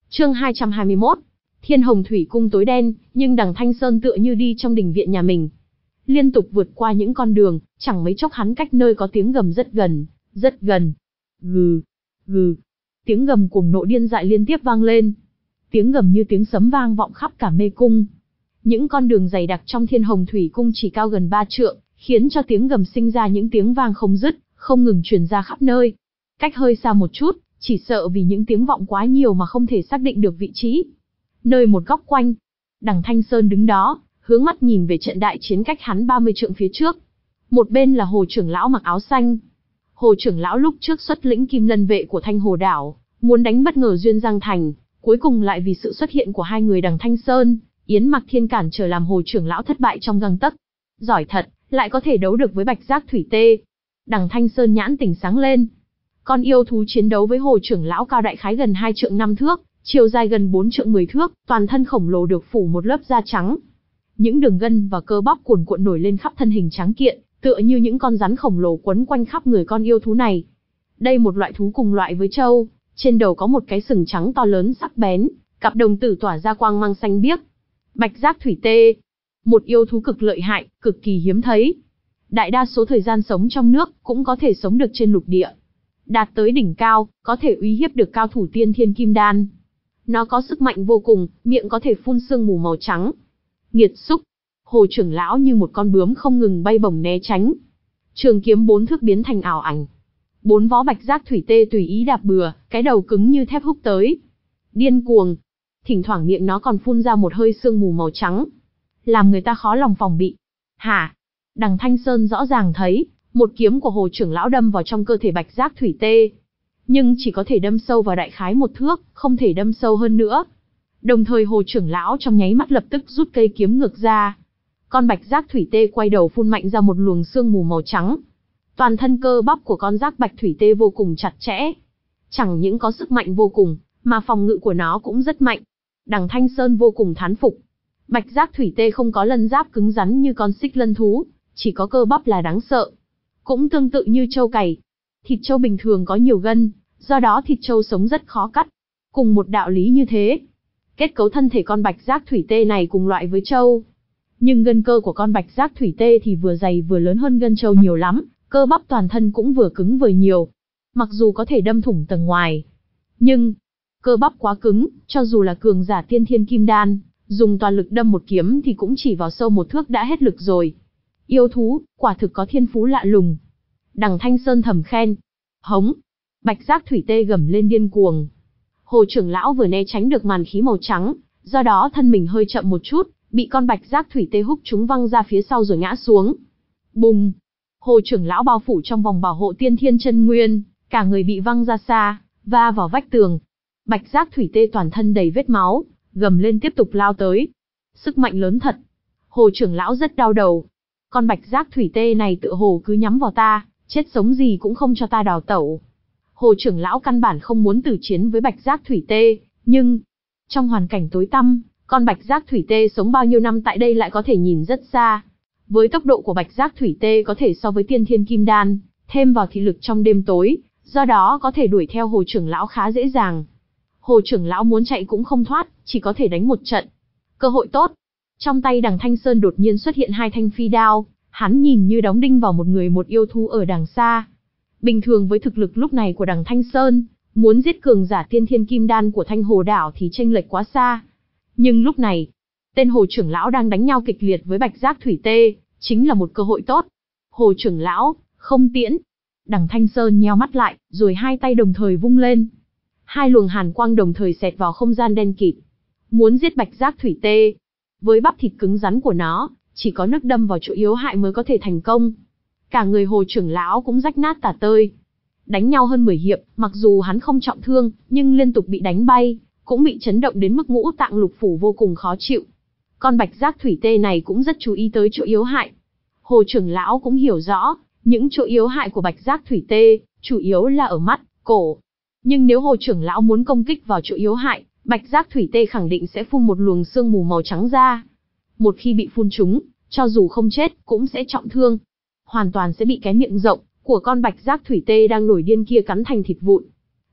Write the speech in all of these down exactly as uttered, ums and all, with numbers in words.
Chương hai trăm hai mươi mốt. Thiên Hồng Thủy Cung tối đen, nhưng Đằng Thanh Sơn tựa như đi trong đình viện nhà mình. Liên tục vượt qua những con đường, chẳng mấy chốc hắn cách nơi có tiếng gầm rất gần, rất gần. Gừ, gừ. Tiếng gầm cuồng nộ điên dại liên tiếp vang lên. Tiếng gầm như tiếng sấm vang vọng khắp cả mê cung. Những con đường dày đặc trong Thiên Hồng Thủy Cung chỉ cao gần ba trượng, khiến cho tiếng gầm sinh ra những tiếng vang không dứt, không ngừng truyền ra khắp nơi. Cách hơi xa một chút, chỉ sợ vì những tiếng vọng quá nhiều mà không thể xác định được vị trí. Nơi một góc quanh, Đằng Thanh Sơn đứng đó, hướng mắt nhìn về trận đại chiến cách hắn ba mươi trượng phía trước. Một bên là Hồ trưởng lão mặc áo xanh. Hồ trưởng lão lúc trước xuất lĩnh Kim Lân vệ của Thanh Hồ đảo, muốn đánh bất ngờ Duyên Giang thành, cuối cùng lại vì sự xuất hiện của hai người Đằng Thanh Sơn, Yến Mặc Thiên cản trở làm Hồ trưởng lão thất bại trong gang tấc. Giỏi thật, lại có thể đấu được với Bạch Giác Thủy Tê. Đằng Thanh Sơn nhãn tỉnh sáng lên. Con yêu thú chiến đấu với Hồ trưởng lão cao đại khái gần hai trượng năm thước, chiều dài gần bốn trượng mười thước, toàn thân khổng lồ được phủ một lớp da trắng. Những đường gân và cơ bắp cuồn cuộn nổi lên khắp thân hình tráng kiện, tựa như những con rắn khổng lồ quấn quanh khắp người con yêu thú này. Đây một loại thú cùng loại với trâu, trên đầu có một cái sừng trắng to lớn sắc bén, cặp đồng tử tỏa ra quang mang xanh biếc. Bạch Giác Thủy Tê, một yêu thú cực lợi hại, cực kỳ hiếm thấy. Đại đa số thời gian sống trong nước, cũng có thể sống được trên lục địa. Đạt tới đỉnh cao, có thể uy hiếp được cao thủ tiên thiên kim đan. Nó có sức mạnh vô cùng, miệng có thể phun sương mù màu trắng. Nghiệt xúc. Hồ trưởng lão như một con bướm không ngừng bay bổng né tránh. Trường kiếm bốn thước biến thành ảo ảnh. Bốn vó Bạch Giác Thủy Tê tùy ý đạp bừa, cái đầu cứng như thép húc tới. Điên cuồng. Thỉnh thoảng miệng nó còn phun ra một hơi sương mù màu trắng, làm người ta khó lòng phòng bị. Hả? Đằng Thanh Sơn rõ ràng thấy, một kiếm của Hồ trưởng lão đâm vào trong cơ thể Bạch Giác Thủy Tê. Nhưng chỉ có thể đâm sâu vào đại khái một thước, không thể đâm sâu hơn nữa. Đồng thời Hồ trưởng lão trong nháy mắt lập tức rút cây kiếm ngược ra. Con Bạch Giác Thủy Tê quay đầu phun mạnh ra một luồng sương mù màu trắng. Toàn thân cơ bắp của con giác Bạch Thủy Tê vô cùng chặt chẽ. Chẳng những có sức mạnh vô cùng, mà phòng ngự của nó cũng rất mạnh. Đằng Thanh Sơn vô cùng thán phục. Bạch Giác Thủy Tê không có lân giáp cứng rắn như con xích lân thú, chỉ có cơ bắp là đáng sợ. Cũng tương tự như trâu cày. Thịt trâu bình thường có nhiều gân, do đó thịt trâu sống rất khó cắt. Cùng một đạo lý như thế. Kết cấu thân thể con Bạch Giác Thủy Tê này cùng loại với trâu. Nhưng gân cơ của con Bạch Giác Thủy Tê thì vừa dày vừa lớn hơn gân trâu nhiều lắm, cơ bắp toàn thân cũng vừa cứng vừa nhiều. Mặc dù có thể đâm thủng tầng ngoài, nhưng cơ bắp quá cứng, cho dù là cường giả tiên thiên kim đan, dùng toàn lực đâm một kiếm thì cũng chỉ vào sâu một thước đã hết lực rồi. Yêu thú, quả thực có thiên phú lạ lùng. Đằng Thanh Sơn thầm khen. Hống! Bạch Giác Thủy Tê gầm lên điên cuồng. Hồ trưởng lão vừa né tránh được màn khí màu trắng, do đó thân mình hơi chậm một chút, bị con Bạch Giác Thủy Tê húc chúng văng ra phía sau rồi ngã xuống. Bùng! Hồ trưởng lão bao phủ trong vòng bảo hộ tiên thiên chân nguyên, cả người bị văng ra xa, va vào vách tường. Bạch Giác Thủy Tê toàn thân đầy vết máu, gầm lên tiếp tục lao tới. Sức mạnh lớn thật. Hồ trưởng lão rất đau đầu. Con Bạch Giác Thủy Tê này tựa hồ cứ nhắm vào ta, chết sống gì cũng không cho ta đào tẩu. Hồ trưởng lão căn bản không muốn tử chiến với Bạch Giác Thủy Tê, nhưng trong hoàn cảnh tối tăm, con Bạch Giác Thủy Tê sống bao nhiêu năm tại đây lại có thể nhìn rất xa. Với tốc độ của Bạch Giác Thủy Tê có thể so với tiên thiên kim đan, thêm vào thị lực trong đêm tối, do đó có thể đuổi theo Hồ trưởng lão khá dễ dàng. Hồ trưởng lão muốn chạy cũng không thoát, chỉ có thể đánh một trận. Cơ hội tốt. Trong tay Đằng Thanh Sơn đột nhiên xuất hiện hai thanh phi đao, hắn nhìn như đóng đinh vào một người một yêu thú ở đằng xa. Bình thường với thực lực lúc này của Đằng Thanh Sơn, muốn giết cường giả tiên thiên kim đan của Thanh Hồ đảo thì chênh lệch quá xa. Nhưng lúc này, tên Hồ trưởng lão đang đánh nhau kịch liệt với Bạch Giác Thủy Tê, chính là một cơ hội tốt. Hồ trưởng lão, không tiễn. Đằng Thanh Sơn nheo mắt lại, rồi hai tay đồng thời vung lên. Hai luồng hàn quang đồng thời xẹt vào không gian đen kịt. Muốn giết Bạch Giác Thủy Tê, với bắp thịt cứng rắn của nó, chỉ có nước đâm vào chỗ yếu hại mới có thể thành công. Cả người Hồ trưởng lão cũng rách nát tả tơi. Đánh nhau hơn mười hiệp, mặc dù hắn không trọng thương, nhưng liên tục bị đánh bay, cũng bị chấn động đến mức ngũ tạng lục phủ vô cùng khó chịu. Con Bạch Giác Thủy Tê này cũng rất chú ý tới chỗ yếu hại. Hồ trưởng lão cũng hiểu rõ, những chỗ yếu hại của Bạch Giác Thủy Tê, chủ yếu là ở mắt, cổ. Nhưng nếu Hồ trưởng lão muốn công kích vào chỗ yếu hại, Bạch Giác Thủy Tê khẳng định sẽ phun một luồng sương mù màu trắng ra. Một khi bị phun trúng, cho dù không chết, cũng sẽ trọng thương. Hoàn toàn sẽ bị cái miệng rộng của con Bạch Giác Thủy Tê đang nổi điên kia cắn thành thịt vụn.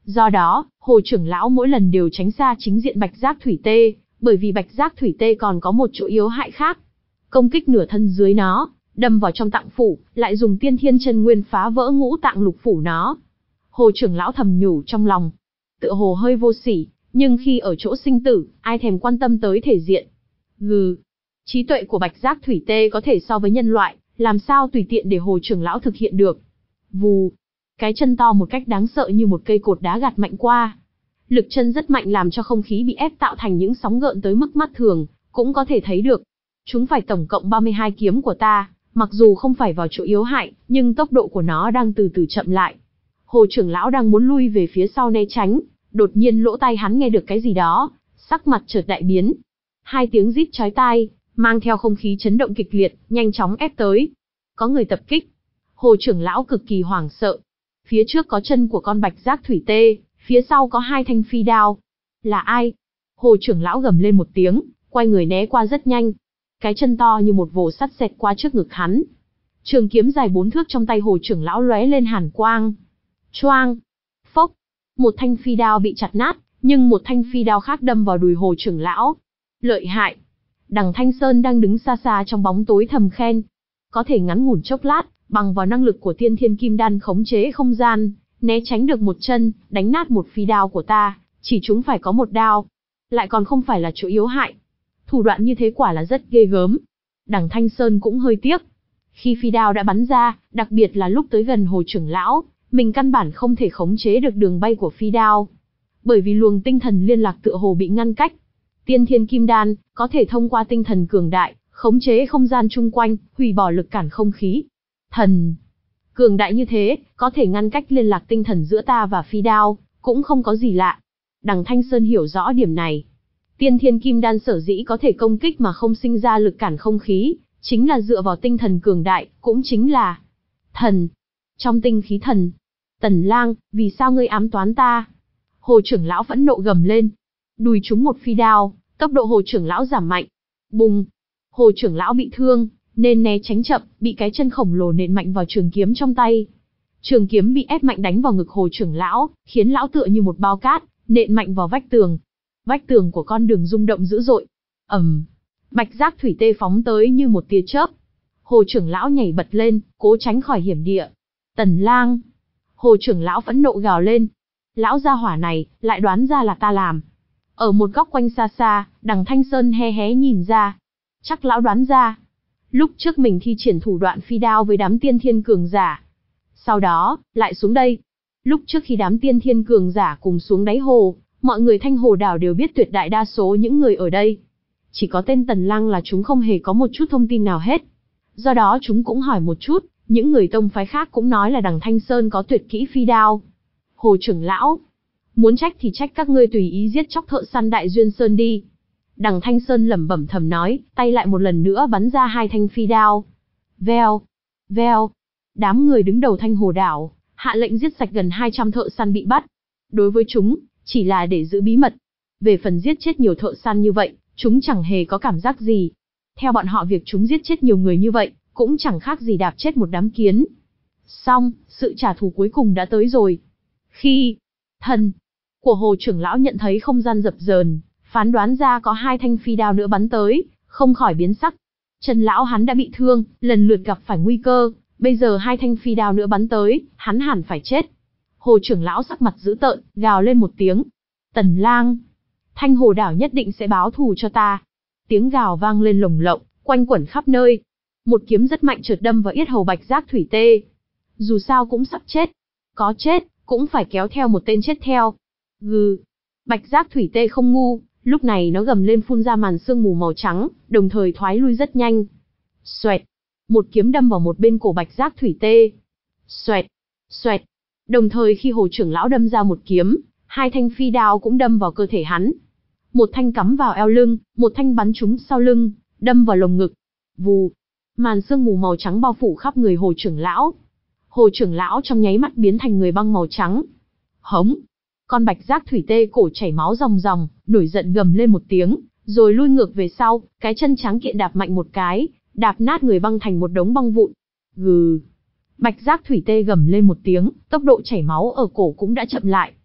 Do đó, Hồ trưởng lão mỗi lần đều tránh xa chính diện Bạch Giác Thủy Tê, bởi vì Bạch Giác Thủy Tê còn có một chỗ yếu hại khác. Công kích nửa thân dưới nó, đâm vào trong tạng phủ, lại dùng tiên thiên chân nguyên phá vỡ ngũ tạng lục phủ nó. Hồ trưởng lão thầm nhủ trong lòng, tựa hồ hơi vô sỉ, nhưng khi ở chỗ sinh tử, ai thèm quan tâm tới thể diện. Gừ, trí tuệ của Bạch Giác Thủy Tê có thể so với nhân loại, làm sao tùy tiện để Hồ trưởng lão thực hiện được. Vù, cái chân to một cách đáng sợ như một cây cột đá gạt mạnh qua. Lực chân rất mạnh làm cho không khí bị ép tạo thành những sóng gợn tới mức mắt thường, cũng có thể thấy được. Chúng phải tổng cộng ba mươi hai kiếm của ta, mặc dù không phải vào chỗ yếu hại, nhưng tốc độ của nó đang từ từ chậm lại. Hồ trưởng lão đang muốn lui về phía sau né tránh, đột nhiên lỗ tai hắn nghe được cái gì đó, sắc mặt chợt đại biến. Hai tiếng rít chói tai, mang theo không khí chấn động kịch liệt, nhanh chóng ép tới. Có người tập kích. Hồ trưởng lão cực kỳ hoảng sợ. Phía trước có chân của con Bạch Giác Thủy Tê, phía sau có hai thanh phi đao. Là ai? Hồ trưởng lão gầm lên một tiếng, quay người né qua rất nhanh. Cái chân to như một vồ sắt xẹt qua trước ngực hắn. Trường kiếm dài bốn thước trong tay Hồ trưởng lão lóe lên hàn quang. Choang! Phốc! Một thanh phi đao bị chặt nát, nhưng một thanh phi đao khác đâm vào đùi Hồ trưởng lão. Lợi hại! Đằng Thanh Sơn đang đứng xa xa trong bóng tối thầm khen. Có thể ngắn ngủn chốc lát, bằng vào năng lực của tiên thiên kim đan khống chế không gian, né tránh được một chân, đánh nát một phi đao của ta, chỉ chúng phải có một đao. Lại còn không phải là chỗ yếu hại. Thủ đoạn như thế quả là rất ghê gớm. Đằng Thanh Sơn cũng hơi tiếc. Khi phi đao đã bắn ra, đặc biệt là lúc tới gần Hồ trưởng lão, mình căn bản không thể khống chế được đường bay của phi đao. Bởi vì luồng tinh thần liên lạc tựa hồ bị ngăn cách. Tiên thiên kim đan, có thể thông qua tinh thần cường đại, khống chế không gian chung quanh, hủy bỏ lực cản không khí. Thần cường đại như thế, có thể ngăn cách liên lạc tinh thần giữa ta và phi đao, cũng không có gì lạ. Đằng Thanh Sơn hiểu rõ điểm này. Tiên thiên kim đan sở dĩ có thể công kích mà không sinh ra lực cản không khí, chính là dựa vào tinh thần cường đại, cũng chính là thần. Trong tinh khí thần. Tần Lang, vì sao ngươi ám toán ta? Hồ trưởng lão phẫn nộ gầm lên. Đùi trúng một phi đao, tốc độ Hồ trưởng lão giảm mạnh. Bùng! Hồ trưởng lão bị thương, nên né tránh chậm, bị cái chân khổng lồ nện mạnh vào trường kiếm trong tay. Trường kiếm bị ép mạnh đánh vào ngực Hồ trưởng lão, khiến lão tựa như một bao cát, nện mạnh vào vách tường. Vách tường của con đường rung động dữ dội. ầm, Bạch Giác Thủy Tê phóng tới như một tia chớp. Hồ trưởng lão nhảy bật lên, cố tránh khỏi hiểm địa. Tần Lang! Hồ trưởng lão phẫn nộ gào lên. Lão gia hỏa này, lại đoán ra là ta làm. Ở một góc quanh xa xa, đằng Thanh Sơn hé hé nhìn ra. Chắc lão đoán ra. Lúc trước mình thi triển thủ đoạn phi đao với đám tiên thiên cường giả. Sau đó, lại xuống đây. Lúc trước khi đám tiên thiên cường giả cùng xuống đáy hồ, mọi người Thanh Hồ đảo đều biết tuyệt đại đa số những người ở đây. Chỉ có tên Tần Lang là chúng không hề có một chút thông tin nào hết. Do đó chúng cũng hỏi một chút, những người tông phái khác cũng nói là đằng Thanh Sơn có tuyệt kỹ phi đao. Hồ trưởng lão, muốn trách thì trách các ngươi tùy ý giết chóc thợ săn Đại Duyên Sơn đi. Đằng Thanh Sơn lẩm bẩm thầm nói, tay lại một lần nữa bắn ra hai thanh phi đao. Veo, veo. Đám người đứng đầu Thanh Hồ đảo, hạ lệnh giết sạch gần hai trăm thợ săn bị bắt. Đối với chúng, chỉ là để giữ bí mật. Về phần giết chết nhiều thợ săn như vậy, chúng chẳng hề có cảm giác gì. Theo bọn họ việc chúng giết chết nhiều người như vậy, cũng chẳng khác gì đạp chết một đám kiến. Xong, sự trả thù cuối cùng đã tới rồi. Khi thần của Hồ trưởng lão nhận thấy không gian dập dờn, phán đoán ra có hai thanh phi đao nữa bắn tới, không khỏi biến sắc. Trần lão hắn đã bị thương, lần lượt gặp phải nguy cơ, bây giờ hai thanh phi đao nữa bắn tới, hắn hẳn phải chết. Hồ trưởng lão sắc mặt dữ tợn, gào lên một tiếng. Tần Lang, Thanh Hồ đảo nhất định sẽ báo thù cho ta. Tiếng gào vang lên lồng lộng, quanh quẩn khắp nơi. Một kiếm rất mạnh chợt đâm vào yết hầu Bạch Giác Thủy Tê. Dù sao cũng sắp chết. Có chết, cũng phải kéo theo một tên chết theo. Gừ. Bạch Giác Thủy Tê không ngu, lúc này nó gầm lên phun ra màn sương mù màu trắng, đồng thời thoái lui rất nhanh. Xoẹt. Một kiếm đâm vào một bên cổ Bạch Giác Thủy Tê. Xoẹt. Xoẹt. Đồng thời khi Hồ trưởng lão đâm ra một kiếm, hai thanh phi đao cũng đâm vào cơ thể hắn. Một thanh cắm vào eo lưng, một thanh bắn trúng sau lưng, đâm vào lồng ngực. Vù. Màn sương mù màu trắng bao phủ khắp người Hồ trưởng lão. Hồ trưởng lão trong nháy mắt biến thành người băng màu trắng. Hống. Con Bạch Giác Thủy Tê cổ chảy máu ròng ròng, nổi giận gầm lên một tiếng, rồi lui ngược về sau, cái chân trắng kiện đạp mạnh một cái, đạp nát người băng thành một đống băng vụn. Gừ. Bạch Giác Thủy Tê gầm lên một tiếng, tốc độ chảy máu ở cổ cũng đã chậm lại.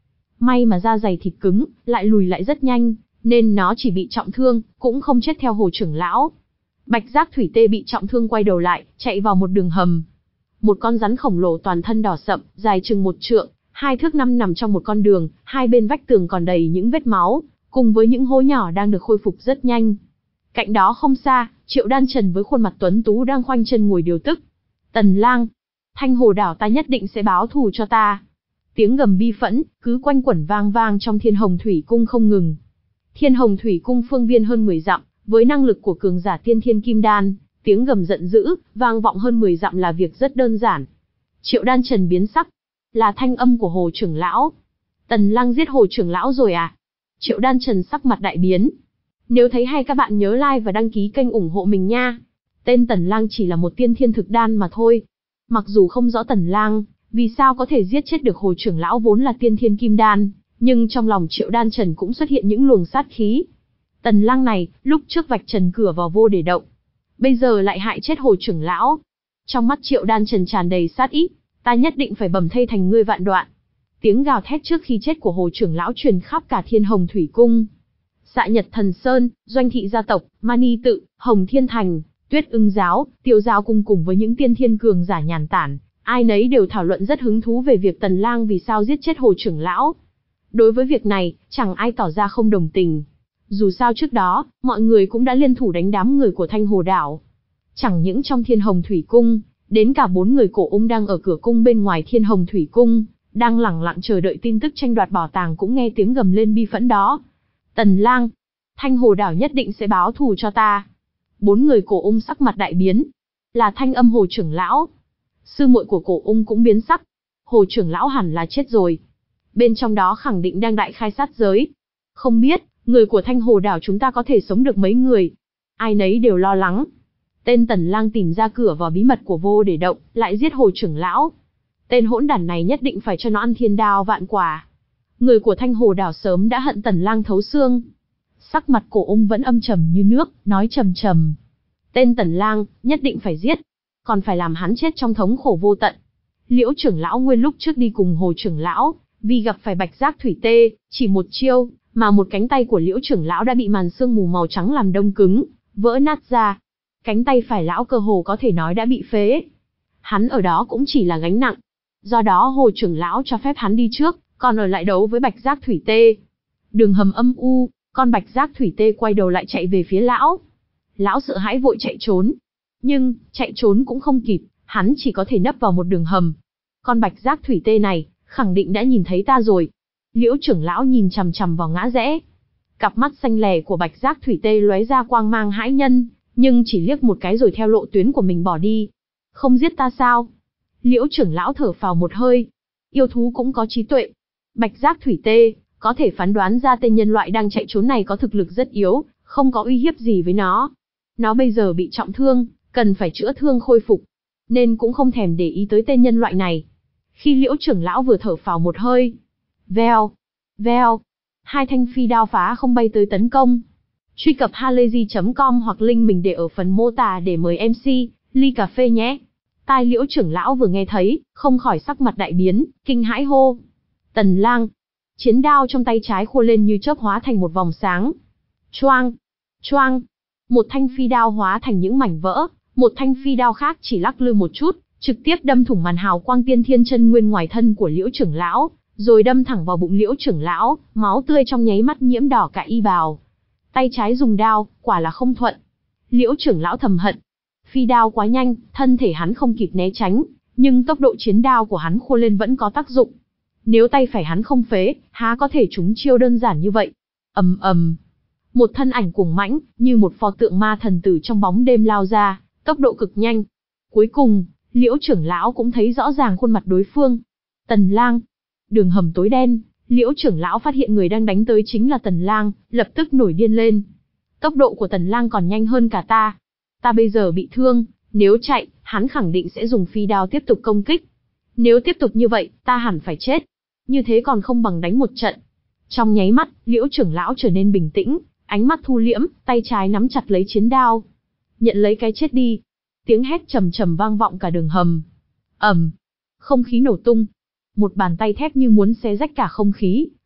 May mà da dày thịt cứng, lại lùi lại rất nhanh, nên nó chỉ bị trọng thương, cũng không chết theo Hồ trưởng lão. Bạch Giác Thủy Tê bị trọng thương quay đầu lại, chạy vào một đường hầm. Một con rắn khổng lồ toàn thân đỏ sậm, dài chừng một trượng, hai thước năm nằm trong một con đường, hai bên vách tường còn đầy những vết máu, cùng với những hố nhỏ đang được khôi phục rất nhanh. Cạnh đó không xa, Triệu Đan Trần với khuôn mặt tuấn tú đang khoanh chân ngồi điều tức. Tần Lang, Thanh Hồ đảo ta nhất định sẽ báo thù cho ta. Tiếng gầm bi phẫn, cứ quanh quẩn vang vang trong Thiên Hồng Thủy Cung không ngừng. Thiên Hồng Thủy Cung phương viên hơn mười dặm, với năng lực của cường giả tiên thiên kim đan, tiếng gầm giận dữ, vang vọng hơn mười dặm là việc rất đơn giản. Triệu Đan Trần biến sắc, là thanh âm của Hồ trưởng lão. Tần Lang giết Hồ trưởng lão rồi à? Triệu Đan Trần sắc mặt đại biến. Nếu thấy hay các bạn nhớ like và đăng ký kênh ủng hộ mình nha. Tên Tần Lang chỉ là một tiên thiên thực đan mà thôi. Mặc dù không rõ Tần Lang vì sao có thể giết chết được Hồ trưởng lão vốn là tiên thiên kim đan, nhưng trong lòng Triệu Đan Trần cũng xuất hiện những luồng sát khí. Tần Lang này, lúc trước vạch trần cửa vào vô để động, bây giờ lại hại chết Hồ trưởng lão. Trong mắt Triệu Đan Trần tràn đầy sát ý, ta nhất định phải bầm thây thành ngươi vạn đoạn. Tiếng gào thét trước khi chết của Hồ trưởng lão truyền khắp cả Thiên Hồng Thủy Cung. Dạ Nhật Thần Sơn, Doanh thị gia tộc, Mani tự, Hồng Thiên Thành, Tuyết Ưng giáo, Tiêu giáo cung cùng với những tiên thiên cường giả nhàn tản, ai nấy đều thảo luận rất hứng thú về việc Tần Lang vì sao giết chết Hồ trưởng lão. Đối với việc này, chẳng ai tỏ ra không đồng tình. Dù sao trước đó, mọi người cũng đã liên thủ đánh đám người của Thanh Hồ đảo. Chẳng những trong Thiên Hồng Thủy Cung, đến cả bốn người cổ ung đang ở cửa cung bên ngoài Thiên Hồng Thủy Cung, đang lẳng lặng chờ đợi tin tức tranh đoạt bảo tàng cũng nghe tiếng gầm lên bi phẫn đó. Tần Lang, Thanh Hồ đảo nhất định sẽ báo thù cho ta. Bốn người cổ ung sắc mặt đại biến. Là thanh âm Hồ trưởng lão. Sư muội của cổ ung cũng biến sắc. Hồ trưởng lão hẳn là chết rồi. Bên trong đó khẳng định đang đại khai sát giới. Không biết, người của Thanh Hồ đảo chúng ta có thể sống được mấy người. Ai nấy đều lo lắng. Tên Tần Lang tìm ra cửa vào bí mật của vô để động, lại giết Hồ trưởng lão. Tên hỗn đản này nhất định phải cho nó ăn thiên đao vạn quả. Người của Thanh Hồ đảo sớm đã hận Tần Lang thấu xương. Sắc mặt cổ ung vẫn âm trầm như nước, nói trầm trầm. Tên Tần Lang, nhất định phải giết. Còn phải làm hắn chết trong thống khổ vô tận. Liễu trưởng lão nguyên lúc trước đi cùng Hồ trưởng lão, vì gặp phải Bạch Giác Thủy Tê, chỉ một chiêu, mà một cánh tay của Liễu trưởng lão đã bị màn sương mù màu trắng làm đông cứng, vỡ nát ra. Cánh tay phải lão cơ hồ có thể nói đã bị phế. Hắn ở đó cũng chỉ là gánh nặng. Do đó Hồ trưởng lão cho phép hắn đi trước, còn ở lại đấu với Bạch Giác Thủy Tê. Đường hầm âm u, con Bạch Giác Thủy Tê quay đầu lại chạy về phía lão. Lão sợ hãi vội chạy trốn. Nhưng, chạy trốn cũng không kịp, hắn chỉ có thể nấp vào một đường hầm. Con Bạch Giác Thủy Tê này, khẳng định đã nhìn thấy ta rồi. Liễu trưởng lão nhìn chằm chằm vào ngã rẽ. Cặp mắt xanh lè của Bạch Giác Thủy Tê lóe ra quang mang hãi nhân, nhưng chỉ liếc một cái rồi theo lộ tuyến của mình bỏ đi. Không giết ta sao? Liễu trưởng lão thở phào một hơi. Yêu thú cũng có trí tuệ. Bạch Giác Thủy Tê có thể phán đoán ra tên nhân loại đang chạy trốn này có thực lực rất yếu, không có uy hiếp gì với nó. Nó bây giờ bị trọng thương, cần phải chữa thương khôi phục, nên cũng không thèm để ý tới tên nhân loại này. Khi Liễu trưởng lão vừa thở phào một hơi, veo, veo, hai thanh phi đao phá không bay tới tấn công. Truy cập halayzi chấm com hoặc link mình để ở phần mô tả để mời em xê, ly cà phê nhé. Tai Liễu trưởng lão vừa nghe thấy, không khỏi sắc mặt đại biến, kinh hãi hô. Tần Lang. Chiến đao trong tay trái khua lên như chớp hóa thành một vòng sáng. Choang, choang. Một thanh phi đao hóa thành những mảnh vỡ, một thanh phi đao khác chỉ lắc lư một chút, trực tiếp đâm thủng màn hào quang tiên thiên chân nguyên ngoài thân của Liễu trưởng lão, rồi đâm thẳng vào bụng Liễu trưởng lão, máu tươi trong nháy mắt nhiễm đỏ cả y bào. Tay trái dùng đao, quả là không thuận. Liễu trưởng lão thầm hận. Phi đao quá nhanh, thân thể hắn không kịp né tránh, nhưng tốc độ chiến đao của hắn khua lên vẫn có tác dụng. Nếu tay phải hắn không phế, há có thể trúng chiêu đơn giản như vậy. Ầm ầm. Một thân ảnh cuồng mãnh, như một pho tượng ma thần tử trong bóng đêm lao ra, tốc độ cực nhanh. Cuối cùng, Liễu trưởng lão cũng thấy rõ ràng khuôn mặt đối phương. Tần Lang. Đường hầm tối đen, Liễu trưởng lão phát hiện người đang đánh tới chính là Tần Lang, lập tức nổi điên lên. Tốc độ của Tần Lang còn nhanh hơn cả ta. Ta bây giờ bị thương, nếu chạy, hắn khẳng định sẽ dùng phi đao tiếp tục công kích. Nếu tiếp tục như vậy, ta hẳn phải chết. Như thế còn không bằng đánh một trận. Trong nháy mắt, Liễu trưởng lão trở nên bình tĩnh, ánh mắt thu liễm, tay trái nắm chặt lấy chiến đao. Nhận lấy cái chết đi. Tiếng hét trầm trầm vang vọng cả đường hầm. ầm, không khí nổ tung. Một bàn tay thép như muốn xé rách cả không khí,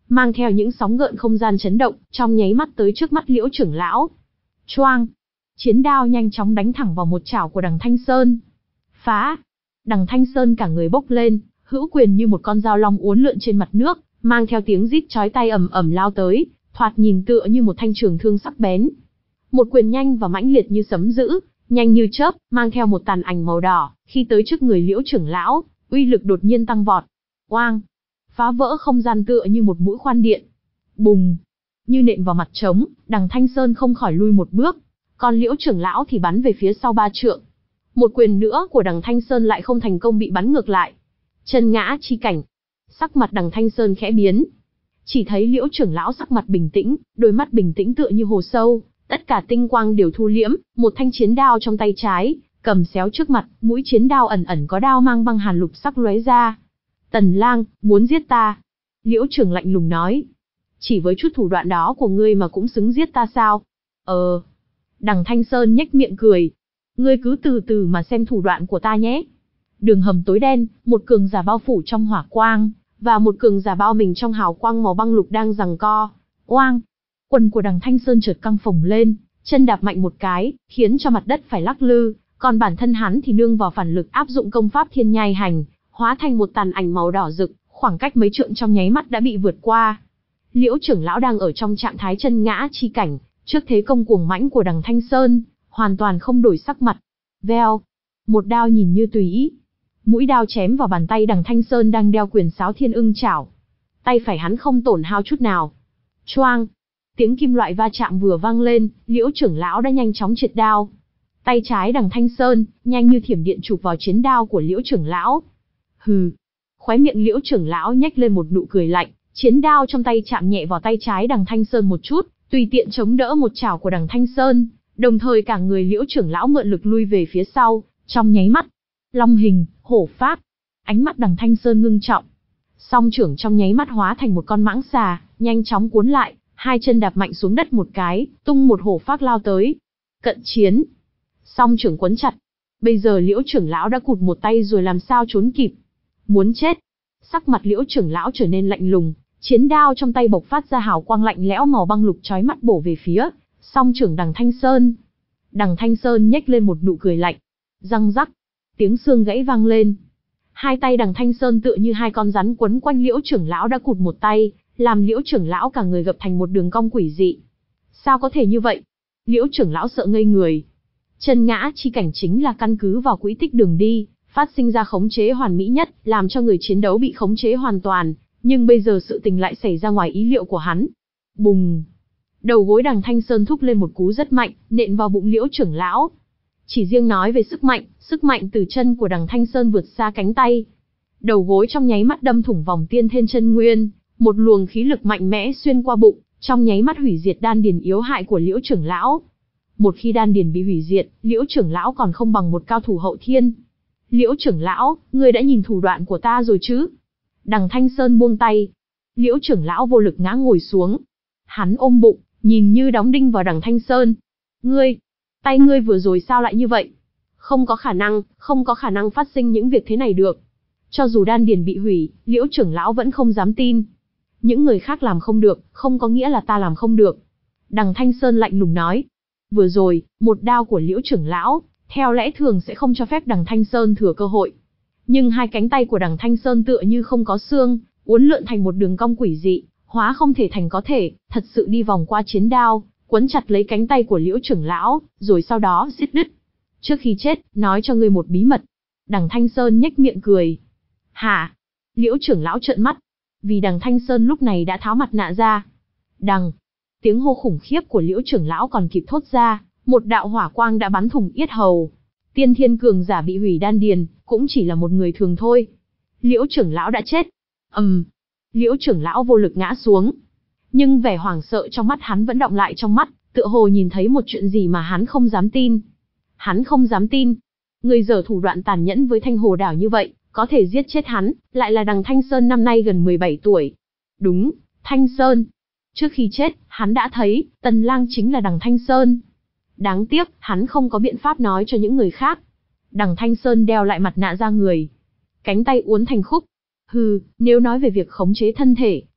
mang theo những sóng gợn không gian chấn động, trong nháy mắt tới trước mắt Liễu trưởng lão. Choang! Chiến đao nhanh chóng đánh thẳng vào một chảo của Đằng Thanh Sơn. Phá! Đằng Thanh Sơn cả người bốc lên, hữu quyền như một con dao long uốn lượn trên mặt nước, mang theo tiếng rít chói tai ầm ầm lao tới, thoạt nhìn tựa như một thanh trường thương sắc bén. Một quyền nhanh và mãnh liệt như sấm dữ, nhanh như chớp, mang theo một tàn ảnh màu đỏ, khi tới trước người Liễu trưởng lão, uy lực đột nhiên tăng vọt. Oang! Phá vỡ không gian tựa như một mũi khoan điện. Bùng! Như nện vào mặt trống, Đằng Thanh Sơn không khỏi lui một bước, còn Liễu trưởng lão thì bắn về phía sau ba trượng. Một quyền nữa của Đằng Thanh Sơn lại không thành công, bị bắn ngược lại. Chân ngã chi cảnh. Sắc mặt Đằng Thanh Sơn khẽ biến. Chỉ thấy Liễu trưởng lão sắc mặt bình tĩnh, đôi mắt bình tĩnh tựa như hồ sâu, tất cả tinh quang đều thu liễm, một thanh chiến đao trong tay trái, cầm xéo trước mặt, mũi chiến đao ẩn ẩn có đao mang băng hàn lục sắc lóe ra. Tần Lang, muốn giết ta? Liễu trưởng lạnh lùng nói. Chỉ với chút thủ đoạn đó của ngươi mà cũng xứng giết ta sao? Ờ. Đằng Thanh Sơn nhếch miệng cười. Ngươi cứ từ từ mà xem thủ đoạn của ta nhé. Đường hầm tối đen, một cường giả bao phủ trong hỏa quang, và một cường giả bao mình trong hào quang màu băng lục đang giằng co. Oang! Quần của Đằng Thanh Sơn chợt căng phồng lên, chân đạp mạnh một cái, khiến cho mặt đất phải lắc lư, còn bản thân hắn thì nương vào phản lực áp dụng công pháp Thiên Nhai Hành, hóa thành một tàn ảnh màu đỏ rực, khoảng cách mấy trượng trong nháy mắt đã bị vượt qua. Liễu trưởng lão đang ở trong trạng thái chân ngã chi cảnh, trước thế công cuồng mãnh của Đằng Thanh Sơn, hoàn toàn không đổi sắc mặt. Veo! Một đao nhìn như tùy ý. Mũi đao chém vào bàn tay Đằng Thanh Sơn đang đeo quyền sáo Thiên Ưng Chảo. Tay phải hắn không tổn hao chút nào. Choang! Tiếng kim loại va chạm vừa vang lên, Liễu trưởng lão đã nhanh chóng triệt đao. Tay trái Đằng Thanh Sơn, nhanh như thiểm điện chụp vào chiến đao của Liễu trưởng lão. Hừ! Khóe miệng Liễu trưởng lão nhếch lên một nụ cười lạnh, chiến đao trong tay chạm nhẹ vào tay trái Đằng Thanh Sơn một chút, tùy tiện chống đỡ một chảo của Đằng Thanh Sơn, đồng thời cả người Liễu trưởng lão mượn lực lui về phía sau, trong nháy mắt. Long hình, hổ pháp. Ánh mắt Đằng Thanh Sơn ngưng trọng. Song trưởng trong nháy mắt hóa thành một con mãng xà, nhanh chóng cuốn lại, hai chân đạp mạnh xuống đất một cái, tung một hổ pháp lao tới. Cận chiến. Song trưởng quấn chặt. Bây giờ Liễu trưởng lão đã cụt một tay rồi làm sao trốn kịp. Muốn chết. Sắc mặt Liễu trưởng lão trở nên lạnh lùng, chiến đao trong tay bộc phát ra hào quang lạnh lẽo màu băng lục chói mắt bổ về phía song trưởng Đằng Thanh Sơn. Đằng Thanh Sơn nhếch lên một nụ cười lạnh. Răng rắc. Tiếng xương gãy vang lên. Hai tay Đằng Thanh Sơn tựa như hai con rắn quấn quanh Liễu trưởng lão đã cụt một tay, làm Liễu trưởng lão cả người gập thành một đường cong quỷ dị. Sao có thể như vậy? Liễu trưởng lão sợ ngây người. Chân ngã chi cảnh chính là căn cứ vào quỹ tích đường đi, phát sinh ra khống chế hoàn mỹ nhất, làm cho người chiến đấu bị khống chế hoàn toàn, nhưng bây giờ sự tình lại xảy ra ngoài ý liệu của hắn. Bùng! Đầu gối Đằng Thanh Sơn thúc lên một cú rất mạnh, nện vào bụng Liễu trưởng lão. Chỉ riêng nói về sức mạnh, sức mạnh từ chân của Đằng Thanh Sơn vượt xa cánh tay. Đầu gối trong nháy mắt đâm thủng vòng tiên thiên chân nguyên, một luồng khí lực mạnh mẽ xuyên qua bụng, trong nháy mắt hủy diệt đan điền yếu hại của Liễu trưởng lão. Một khi đan điền bị hủy diệt, Liễu trưởng lão còn không bằng một cao thủ hậu thiên. Liễu trưởng lão, ngươi đã nhìn thủ đoạn của ta rồi chứ? Đằng Thanh Sơn buông tay. Liễu trưởng lão vô lực ngã ngồi xuống. Hắn ôm bụng, nhìn như đóng đinh vào Đằng Thanh Sơn. Ngươi, tay ngươi vừa rồi sao lại như vậy? Không có khả năng, không có khả năng phát sinh những việc thế này được. Cho dù đan điền bị hủy, Liễu trưởng lão vẫn không dám tin. Những người khác làm không được, không có nghĩa là ta làm không được. Đằng Thanh Sơn lạnh lùng nói. Vừa rồi, một đao của Liễu trưởng lão, theo lẽ thường sẽ không cho phép Đằng Thanh Sơn thừa cơ hội. Nhưng hai cánh tay của Đằng Thanh Sơn tựa như không có xương, uốn lượn thành một đường cong quỷ dị, hóa không thể thành có thể, thật sự đi vòng qua chiến đao, quấn chặt lấy cánh tay của Liễu trưởng lão, rồi sau đó giết đứt. Trước khi chết, nói cho ngươi một bí mật. Đằng Thanh Sơn nhếch miệng cười. Hả? Liễu trưởng lão trợn mắt. Vì Đằng Thanh Sơn lúc này đã tháo mặt nạ ra. Đằng! Tiếng hô khủng khiếp của Liễu trưởng lão còn kịp thốt ra, một đạo hỏa quang đã bắn thủng yết hầu. Tiên thiên cường giả bị hủy đan điền, cũng chỉ là một người thường thôi. Liễu trưởng lão đã chết. Ầm! Um, Liễu trưởng lão vô lực ngã xuống. Nhưng vẻ hoảng sợ trong mắt hắn vẫn đọng lại trong mắt, tựa hồ nhìn thấy một chuyện gì mà hắn không dám tin. Hắn không dám tin. Người giở thủ đoạn tàn nhẫn với Thanh Hồ Đảo như vậy, có thể giết chết hắn, lại là Đằng Thanh Sơn năm nay gần mười bảy tuổi. Đúng, Thanh Sơn. Trước khi chết, hắn đã thấy, Tần Lang chính là Đằng Thanh Sơn. Đáng tiếc, hắn không có biện pháp nói cho những người khác. Đằng Thanh Sơn đeo lại mặt nạ ra người. Cánh tay uốn thành khúc. Hừ, nếu nói về việc khống chế thân thể,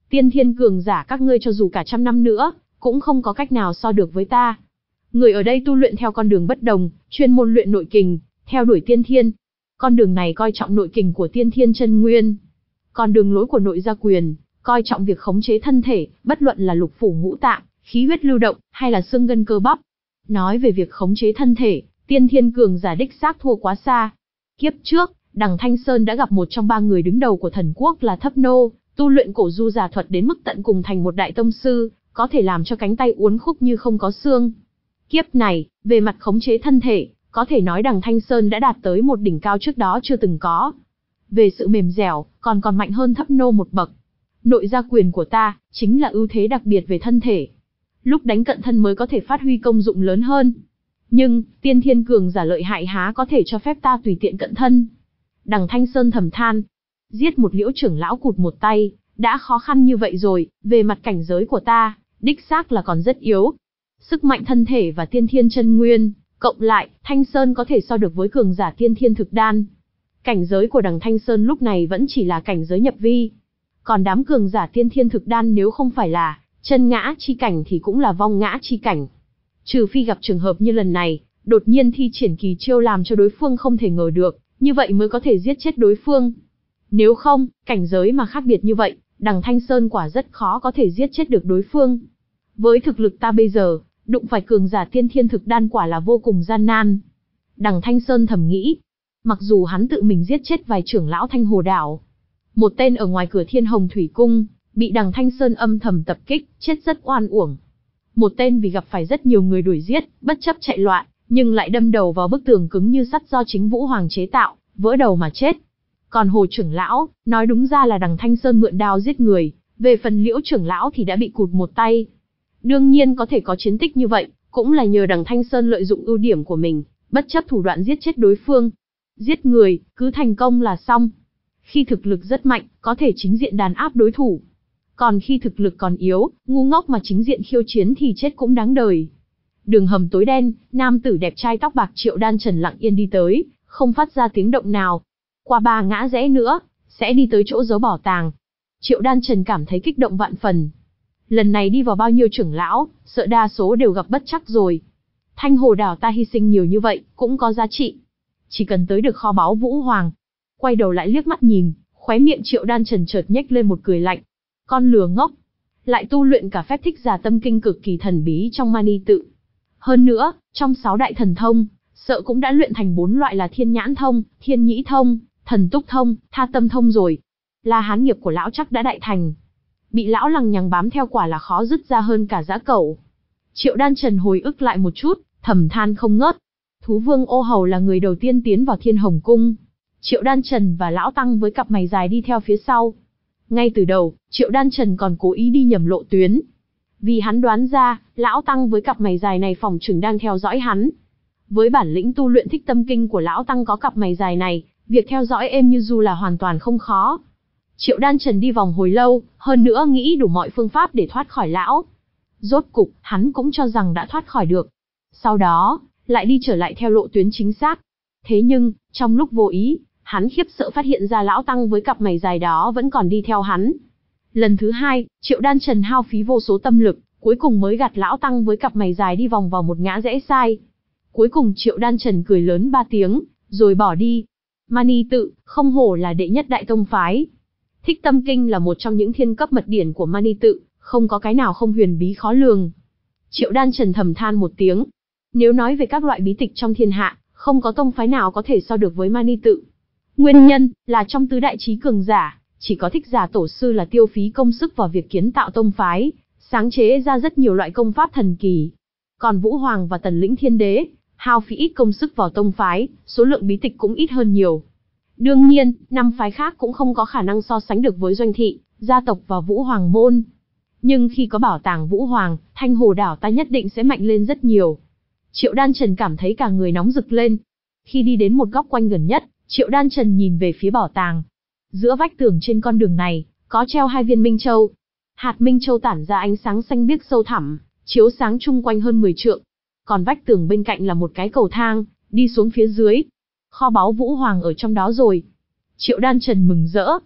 Tiên thiên cường giả các ngươi cho dù cả trăm năm nữa, cũng không có cách nào so được với ta. Người ở đây tu luyện theo con đường bất đồng, chuyên môn luyện nội kình, theo đuổi tiên thiên. Con đường này coi trọng nội kình của tiên thiên chân nguyên. Còn đường lối của nội gia quyền, coi trọng việc khống chế thân thể, bất luận là lục phủ ngũ tạng, khí huyết lưu động, hay là xương gân cơ bắp. Nói về việc khống chế thân thể, tiên thiên cường giả đích xác thua quá xa. Kiếp trước, Đằng Thanh Sơn đã gặp một trong ba người đứng đầu của thần quốc là Thấp Nô, tu luyện cổ du giả thuật đến mức tận cùng thành một đại tông sư, có thể làm cho cánh tay uốn khúc như không có xương. Kiếp này, về mặt khống chế thân thể, có thể nói Đằng Thanh Sơn đã đạt tới một đỉnh cao trước đó chưa từng có. Về sự mềm dẻo, còn còn mạnh hơn Thấp Nô một bậc. Nội gia quyền của ta, chính là ưu thế đặc biệt về thân thể. Lúc đánh cận thân mới có thể phát huy công dụng lớn hơn. Nhưng, tiên thiên cường giả lợi hại há có thể cho phép ta tùy tiện cận thân. Đằng Thanh Sơn thầm than. Giết một Liễu trưởng lão cụt một tay, đã khó khăn như vậy rồi, về mặt cảnh giới của ta, đích xác là còn rất yếu. Sức mạnh thân thể và tiên thiên chân nguyên, cộng lại, Thanh Sơn có thể so được với cường giả tiên thiên thực đan. Cảnh giới của Đằng Thanh Sơn lúc này vẫn chỉ là cảnh giới nhập vi. Còn đám cường giả tiên thiên thực đan nếu không phải là chân ngã chi cảnh thì cũng là vong ngã chi cảnh. Trừ phi gặp trường hợp như lần này, đột nhiên thi triển kỳ chiêu làm cho đối phương không thể ngờ được, như vậy mới có thể giết chết đối phương. Nếu không, cảnh giới mà khác biệt như vậy, Đằng Thanh Sơn quả rất khó có thể giết chết được đối phương. Với thực lực ta bây giờ, đụng phải cường giả tiên thiên thực đan quả là vô cùng gian nan. Đằng Thanh Sơn thầm nghĩ, mặc dù hắn tự mình giết chết vài trưởng lão Thanh Hồ Đảo, một tên ở ngoài cửa Thiên Hồng Thủy Cung, bị Đằng Thanh Sơn âm thầm tập kích, chết rất oan uổng. Một tên vì gặp phải rất nhiều người đuổi giết, bất chấp chạy loạn, nhưng lại đâm đầu vào bức tường cứng như sắt do chính Vũ Hoàng chế tạo, vỡ đầu mà chết. Còn Hồ trưởng lão, nói đúng ra là Đằng Thanh Sơn mượn đao giết người, về phần Liễu trưởng lão thì đã bị cụt một tay. Đương nhiên có thể có chiến tích như vậy, cũng là nhờ Đằng Thanh Sơn lợi dụng ưu điểm của mình, bất chấp thủ đoạn giết chết đối phương. Giết người, cứ thành công là xong. Khi thực lực rất mạnh, có thể chính diện đàn áp đối thủ. Còn khi thực lực còn yếu, ngu ngốc mà chính diện khiêu chiến thì chết cũng đáng đời. Đường hầm tối đen, nam tử đẹp trai tóc bạc Triệu Đan Trần lặng yên đi tới, không phát ra tiếng động nào. Qua ba ngã rẽ nữa, sẽ đi tới chỗ giấu bảo tàng. Triệu Đan Trần cảm thấy kích động vạn phần. Lần này đi vào bao nhiêu trưởng lão, sợ đa số đều gặp bất trắc rồi. Thanh Hồ Đảo ta hy sinh nhiều như vậy, cũng có giá trị. Chỉ cần tới được kho báu Vũ Hoàng. Quay đầu lại liếc mắt nhìn, khóe miệng Triệu Đan Trần chợt nhếch lên một cười lạnh. Con lừa ngốc, lại tu luyện cả phép thích giả tâm kinh cực kỳ thần bí trong mani tự. Hơn nữa, trong sáu đại thần thông, sợ cũng đã luyện thành bốn loại là thiên nhãn thông, thiên nhĩ thông, thần túc thông, tha tâm thông rồi. La Hán nghiệp của lão chắc đã đại thành. Bị lão lằng nhằng bám theo quả là khó dứt ra hơn cả dã cẩu. Triệu Đan Trần hồi ức lại một chút, thầm than không ngớt. Thú vương Ô Hầu là người đầu tiên tiến vào Thiên Hồng Cung. Triệu Đan Trần và lão tăng với cặp mày dài đi theo phía sau. Ngay từ đầu, Triệu Đan Trần còn cố ý đi nhầm lộ tuyến. Vì hắn đoán ra, lão tăng với cặp mày dài này phòng chừng đang theo dõi hắn. Với bản lĩnh tu luyện thích tâm kinh của lão tăng có cặp mày dài này, việc theo dõi êm như du là hoàn toàn không khó. Triệu Đan Trần đi vòng hồi lâu, hơn nữa nghĩ đủ mọi phương pháp để thoát khỏi lão. Rốt cục, hắn cũng cho rằng đã thoát khỏi được. Sau đó, lại đi trở lại theo lộ tuyến chính xác. Thế nhưng, trong lúc vô ý, hắn khiếp sợ phát hiện ra lão tăng với cặp mày dài đó vẫn còn đi theo hắn. Lần thứ hai, Triệu Đan Trần hao phí vô số tâm lực, cuối cùng mới gạt lão tăng với cặp mày dài đi vòng vào một ngã rẽ sai. Cuối cùng Triệu Đan Trần cười lớn ba tiếng, rồi bỏ đi. Mani tự, không hổ là đệ nhất đại tông phái. Thích tâm kinh là một trong những thiên cấp mật điển của Mani tự, không có cái nào không huyền bí khó lường. Triệu Đan Trần thầm than một tiếng. Nếu nói về các loại bí tịch trong thiên hạ, không có tông phái nào có thể so được với Mani tự. Nguyên nhân là trong tứ đại chí cường giả, chỉ có Thích Giả tổ sư là tiêu phí công sức vào việc kiến tạo tông phái, sáng chế ra rất nhiều loại công pháp thần kỳ. Còn Vũ Hoàng và Tần Lĩnh Thiên Đế, hao phí ít công sức vào tông phái, số lượng bí tịch cũng ít hơn nhiều. Đương nhiên, năm phái khác cũng không có khả năng so sánh được với Doanh Thị, gia tộc và Vũ Hoàng môn. Nhưng khi có bảo tàng Vũ Hoàng, Thanh Hồ Đảo ta nhất định sẽ mạnh lên rất nhiều. Triệu Đan Trần cảm thấy cả người nóng rực lên. Khi đi đến một góc quanh gần nhất, Triệu Đan Trần nhìn về phía bảo tàng. Giữa vách tường trên con đường này, có treo hai viên Minh Châu. Hạt Minh Châu tản ra ánh sáng xanh biếc sâu thẳm, chiếu sáng chung quanh hơn mười trượng. Còn vách tường bên cạnh là một cái cầu thang, đi xuống phía dưới. Kho báu Vũ Hoàng ở trong đó rồi. Triệu Đan Trần mừng rỡ.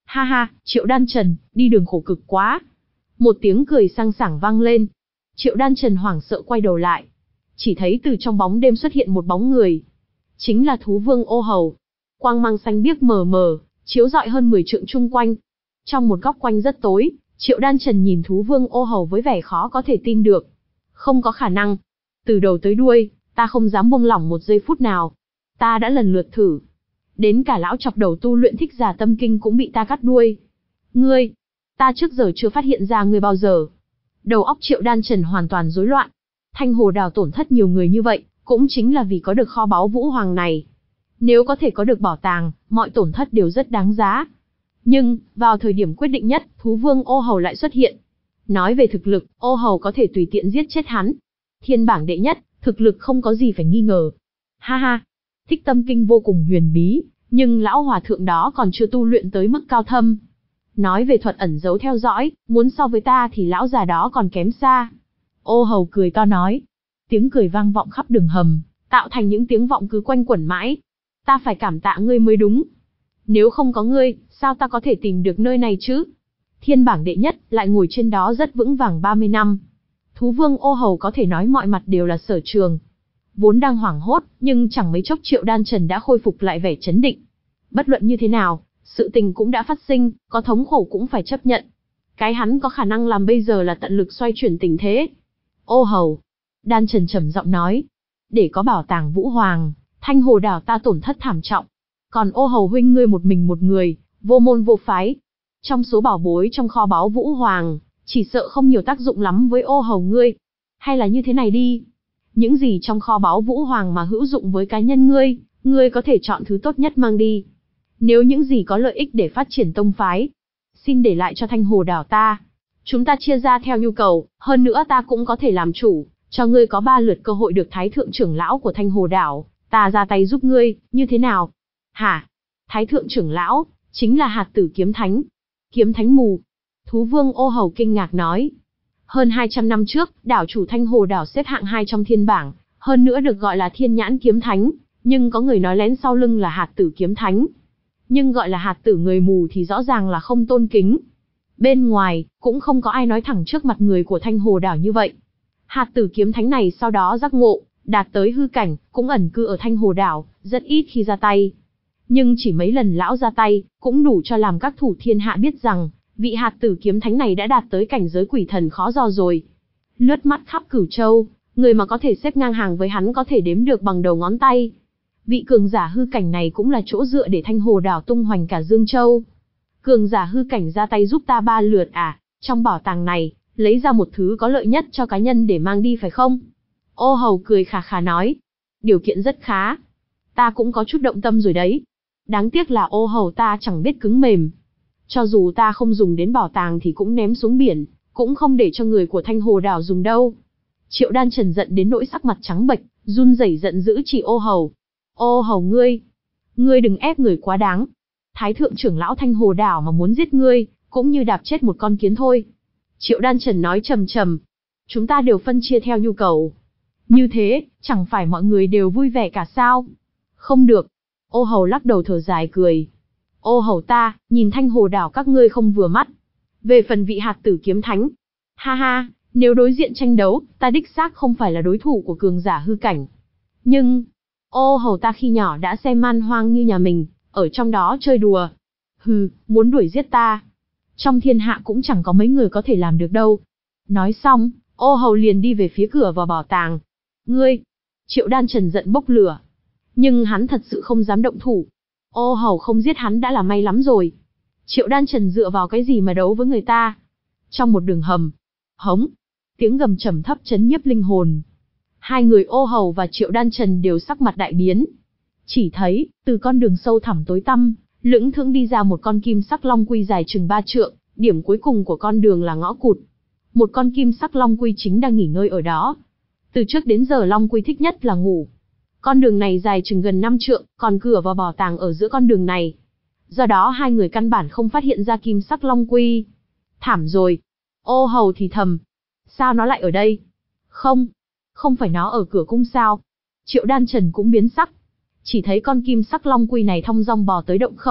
Ha ha, Triệu Đan Trần, đi đường khổ cực quá. Một tiếng cười sang sảng vang lên. Triệu Đan Trần hoảng sợ quay đầu lại. Chỉ thấy từ trong bóng đêm xuất hiện một bóng người. Chính là thú vương Ô Hầu. Quang mang xanh biếc mờ mờ, chiếu rọi hơn mười trượng chung quanh. Trong một góc quanh rất tối, Triệu Đan Trần nhìn thú vương Ô Hầu với vẻ khó có thể tin được. Không có khả năng. Từ đầu tới đuôi, ta không dám buông lỏng một giây phút nào. Ta đã lần lượt thử. Đến cả lão chọc đầu tu luyện thích giả tâm kinh cũng bị ta cắt đuôi. Ngươi, ta trước giờ chưa phát hiện ra ngươi bao giờ. Đầu óc Triệu Đan Trần hoàn toàn rối loạn. Thanh Hồ Đảo tổn thất nhiều người như vậy, cũng chính là vì có được kho báu Vũ Hoàng này. Nếu có thể có được bảo tàng, mọi tổn thất đều rất đáng giá. Nhưng, vào thời điểm quyết định nhất, thú vương Ô Hầu lại xuất hiện. Nói về thực lực, Ô Hầu có thể tùy tiện giết chết hắn. Thiên bảng đệ nhất, thực lực không có gì phải nghi ngờ. Ha ha, thích tâm kinh vô cùng huyền bí, nhưng lão hòa thượng đó còn chưa tu luyện tới mức cao thâm. Nói về thuật ẩn giấu theo dõi, muốn so với ta thì lão già đó còn kém xa. Ô Hầu cười to nói. Tiếng cười vang vọng khắp đường hầm, tạo thành những tiếng vọng cứ quanh quẩn mãi. Ta phải cảm tạ ngươi mới đúng. Nếu không có ngươi, sao ta có thể tìm được nơi này chứ? Thiên bảng đệ nhất, lại ngồi trên đó rất vững vàng ba mươi năm. Thú vương Ô Hầu có thể nói mọi mặt đều là sở trường. Vốn đang hoảng hốt, nhưng chẳng mấy chốc Triệu Đan Trần đã khôi phục lại vẻ chấn định. Bất luận như thế nào, sự tình cũng đã phát sinh, có thống khổ cũng phải chấp nhận. Cái hắn có khả năng làm bây giờ là tận lực xoay chuyển tình thế. Ô Hầu, Đan Trần trầm giọng nói, để có bảo tàng Vũ Hoàng, Thanh Hồ Đảo ta tổn thất thảm trọng. Còn Ô Hầu huynh ngươi một mình một người, vô môn vô phái. Trong số bảo bối trong kho báu Vũ Hoàng, chỉ sợ không nhiều tác dụng lắm với Ô Hầu ngươi. Hay là như thế này đi, những gì trong kho báu Vũ Hoàng mà hữu dụng với cá nhân ngươi, ngươi có thể chọn thứ tốt nhất mang đi. Nếu những gì có lợi ích để phát triển tông phái, xin để lại cho Thanh Hồ Đảo ta. Chúng ta chia ra theo nhu cầu, hơn nữa ta cũng có thể làm chủ, cho ngươi có ba lượt cơ hội được Thái Thượng trưởng lão của Thanh Hồ Đảo, ta ra tay giúp ngươi, như thế nào? Hả? Thái Thượng trưởng lão, chính là Hạt Tử Kiếm Thánh. Kiếm Thánh mù. Thú vương Ô Hầu kinh ngạc nói. Hơn hai trăm năm trước, đảo chủ Thanh Hồ Đảo xếp hạng hai trong thiên bảng, hơn nữa được gọi là Thiên Nhãn Kiếm Thánh, nhưng có người nói lén sau lưng là Hạt Tử Kiếm Thánh. Nhưng gọi là hạt tử người mù thì rõ ràng là không tôn kính. Bên ngoài, cũng không có ai nói thẳng trước mặt người của Thanh Hồ Đảo như vậy. Hạt Tử Kiếm Thánh này sau đó giác ngộ, đạt tới hư cảnh, cũng ẩn cư ở Thanh Hồ Đảo, rất ít khi ra tay. Nhưng chỉ mấy lần lão ra tay, cũng đủ cho làm các thủ thiên hạ biết rằng, vị Hạt Tử Kiếm Thánh này đã đạt tới cảnh giới quỷ thần khó dò rồi. Lướt mắt khắp Cửu Châu, người mà có thể xếp ngang hàng với hắn có thể đếm được bằng đầu ngón tay. Vị cường giả hư cảnh này cũng là chỗ dựa để Thanh Hồ Đảo tung hoành cả Dương Châu. Cường giả hư cảnh ra tay giúp ta ba lượt à, trong bảo tàng này, lấy ra một thứ có lợi nhất cho cá nhân để mang đi phải không? Ô Hầu cười khà khà nói. Điều kiện rất khá. Ta cũng có chút động tâm rồi đấy. Đáng tiếc là Ô Hầu ta chẳng biết cứng mềm. Cho dù ta không dùng đến bảo tàng thì cũng ném xuống biển, cũng không để cho người của Thanh Hồ Đảo dùng đâu. Triệu Đan Trần giận đến nỗi sắc mặt trắng bệch, run rẩy giận dữ chỉ Ô Hầu. Ô Hầu ngươi, ngươi đừng ép người quá đáng. Thái Thượng trưởng lão Thanh Hồ Đảo mà muốn giết ngươi, cũng như đạp chết một con kiến thôi. Triệu Đan Trần nói trầm trầm. Chúng ta đều phân chia theo nhu cầu. Như thế, chẳng phải mọi người đều vui vẻ cả sao? Không được. Ô Hầu lắc đầu thở dài cười. Ô Hầu ta, nhìn Thanh Hồ Đảo các ngươi không vừa mắt. Về phần vị Hạt Tử Kiếm Thánh, ha ha, nếu đối diện tranh đấu, ta đích xác không phải là đối thủ của cường giả hư cảnh. Nhưng, Ô Hầu ta khi nhỏ đã xem man hoang như nhà mình, ở trong đó chơi đùa. Hừ, muốn đuổi giết ta, trong thiên hạ cũng chẳng có mấy người có thể làm được đâu. Nói xong, Ô Hầu liền đi về phía cửa vào bảo tàng. Ngươi! Triệu Đan Trần giận bốc lửa. Nhưng hắn thật sự không dám động thủ. Ô Hầu không giết hắn đã là may lắm rồi. Triệu Đan Trần dựa vào cái gì mà đấu với người ta? Trong một đường hầm, hống, tiếng gầm trầm thấp chấn nhiếp linh hồn. Hai người Ô Hầu và Triệu Đan Trần đều sắc mặt đại biến. Chỉ thấy, từ con đường sâu thẳm tối tăm, lững thững đi ra một con kim sắc long quy dài chừng ba trượng, điểm cuối cùng của con đường là ngõ cụt. Một con kim sắc long quy chính đang nghỉ ngơi ở đó. Từ trước đến giờ long quy thích nhất là ngủ. Con đường này dài chừng gần năm trượng, còn cửa vào bảo tàng ở giữa con đường này. Do đó hai người căn bản không phát hiện ra kim sắc long quy. Thảm rồi. Ô Hầu thì thầm. Sao nó lại ở đây? Không. Không phải nó ở cửa cung sao? Triệu Đan Trần cũng biến sắc. Chỉ thấy con kim sắc long quy này thong dong bò tới động khẩu,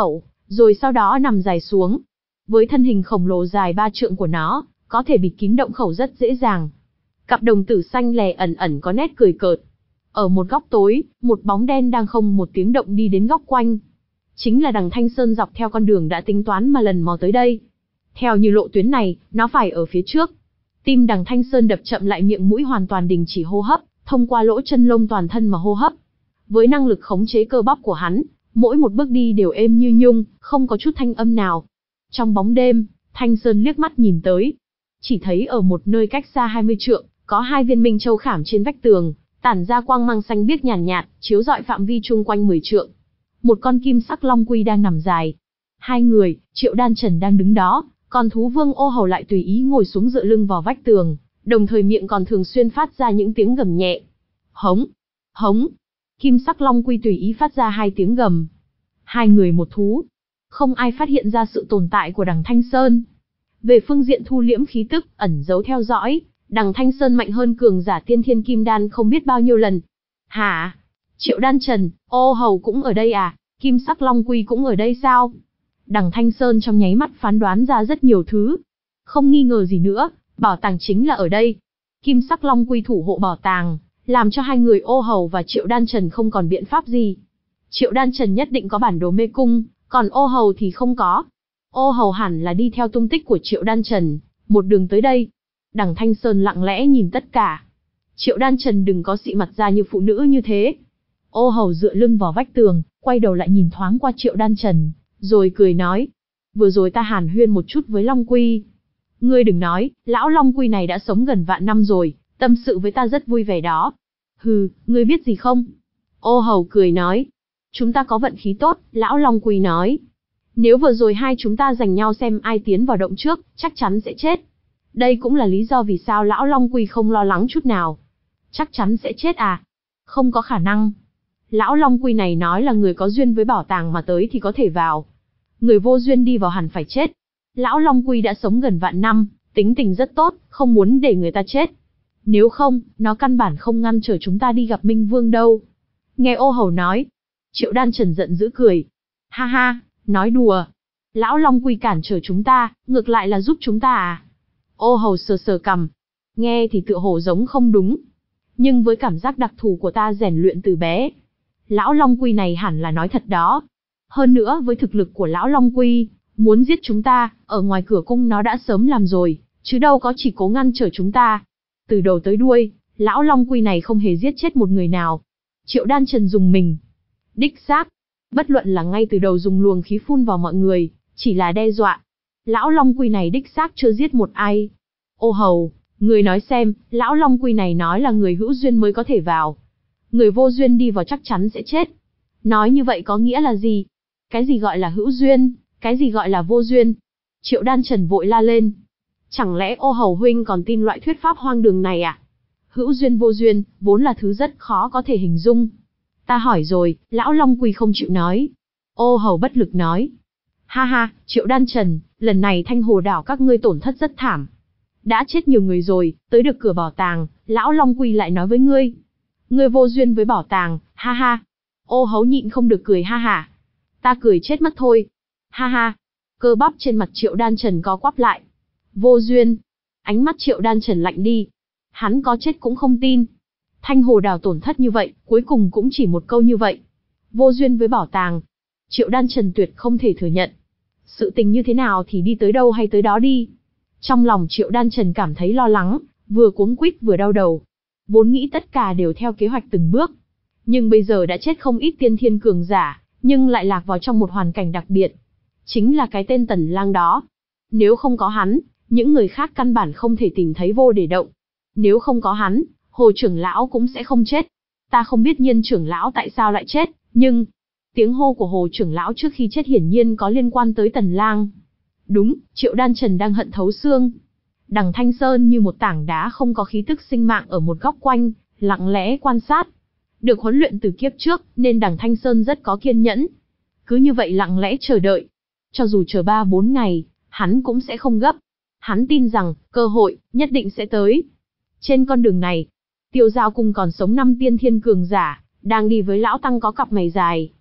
rồi sau đó nằm dài xuống. Với thân hình khổng lồ dài ba trượng của nó, có thể bịt kín động khẩu rất dễ dàng. Cặp đồng tử xanh lè ẩn ẩn có nét cười cợt. Ở một góc tối, một bóng đen đang không một tiếng động đi đến góc quanh. Chính là đằng Thanh Sơn dọc theo con đường đã tính toán mà lần mò tới đây. Theo như lộ tuyến này, nó phải ở phía trước. Tim đằng Thanh Sơn đập chậm lại, miệng mũi hoàn toàn đình chỉ hô hấp, thông qua lỗ chân lông toàn thân mà hô hấp. Với năng lực khống chế cơ bắp của hắn, mỗi một bước đi đều êm như nhung, không có chút thanh âm nào. Trong bóng đêm, Thanh Sơn liếc mắt nhìn tới. Chỉ thấy ở một nơi cách xa hai mươi trượng, có hai viên minh châu khảm trên vách tường, tản ra quang mang xanh biếc nhàn nhạt, nhạt, chiếu rọi phạm vi chung quanh mười trượng. Một con kim sắc long quy đang nằm dài. Hai người, Triệu Đan Trần đang đứng đó, còn thú vương Ô Hầu lại tùy ý ngồi xuống dựa lưng vào vách tường, đồng thời miệng còn thường xuyên phát ra những tiếng gầm nhẹ. Hống, hống. Kim sắc long quy tùy ý phát ra hai tiếng gầm. Hai người một thú. Không ai phát hiện ra sự tồn tại của đằng Thanh Sơn. Về phương diện thu liễm khí tức, ẩn giấu theo dõi, đằng Thanh Sơn mạnh hơn cường giả tiên thiên kim đan không biết bao nhiêu lần. Hả? Triệu Đan Trần, Ô Hầu cũng ở đây à? Kim sắc long quy cũng ở đây sao? Đằng Thanh Sơn trong nháy mắt phán đoán ra rất nhiều thứ. Không nghi ngờ gì nữa, bảo tàng chính là ở đây. Kim sắc long quy thủ hộ bảo tàng, làm cho hai người Ô Hầu và Triệu Đan Trần không còn biện pháp gì. Triệu Đan Trần nhất định có bản đồ mê cung, còn Ô Hầu thì không có. Ô Hầu hẳn là đi theo tung tích của Triệu Đan Trần, một đường tới đây. Đằng Thanh Sơn lặng lẽ nhìn tất cả. Triệu Đan Trần đừng có xị mặt ra như phụ nữ như thế. Ô Hầu dựa lưng vào vách tường, quay đầu lại nhìn thoáng qua Triệu Đan Trần, rồi cười nói. Vừa rồi ta hàn huyên một chút với Long Quy. Ngươi đừng nói, lão Long Quy này đã sống gần vạn năm rồi, tâm sự với ta rất vui vẻ đó. Hừ, ngươi biết gì không? Ô Hầu cười nói. Chúng ta có vận khí tốt, lão Long Quy nói. Nếu vừa rồi hai chúng ta giành nhau xem ai tiến vào động trước, chắc chắn sẽ chết. Đây cũng là lý do vì sao lão Long Quy không lo lắng chút nào. Chắc chắn sẽ chết à? Không có khả năng. Lão Long Quy này nói là người có duyên với bảo tàng mà tới thì có thể vào. Người vô duyên đi vào hẳn phải chết. Lão Long Quy đã sống gần vạn năm, tính tình rất tốt, không muốn để người ta chết. Nếu không, nó căn bản không ngăn trở chúng ta đi gặp Minh Vương đâu. Nghe Ô Hầu nói. Triệu Đan Trần giận dữ cười. Ha ha, nói đùa. Lão Long Quy cản trở chúng ta, ngược lại là giúp chúng ta à? Ô Hầu sờ sờ cằm. Nghe thì tựa hồ giống không đúng. Nhưng với cảm giác đặc thù của ta rèn luyện từ bé, lão Long Quy này hẳn là nói thật đó. Hơn nữa với thực lực của lão Long Quy, muốn giết chúng ta, ở ngoài cửa cung nó đã sớm làm rồi, chứ đâu có chỉ cố ngăn trở chúng ta. Từ đầu tới đuôi, lão Long Quy này không hề giết chết một người nào. Triệu Đan Trần dùng mình. Đích xác. Bất luận là ngay từ đầu dùng luồng khí phun vào mọi người, chỉ là đe dọa. Lão Long Quy này đích xác chưa giết một ai. Ô Hầu, người nói xem, lão Long Quy này nói là người hữu duyên mới có thể vào. Người vô duyên đi vào chắc chắn sẽ chết. Nói như vậy có nghĩa là gì? Cái gì gọi là hữu duyên, cái gì gọi là vô duyên? Triệu Đan Trần vội la lên. Chẳng lẽ Ô Hầu huynh còn tin loại thuyết pháp hoang đường này à? Hữu duyên vô duyên, vốn là thứ rất khó có thể hình dung. Ta hỏi rồi, lão Long Quy không chịu nói. Ô Hầu bất lực nói. Ha ha, Triệu Đan Trần, lần này Thanh Hồ đảo các ngươi tổn thất rất thảm. Đã chết nhiều người rồi, tới được cửa bảo tàng, lão Long Quy lại nói với ngươi. Ngươi vô duyên với bảo tàng, ha ha. Ô Hấu nhịn không được cười ha ha. Ta cười chết mất thôi. Ha ha. Cơ bắp trên mặt Triệu Đan Trần co quắp lại. Vô duyên. Ánh mắt Triệu Đan Trần lạnh đi. Hắn có chết cũng không tin. Thanh Hồ đảo tổn thất như vậy, cuối cùng cũng chỉ một câu như vậy. Vô duyên với bảo tàng. Triệu Đan Trần tuyệt không thể thừa nhận. Sự tình như thế nào thì đi tới đâu hay tới đó đi. Trong lòng Triệu Đan Trần cảm thấy lo lắng, vừa cuống quýt vừa đau đầu. Vốn nghĩ tất cả đều theo kế hoạch từng bước. Nhưng bây giờ đã chết không ít tiên thiên cường giả, nhưng lại lạc vào trong một hoàn cảnh đặc biệt. Chính là cái tên Tần Lang đó. Nếu không có hắn, những người khác căn bản không thể tìm thấy vô để động. Nếu không có hắn, Hồ trưởng lão cũng sẽ không chết. Ta không biết Nhiên trưởng lão tại sao lại chết, nhưng tiếng hô của Hồ trưởng lão trước khi chết hiển nhiên có liên quan tới Tần Lang. Đúng, Triệu Đan Trần đang hận thấu xương. Đằng Thanh Sơn như một tảng đá không có khí tức sinh mạng ở một góc quanh, lặng lẽ quan sát. Được huấn luyện từ kiếp trước, nên đằng Thanh Sơn rất có kiên nhẫn. Cứ như vậy lặng lẽ chờ đợi. Cho dù chờ ba bốn ngày, hắn cũng sẽ không gấp. Hắn tin rằng, cơ hội, nhất định sẽ tới. Trên con đường này, Tiêu Giao Cung còn sống năm tiên thiên cường giả, đang đi với lão tăng có cặp mày dài.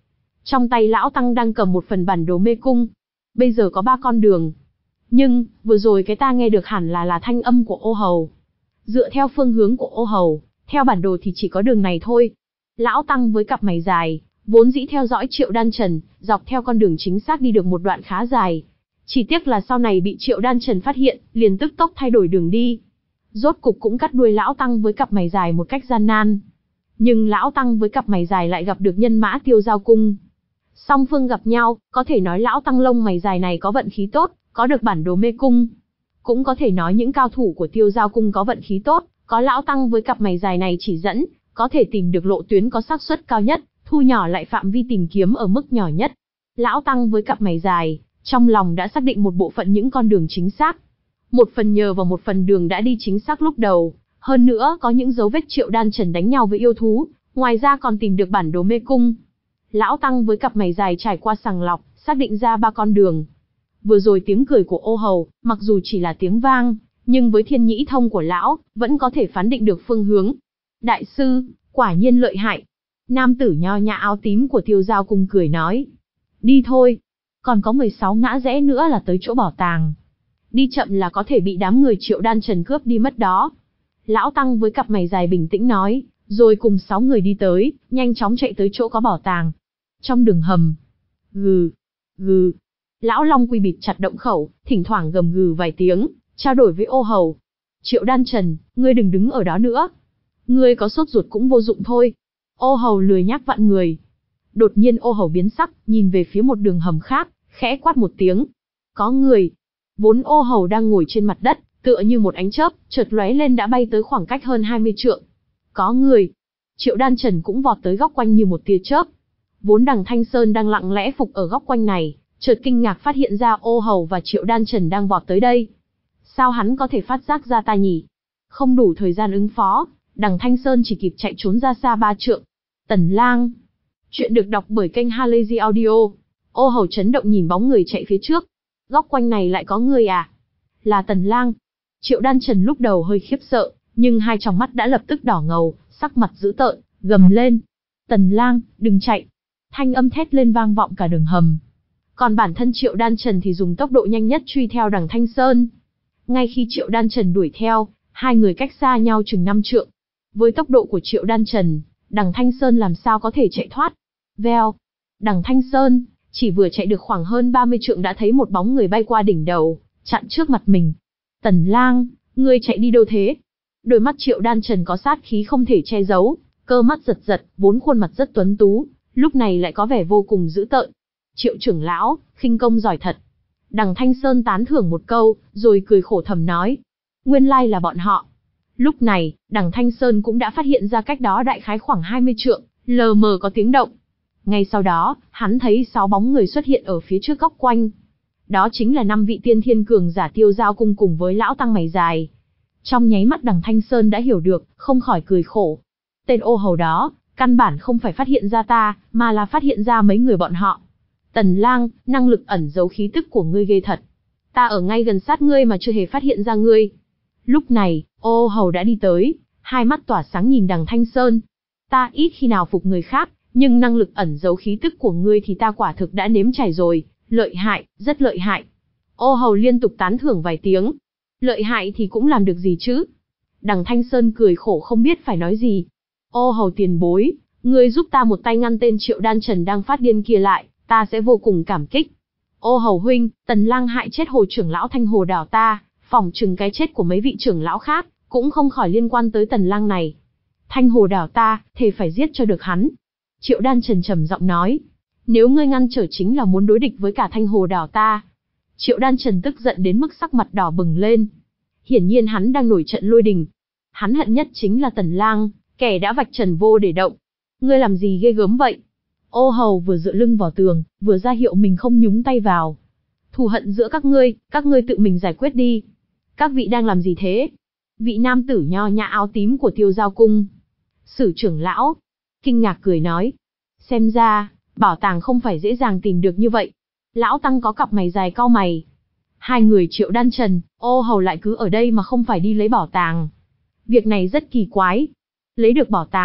Trong tay lão tăng đang cầm một phần bản đồ mê cung. Bây giờ có ba con đường. Nhưng, vừa rồi cái ta nghe được hẳn là là thanh âm của ô hầu. Dựa theo phương hướng của ô hầu, theo bản đồ thì chỉ có đường này thôi. Lão tăng với cặp mày dài, vốn dĩ theo dõi Triệu Đan Trần, dọc theo con đường chính xác đi được một đoạn khá dài. Chỉ tiếc là sau này bị Triệu Đan Trần phát hiện, liền tức tốc thay đổi đường đi. Rốt cục cũng cắt đuôi lão tăng với cặp mày dài một cách gian nan. Nhưng lão tăng với cặp mày dài lại gặp được nhân mã Tiêu Giao Cung. Song phương gặp nhau, có thể nói lão tăng lông mày dài này có vận khí tốt, có được bản đồ mê cung. Cũng có thể nói những cao thủ của Tiêu Giao Cung có vận khí tốt, có lão tăng với cặp mày dài này chỉ dẫn, có thể tìm được lộ tuyến có xác suất cao nhất, thu nhỏ lại phạm vi tìm kiếm ở mức nhỏ nhất. Lão tăng với cặp mày dài, trong lòng đã xác định một bộ phận những con đường chính xác. Một phần nhờ vào một phần đường đã đi chính xác lúc đầu, hơn nữa có những dấu vết Triệu Đan Trần đánh nhau với yêu thú, ngoài ra còn tìm được bản đồ mê cung. Lão tăng với cặp mày dài trải qua sàng lọc, xác định ra ba con đường. Vừa rồi tiếng cười của ô hầu, mặc dù chỉ là tiếng vang, nhưng với thiên nhĩ thông của lão, vẫn có thể phán định được phương hướng. Đại sư, quả nhiên lợi hại. Nam tử nho nhã áo tím của Tiêu Giao Cung cười nói. Đi thôi. Còn có mười sáu ngã rẽ nữa là tới chỗ bảo tàng. Đi chậm là có thể bị đám người Triệu Đan Trần cướp đi mất đó. Lão tăng với cặp mày dài bình tĩnh nói, rồi cùng sáu người đi tới, nhanh chóng chạy tới chỗ có bảo tàng. Trong đường hầm. Gừ, gừ. Lão Long Quy bịt chặt động khẩu, thỉnh thoảng gầm gừ vài tiếng, trao đổi với ô hầu. Triệu Đan Trần, ngươi đừng đứng ở đó nữa. Ngươi có sốt ruột cũng vô dụng thôi. Ô hầu lười nhác vặn người. Đột nhiên ô hầu biến sắc, nhìn về phía một đường hầm khác, khẽ quát một tiếng. Có người. Vốn ô hầu đang ngồi trên mặt đất, tựa như một ánh chớp, chợt lóe lên đã bay tới khoảng cách hơn hai mươi trượng. Có người. Triệu Đan Trần cũng vọt tới góc quanh như một tia chớp. Vốn Đằng Thanh Sơn đang lặng lẽ phục ở góc quanh này, chợt kinh ngạc phát hiện ra ô hầu và Triệu Đan Trần đang vọt tới đây. Sao hắn có thể phát giác ra ta nhỉ? Không đủ thời gian ứng phó, Đằng Thanh Sơn chỉ kịp chạy trốn ra xa ba trượng. Tần Lang. Chuyện được đọc bởi kênh Halazy Audio. Ô hầu chấn động nhìn bóng người chạy phía trước. Góc quanh này lại có người à? Là Tần Lang. Triệu Đan Trần lúc đầu hơi khiếp sợ, nhưng hai tròng mắt đã lập tức đỏ ngầu, sắc mặt dữ tợn, gầm lên. Tần Lang, đừng chạy. Thanh âm thét lên vang vọng cả đường hầm. Còn bản thân Triệu Đan Trần thì dùng tốc độ nhanh nhất truy theo Đằng Thanh Sơn. Ngay khi Triệu Đan Trần đuổi theo, hai người cách xa nhau chừng năm trượng. Với tốc độ của Triệu Đan Trần, Đằng Thanh Sơn làm sao có thể chạy thoát. Veo. Đằng Thanh Sơn, chỉ vừa chạy được khoảng hơn ba mươi trượng đã thấy một bóng người bay qua đỉnh đầu, chặn trước mặt mình. Tần Lang, ngươi chạy đi đâu thế? Đôi mắt Triệu Đan Trần có sát khí không thể che giấu, cơ mắt giật giật, vốn khuôn mặt rất tuấn tú, lúc này lại có vẻ vô cùng dữ tợn. Triệu trưởng lão, khinh công giỏi thật. Đằng Thanh Sơn tán thưởng một câu, rồi cười khổ thầm nói. Nguyên lai là bọn họ. Lúc này, Đằng Thanh Sơn cũng đã phát hiện ra cách đó đại khái khoảng hai mươi trượng, lờ mờ có tiếng động. Ngay sau đó, hắn thấy sáu bóng người xuất hiện ở phía trước góc quanh. Đó chính là năm vị tiên thiên cường giả Tiêu Giao Cung cùng với lão tăng mày dài. Trong nháy mắt Đằng Thanh Sơn đã hiểu được, không khỏi cười khổ. Tên ô hầu đó, căn bản không phải phát hiện ra ta, mà là phát hiện ra mấy người bọn họ. Tần Lang, năng lực ẩn giấu khí tức của ngươi ghê thật. Ta ở ngay gần sát ngươi mà chưa hề phát hiện ra ngươi. Lúc này, ô hầu đã đi tới, hai mắt tỏa sáng nhìn Đằng Thanh Sơn. Ta ít khi nào phục người khác, nhưng năng lực ẩn giấu khí tức của ngươi thì ta quả thực đã nếm trải rồi, lợi hại, rất lợi hại. Ô hầu liên tục tán thưởng vài tiếng. Lợi hại thì cũng làm được gì chứ? Đằng Thanh Sơn cười khổ không biết phải nói gì. Ô hầu tiền bối, ngươi giúp ta một tay ngăn tên Triệu Đan Trần đang phát điên kia lại, ta sẽ vô cùng cảm kích. Ô hầu huynh, Tần Lang hại chết hồ trưởng lão Thanh Hồ Đảo ta, phỏng chừng cái chết của mấy vị trưởng lão khác, cũng không khỏi liên quan tới Tần Lang này. Thanh Hồ Đảo ta, thề phải giết cho được hắn. Triệu Đan Trần trầm giọng nói. Nếu ngươi ngăn trở chính là muốn đối địch với cả Thanh Hồ Đảo ta. Triệu Đan Trần tức giận đến mức sắc mặt đỏ bừng lên. Hiển nhiên hắn đang nổi trận lôi đình. Hắn hận nhất chính là Tần Lang, kẻ đã vạch trần vô để động. Ngươi làm gì ghê gớm vậy? Ô hầu vừa dựa lưng vào tường, vừa ra hiệu mình không nhúng tay vào. Thù hận giữa các ngươi, các ngươi tự mình giải quyết đi. Các vị đang làm gì thế? Vị nam tử nho nhã áo tím của Tiêu Giao Cung. Sử trưởng lão. Kinh ngạc cười nói. Xem ra, bảo tàng không phải dễ dàng tìm được như vậy. Lão tăng có cặp mày dài cau mày. Hai người Triệu Đan Trần, ô hầu lại cứ ở đây mà không phải đi lấy bảo tàng. Việc này rất kỳ quái. Lấy được bảo tàng,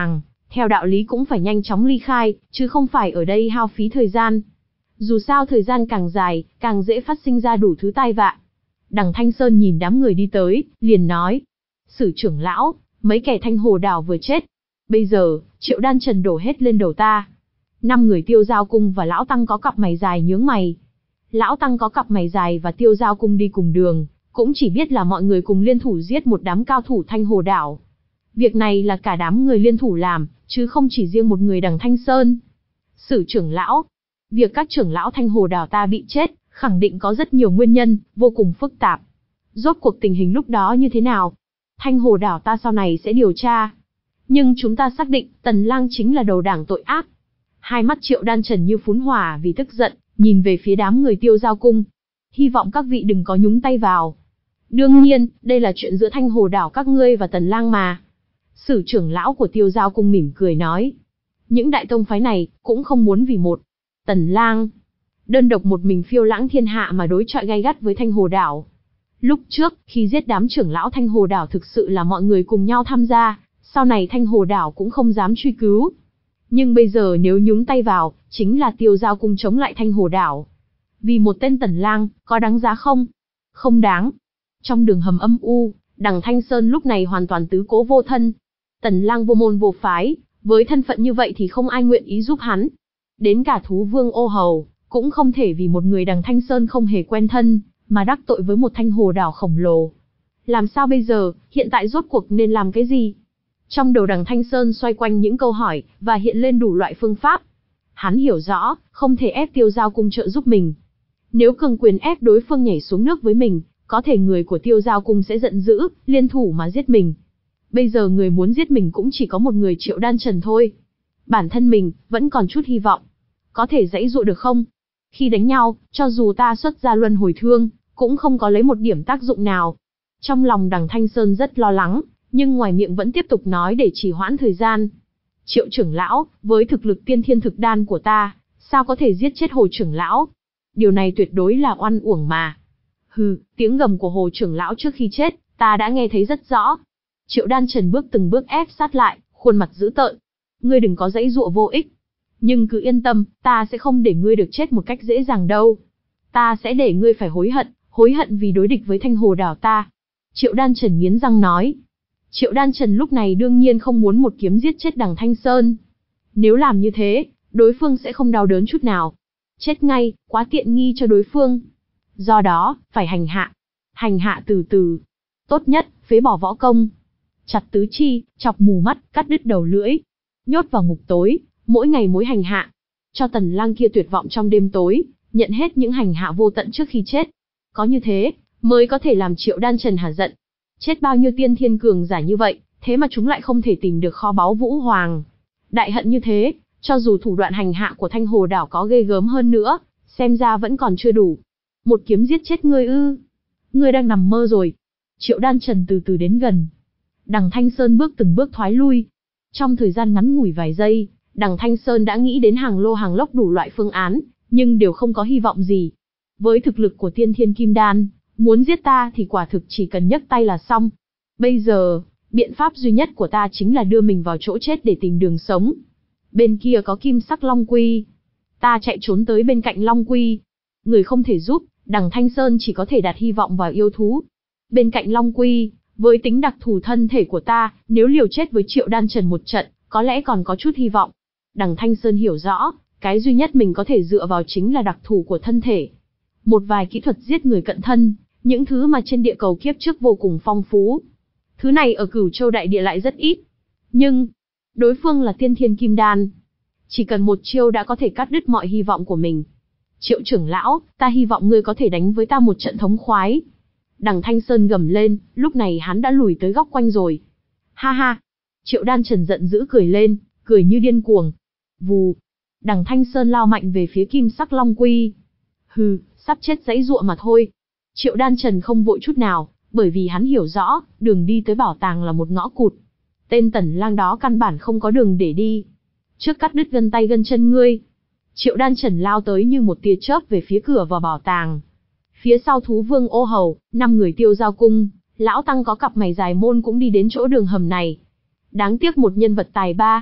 Theo đạo lý cũng phải nhanh chóng ly khai, chứ không phải ở đây hao phí thời gian. Dù sao thời gian càng dài, càng dễ phát sinh ra đủ thứ tai vạ. Đằng Thanh Sơn nhìn đám người đi tới, liền nói. Sử trưởng lão, mấy kẻ Thanh Hồ Đảo vừa chết. Bây giờ, Triệu Đan Trần đổ hết lên đầu ta. Năm người Tiêu Giao Cung và Lão Tăng có cặp mày dài nhướng mày. Lão Tăng có cặp mày dài và Tiêu Giao Cung đi cùng đường, cũng chỉ biết là mọi người cùng liên thủ giết một đám cao thủ Thanh Hồ Đảo. Việc này là cả đám người liên thủ làm, chứ không chỉ riêng một người đằng Thanh Sơn. Sử trưởng lão, việc các trưởng lão Thanh Hồ Đảo ta bị chết, khẳng định có rất nhiều nguyên nhân, vô cùng phức tạp. Rốt cuộc tình hình lúc đó như thế nào? Thanh Hồ Đảo ta sau này sẽ điều tra. Nhưng chúng ta xác định, Tần Lang chính là đầu đảng tội ác. Hai mắt Triệu Đan Trần như phún hỏa vì tức giận, nhìn về phía đám người Tiêu Giao Cung. Hy vọng các vị đừng có nhúng tay vào. Đương nhiên, đây là chuyện giữa Thanh Hồ Đảo các ngươi và Tần Lang mà. Sử trưởng lão của Tiêu Giao Cung mỉm cười nói. Những đại tông phái này, cũng không muốn vì một Tần Lang đơn độc một mình phiêu lãng thiên hạ mà đối chọi gay gắt với Thanh Hồ Đảo. Lúc trước, khi giết đám trưởng lão Thanh Hồ Đảo thực sự là mọi người cùng nhau tham gia, sau này Thanh Hồ Đảo cũng không dám truy cứu. Nhưng bây giờ nếu nhúng tay vào, chính là Tiêu Giao Cung chống lại Thanh Hồ Đảo. Vì một tên Tần Lang, có đáng giá không? Không đáng. Trong đường hầm âm u, đằng Thanh Sơn lúc này hoàn toàn tứ cố vô thân. Tần Lang vô môn vô phái, với thân phận như vậy thì không ai nguyện ý giúp hắn. Đến cả thú vương ô hầu, cũng không thể vì một người đằng Thanh Sơn không hề quen thân, mà đắc tội với một Thanh Hồ Đảo khổng lồ. Làm sao bây giờ, hiện tại rốt cuộc nên làm cái gì? Trong đầu đằng Thanh Sơn xoay quanh những câu hỏi, và hiện lên đủ loại phương pháp. Hắn hiểu rõ, không thể ép Tiêu Giao Cung trợ giúp mình. Nếu cường quyền ép đối phương nhảy xuống nước với mình, có thể người của Tiêu Giao Cung sẽ giận dữ, liên thủ mà giết mình. Bây giờ người muốn giết mình cũng chỉ có một người Triệu Đan Trần thôi. Bản thân mình, vẫn còn chút hy vọng. Có thể giãy dụa được không? Khi đánh nhau, cho dù ta xuất ra luân hồi thương, cũng không có lấy một điểm tác dụng nào. Trong lòng đằng Thanh Sơn rất lo lắng, nhưng ngoài miệng vẫn tiếp tục nói để trì hoãn thời gian. Triệu trưởng lão, với thực lực tiên thiên thực đan của ta, sao có thể giết chết Hồ trưởng lão? Điều này tuyệt đối là oan uổng mà. Hừ, tiếng gầm của Hồ trưởng lão trước khi chết, ta đã nghe thấy rất rõ. Triệu Đan Trần bước từng bước ép sát lại, khuôn mặt dữ tợn. Ngươi đừng có giãy giụa vô ích. Nhưng cứ yên tâm, ta sẽ không để ngươi được chết một cách dễ dàng đâu. Ta sẽ để ngươi phải hối hận, hối hận vì đối địch với Thanh Hồ Đảo ta. Triệu Đan Trần nghiến răng nói. Triệu Đan Trần lúc này đương nhiên không muốn một kiếm giết chết đằng Thanh Sơn. Nếu làm như thế, đối phương sẽ không đau đớn chút nào. Chết ngay, quá tiện nghi cho đối phương. Do đó, phải hành hạ. Hành hạ từ từ. Tốt nhất, phế bỏ võ công. Chặt tứ chi, chọc mù mắt, cắt đứt đầu lưỡi. Nhốt vào ngục tối, mỗi ngày mỗi hành hạ. Cho Tần Lang kia tuyệt vọng trong đêm tối, nhận hết những hành hạ vô tận trước khi chết. Có như thế, mới có thể làm Triệu Đan Trần hả giận. Chết bao nhiêu tiên thiên cường giả như vậy, thế mà chúng lại không thể tìm được kho báu Vũ Hoàng. Đại hận như thế, cho dù thủ đoạn hành hạ của Thanh Hồ Đảo có ghê gớm hơn nữa, xem ra vẫn còn chưa đủ. Một kiếm giết chết ngươi ư? Ngươi đang nằm mơ rồi. Triệu Đan Trần từ từ đến gần. Đằng Thanh Sơn bước từng bước thoái lui. Trong thời gian ngắn ngủi vài giây, đằng Thanh Sơn đã nghĩ đến hàng lô hàng lốc đủ loại phương án, nhưng đều không có hy vọng gì. Với thực lực của tiên thiên kim đan, muốn giết ta thì quả thực chỉ cần nhấc tay là xong. Bây giờ, biện pháp duy nhất của ta chính là đưa mình vào chỗ chết để tìm đường sống. Bên kia có kim sắc Long Quy. Ta chạy trốn tới bên cạnh Long Quy. Người không thể giúp, đằng Thanh Sơn chỉ có thể đặt hy vọng vào yêu thú. Bên cạnh Long Quy, với tính đặc thù thân thể của ta, nếu liều chết với Triệu Đan Trần một trận, có lẽ còn có chút hy vọng. Đằng Thanh Sơn hiểu rõ, cái duy nhất mình có thể dựa vào chính là đặc thù của thân thể. Một vài kỹ thuật giết người cận thân, những thứ mà trên địa cầu kiếp trước vô cùng phong phú. Thứ này ở Cửu Châu đại địa lại rất ít. Nhưng, đối phương là tiên thiên kim đan. Chỉ cần một chiêu đã có thể cắt đứt mọi hy vọng của mình. Triệu trưởng lão, ta hy vọng ngươi có thể đánh với ta một trận thống khoái. Đằng Thanh Sơn gầm lên, lúc này hắn đã lùi tới góc quanh rồi. Ha ha! Triệu Đan Trần giận dữ cười lên, cười như điên cuồng. Vù! Đằng Thanh Sơn lao mạnh về phía kim sắc Long Quy. Hừ, sắp chết giãy giụa mà thôi. Triệu Đan Trần không vội chút nào, bởi vì hắn hiểu rõ, đường đi tới bảo tàng là một ngõ cụt. Tên Tần Lang đó căn bản không có đường để đi. Trước cắt đứt gân tay gân chân ngươi. Triệu Đan Trần lao tới như một tia chớp về phía cửa vào bảo tàng. Phía sau thú vương ô hầu, năm người Tiêu Giao Cung, Lão Tăng có cặp mày dài môn cũng đi đến chỗ đường hầm này. Đáng tiếc một nhân vật tài ba.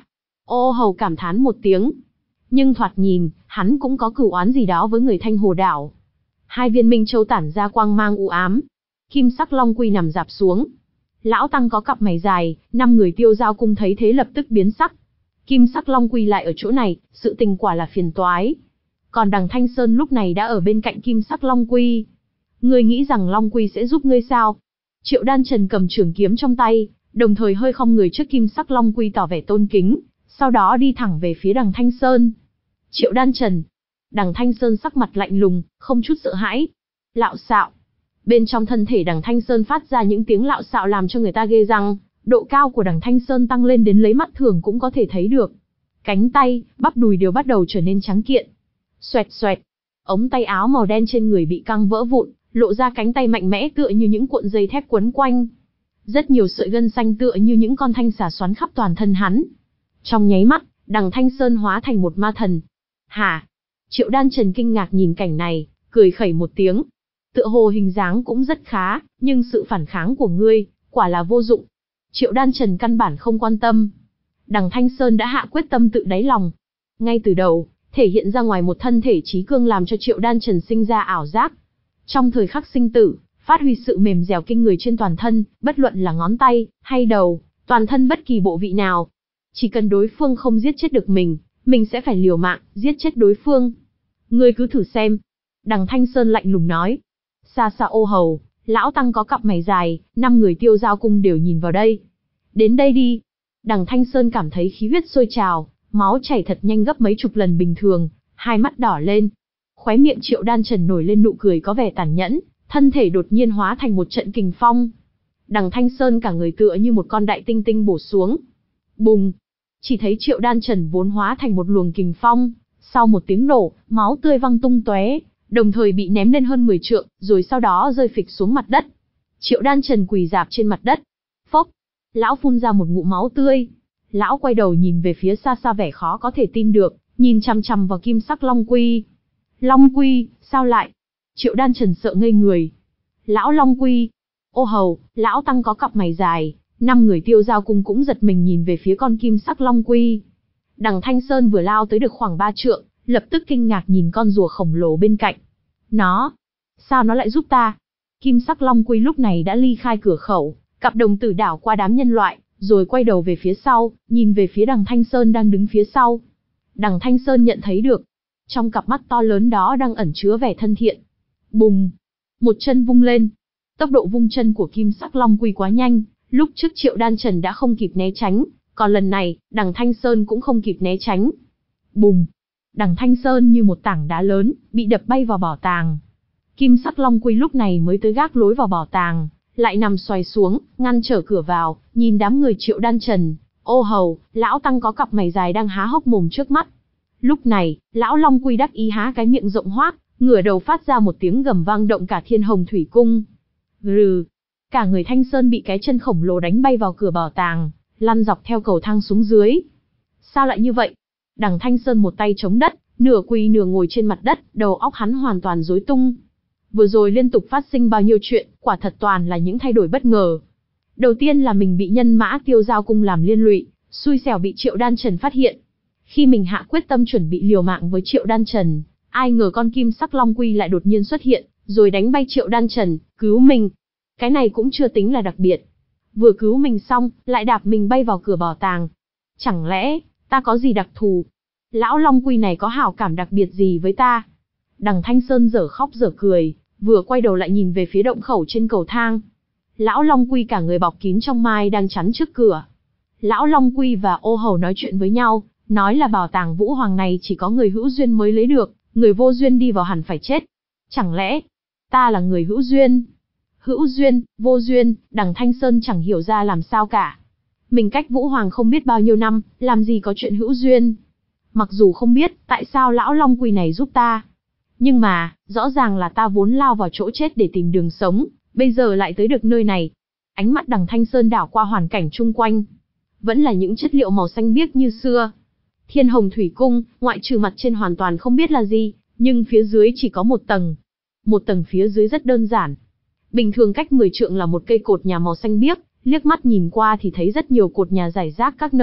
Ô Hầu cảm thán một tiếng. Nhưng thoạt nhìn, hắn cũng có cửu oán gì đó với người Thanh Hồ Đảo. Hai viên minh châu tản ra quang mang u ám. Kim sắc long quy nằm rạp xuống. Lão tăng có cặp mày dài, năm người Tiêu Giao cung thấy thế lập tức biến sắc. Kim sắc long quy lại ở chỗ này, sự tình quả là phiền toái. Còn đằng Thanh Sơn lúc này đã ở bên cạnh kim sắc long quy. Ngươi nghĩ rằng long quy sẽ giúp ngươi sao? Triệu Đan Trần cầm trường kiếm trong tay, đồng thời hơi khom người trước kim sắc long quy tỏ vẻ tôn kính, sau đó đi thẳng về phía đằng Thanh Sơn. Triệu Đan Trần. Đằng Thanh Sơn sắc mặt lạnh lùng, không chút sợ hãi. Lạo xạo. Bên trong thân thể đằng Thanh Sơn phát ra những tiếng lạo xạo làm cho người ta ghê răng, độ cao của đằng Thanh Sơn tăng lên đến lấy mắt thường cũng có thể thấy được. Cánh tay, bắp đùi đều bắt đầu trở nên trắng kiện. Xoẹt xoẹt. Ống tay áo màu đen trên người bị căng vỡ vụn, lộ ra cánh tay mạnh mẽ tựa như những cuộn dây thép quấn quanh. Rất nhiều sợi gân xanh tựa như những con thanh xà xoắn khắp toàn thân hắn. Trong nháy mắt, đằng Thanh Sơn hóa thành một ma thần. Hả? Triệu Đan Trần kinh ngạc nhìn cảnh này, cười khẩy một tiếng. Tựa hồ hình dáng cũng rất khá, nhưng sự phản kháng của ngươi, quả là vô dụng. Triệu Đan Trần căn bản không quan tâm. Đằng Thanh Sơn đã hạ quyết tâm tự đáy lòng. Ngay từ đầu, thể hiện ra ngoài một thân thể trí cương làm cho Triệu Đan Trần sinh ra ảo giác. Trong thời khắc sinh tử, phát huy sự mềm dẻo kinh người trên toàn thân, bất luận là ngón tay, hay đầu, toàn thân bất kỳ bộ vị nào. Chỉ cần đối phương không giết chết được mình, mình sẽ phải liều mạng, giết chết đối phương. Ngươi cứ thử xem. Đằng Thanh Sơn lạnh lùng nói. Xa xa Ô Hầu, lão tăng có cặp mày dài, năm người Tiêu Giao cung đều nhìn vào đây. Đến đây đi. Đằng Thanh Sơn cảm thấy khí huyết sôi trào, máu chảy thật nhanh gấp mấy chục lần bình thường, hai mắt đỏ lên. Khóe miệng Triệu Đan Trần nổi lên nụ cười có vẻ tàn nhẫn, thân thể đột nhiên hóa thành một trận kình phong. Đằng Thanh Sơn cả người tựa như một con đại tinh tinh bổ xuống. Bùng! Chỉ thấy Triệu Đan Trần vốn hóa thành một luồng kình phong, sau một tiếng nổ, máu tươi văng tung tóe, đồng thời bị ném lên hơn mười trượng, rồi sau đó rơi phịch xuống mặt đất. Triệu Đan Trần quỳ rạp trên mặt đất. Phốc! Lão phun ra một ngụm máu tươi. Lão quay đầu nhìn về phía xa xa vẻ khó có thể tin được, nhìn chằm chằm vào kim sắc long quy. Long quy, sao lại? Triệu Đan Trần sợ ngây người. Lão Long quy. Ô Hầu, lão tăng có cặp mày dài, năm người Tiêu Giao cung cũng giật mình nhìn về phía con kim sắc long quy. Đằng Thanh Sơn vừa lao tới được khoảng ba trượng, lập tức kinh ngạc nhìn con rùa khổng lồ bên cạnh. Nó, sao nó lại giúp ta? Kim sắc long quy lúc này đã ly khai cửa khẩu, cặp đồng tử đảo qua đám nhân loại, rồi quay đầu về phía sau, nhìn về phía đằng Thanh Sơn đang đứng phía sau. Đằng Thanh Sơn nhận thấy được, trong cặp mắt to lớn đó đang ẩn chứa vẻ thân thiện. Bùng! Một chân vung lên. Tốc độ vung chân của kim sắc long quy quá nhanh, lúc trước Triệu Đan Trần đã không kịp né tránh, còn lần này, đằng Thanh Sơn cũng không kịp né tránh. Bùng! Đằng Thanh Sơn như một tảng đá lớn, bị đập bay vào bảo tàng. Kim sắc long quy lúc này mới tới gác lối vào bảo tàng, lại nằm xoay xuống, ngăn trở cửa vào, nhìn đám người Triệu Đan Trần, Ô Hầu, lão tăng có cặp mày dài đang há hốc mồm trước mắt. Lúc này, lão long quy đắc ý há cái miệng rộng hoác, ngửa đầu phát ra một tiếng gầm vang động cả Thiên Hồng Thủy Cung. Rừ! Cả người Thanh Sơn bị cái chân khổng lồ đánh bay vào cửa bảo tàng, lăn dọc theo cầu thang xuống dưới. Sao lại như vậy? Đằng Thanh Sơn một tay chống đất, nửa quỳ nửa ngồi trên mặt đất, đầu óc hắn hoàn toàn rối tung. Vừa rồi liên tục phát sinh bao nhiêu chuyện, quả thật toàn là những thay đổi bất ngờ. Đầu tiên là mình bị nhân mã Tiêu Giao cung làm liên lụy, xui xẻo bị Triệu Đan Trần phát hiện. Khi mình hạ quyết tâm chuẩn bị liều mạng với Triệu Đan Trần, ai ngờ con kim sắc long quy lại đột nhiên xuất hiện, rồi đánh bay Triệu Đan Trần, cứu mình. Cái này cũng chưa tính là đặc biệt. Vừa cứu mình xong, lại đạp mình bay vào cửa bảo tàng. Chẳng lẽ, ta có gì đặc thù? Lão long quy này có hảo cảm đặc biệt gì với ta? Đằng Thanh Sơn dở khóc dở cười, vừa quay đầu lại nhìn về phía động khẩu trên cầu thang. Lão long quy cả người bọc kín trong mai đang chắn trước cửa. Lão long quy và Ô Hầu nói chuyện với nhau, nói là bảo tàng Vũ Hoàng này chỉ có người hữu duyên mới lấy được, người vô duyên đi vào hẳn phải chết. Chẳng lẽ, ta là người hữu duyên? Hữu duyên, vô duyên, đằng Thanh Sơn chẳng hiểu ra làm sao cả. Mình cách Vũ Hoàng không biết bao nhiêu năm, làm gì có chuyện hữu duyên. Mặc dù không biết tại sao lão long quy này giúp ta, nhưng mà, rõ ràng là ta vốn lao vào chỗ chết để tìm đường sống, bây giờ lại tới được nơi này. Ánh mắt đằng Thanh Sơn đảo qua hoàn cảnh chung quanh. Vẫn là những chất liệu màu xanh biếc như xưa. Thiên Hồng Thủy Cung, ngoại trừ mặt trên hoàn toàn không biết là gì, nhưng phía dưới chỉ có một tầng. Một tầng phía dưới rất đơn giản. Bình thường cách mười trượng là một cây cột nhà màu xanh biếc, liếc mắt nhìn qua thì thấy rất nhiều cột nhà rải rác các nơi,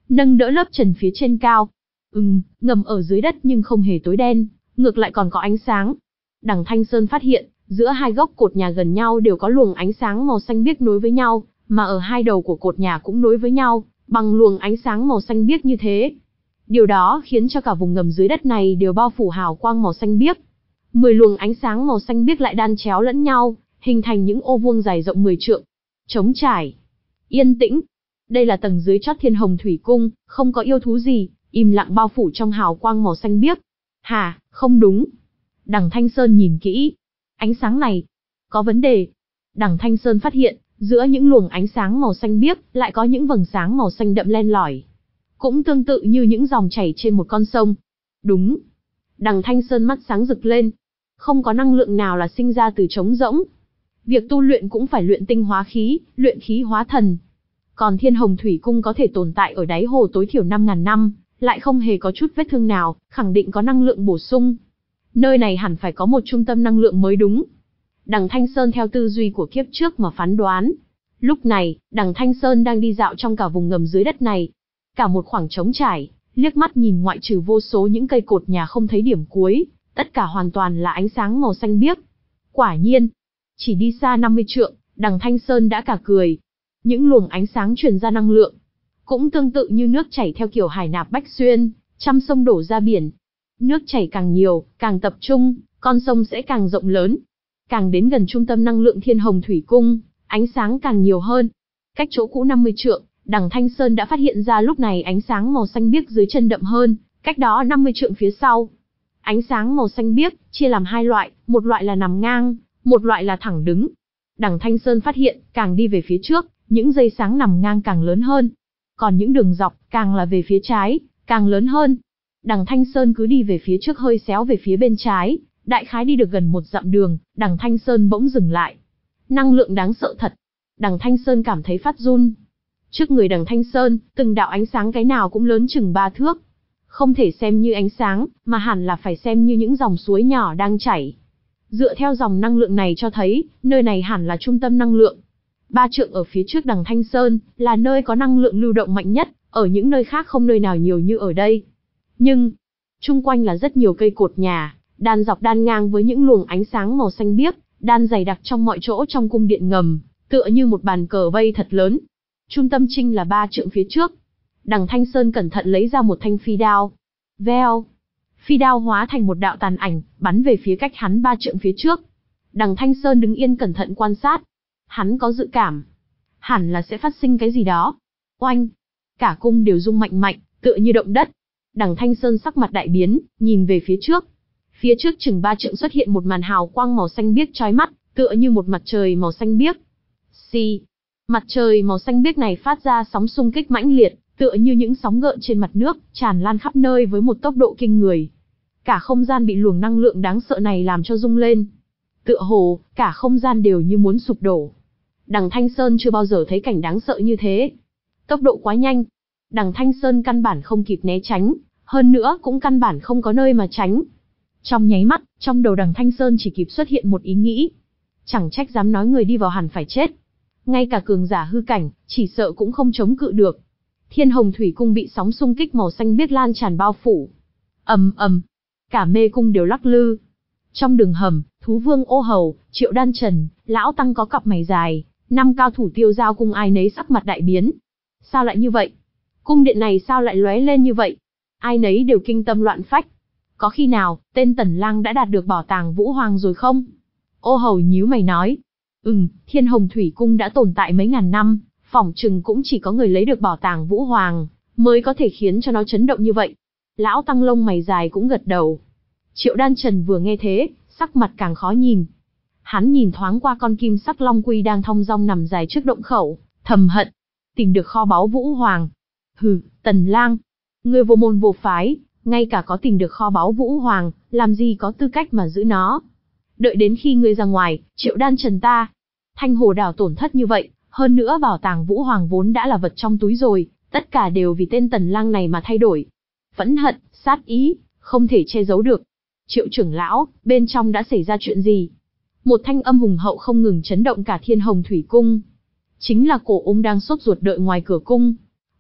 nâng đỡ lớp trần phía trên cao. Ừm, ngầm ở dưới đất nhưng không hề tối đen, ngược lại còn có ánh sáng. Đằng Thanh Sơn phát hiện, giữa hai gốc cột nhà gần nhau đều có luồng ánh sáng màu xanh biếc nối với nhau, mà ở hai đầu của cột nhà cũng nối với nhau, bằng luồng ánh sáng màu xanh biếc như thế. Điều đó khiến cho cả vùng ngầm dưới đất này đều bao phủ hào quang màu xanh biếc. Mười luồng ánh sáng màu xanh biếc lại đan chéo lẫn nhau, hình thành những ô vuông dài rộng mười trượng. Trống trải, yên tĩnh. Đây là tầng dưới chót Thiên Hồng Thủy Cung, không có yêu thú gì, im lặng bao phủ trong hào quang màu xanh biếc. Hà, không đúng. Đằng Thanh Sơn nhìn kỹ. Ánh sáng này, có vấn đề. Đằng Thanh Sơn phát hiện, giữa những luồng ánh sáng màu xanh biếc, lại có những vầng sáng màu xanh đậm len lỏi. Cũng tương tự như những dòng chảy trên một con sông. Đúng. Đằng Thanh Sơn mắt sáng rực lên. Không có năng lượng nào là sinh ra từ trống rỗng. Việc tu luyện cũng phải luyện tinh hóa khí, luyện khí hóa thần. Còn Thiên Hồng Thủy Cung có thể tồn tại ở đáy hồ tối thiểu năm ngàn năm, lại không hề có chút vết thương nào, khẳng định có năng lượng bổ sung. Nơi này hẳn phải có một trung tâm năng lượng mới đúng. Đằng Thanh Sơn theo tư duy của kiếp trước mà phán đoán. Lúc này, đằng Thanh Sơn đang đi dạo trong cả vùng ngầm dưới đất này. Cả một khoảng trống trải, liếc mắt nhìn ngoại trừ vô số những cây cột nhà không thấy điểm cuối, tất cả hoàn toàn là ánh sáng màu xanh biếc. Quả nhiên, chỉ đi xa năm mươi trượng, đằng Thanh Sơn đã cả cười. Những luồng ánh sáng truyền ra năng lượng, cũng tương tự như nước chảy theo kiểu hải nạp bách xuyên, trăm sông đổ ra biển. Nước chảy càng nhiều, càng tập trung, con sông sẽ càng rộng lớn. Càng đến gần trung tâm năng lượng Thiên Hồng Thủy Cung, ánh sáng càng nhiều hơn. Cách chỗ cũ năm mươi trượng, đằng Thanh Sơn đã phát hiện ra lúc này ánh sáng màu xanh biếc dưới chân đậm hơn, cách đó năm mươi trượng phía sau. Ánh sáng màu xanh biếc chia làm hai loại, một loại là nằm ngang, một loại là thẳng đứng. Đằng Thanh Sơn phát hiện, càng đi về phía trước, những dây sáng nằm ngang càng lớn hơn. Còn những đường dọc, càng là về phía trái, càng lớn hơn. Đằng Thanh Sơn cứ đi về phía trước hơi xéo về phía bên trái, đại khái đi được gần một dặm đường, đằng Thanh Sơn bỗng dừng lại. Năng lượng đáng sợ thật. Đằng Thanh Sơn cảm thấy phát run. Trước người đằng Thanh Sơn, từng đạo ánh sáng cái nào cũng lớn chừng ba thước. Không thể xem như ánh sáng, mà hẳn là phải xem như những dòng suối nhỏ đang chảy. Dựa theo dòng năng lượng này cho thấy, nơi này hẳn là trung tâm năng lượng. Ba trượng ở phía trước đằng Thanh Sơn, là nơi có năng lượng lưu động mạnh nhất, ở những nơi khác không nơi nào nhiều như ở đây. Nhưng, chung quanh là rất nhiều cây cột nhà, đan dọc đan ngang với những luồng ánh sáng màu xanh biếc, đan dày đặc trong mọi chỗ trong cung điện ngầm, tựa như một bàn cờ vây thật lớn. Trung tâm trinh là ba trượng phía trước. Đằng Thanh Sơn cẩn thận lấy ra một thanh phi đao. Veo. Phi đao hóa thành một đạo tàn ảnh, bắn về phía cách hắn ba trượng phía trước. Đằng Thanh Sơn đứng yên cẩn thận quan sát. Hắn có dự cảm. Hẳn là sẽ phát sinh cái gì đó. Oanh. Cả cung đều rung mạnh mạnh, tựa như động đất. Đằng Thanh Sơn sắc mặt đại biến, nhìn về phía trước. Phía trước chừng ba trượng xuất hiện một màn hào quang màu xanh biếc chói mắt, tựa như một mặt trời màu xanh biếc. Xì. Mặt trời màu xanh biếc này phát ra sóng xung kích mãnh liệt, tựa như những sóng gợn trên mặt nước, tràn lan khắp nơi với một tốc độ kinh người. Cả không gian bị luồng năng lượng đáng sợ này làm cho rung lên. Tựa hồ, cả không gian đều như muốn sụp đổ. Đằng Thanh Sơn chưa bao giờ thấy cảnh đáng sợ như thế. Tốc độ quá nhanh. Đằng Thanh Sơn căn bản không kịp né tránh, hơn nữa cũng căn bản không có nơi mà tránh. Trong nháy mắt, trong đầu đằng Thanh Sơn chỉ kịp xuất hiện một ý nghĩ. Chẳng trách dám nói người đi vào hẳn phải chết. Ngay cả cường giả hư cảnh, chỉ sợ cũng không chống cự được. Thiên Hồng Thủy Cung bị sóng xung kích màu xanh biếc lan tràn bao phủ. Ầm ầm, cả mê cung đều lắc lư. Trong đường hầm, Thú Vương Ô Hầu, Triệu Đan Trần, Lão Tăng có cặp mày dài, năm cao thủ Tiêu Giao cung ai nấy sắc mặt đại biến. Sao lại như vậy? Cung điện này sao lại lóe lên như vậy? Ai nấy đều kinh tâm loạn phách. Có khi nào, tên Tần Lang đã đạt được bảo tàng Vũ Hoàng rồi không? Ô Hầu nhíu mày nói. Ừm, Thiên Hồng Thủy Cung đã tồn tại mấy ngàn năm, phỏng chừng cũng chỉ có người lấy được bảo tàng Vũ Hoàng, mới có thể khiến cho nó chấn động như vậy. Lão Tăng lông mày dài cũng gật đầu. Triệu Đan Trần vừa nghe thế, sắc mặt càng khó nhìn. Hắn nhìn thoáng qua con kim sắc long quy đang thong dong nằm dài trước động khẩu, thầm hận. Tìm được kho báu Vũ Hoàng. Hừ, Tần Lang. Ngươi vô môn vô phái, ngay cả có tìm được kho báu Vũ Hoàng, làm gì có tư cách mà giữ nó. Đợi đến khi ngươi ra ngoài, Triệu Đan Trần ta. Thanh Hồ Đảo tổn thất như vậy, hơn nữa bảo tàng Vũ Hoàng vốn đã là vật trong túi rồi, tất cả đều vì tên Tần Lang này mà thay đổi. Phẫn hận, sát ý, không thể che giấu được. Triệu trưởng lão, bên trong đã xảy ra chuyện gì? Một thanh âm hùng hậu không ngừng chấn động cả Thiên Hồng Thủy Cung. Chính là Cổ Ung đang sốt ruột đợi ngoài cửa cung.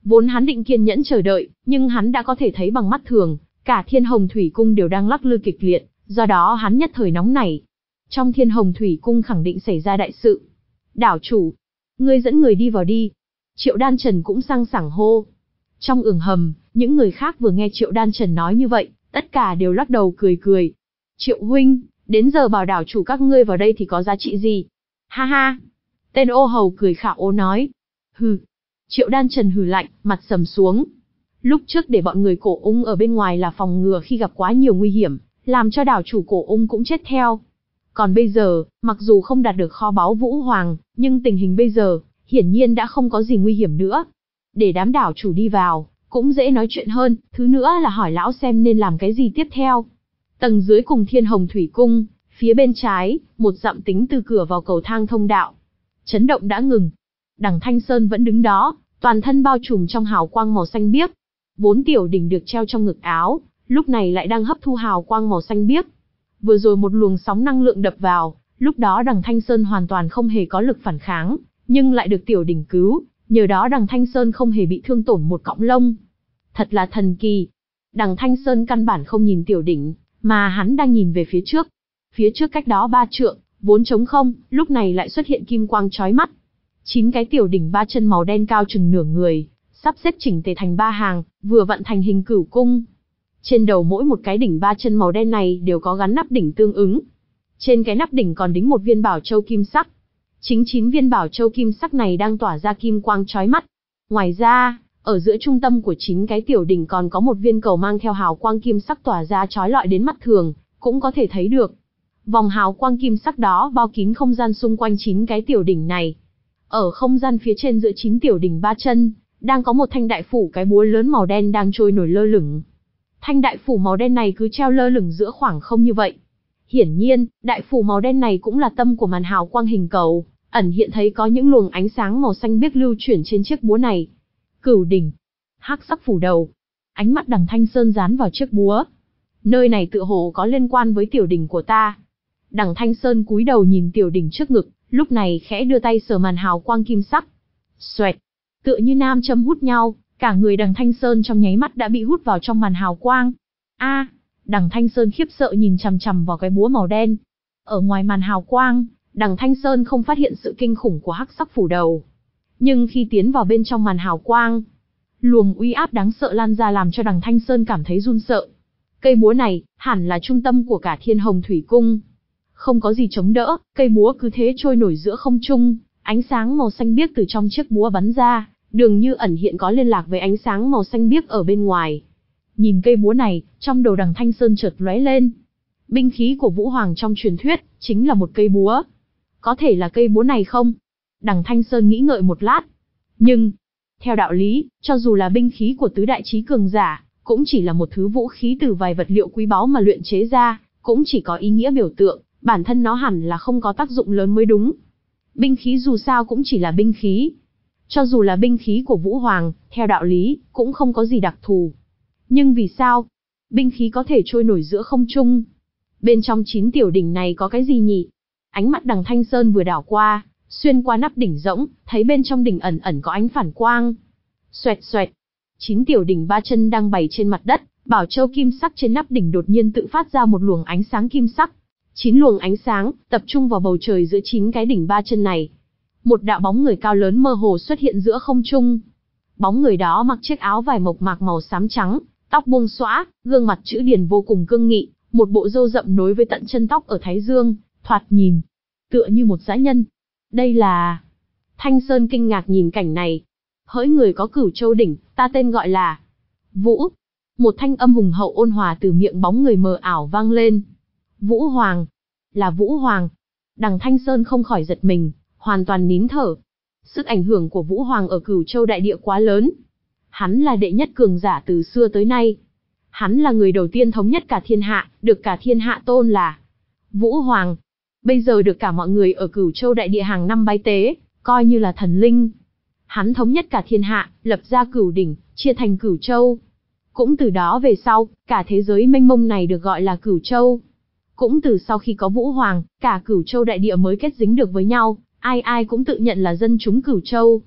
Vốn hắn định kiên nhẫn chờ đợi, nhưng hắn đã có thể thấy bằng mắt thường, cả Thiên Hồng Thủy Cung đều đang lắc lư kịch liệt, do đó hắn nhất thời nóng nảy. Trong Thiên Hồng Thủy Cung khẳng định xảy ra đại sự. Đảo chủ, ngươi dẫn người đi vào đi. Triệu Đan Trần cũng sang sảng hô. Trong ửng hầm, những người khác vừa nghe Triệu Đan Trần nói như vậy, tất cả đều lắc đầu cười cười. Triệu huynh, đến giờ bảo đảo chủ các ngươi vào đây thì có giá trị gì? Ha ha. Tên ô hầu cười khạo ố nói. Hừ. Triệu Đan Trần hừ lạnh, mặt sầm xuống. Lúc trước để bọn người Cổ Ung ở bên ngoài là phòng ngừa khi gặp quá nhiều nguy hiểm, làm cho đảo chủ Cổ Ung cũng chết theo. Còn bây giờ, mặc dù không đạt được kho báu Vũ Hoàng, nhưng tình hình bây giờ, hiển nhiên đã không có gì nguy hiểm nữa. Để đám đảo chủ đi vào, cũng dễ nói chuyện hơn, thứ nữa là hỏi lão xem nên làm cái gì tiếp theo. Tầng dưới cùng Thiên Hồng Thủy Cung, phía bên trái, một dặm tính từ cửa vào cầu thang thông đạo. Chấn động đã ngừng. Đằng Thanh Sơn vẫn đứng đó, toàn thân bao trùm trong hào quang màu xanh biếc. Vốn tiểu đỉnh được treo trong ngực áo, lúc này lại đang hấp thu hào quang màu xanh biếc. Vừa rồi một luồng sóng năng lượng đập vào, lúc đó đằng Thanh Sơn hoàn toàn không hề có lực phản kháng, nhưng lại được tiểu đỉnh cứu, nhờ đó đằng Thanh Sơn không hề bị thương tổn một cọng lông. Thật là thần kỳ. Đằng Thanh Sơn căn bản không nhìn tiểu đỉnh, mà hắn đang nhìn về phía trước. Phía trước cách đó ba trượng, vốn trống không, lúc này lại xuất hiện kim quang chói mắt. Chín cái tiểu đỉnh ba chân màu đen cao chừng nửa người, sắp xếp chỉnh tề thành ba hàng, vừa vặn thành hình cửu cung. Trên đầu mỗi một cái đỉnh ba chân màu đen này đều có gắn nắp đỉnh tương ứng. Trên cái nắp đỉnh còn đính một viên bảo châu kim sắc. Chính chín viên bảo châu kim sắc này đang tỏa ra kim quang chói mắt. Ngoài ra, ở giữa trung tâm của chín cái tiểu đỉnh còn có một viên cầu mang theo hào quang kim sắc tỏa ra chói lọi đến mắt thường, cũng có thể thấy được. Vòng hào quang kim sắc đó bao kín không gian xung quanh chín cái tiểu đỉnh này. Ở không gian phía trên giữa chín tiểu đỉnh ba chân, đang có một thanh đại phủ cái búa lớn màu đen đang trôi nổi lơ lửng. Thanh đại phủ màu đen này cứ treo lơ lửng giữa khoảng không như vậy. Hiển nhiên, đại phủ màu đen này cũng là tâm của màn hào quang hình cầu, ẩn hiện thấy có những luồng ánh sáng màu xanh biếc lưu chuyển trên chiếc búa này. Cửu đỉnh, hắc sắc phủ đầu. Ánh mắt đằng Thanh Sơn dán vào chiếc búa. Nơi này tựa hồ có liên quan với tiểu đỉnh của ta. Đằng Thanh Sơn cúi đầu nhìn tiểu đỉnh trước ngực, lúc này khẽ đưa tay sờ màn hào quang kim sắc. Xoẹt, tựa như nam châm hút nhau, cả người đằng Thanh Sơn trong nháy mắt đã bị hút vào trong màn hào quang. A, à, đằng Thanh Sơn khiếp sợ nhìn chằm chằm vào cái búa màu đen. Ở ngoài màn hào quang, đằng Thanh Sơn không phát hiện sự kinh khủng của hắc sắc phủ đầu. Nhưng khi tiến vào bên trong màn hào quang, luồng uy áp đáng sợ lan ra làm cho đằng Thanh Sơn cảm thấy run sợ. Cây búa này, hẳn là trung tâm của cả Thiên Hồng Thủy Cung. Không có gì chống đỡ, cây búa cứ thế trôi nổi giữa không trung, ánh sáng màu xanh biếc từ trong chiếc búa bắn ra, dường như ẩn hiện có liên lạc với ánh sáng màu xanh biếc ở bên ngoài. Nhìn cây búa này, trong đầu đằng Thanh Sơn chợt lóe lên. Binh khí của Vũ Hoàng trong truyền thuyết, chính là một cây búa. Có thể là cây búa này không? Đằng Thanh Sơn nghĩ ngợi một lát. Nhưng, theo đạo lý, cho dù là binh khí của tứ đại chí cường giả, cũng chỉ là một thứ vũ khí từ vài vật liệu quý báu mà luyện chế ra, cũng chỉ có ý nghĩa biểu tượng, bản thân nó hẳn là không có tác dụng lớn mới đúng. Binh khí dù sao cũng chỉ là binh khí. Cho dù là binh khí của Vũ Hoàng, theo đạo lý, cũng không có gì đặc thù. Nhưng vì sao? Binh khí có thể trôi nổi giữa không trung. Bên trong chín tiểu đỉnh này có cái gì nhỉ? Ánh mắt đằng Thanh Sơn vừa đảo qua, xuyên qua nắp đỉnh rỗng, thấy bên trong đỉnh ẩn ẩn có ánh phản quang. Xoẹt xoẹt. Chín tiểu đỉnh ba chân đang bày trên mặt đất, bảo châu kim sắc trên nắp đỉnh đột nhiên tự phát ra một luồng ánh sáng kim sắc. Chín luồng ánh sáng tập trung vào bầu trời giữa chín cái đỉnh ba chân này. Một đạo bóng người cao lớn mơ hồ xuất hiện giữa không trung. Bóng người đó mặc chiếc áo vải mộc mạc màu xám trắng, tóc buông xõa, gương mặt chữ điển vô cùng cương nghị, một bộ râu rậm nối với tận chân tóc ở thái dương, thoạt nhìn tựa như một dã nhân. Đây là... Thanh Sơn kinh ngạc nhìn cảnh này. Hỡi người có Cửu Châu đỉnh, ta tên gọi là Vũ. Một thanh âm hùng hậu ôn hòa từ miệng bóng người mờ ảo vang lên. Vũ Hoàng. Là Vũ Hoàng. Đằng Thanh Sơn không khỏi giật mình, hoàn toàn nín thở. Sức ảnh hưởng của Vũ Hoàng ở Cửu Châu đại địa quá lớn. Hắn là đệ nhất cường giả từ xưa tới nay. Hắn là người đầu tiên thống nhất cả thiên hạ, được cả thiên hạ tôn là Vũ Hoàng. Bây giờ được cả mọi người ở Cửu Châu đại địa hàng năm bái tế, coi như là thần linh. Hắn thống nhất cả thiên hạ, lập ra Cửu đỉnh, chia thành Cửu Châu. Cũng từ đó về sau, cả thế giới mênh mông này được gọi là Cửu Châu. Cũng từ sau khi có Vũ Hoàng, cả Cửu Châu đại địa mới kết dính được với nhau, ai ai cũng tự nhận là dân chúng Cửu Châu.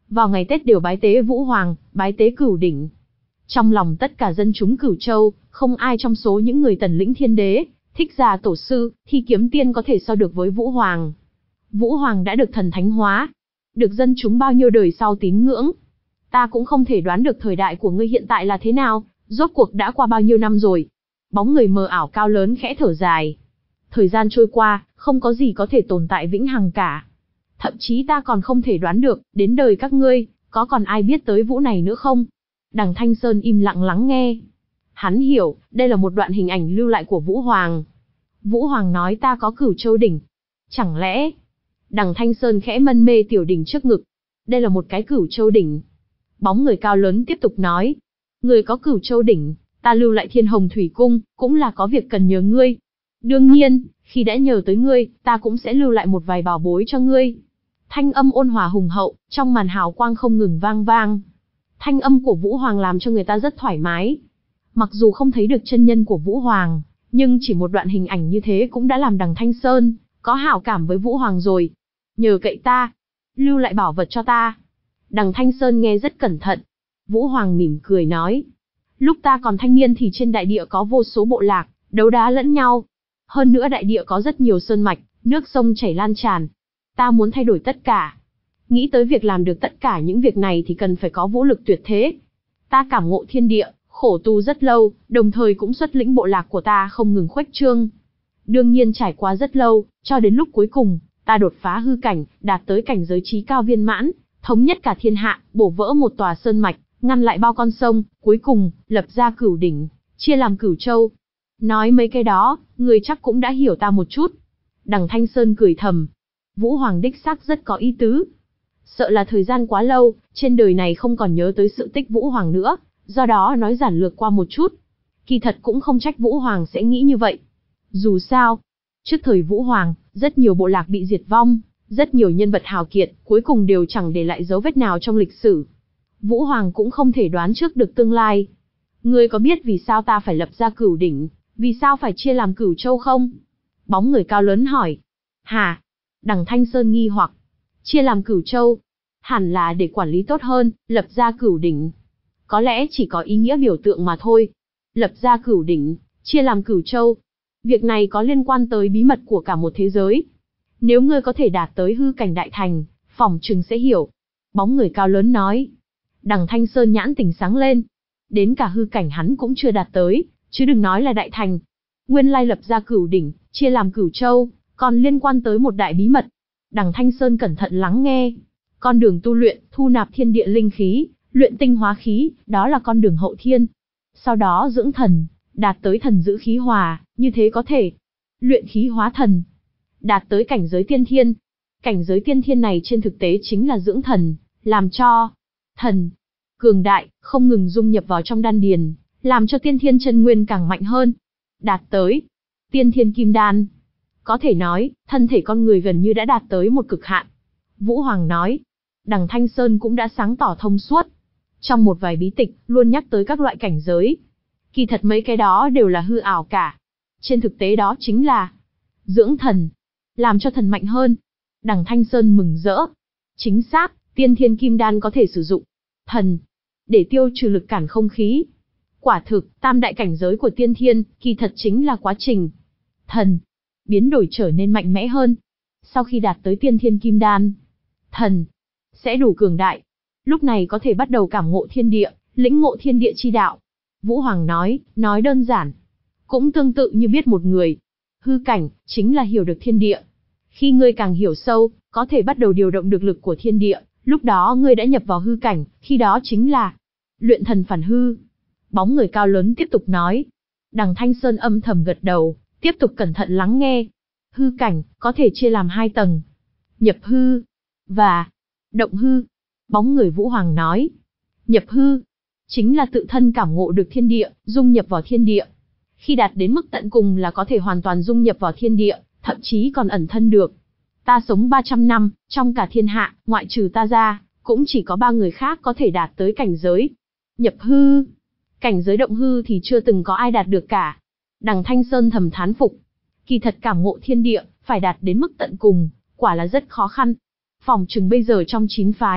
vào ngày Tết đều bái tế Vũ Hoàng, bái tế Cửu Đỉnh. Trong lòng tất cả dân chúng Cửu Châu, không ai trong số những người tần lĩnh Thiên Đế, Thích Gia Tổ Sư, Thi Kiếm Tiên có thể so được với Vũ Hoàng. Vũ Hoàng đã được thần thánh hóa, được dân chúng bao nhiêu đời sau tín ngưỡng. Ta cũng không thể đoán được thời đại của ngươi hiện tại là thế nào, rốt cuộc đã qua bao nhiêu năm rồi. Bóng người mờ ảo cao lớn khẽ thở dài. Thời gian trôi qua, không có gì có thể tồn tại vĩnh hằng cả. Thậm chí ta còn không thể đoán được, đến đời các ngươi, có còn ai biết tới Vũ này nữa không? Đằng Thanh Sơn im lặng lắng nghe. Hắn hiểu, đây là một đoạn hình ảnh lưu lại của Vũ Hoàng. Vũ Hoàng nói ta có Cửu Châu đỉnh. Chẳng lẽ... Đằng Thanh Sơn khẽ mân mê tiểu đỉnh trước ngực. Đây là một cái Cửu Châu đỉnh. Bóng người cao lớn tiếp tục nói. Người có Cửu Châu đỉnh, ta lưu lại Thiên Hồng Thủy Cung, cũng là có việc cần nhờ ngươi. Đương nhiên, khi đã nhờ tới ngươi, ta cũng sẽ lưu lại một vài bảo bối cho ngươi. Thanh âm ôn hòa hùng hậu, trong màn hào quang không ngừng vang vang. Thanh âm của Vũ Hoàng làm cho người ta rất thoải mái. Mặc dù không thấy được chân nhân của Vũ Hoàng, nhưng chỉ một đoạn hình ảnh như thế cũng đã làm đằng Thanh Sơn có hảo cảm với Vũ Hoàng rồi. Nhờ cậy ta, lưu lại bảo vật cho ta. Đằng Thanh Sơn nghe rất cẩn thận. Vũ Hoàng mỉm cười nói. Lúc ta còn thanh niên thì trên đại địa có vô số bộ lạc, đấu đá lẫn nhau. Hơn nữa đại địa có rất nhiều sơn mạch, nước sông chảy lan tràn. Ta muốn thay đổi tất cả. Nghĩ tới việc làm được tất cả những việc này thì cần phải có vũ lực tuyệt thế. Ta cảm ngộ thiên địa, khổ tu rất lâu, đồng thời cũng xuất lĩnh bộ lạc của ta không ngừng khuếch trương. Đương nhiên trải qua rất lâu, cho đến lúc cuối cùng, ta đột phá hư cảnh, đạt tới cảnh giới trí cao viên mãn, thống nhất cả thiên hạ, bổ vỡ một tòa sơn mạch, ngăn lại bao con sông, cuối cùng, lập ra Cửu Đỉnh, chia làm Cửu Châu. Nói mấy cái đó, người chắc cũng đã hiểu ta một chút. Đằng Thanh Sơn cười thầm. Vũ Hoàng đích xác rất có ý tứ. Sợ là thời gian quá lâu, trên đời này không còn nhớ tới sự tích Vũ Hoàng nữa, do đó nói giản lược qua một chút. Kỳ thật cũng không trách Vũ Hoàng sẽ nghĩ như vậy. Dù sao, trước thời Vũ Hoàng, rất nhiều bộ lạc bị diệt vong, rất nhiều nhân vật hào kiệt, cuối cùng đều chẳng để lại dấu vết nào trong lịch sử. Vũ Hoàng cũng không thể đoán trước được tương lai. Ngươi có biết vì sao ta phải lập ra Cửu Đỉnh, vì sao phải chia làm Cửu Châu không? Bóng người cao lớn hỏi. Hả? Đằng Thanh Sơn nghi hoặc. Chia làm Cửu Châu, hẳn là để quản lý tốt hơn, lập ra Cửu Đỉnh. Có lẽ chỉ có ý nghĩa biểu tượng mà thôi. Lập ra Cửu Đỉnh, chia làm Cửu Châu. Việc này có liên quan tới bí mật của cả một thế giới. Nếu ngươi có thể đạt tới hư cảnh đại thành, phỏng chừng sẽ hiểu. Bóng người cao lớn nói. Đằng Thanh Sơn nhãn tỉnh sáng lên. Đến cả hư cảnh hắn cũng chưa đạt tới, chứ đừng nói là đại thành. Nguyên lai lập ra Cửu Đỉnh, chia làm Cửu Châu, còn liên quan tới một đại bí mật. Đằng Thanh Sơn cẩn thận lắng nghe. Con đường tu luyện, thu nạp thiên địa linh khí, luyện tinh hóa khí, đó là con đường hậu thiên. Sau đó dưỡng thần, đạt tới thần giữ khí hòa, như thế có thể luyện khí hóa thần, đạt tới cảnh giới tiên thiên. Cảnh giới tiên thiên này trên thực tế chính là dưỡng thần, làm cho thần cường đại, không ngừng dung nhập vào trong đan điền, làm cho tiên thiên chân nguyên càng mạnh hơn. Đạt tới tiên thiên kim đan. Có thể nói, thân thể con người gần như đã đạt tới một cực hạn. Vũ Hoàng nói. Đằng Thanh Sơn cũng đã sáng tỏ thông suốt. Trong một vài bí tịch, luôn nhắc tới các loại cảnh giới. Kỳ thật mấy cái đó đều là hư ảo cả. Trên thực tế đó chính là dưỡng thần, làm cho thần mạnh hơn. Đằng Thanh Sơn mừng rỡ. Chính xác, tiên thiên kim đan có thể sử dụng thần để tiêu trừ lực cản không khí. Quả thực, tam đại cảnh giới của tiên thiên, kỳ thật chính là quá trình thần biến đổi trở nên mạnh mẽ hơn. Sau khi đạt tới tiên thiên kim đan, thần sẽ đủ cường đại. Lúc này có thể bắt đầu cảm ngộ thiên địa, lĩnh ngộ thiên địa chi đạo. Vũ Hoàng nói, nói đơn giản. Cũng tương tự như biết một người. Hư cảnh, chính là hiểu được thiên địa. Khi ngươi càng hiểu sâu, có thể bắt đầu điều động được lực của thiên địa. Lúc đó ngươi đã nhập vào hư cảnh, khi đó chính là luyện thần phản hư. Bóng người cao lớn tiếp tục nói. Đằng Thanh Sơn âm thầm gật đầu, tiếp tục cẩn thận lắng nghe. Hư cảnh, có thể chia làm hai tầng. Nhập hư và động hư. Bóng người Vũ Hoàng nói. Nhập hư chính là tự thân cảm ngộ được thiên địa, dung nhập vào thiên địa. Khi đạt đến mức tận cùng là có thể hoàn toàn dung nhập vào thiên địa, thậm chí còn ẩn thân được. Ta sống ba trăm năm, trong cả thiên hạ, ngoại trừ ta ra, cũng chỉ có ba người khác có thể đạt tới cảnh giới nhập hư. Cảnh giới động hư thì chưa từng có ai đạt được cả. Đằng Thanh Sơn thầm thán phục. Kỳ thật cảm ngộ thiên địa, phải đạt đến mức tận cùng, quả là rất khó khăn. Phỏng chừng bây giờ trong chín phái,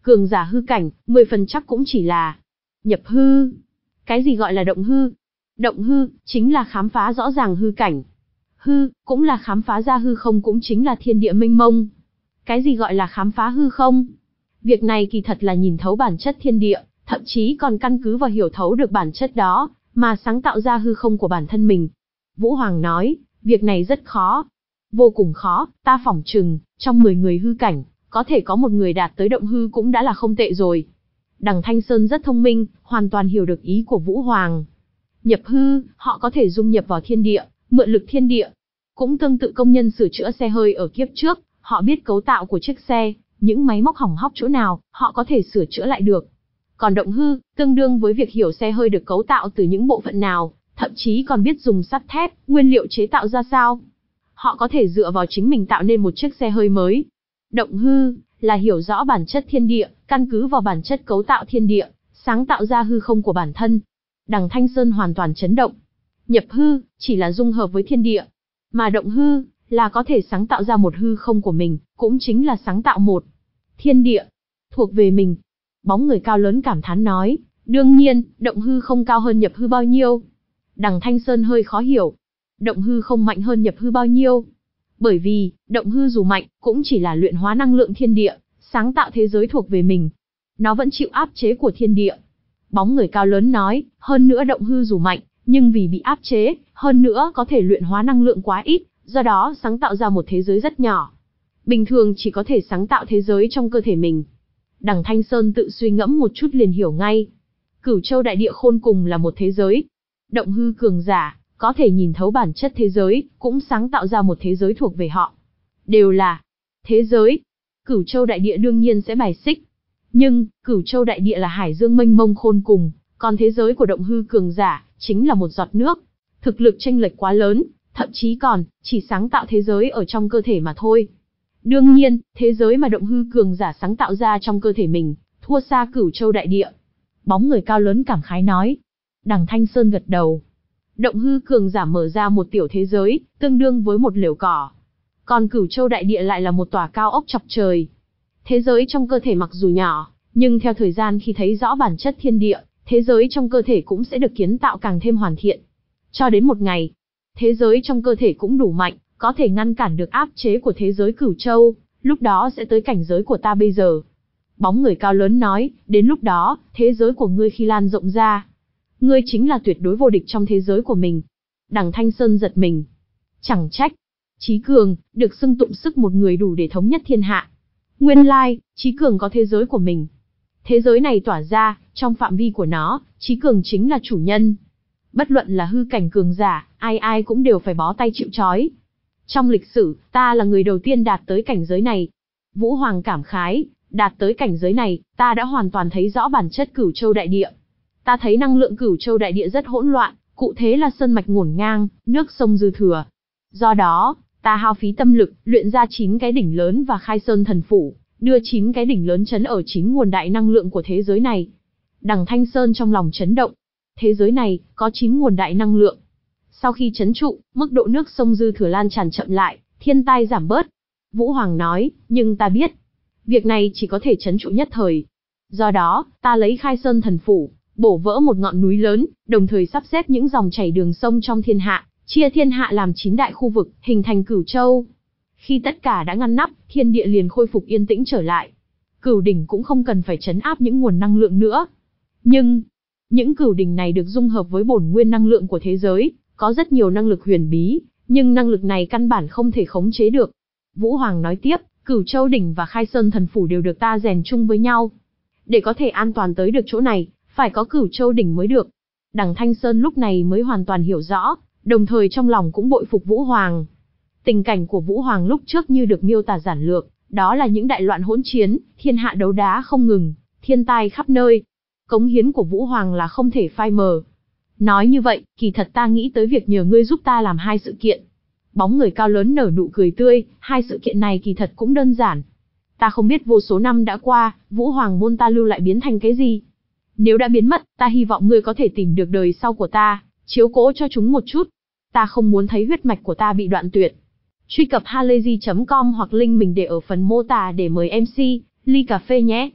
Cường giả hư cảnh, mười phần chắc cũng chỉ là nhập hư. Cái gì gọi là động hư? Động hư, chính là khám phá rõ ràng hư cảnh. Hư, cũng là khám phá ra hư không, cũng chính là thiên địa mênh mông. Cái gì gọi là khám phá hư không? Việc này kỳ thật là nhìn thấu bản chất thiên địa, thậm chí còn căn cứ vào hiểu thấu được bản chất đó, mà sáng tạo ra hư không của bản thân mình. Vũ Hoàng nói, việc này rất khó. Vô cùng khó, ta phỏng chừng, trong mười người hư cảnh, có thể có một người đạt tới động hư cũng đã là không tệ rồi. Đằng Thanh Sơn rất thông minh, hoàn toàn hiểu được ý của Vũ Hoàng. Nhập hư, họ có thể dung nhập vào thiên địa, mượn lực thiên địa. Cũng tương tự công nhân sửa chữa xe hơi ở kiếp trước, họ biết cấu tạo của chiếc xe, những máy móc hỏng hóc chỗ nào, họ có thể sửa chữa lại được. Còn động hư, tương đương với việc hiểu xe hơi được cấu tạo từ những bộ phận nào, thậm chí còn biết dùng sắt thép, nguyên liệu chế tạo ra sao. Họ có thể dựa vào chính mình tạo nên một chiếc xe hơi mới. Động hư, là hiểu rõ bản chất thiên địa, căn cứ vào bản chất cấu tạo thiên địa, sáng tạo ra hư không của bản thân. Đằng Thanh Sơn hoàn toàn chấn động. Nhập hư, chỉ là dung hợp với thiên địa. Mà động hư, là có thể sáng tạo ra một hư không của mình, cũng chính là sáng tạo một thiên địa, thuộc về mình. Bóng người cao lớn cảm thán nói, đương nhiên, động hư không cao hơn nhập hư bao nhiêu. Đằng Thanh Sơn hơi khó hiểu. Động hư không mạnh hơn nhập hư bao nhiêu. Bởi vì, động hư dù mạnh, cũng chỉ là luyện hóa năng lượng thiên địa, sáng tạo thế giới thuộc về mình. Nó vẫn chịu áp chế của thiên địa. Bóng người cao lớn nói, hơn nữa động hư dù mạnh, nhưng vì bị áp chế, hơn nữa có thể luyện hóa năng lượng quá ít, do đó sáng tạo ra một thế giới rất nhỏ. Bình thường chỉ có thể sáng tạo thế giới trong cơ thể mình. Đằng Thanh Sơn tự suy ngẫm một chút liền hiểu ngay. Cửu Châu đại địa khôn cùng là một thế giới. Động hư cường giả, có thể nhìn thấu bản chất thế giới, cũng sáng tạo ra một thế giới thuộc về họ. Đều là thế giới. Cửu Châu đại địa đương nhiên sẽ bài xích. Nhưng, Cửu Châu đại địa là hải dương mênh mông khôn cùng, còn thế giới của động hư cường giả, chính là một giọt nước. Thực lực chênh lệch quá lớn, thậm chí còn, chỉ sáng tạo thế giới ở trong cơ thể mà thôi. Đương nhiên, thế giới mà động hư cường giả sáng tạo ra trong cơ thể mình, thua xa Cửu Châu đại địa. Bóng người cao lớn cảm khái nói. Đằng Thanh Sơn gật đầu. Động hư cường giả mở ra một tiểu thế giới, tương đương với một lều cỏ. Còn Cửu Châu đại địa lại là một tòa cao ốc chọc trời. Thế giới trong cơ thể mặc dù nhỏ, nhưng theo thời gian khi thấy rõ bản chất thiên địa, thế giới trong cơ thể cũng sẽ được kiến tạo càng thêm hoàn thiện. Cho đến một ngày, thế giới trong cơ thể cũng đủ mạnh, có thể ngăn cản được áp chế của thế giới Cửu Châu, lúc đó sẽ tới cảnh giới của ta bây giờ. Bóng người cao lớn nói, đến lúc đó, thế giới của ngươi khi lan rộng ra, ngươi chính là tuyệt đối vô địch trong thế giới của mình. Đằng Thanh Sơn giật mình. Chẳng trách. Chí Cường, được xưng tụng sức một người đủ để thống nhất thiên hạ. Nguyên lai, Chí Cường có thế giới của mình. Thế giới này tỏa ra, trong phạm vi của nó, Chí Cường chính là chủ nhân. Bất luận là hư cảnh cường giả, ai ai cũng đều phải bó tay chịu trói. Trong lịch sử, ta là người đầu tiên đạt tới cảnh giới này. Vũ Hoàng cảm khái, đạt tới cảnh giới này, ta đã hoàn toàn thấy rõ bản chất Cửu Châu đại địa. Ta thấy năng lượng Cửu Châu đại địa rất hỗn loạn, cụ thế là sơn mạch ngổn ngang, nước sông dư thừa. Do đó, ta hao phí tâm lực, luyện ra chín cái đỉnh lớn và khai sơn thần phủ, đưa chín cái đỉnh lớn trấn ở chín nguồn đại năng lượng của thế giới này. Đằng Thanh Sơn trong lòng chấn động. Thế giới này, có chín nguồn đại năng lượng. Sau khi trấn trụ, mức độ nước sông dư thừa lan tràn chậm lại, thiên tai giảm bớt. Vũ Hoàng nói, nhưng ta biết, việc này chỉ có thể trấn trụ nhất thời. Do đó, ta lấy khai sơn thần phủ, bổ vỡ một ngọn núi lớn, đồng thời sắp xếp những dòng chảy đường sông trong thiên hạ, chia thiên hạ làm chín đại khu vực, hình thành Cửu Châu. Khi tất cả đã ngăn nắp, thiên địa liền khôi phục yên tĩnh trở lại. Cửu đỉnh cũng không cần phải trấn áp những nguồn năng lượng nữa. Nhưng, những cửu đỉnh này được dung hợp với bổn nguyên năng lượng của thế giới, có rất nhiều năng lực huyền bí, nhưng năng lực này căn bản không thể khống chế được. Vũ Hoàng nói tiếp, Cửu Châu đỉnh và Khai Sơn thần phủ đều được ta rèn chung với nhau. Để có thể an toàn tới được chỗ này, phải có Cửu Châu đỉnh mới được. Đằng Thanh Sơn lúc này mới hoàn toàn hiểu rõ, đồng thời trong lòng cũng bội phục Vũ Hoàng. Tình cảnh của Vũ Hoàng lúc trước như được miêu tả giản lược, đó là những đại loạn hỗn chiến, thiên hạ đấu đá không ngừng, thiên tai khắp nơi. Cống hiến của Vũ Hoàng là không thể phai mờ. Nói như vậy, kỳ thật ta nghĩ tới việc nhờ ngươi giúp ta làm hai sự kiện. Bóng người cao lớn nở nụ cười tươi, hai sự kiện này kỳ thật cũng đơn giản. Ta không biết vô số năm đã qua, Vũ Hoàng môn ta lưu lại biến thành cái gì. Nếu đã biến mất, ta hy vọng ngươi có thể tìm được đời sau của ta, chiếu cố cho chúng một chút. Ta không muốn thấy huyết mạch của ta bị đoạn tuyệt. Truy cập halayzi chấm com hoặc link mình để ở phần mô tả để mời em xê, ly cà phê nhé.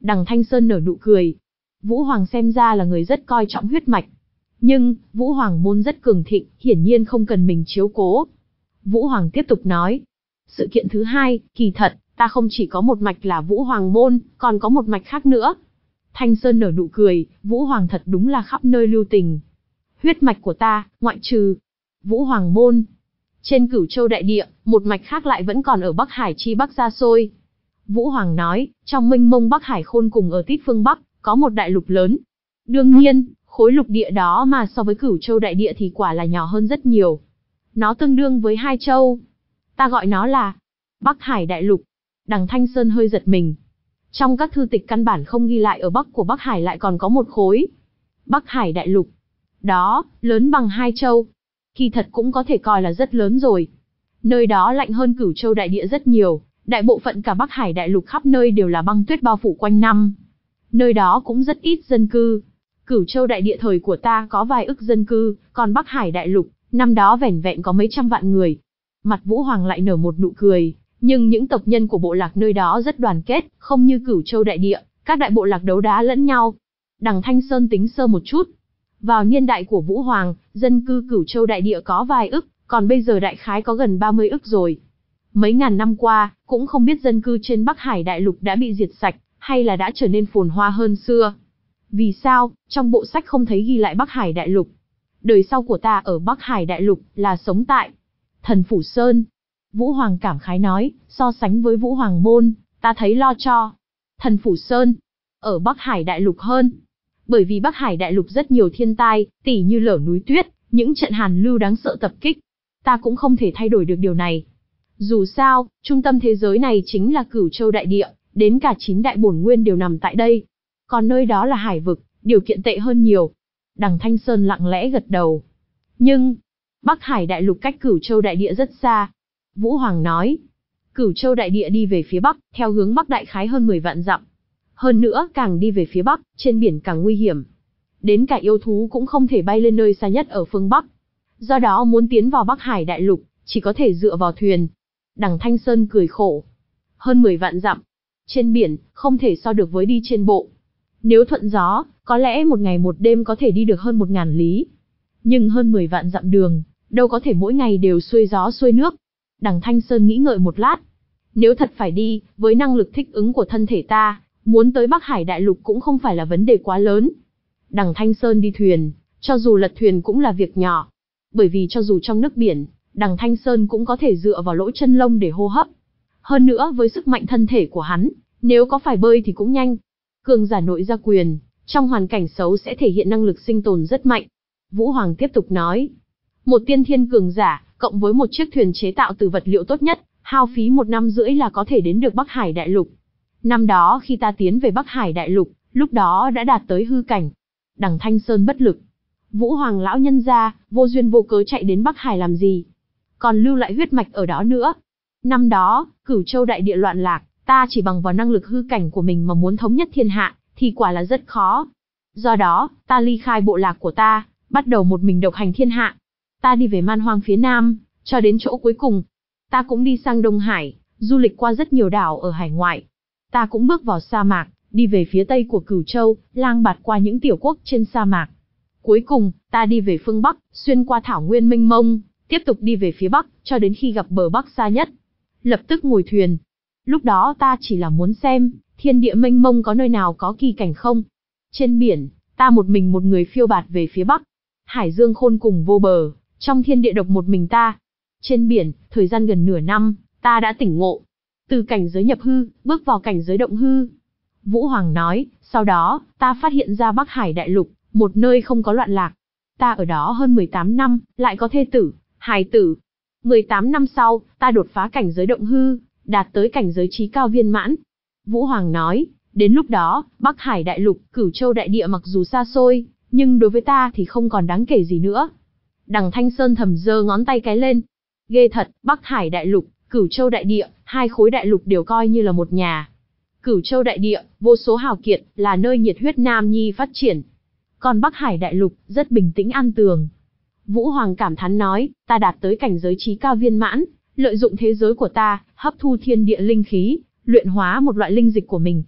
Đằng Thanh Sơn nở nụ cười. Vũ Hoàng xem ra là người rất coi trọng huyết mạch. Nhưng, Vũ Hoàng môn rất cường thịnh, hiển nhiên không cần mình chiếu cố. Vũ Hoàng tiếp tục nói. Sự kiện thứ hai, kỳ thật, ta không chỉ có một mạch là Vũ Hoàng môn, còn có một mạch khác nữa. Thanh Sơn nở nụ cười, Vũ Hoàng thật đúng là khắp nơi lưu tình. Huyết mạch của ta, ngoại trừ Vũ Hoàng môn. Trên Cửu Châu đại địa, một mạch khác lại vẫn còn ở Bắc Hải chi Bắc xa xôi. Vũ Hoàng nói, trong mênh mông Bắc Hải khôn cùng ở tít phương Bắc, có một đại lục lớn. Đương nhiên, khối lục địa đó mà so với Cửu Châu đại địa thì quả là nhỏ hơn rất nhiều. Nó tương đương với hai châu. Ta gọi nó là Bắc Hải đại lục. Đằng Thanh Sơn hơi giật mình. Trong các thư tịch căn bản không ghi lại ở Bắc của Bắc Hải lại còn có một khối Bắc Hải đại lục. Đó, lớn bằng hai châu. Kỳ thật cũng có thể coi là rất lớn rồi. Nơi đó lạnh hơn Cửu Châu đại địa rất nhiều, đại bộ phận cả Bắc Hải đại lục khắp nơi đều là băng tuyết bao phủ quanh năm. Nơi đó cũng rất ít dân cư. Cửu Châu đại địa thời của ta có vài ức dân cư, còn Bắc Hải đại lục, năm đó vẻn vẹn có mấy trăm vạn người. Mặt Vũ Hoàng lại nở một nụ cười, nhưng những tộc nhân của bộ lạc nơi đó rất đoàn kết, không như Cửu Châu đại địa, các đại bộ lạc đấu đá lẫn nhau. Đằng Thanh Sơn tính sơ một chút. Vào niên đại của Vũ Hoàng, dân cư Cửu Châu đại địa có vài ức, còn bây giờ đại khái có gần ba mươi ức rồi. Mấy ngàn năm qua, cũng không biết dân cư trên Bắc Hải đại lục đã bị diệt sạch, hay là đã trở nên phồn hoa hơn xưa. Vì sao, trong bộ sách không thấy ghi lại Bắc Hải đại lục? Đời sau của ta ở Bắc Hải đại lục là sống tại Thần Phủ Sơn. Vũ Hoàng cảm khái nói, so sánh với Vũ Hoàng môn, ta thấy lo cho Thần Phủ Sơn ở Bắc Hải đại lục hơn. Bởi vì Bắc Hải đại lục rất nhiều thiên tai, tỉ như lở núi tuyết, những trận hàn lưu đáng sợ tập kích. Ta cũng không thể thay đổi được điều này. Dù sao, trung tâm thế giới này chính là Cửu Châu đại địa, đến cả chín đại bổn nguyên đều nằm tại đây. Còn nơi đó là hải vực, điều kiện tệ hơn nhiều. Đằng Thanh Sơn lặng lẽ gật đầu. Nhưng, Bắc Hải đại lục cách Cửu Châu đại địa rất xa. Vũ Hoàng nói, Cửu Châu đại địa đi về phía Bắc, theo hướng Bắc đại khái hơn mười vạn dặm. Hơn nữa, càng đi về phía Bắc, trên biển càng nguy hiểm. Đến cả yêu thú cũng không thể bay lên nơi xa nhất ở phương Bắc. Do đó muốn tiến vào Bắc Hải đại lục, chỉ có thể dựa vào thuyền. Đằng Thanh Sơn cười khổ. Hơn mười vạn dặm. Trên biển, không thể so được với đi trên bộ. Nếu thuận gió, có lẽ một ngày một đêm có thể đi được hơn một ngàn lý. Nhưng hơn mười vạn dặm đường, đâu có thể mỗi ngày đều xuôi gió xuôi nước. Đằng Thanh Sơn nghĩ ngợi một lát. Nếu thật phải đi, với năng lực thích ứng của thân thể ta, muốn tới Bắc Hải đại lục cũng không phải là vấn đề quá lớn. Đằng Thanh Sơn đi thuyền, cho dù lật thuyền cũng là việc nhỏ. Bởi vì cho dù trong nước biển, đằng Thanh Sơn cũng có thể dựa vào lỗ chân lông để hô hấp. Hơn nữa với sức mạnh thân thể của hắn, nếu có phải bơi thì cũng nhanh. Cường giả nội gia quyền, trong hoàn cảnh xấu sẽ thể hiện năng lực sinh tồn rất mạnh. Vũ Hoàng tiếp tục nói, một tiên thiên cường giả, cộng với một chiếc thuyền chế tạo từ vật liệu tốt nhất, hao phí một năm rưỡi là có thể đến được Bắc Hải đại lục. Năm đó khi ta tiến về Bắc Hải đại lục, lúc đó đã đạt tới hư cảnh. Đằng Thanh Sơn bất lực. Vũ Hoàng lão nhân gia, vô duyên vô cớ chạy đến Bắc Hải làm gì? Còn lưu lại huyết mạch ở đó nữa. Năm đó, Cửu Châu đại địa loạn lạc, ta chỉ bằng vào năng lực hư cảnh của mình mà muốn thống nhất thiên hạ, thì quả là rất khó. Do đó, ta ly khai bộ lạc của ta, bắt đầu một mình độc hành thiên hạ. Ta đi về man hoang phía Nam, cho đến chỗ cuối cùng. Ta cũng đi sang Đông Hải, du lịch qua rất nhiều đảo ở hải ngoại. Ta cũng bước vào sa mạc, đi về phía Tây của Cửu Châu, lang bạt qua những tiểu quốc trên sa mạc. Cuối cùng, ta đi về phương Bắc, xuyên qua thảo nguyên mênh mông, tiếp tục đi về phía Bắc, cho đến khi gặp bờ Bắc xa nhất. Lập tức ngồi thuyền. Lúc đó ta chỉ là muốn xem, thiên địa mênh mông có nơi nào có kỳ cảnh không. Trên biển, ta một mình một người phiêu bạt về phía Bắc. Hải dương khôn cùng vô bờ, trong thiên địa độc một mình ta. Trên biển, thời gian gần nửa năm, ta đã tỉnh ngộ. Từ cảnh giới nhập hư, bước vào cảnh giới động hư. Vũ Hoàng nói, sau đó, ta phát hiện ra Bắc Hải đại lục, một nơi không có loạn lạc. Ta ở đó hơn mười tám năm, lại có thê tử, hài tử. mười tám năm sau, ta đột phá cảnh giới động hư, đạt tới cảnh giới trí cao viên mãn. Vũ Hoàng nói, đến lúc đó, Bắc Hải đại lục, Cửu Châu đại địa mặc dù xa xôi, nhưng đối với ta thì không còn đáng kể gì nữa. Đằng Thanh Sơn thầm giơ ngón tay cái lên. Ghê thật, Bắc Hải đại lục, Cửu Châu đại địa, hai khối đại lục đều coi như là một nhà. Cửu Châu đại địa, vô số hào kiệt, là nơi nhiệt huyết nam nhi phát triển. Còn Bắc Hải đại lục, rất bình tĩnh an tường. Vũ Hoàng cảm thán nói, ta đạt tới cảnh giới trí cao viên mãn, lợi dụng thế giới của ta, hấp thu thiên địa linh khí, luyện hóa một loại linh dịch của mình.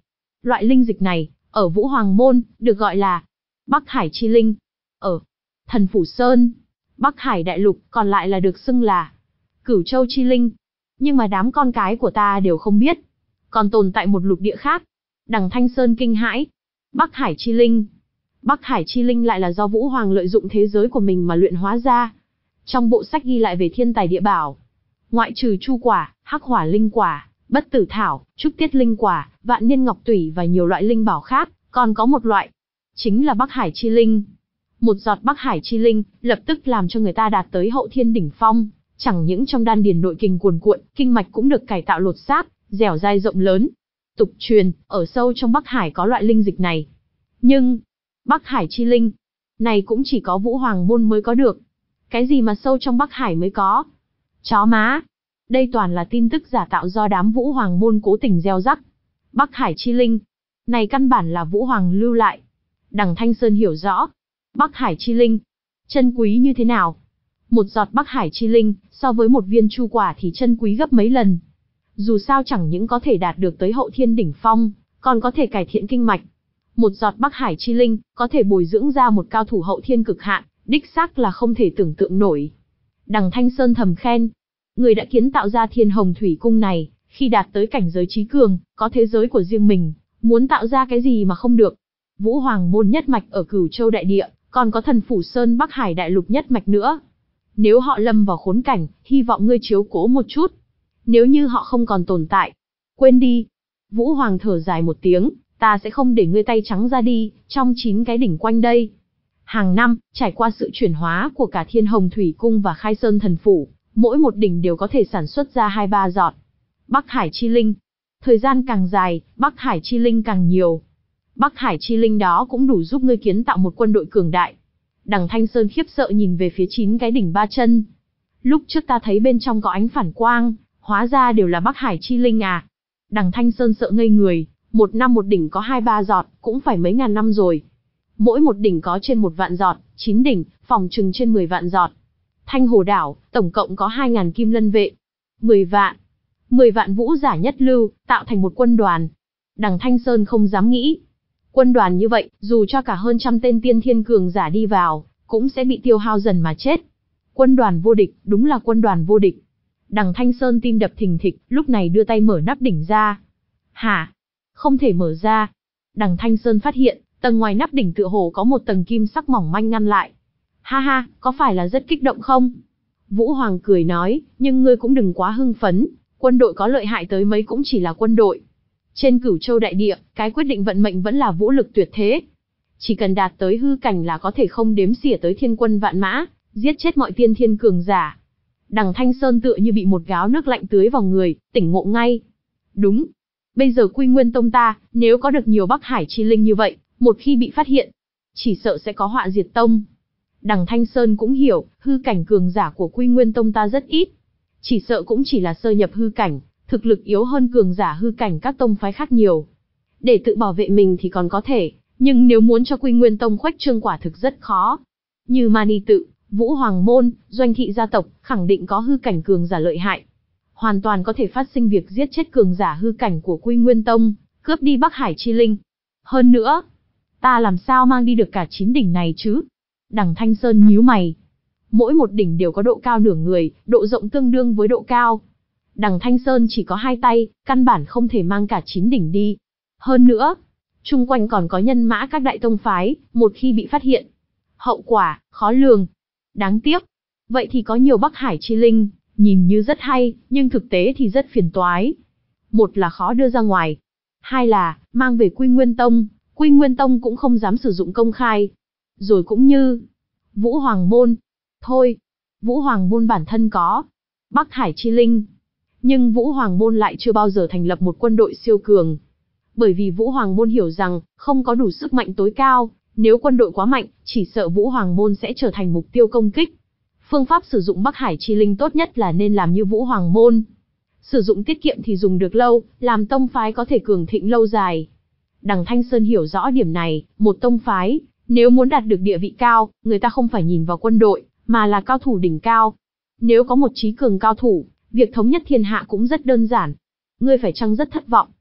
Loại linh dịch này, ở Vũ Hoàng Môn, được gọi là Bắc Hải Chi Linh. Ở Thần Phủ Sơn, Bắc Hải Đại Lục, còn lại là được xưng là Cửu Châu Chi Linh. Nhưng mà đám con cái của ta đều không biết. Còn tồn tại một lục địa khác. Đằng Thanh Sơn kinh hãi. Bắc Hải Chi Linh. Bắc Hải Chi Linh lại là do Vũ Hoàng lợi dụng thế giới của mình mà luyện hóa ra. Trong bộ sách ghi lại về thiên tài địa bảo, ngoại trừ Chu Quả, Hắc Hỏa Linh Quả, Bất Tử Thảo, Trúc Tiết Linh Quả, Vạn Niên Ngọc Tủy và nhiều loại linh bảo khác, còn có một loại, chính là Bắc Hải Chi Linh. Một giọt Bắc Hải Chi Linh, lập tức làm cho người ta đạt tới hậu thiên đỉnh phong, chẳng những trong đan điền nội kình cuồn cuộn, kinh mạch cũng được cải tạo lột xác, dẻo dai rộng lớn. Tục truyền, ở sâu trong Bắc Hải có loại linh dịch này. Nhưng, Bắc Hải Chi Linh, này cũng chỉ có Vũ Hoàng Môn mới có được. Cái gì mà sâu trong Bắc Hải mới có? Chó má! Đây toàn là tin tức giả tạo do đám Vũ Hoàng Môn cố tình gieo rắc. Bắc Hải Chi Linh, này căn bản là Vũ Hoàng lưu lại. Đằng Thanh Sơn hiểu rõ. Bắc Hải Chi Linh, chân quý như thế nào? Một giọt Bắc Hải Chi Linh, so với một viên Chu Quả thì chân quý gấp mấy lần. Dù sao chẳng những có thể đạt được tới hậu thiên đỉnh phong, còn có thể cải thiện kinh mạch. Một giọt Bắc Hải Chi Linh, có thể bồi dưỡng ra một cao thủ hậu thiên cực hạn, đích xác là không thể tưởng tượng nổi. Đằng Thanh Sơn thầm khen. Người đã kiến tạo ra Thiên Hồng Thủy Cung này, khi đạt tới cảnh giới trí cường, có thế giới của riêng mình, muốn tạo ra cái gì mà không được. Vũ Hoàng Môn nhất mạch ở Cửu Châu Đại Địa, còn có Thần Phủ Sơn Bắc Hải Đại Lục nhất mạch nữa. Nếu họ lâm vào khốn cảnh, hy vọng ngươi chiếu cố một chút. Nếu như họ không còn tồn tại, quên đi. Vũ Hoàng thở dài một tiếng, ta sẽ không để ngươi tay trắng ra đi, trong chín cái đỉnh quanh đây. Hàng năm, trải qua sự chuyển hóa của cả Thiên Hồng Thủy Cung và Khai Sơn Thần Phủ, mỗi một đỉnh đều có thể sản xuất ra hai ba giọt Bắc Hải Chi Linh. Thời gian càng dài, Bắc Hải Chi Linh càng nhiều. Bắc Hải Chi Linh đó cũng đủ giúp ngươi kiến tạo một quân đội cường đại. Đằng Thanh Sơn khiếp sợ nhìn về phía chín cái đỉnh ba chân. Lúc trước ta thấy bên trong có ánh phản quang, hóa ra đều là Bắc Hải Chi Linh à. Đằng Thanh Sơn sợ ngây người, một năm một đỉnh có hai ba giọt, cũng phải mấy ngàn năm rồi. Mỗi một đỉnh có trên một vạn giọt, chín đỉnh, phòng trừng trên mười vạn giọt. Thanh Hồ Đảo, tổng cộng có hai ngàn kim lân vệ. mười vạn. mười vạn vũ giả nhất lưu, tạo thành một quân đoàn. Đằng Thanh Sơn không dám nghĩ. Quân đoàn như vậy, dù cho cả hơn trăm tên tiên thiên cường giả đi vào, cũng sẽ bị tiêu hao dần mà chết. Quân đoàn vô địch, đúng là quân đoàn vô địch. Đằng Thanh Sơn tim đập thình thịch, lúc này đưa tay mở nắp đỉnh ra. Hả? Không thể mở ra. Đằng Thanh Sơn phát hiện, tầng ngoài nắp đỉnh tựa hồ có một tầng kim sắc mỏng manh ngăn lại. Ha ha, có phải là rất kích động không? Vũ Hoàng cười nói, nhưng ngươi cũng đừng quá hưng phấn, quân đội có lợi hại tới mấy cũng chỉ là quân đội. Trên Cửu Châu Đại Địa, cái quyết định vận mệnh vẫn là vũ lực tuyệt thế. Chỉ cần đạt tới hư cảnh là có thể không đếm xỉa tới thiên quân vạn mã, giết chết mọi tiên thiên cường giả. Đằng Thanh Sơn tựa như bị một gáo nước lạnh tưới vào người, tỉnh ngộ ngay. Đúng. Bây giờ Quy Nguyên Tông ta, nếu có được nhiều Bắc Hải Chi Linh như vậy, một khi bị phát hiện, chỉ sợ sẽ có họa diệt tông. Đằng Thanh Sơn cũng hiểu, hư cảnh cường giả của Quy Nguyên Tông ta rất ít. Chỉ sợ cũng chỉ là sơ nhập hư cảnh, thực lực yếu hơn cường giả hư cảnh các tông phái khác nhiều. Để tự bảo vệ mình thì còn có thể, nhưng nếu muốn cho Quy Nguyên Tông khuếch trương quả thực rất khó. Như Mani Tự, Vũ Hoàng Môn, Doanh Thị gia tộc, khẳng định có hư cảnh cường giả lợi hại. Hoàn toàn có thể phát sinh việc giết chết cường giả hư cảnh của Quy Nguyên Tông, cướp đi Bắc Hải Chi Linh. Hơn nữa, ta làm sao mang đi được cả chín đỉnh này chứ? Đằng Thanh Sơn nhíu mày. Mỗi một đỉnh đều có độ cao nửa người, độ rộng tương đương với độ cao. Đằng Thanh Sơn chỉ có hai tay, căn bản không thể mang cả chín đỉnh đi. Hơn nữa, chung quanh còn có nhân mã các đại tông phái, một khi bị phát hiện, hậu quả khó lường. Đáng tiếc. Vậy thì có nhiều Bắc Hải Chi Linh, nhìn như rất hay, nhưng thực tế thì rất phiền toái. Một là khó đưa ra ngoài, hai là mang về Quy Nguyên Tông, Quy Nguyên Tông cũng không dám sử dụng công khai. Rồi cũng như Vũ Hoàng Môn. Thôi, Vũ Hoàng Môn bản thân có Bắc Hải Chi Linh, nhưng Vũ Hoàng Môn lại chưa bao giờ thành lập một quân đội siêu cường. Bởi vì Vũ Hoàng Môn hiểu rằng, không có đủ sức mạnh tối cao, nếu quân đội quá mạnh, chỉ sợ Vũ Hoàng Môn sẽ trở thành mục tiêu công kích. Phương pháp sử dụng Bắc Hải Chi Linh tốt nhất là nên làm như Vũ Hoàng Môn. Sử dụng tiết kiệm thì dùng được lâu, làm tông phái có thể cường thịnh lâu dài. Đằng Thanh Sơn hiểu rõ điểm này, một tông phái, nếu muốn đạt được địa vị cao, người ta không phải nhìn vào quân đội, mà là cao thủ đỉnh cao. Nếu có một trí cường cao thủ, việc thống nhất thiên hạ cũng rất đơn giản. Ngươi phải chăng rất thất vọng?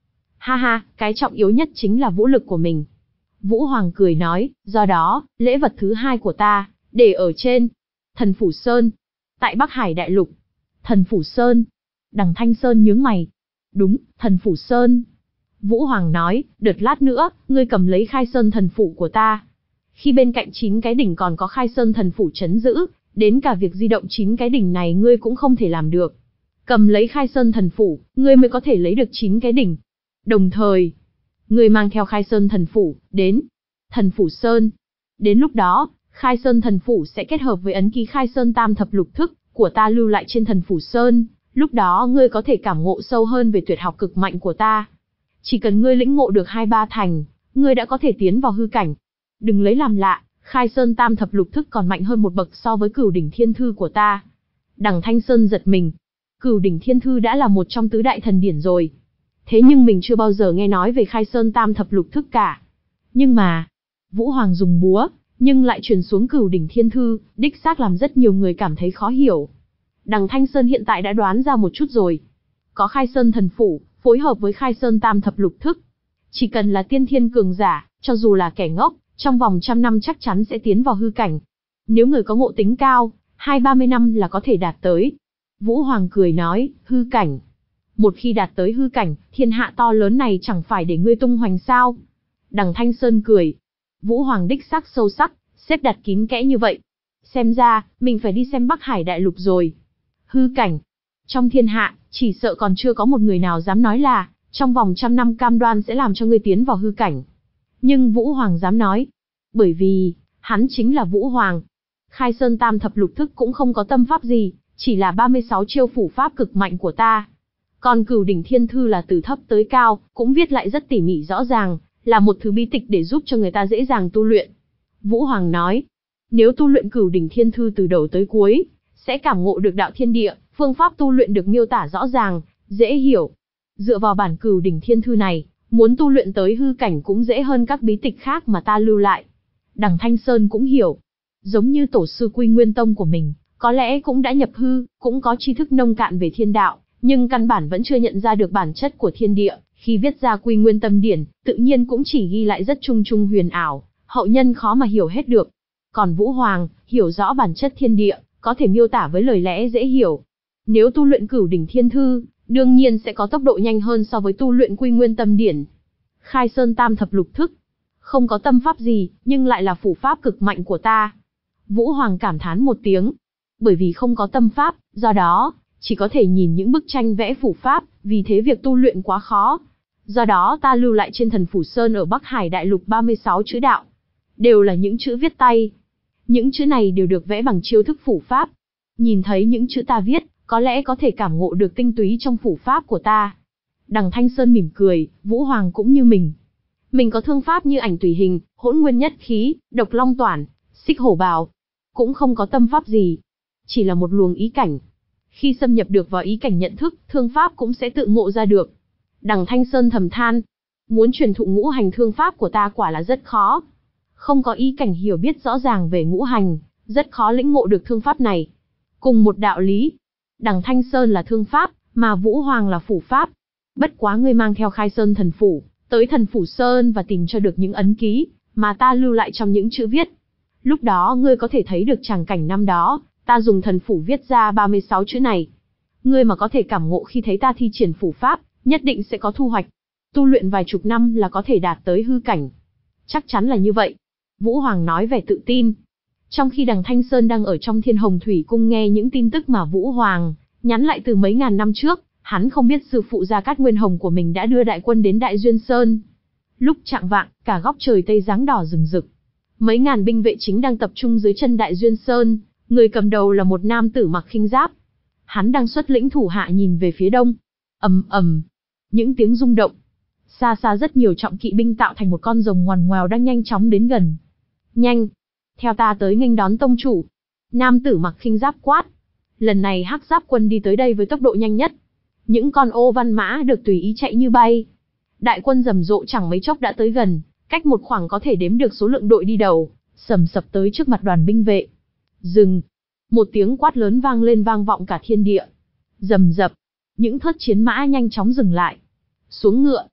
Ha ha, cái trọng yếu nhất chính là vũ lực của mình. Vũ Hoàng cười nói, do đó, lễ vật thứ hai của ta, để ở trên Thần Phủ Sơn, tại Bắc Hải Đại Lục. Thần Phủ Sơn. Đằng Thanh Sơn nhướng mày. Đúng, Thần Phủ Sơn. Vũ Hoàng nói, đợt lát nữa, ngươi cầm lấy Khai Sơn Thần Phủ của ta. Khi bên cạnh chín cái đỉnh còn có Khai Sơn Thần Phủ trấn giữ, đến cả việc di động chín cái đỉnh này ngươi cũng không thể làm được. Cầm lấy Khai Sơn Thần Phủ, ngươi mới có thể lấy được chín cái đỉnh. Đồng thời, ngươi mang theo Khai Sơn Thần Phủ, đến Thần Phủ Sơn. Đến lúc đó, Khai Sơn Thần Phủ sẽ kết hợp với ấn ký Khai Sơn Tam Thập Lục Thức của ta lưu lại trên Thần Phủ Sơn. Lúc đó ngươi có thể cảm ngộ sâu hơn về tuyệt học cực mạnh của ta. Chỉ cần ngươi lĩnh ngộ được hai ba thành, ngươi đã có thể tiến vào hư cảnh. Đừng lấy làm lạ, Khai Sơn Tam Thập Lục Thức còn mạnh hơn một bậc so với Cửu Đỉnh Thiên Thư của ta. Đằng Thanh Sơn giật mình. Cửu Đỉnh Thiên Thư đã là một trong tứ đại thần điển rồi. Thế nhưng mình chưa bao giờ nghe nói về Khai Sơn Tam Thập Lục Thức cả. Nhưng mà, Vũ Hoàng dùng búa, nhưng lại truyền xuống Cửu Đỉnh Thiên Thư, đích xác làm rất nhiều người cảm thấy khó hiểu. Đằng Thanh Sơn hiện tại đã đoán ra một chút rồi. Có Khai Sơn Thần Phủ, phối hợp với Khai Sơn Tam Thập Lục Thức. Chỉ cần là tiên thiên cường giả, cho dù là kẻ ngốc, trong vòng trăm năm chắc chắn sẽ tiến vào hư cảnh. Nếu người có ngộ tính cao, hai ba mươi năm là có thể đạt tới. Vũ Hoàng cười nói, hư cảnh. Một khi đạt tới hư cảnh, thiên hạ to lớn này chẳng phải để ngươi tung hoành sao? Đằng Thanh Sơn cười. Vũ Hoàng đích xác sâu sắc, xếp đặt kín kẽ như vậy. Xem ra, mình phải đi xem Bắc Hải Đại Lục rồi. Hư cảnh. Trong thiên hạ, chỉ sợ còn chưa có một người nào dám nói là, trong vòng trăm năm cam đoan sẽ làm cho ngươi tiến vào hư cảnh. Nhưng Vũ Hoàng dám nói. Bởi vì, hắn chính là Vũ Hoàng. Khai Sơn Tam Thập Lục Thức cũng không có tâm pháp gì, chỉ là ba mươi sáu chiêu phủ pháp cực mạnh của ta. Còn Cửu Đỉnh Thiên Thư là từ thấp tới cao, cũng viết lại rất tỉ mỉ rõ ràng, là một thứ bí tịch để giúp cho người ta dễ dàng tu luyện. Vũ Hoàng nói, nếu tu luyện Cửu Đỉnh Thiên Thư từ đầu tới cuối, sẽ cảm ngộ được đạo thiên địa, phương pháp tu luyện được miêu tả rõ ràng, dễ hiểu. Dựa vào bản Cửu Đỉnh Thiên Thư này, muốn tu luyện tới hư cảnh cũng dễ hơn các bí tịch khác mà ta lưu lại. Đằng Thanh Sơn cũng hiểu, giống như tổ sư Quy Nguyên Tông của mình, có lẽ cũng đã nhập hư, cũng có tri thức nông cạn về thiên đạo, nhưng căn bản vẫn chưa nhận ra được bản chất của thiên địa, khi viết ra Quy Nguyên Tâm Điển, tự nhiên cũng chỉ ghi lại rất chung chung huyền ảo, hậu nhân khó mà hiểu hết được. Còn Vũ Hoàng, hiểu rõ bản chất thiên địa, có thể miêu tả với lời lẽ dễ hiểu. Nếu tu luyện Cửu Đỉnh Thiên Thư, đương nhiên sẽ có tốc độ nhanh hơn so với tu luyện Quy Nguyên Tâm Điển. Khai Sơn Tam Thập Lục Thức, không có tâm pháp gì, nhưng lại là phủ pháp cực mạnh của ta. Vũ Hoàng cảm thán một tiếng. Bởi vì không có tâm pháp, do đó, chỉ có thể nhìn những bức tranh vẽ phủ pháp, vì thế việc tu luyện quá khó. Do đó ta lưu lại trên Thần Phủ Sơn ở Bắc Hải Đại Lục ba mươi sáu chữ đạo. Đều là những chữ viết tay. Những chữ này đều được vẽ bằng chiêu thức phủ pháp. Nhìn thấy những chữ ta viết, có lẽ có thể cảm ngộ được tinh túy trong phủ pháp của ta. Đằng Thanh Sơn mỉm cười, Vũ Hoàng cũng như mình. Mình có thương pháp như ảnh tùy hình, hỗn nguyên nhất khí, độc long toản, xích hổ bào. Cũng không có tâm pháp gì. Chỉ là một luồng ý cảnh. Khi xâm nhập được vào ý cảnh nhận thức, thương pháp cũng sẽ tự ngộ ra được. Đằng Thanh Sơn thầm than. Muốn truyền thụ ngũ hành thương pháp của ta quả là rất khó. Không có ý cảnh hiểu biết rõ ràng về ngũ hành, rất khó lĩnh ngộ được thương pháp này. Cùng một đạo lý. Đằng Thanh Sơn là thương pháp, mà Vũ Hoàng là phủ pháp. Bất quá ngươi mang theo Khai Sơn Thần Phủ, tới Thần Phủ Sơn và tìm cho được những ấn ký, mà ta lưu lại trong những chữ viết. Lúc đó ngươi có thể thấy được tràng cảnh năm đó, ta dùng thần phủ viết ra ba mươi sáu chữ này. Ngươi mà có thể cảm ngộ khi thấy ta thi triển phủ pháp, nhất định sẽ có thu hoạch. Tu luyện vài chục năm là có thể đạt tới hư cảnh. Chắc chắn là như vậy. Vũ Hoàng nói vẻ tự tin. Trong khi đằng Thanh Sơn đang ở trong Thiên Hồng Thủy Cung nghe những tin tức mà Vũ Hoàng nhắn lại từ mấy ngàn năm trước, hắn không biết sư phụ Gia Cát Nguyên Hồng của mình đã đưa đại quân đến Đại Duyên Sơn. Lúc chạng vạng, cả góc trời tây giáng đỏ rừng rực. Mấy ngàn binh vệ chính đang tập trung dưới chân Đại Duyên Sơn, người cầm đầu là một nam tử mặc khinh giáp. Hắn đang xuất lĩnh thủ hạ nhìn về phía đông. Ầm ầm, những tiếng rung động. Xa xa rất nhiều trọng kỵ binh tạo thành một con rồng ngoằn ngoèo đang nhanh chóng đến gần. Nhanh, theo ta tới nghênh đón tông chủ. Nam tử mặc khinh giáp quát. Lần này Hắc Giáp quân đi tới đây với tốc độ nhanh nhất. Những con ô văn mã được tùy ý chạy như bay. Đại quân rầm rộ chẳng mấy chốc đã tới gần, cách một khoảng có thể đếm được số lượng đội đi đầu, sầm sập tới trước mặt đoàn binh vệ. Dừng! Một tiếng quát lớn vang lên vang vọng cả thiên địa. Rầm rập, những thớt chiến mã nhanh chóng dừng lại. Xuống ngựa.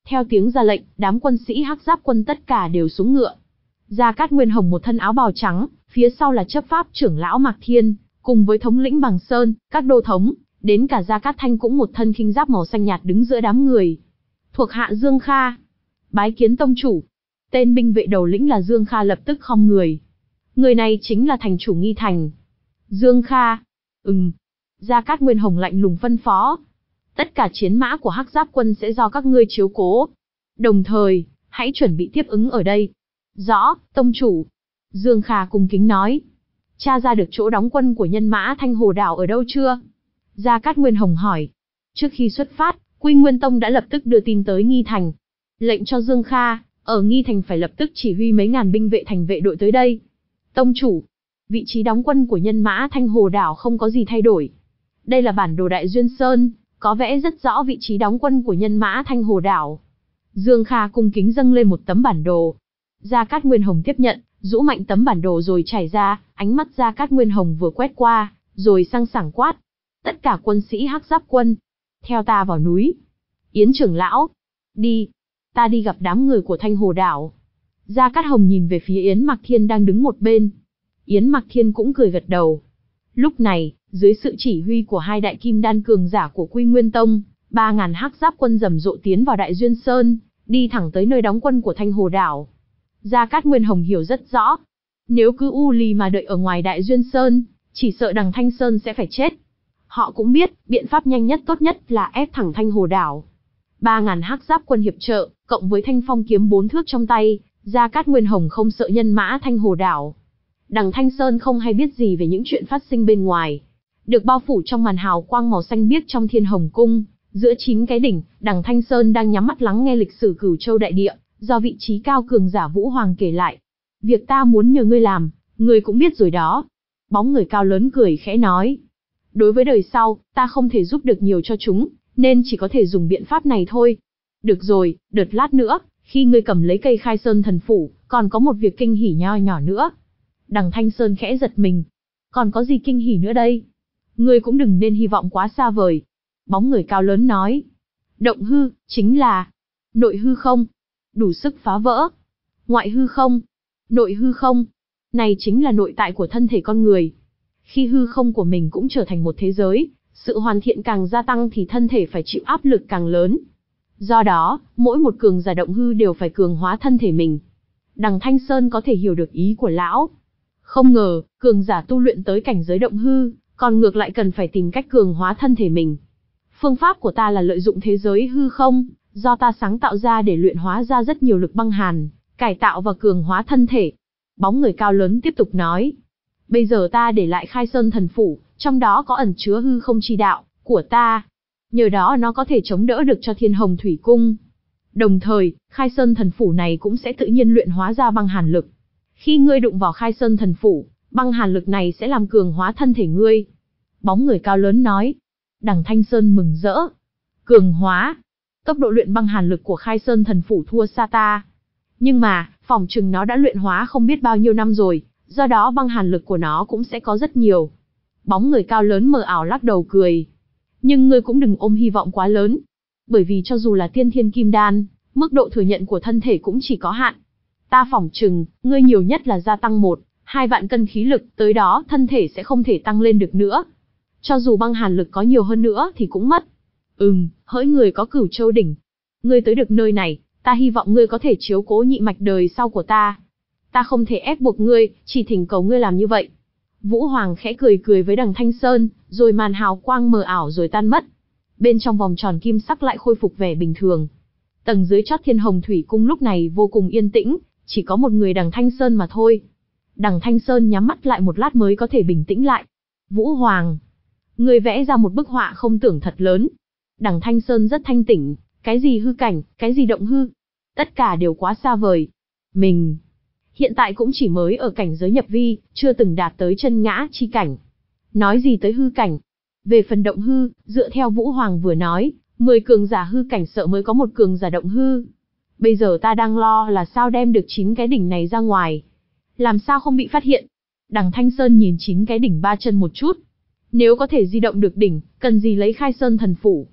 Theo tiếng ra lệnh, đám quân sĩ Hắc Giáp quân tất cả đều xuống ngựa. Gia Cát Nguyên Hồng một thân áo bào trắng, phía sau là chấp pháp trưởng lão Mạc Thiên, cùng với thống lĩnh Bằng Sơn, các đô thống, đến cả Gia Cát Thanh cũng một thân khinh giáp màu xanh nhạt đứng giữa đám người. Thuộc hạ Dương Kha, bái kiến tông chủ. Tên binh vệ đầu lĩnh là Dương Kha lập tức khom người. Người này chính là thành chủ Nghi Thành. Dương Kha, ừm. Gia Cát Nguyên Hồng lạnh lùng phân phó. Tất cả chiến mã của Hắc Giáp quân sẽ do các ngươi chiếu cố. Đồng thời, hãy chuẩn bị tiếp ứng ở đây. Rõ, tông chủ. Dương Kha cung kính nói. Tra ra được chỗ đóng quân của nhân mã Thanh Hồ Đảo ở đâu chưa? Gia Cát Nguyên Hồng hỏi. Trước khi xuất phát, Quy Nguyên Tông đã lập tức đưa tin tới Nghi Thành. Lệnh cho Dương Kha, ở Nghi Thành phải lập tức chỉ huy mấy ngàn binh vệ thành vệ đội tới đây. Tông chủ, vị trí đóng quân của nhân mã Thanh Hồ Đảo không có gì thay đổi. Đây là bản đồ Đại Duyên Sơn, có vẽ rất rõ vị trí đóng quân của nhân mã Thanh Hồ Đảo. Dương Kha cung kính dâng lên một tấm bản đồ. Gia Cát Nguyên Hồng tiếp nhận, rũ mạnh tấm bản đồ rồi trải ra, ánh mắt Gia Cát Nguyên Hồng vừa quét qua, rồi sang sảng quát. Tất cả quân sĩ Hắc Giáp quân, theo ta vào núi. Yến trưởng lão, đi. Ta đi gặp đám người của Thanh Hồ Đảo. Gia Cát Hồng nhìn về phía Yến Mạc Thiên đang đứng một bên. Yến Mạc Thiên cũng cười gật đầu. Lúc này, dưới sự chỉ huy của hai đại kim đan cường giả của Quy Nguyên Tông, ba ngàn Hắc Giáp quân rầm rộ tiến vào Đại Duyên Sơn, đi thẳng tới nơi đóng quân của Thanh Hồ Đảo. Gia Cát Nguyên Hồng hiểu rất rõ. Nếu cứ u lì mà đợi ở ngoài Đại Duyên Sơn, chỉ sợ đằng Thanh Sơn sẽ phải chết. Họ cũng biết, biện pháp nhanh nhất tốt nhất là ép thẳng Thanh Hồ Đảo. Ba ngàn Hắc Giáp quân hiệp trợ, cộng với thanh phong kiếm bốn thước trong tay, Gia Cát Nguyên Hồng không sợ nhân mã Thanh Hồ Đảo. Đằng Thanh Sơn không hay biết gì về những chuyện phát sinh bên ngoài. Được bao phủ trong màn hào quang màu xanh biếc trong Thiên Hồng Cung, giữa chín cái đỉnh, đằng Thanh Sơn đang nhắm mắt lắng nghe lịch sử Cửu Châu đại địa, do vị trí cao cường giả Vũ Hoàng kể lại. Việc ta muốn nhờ ngươi làm, ngươi cũng biết rồi đó. Bóng người cao lớn cười khẽ nói. Đối với đời sau, ta không thể giúp được nhiều cho chúng, nên chỉ có thể dùng biện pháp này thôi. Được rồi, đợt lát nữa, khi ngươi cầm lấy cây Khai Sơn thần phủ, còn có một việc kinh hỉ nho nhỏ nữa. Đằng Thanh Sơn khẽ giật mình. Còn có gì kinh hỉ nữa đây? Ngươi cũng đừng nên hy vọng quá xa vời. Bóng người cao lớn nói. Động hư, chính là nội hư không, đủ sức phá vỡ. Ngoại hư không, nội hư không, này chính là nội tại của thân thể con người. Khi hư không của mình cũng trở thành một thế giới, sự hoàn thiện càng gia tăng thì thân thể phải chịu áp lực càng lớn. Do đó, mỗi một cường giả động hư đều phải cường hóa thân thể mình. Đằng Thanh Sơn có thể hiểu được ý của lão. Không ngờ, cường giả tu luyện tới cảnh giới động hư, còn ngược lại cần phải tìm cách cường hóa thân thể mình. Phương pháp của ta là lợi dụng thế giới hư không, do ta sáng tạo ra để luyện hóa ra rất nhiều lực băng hàn, cải tạo và cường hóa thân thể. Bóng người cao lớn tiếp tục nói. Bây giờ ta để lại Khai Sơn thần phủ, trong đó có ẩn chứa hư không chi đạo của ta. Nhờ đó nó có thể chống đỡ được cho Thiên Hồng Thủy Cung. Đồng thời, Khai Sơn thần phủ này cũng sẽ tự nhiên luyện hóa ra băng hàn lực. Khi ngươi đụng vào Khai Sơn thần phủ, băng hàn lực này sẽ làm cường hóa thân thể ngươi. Bóng người cao lớn nói. Đằng Thanh Sơn mừng rỡ. Cường hóa. Tốc độ luyện băng hàn lực của Khai Sơn thần phủ thua xa ta. Nhưng mà, phỏng chừng nó đã luyện hóa không biết bao nhiêu năm rồi, do đó băng hàn lực của nó cũng sẽ có rất nhiều. Bóng người cao lớn mờ ảo lắc đầu cười. Nhưng ngươi cũng đừng ôm hy vọng quá lớn. Bởi vì cho dù là tiên thiên kim đan, mức độ thừa nhận của thân thể cũng chỉ có hạn. Ta phỏng chừng, ngươi nhiều nhất là gia tăng một, hai vạn cân khí lực, tới đó thân thể sẽ không thể tăng lên được nữa. Cho dù băng hàn lực có nhiều hơn nữa thì cũng mất. Ừm, hỡi người có Cửu Châu đỉnh. Ngươi tới được nơi này, ta hy vọng ngươi có thể chiếu cố nhị mạch đời sau của ta. Ta không thể ép buộc ngươi, chỉ thỉnh cầu ngươi làm như vậy. Vũ Hoàng khẽ cười cười với đằng Thanh Sơn, rồi màn hào quang mờ ảo rồi tan mất. Bên trong vòng tròn kim sắc lại khôi phục vẻ bình thường. Tầng dưới chót Thiên Hồng Thủy Cung lúc này vô cùng yên tĩnh, chỉ có một người đằng Thanh Sơn mà thôi. Đằng Thanh Sơn nhắm mắt lại một lát mới có thể bình tĩnh lại. Vũ Hoàng, ngươi vẽ ra một bức họa không tưởng thật lớn. Đằng Thanh Sơn rất thanh tỉnh, cái gì hư cảnh, cái gì động hư, tất cả đều quá xa vời. Mình hiện tại cũng chỉ mới ở cảnh giới nhập vi, chưa từng đạt tới chân ngã chi cảnh. Nói gì tới hư cảnh. Về phần động hư, dựa theo Vũ Hoàng vừa nói, mười cường giả hư cảnh sợ mới có một cường giả động hư. Bây giờ ta đang lo là sao đem được chín cái đỉnh này ra ngoài. Làm sao không bị phát hiện. Đằng Thanh Sơn nhìn chín cái đỉnh ba chân một chút. Nếu có thể di động được đỉnh, cần gì lấy Khai Sơn thần phủ.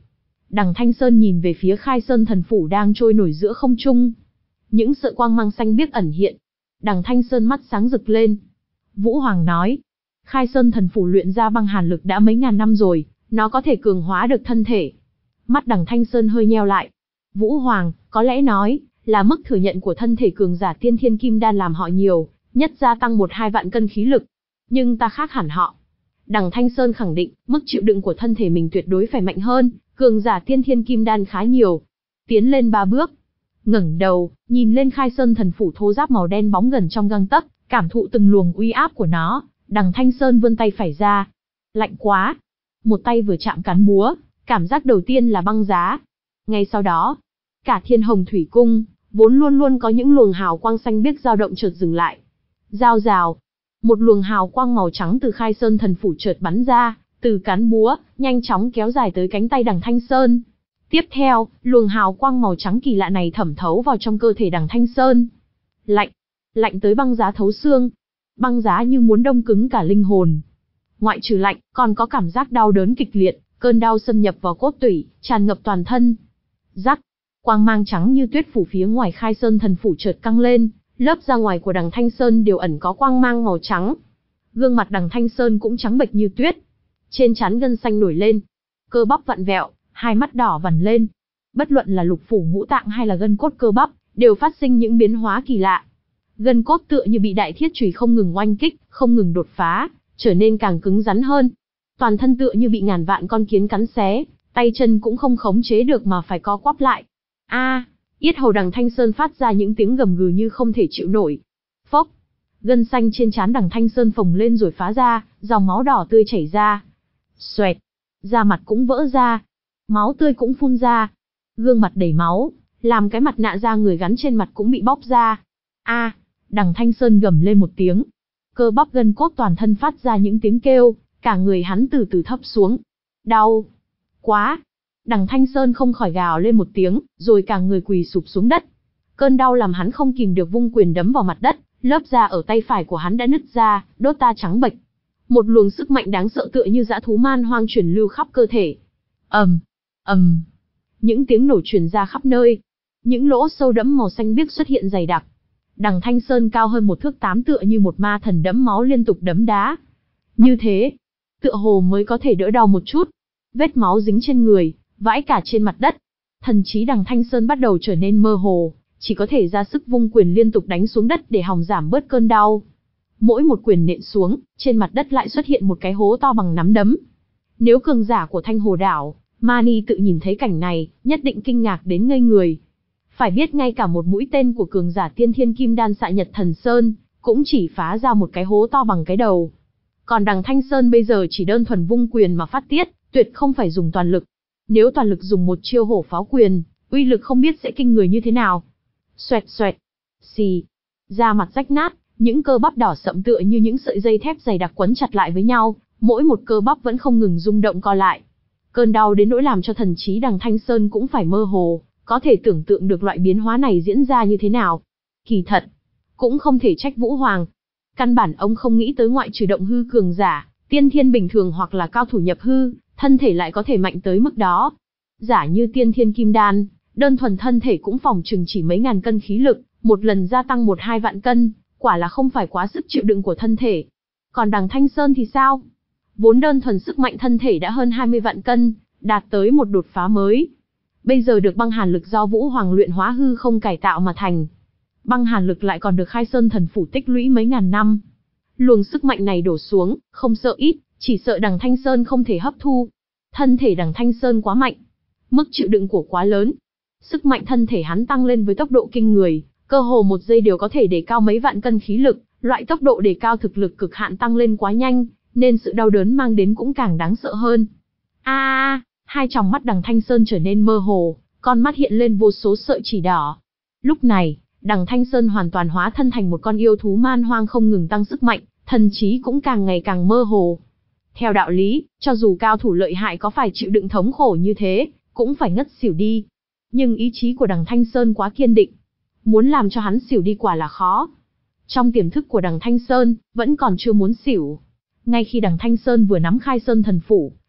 Đằng Thanh Sơn nhìn về phía Khai Sơn thần phủ đang trôi nổi giữa không trung. Những sợi quang mang xanh biếc ẩn hiện. Đằng Thanh Sơn mắt sáng rực lên. Vũ Hoàng nói, Khai Sơn thần phủ luyện ra băng hàn lực đã mấy ngàn năm rồi, nó có thể cường hóa được thân thể. Mắt đằng Thanh Sơn hơi nheo lại. Vũ Hoàng, có lẽ nói, là mức thừa nhận của thân thể cường giả tiên thiên kim đan làm họ nhiều, nhất gia tăng một hai vạn cân khí lực. Nhưng ta khác hẳn họ. Đằng Thanh Sơn khẳng định, mức chịu đựng của thân thể mình tuyệt đối phải mạnh hơn, cường giả tiên thiên kim đan khá nhiều. Tiến lên ba bước, ngẩng đầu, nhìn lên Khai Sơn thần phủ thô ráp màu đen bóng gần trong gang tấc, cảm thụ từng luồng uy áp của nó, đằng Thanh Sơn vươn tay phải ra. Lạnh quá. Một tay vừa chạm cán búa, cảm giác đầu tiên là băng giá. Ngay sau đó, cả Thiên Hồng Thủy Cung, vốn luôn luôn có những luồng hào quang xanh biếc dao động chợt dừng lại. Rao rào, một luồng hào quang màu trắng từ Khai Sơn thần phủ chợt bắn ra, từ cán búa, nhanh chóng kéo dài tới cánh tay đằng Thanh Sơn. Tiếp theo, luồng hào quang màu trắng kỳ lạ này thẩm thấu vào trong cơ thể đằng Thanh Sơn. Lạnh, lạnh tới băng giá thấu xương. Băng giá như muốn đông cứng cả linh hồn. Ngoại trừ lạnh, còn có cảm giác đau đớn kịch liệt, cơn đau xâm nhập vào cốt tủy, tràn ngập toàn thân. Rắc, quang mang trắng như tuyết phủ phía ngoài Khai Sơn thần phủ chợt căng lên, lớp da ngoài của đằng Thanh Sơn đều ẩn có quang mang màu trắng. Gương mặt đằng Thanh Sơn cũng trắng bệch như tuyết. Trên trán gân xanh nổi lên, cơ bắp vặn vẹo, hai mắt đỏ vằn lên. Bất luận là lục phủ ngũ tạng hay là gân cốt cơ bắp, đều phát sinh những biến hóa kỳ lạ. Gân cốt tựa như bị đại thiết chùy không ngừng oanh kích, không ngừng đột phá, trở nên càng cứng rắn hơn. Toàn thân tựa như bị ngàn vạn con kiến cắn xé, tay chân cũng không khống chế được mà phải co quắp lại. A, yết hầu đằng Thanh Sơn phát ra những tiếng gầm gừ như không thể chịu nổi. Phốc, gân xanh trên trán đằng Thanh Sơn phồng lên rồi phá ra, dòng máu đỏ tươi chảy ra. Xoẹt, da mặt cũng vỡ ra, máu tươi cũng phun ra. Gương mặt đầy máu, làm cái mặt nạ da người gắn trên mặt cũng bị bóc ra. A, đằng Thanh Sơn gầm lên một tiếng. Cơ bắp gân cốt toàn thân phát ra những tiếng kêu, cả người hắn từ từ thấp xuống. Đau quá. Đằng Thanh Sơn không khỏi gào lên một tiếng, rồi cả người quỳ sụp xuống đất. Cơn đau làm hắn không kìm được vung quyền đấm vào mặt đất, lớp da ở tay phải của hắn đã nứt ra, đốt ta trắng bệch. Một luồng sức mạnh đáng sợ tựa như dã thú man hoang truyền lưu khắp cơ thể. Ầm, ầm, những tiếng nổ truyền ra khắp nơi. Những lỗ sâu đẫm màu xanh biếc xuất hiện dày đặc. Đằng Thanh Sơn cao hơn một thước tám tựa như một ma thần đẫm máu liên tục đấm đá. Như thế, tựa hồ mới có thể đỡ đau một chút. Vết máu dính trên người, vãi cả trên mặt đất. Thần trí đằng Thanh Sơn bắt đầu trở nên mơ hồ, chỉ có thể ra sức vung quyền liên tục đánh xuống đất để hòng giảm bớt cơn đau. Mỗi một quyền nện xuống, trên mặt đất lại xuất hiện một cái hố to bằng nắm đấm. Nếu cường giả của Thanh Hồ Đảo, Mani tự nhìn thấy cảnh này, nhất định kinh ngạc đến ngây người. Phải biết ngay cả một mũi tên của cường giả tiên thiên kim đan Xạ Nhật Thần Sơn, cũng chỉ phá ra một cái hố to bằng cái đầu. Còn đằng Thanh Sơn bây giờ chỉ đơn thuần vung quyền mà phát tiết, tuyệt không phải dùng toàn lực. Nếu toàn lực dùng một chiêu hổ pháo quyền, uy lực không biết sẽ kinh người như thế nào. Xoẹt xoẹt, xì, da mặt rách nát, những cơ bắp đỏ sậm tựa như những sợi dây thép dày đặc quấn chặt lại với nhau, mỗi một cơ bắp vẫn không ngừng rung động co lại. Cơn đau đến nỗi làm cho thần trí đằng Thanh Sơn cũng phải mơ hồ, có thể tưởng tượng được loại biến hóa này diễn ra như thế nào. Kỳ thật, cũng không thể trách Vũ Hoàng. Căn bản ông không nghĩ tới ngoại trừ động hư cường giả, tiên thiên bình thường hoặc là cao thủ nhập hư, thân thể lại có thể mạnh tới mức đó. Giả như tiên thiên kim đan, đơn thuần thân thể cũng phòng chừng chỉ mấy ngàn cân khí lực, một lần gia tăng một hai vạn cân, quả là không phải quá sức chịu đựng của thân thể. Còn đằng Thanh Sơn thì sao? Vốn đơn thuần sức mạnh thân thể đã hơn hai mươi vạn cân, đạt tới một đột phá mới. Bây giờ được băng hàn lực do Vũ Hoàng luyện hóa hư không cải tạo mà thành. Băng hàn lực lại còn được Khai Sơn thần phủ tích lũy mấy ngàn năm. Luồng sức mạnh này đổ xuống, không sợ ít, chỉ sợ đằng Thanh Sơn không thể hấp thu. Thân thể đằng Thanh Sơn quá mạnh, mức chịu đựng của quá lớn. Sức mạnh thân thể hắn tăng lên với tốc độ kinh người, cơ hồ một giây đều có thể đề cao mấy vạn cân khí lực, loại tốc độ đề cao thực lực cực hạn tăng lên quá nhanh, nên sự đau đớn mang đến cũng càng đáng sợ hơn. A, à, hai tròng mắt đằng Thanh Sơn trở nên mơ hồ, con mắt hiện lên vô số sợi chỉ đỏ. Lúc này, đằng Thanh Sơn hoàn toàn hóa thân thành một con yêu thú man hoang không ngừng tăng sức mạnh, thần trí cũng càng ngày càng mơ hồ. Theo đạo lý, cho dù cao thủ lợi hại có phải chịu đựng thống khổ như thế, cũng phải ngất xỉu đi. Nhưng ý chí của đằng Thanh Sơn quá kiên định, muốn làm cho hắn xỉu đi quả là khó. Trong tiềm thức của đằng Thanh Sơn, vẫn còn chưa muốn xỉu. Ngay khi đằng Thanh Sơn vừa nắm Khai Sơn thần phủ,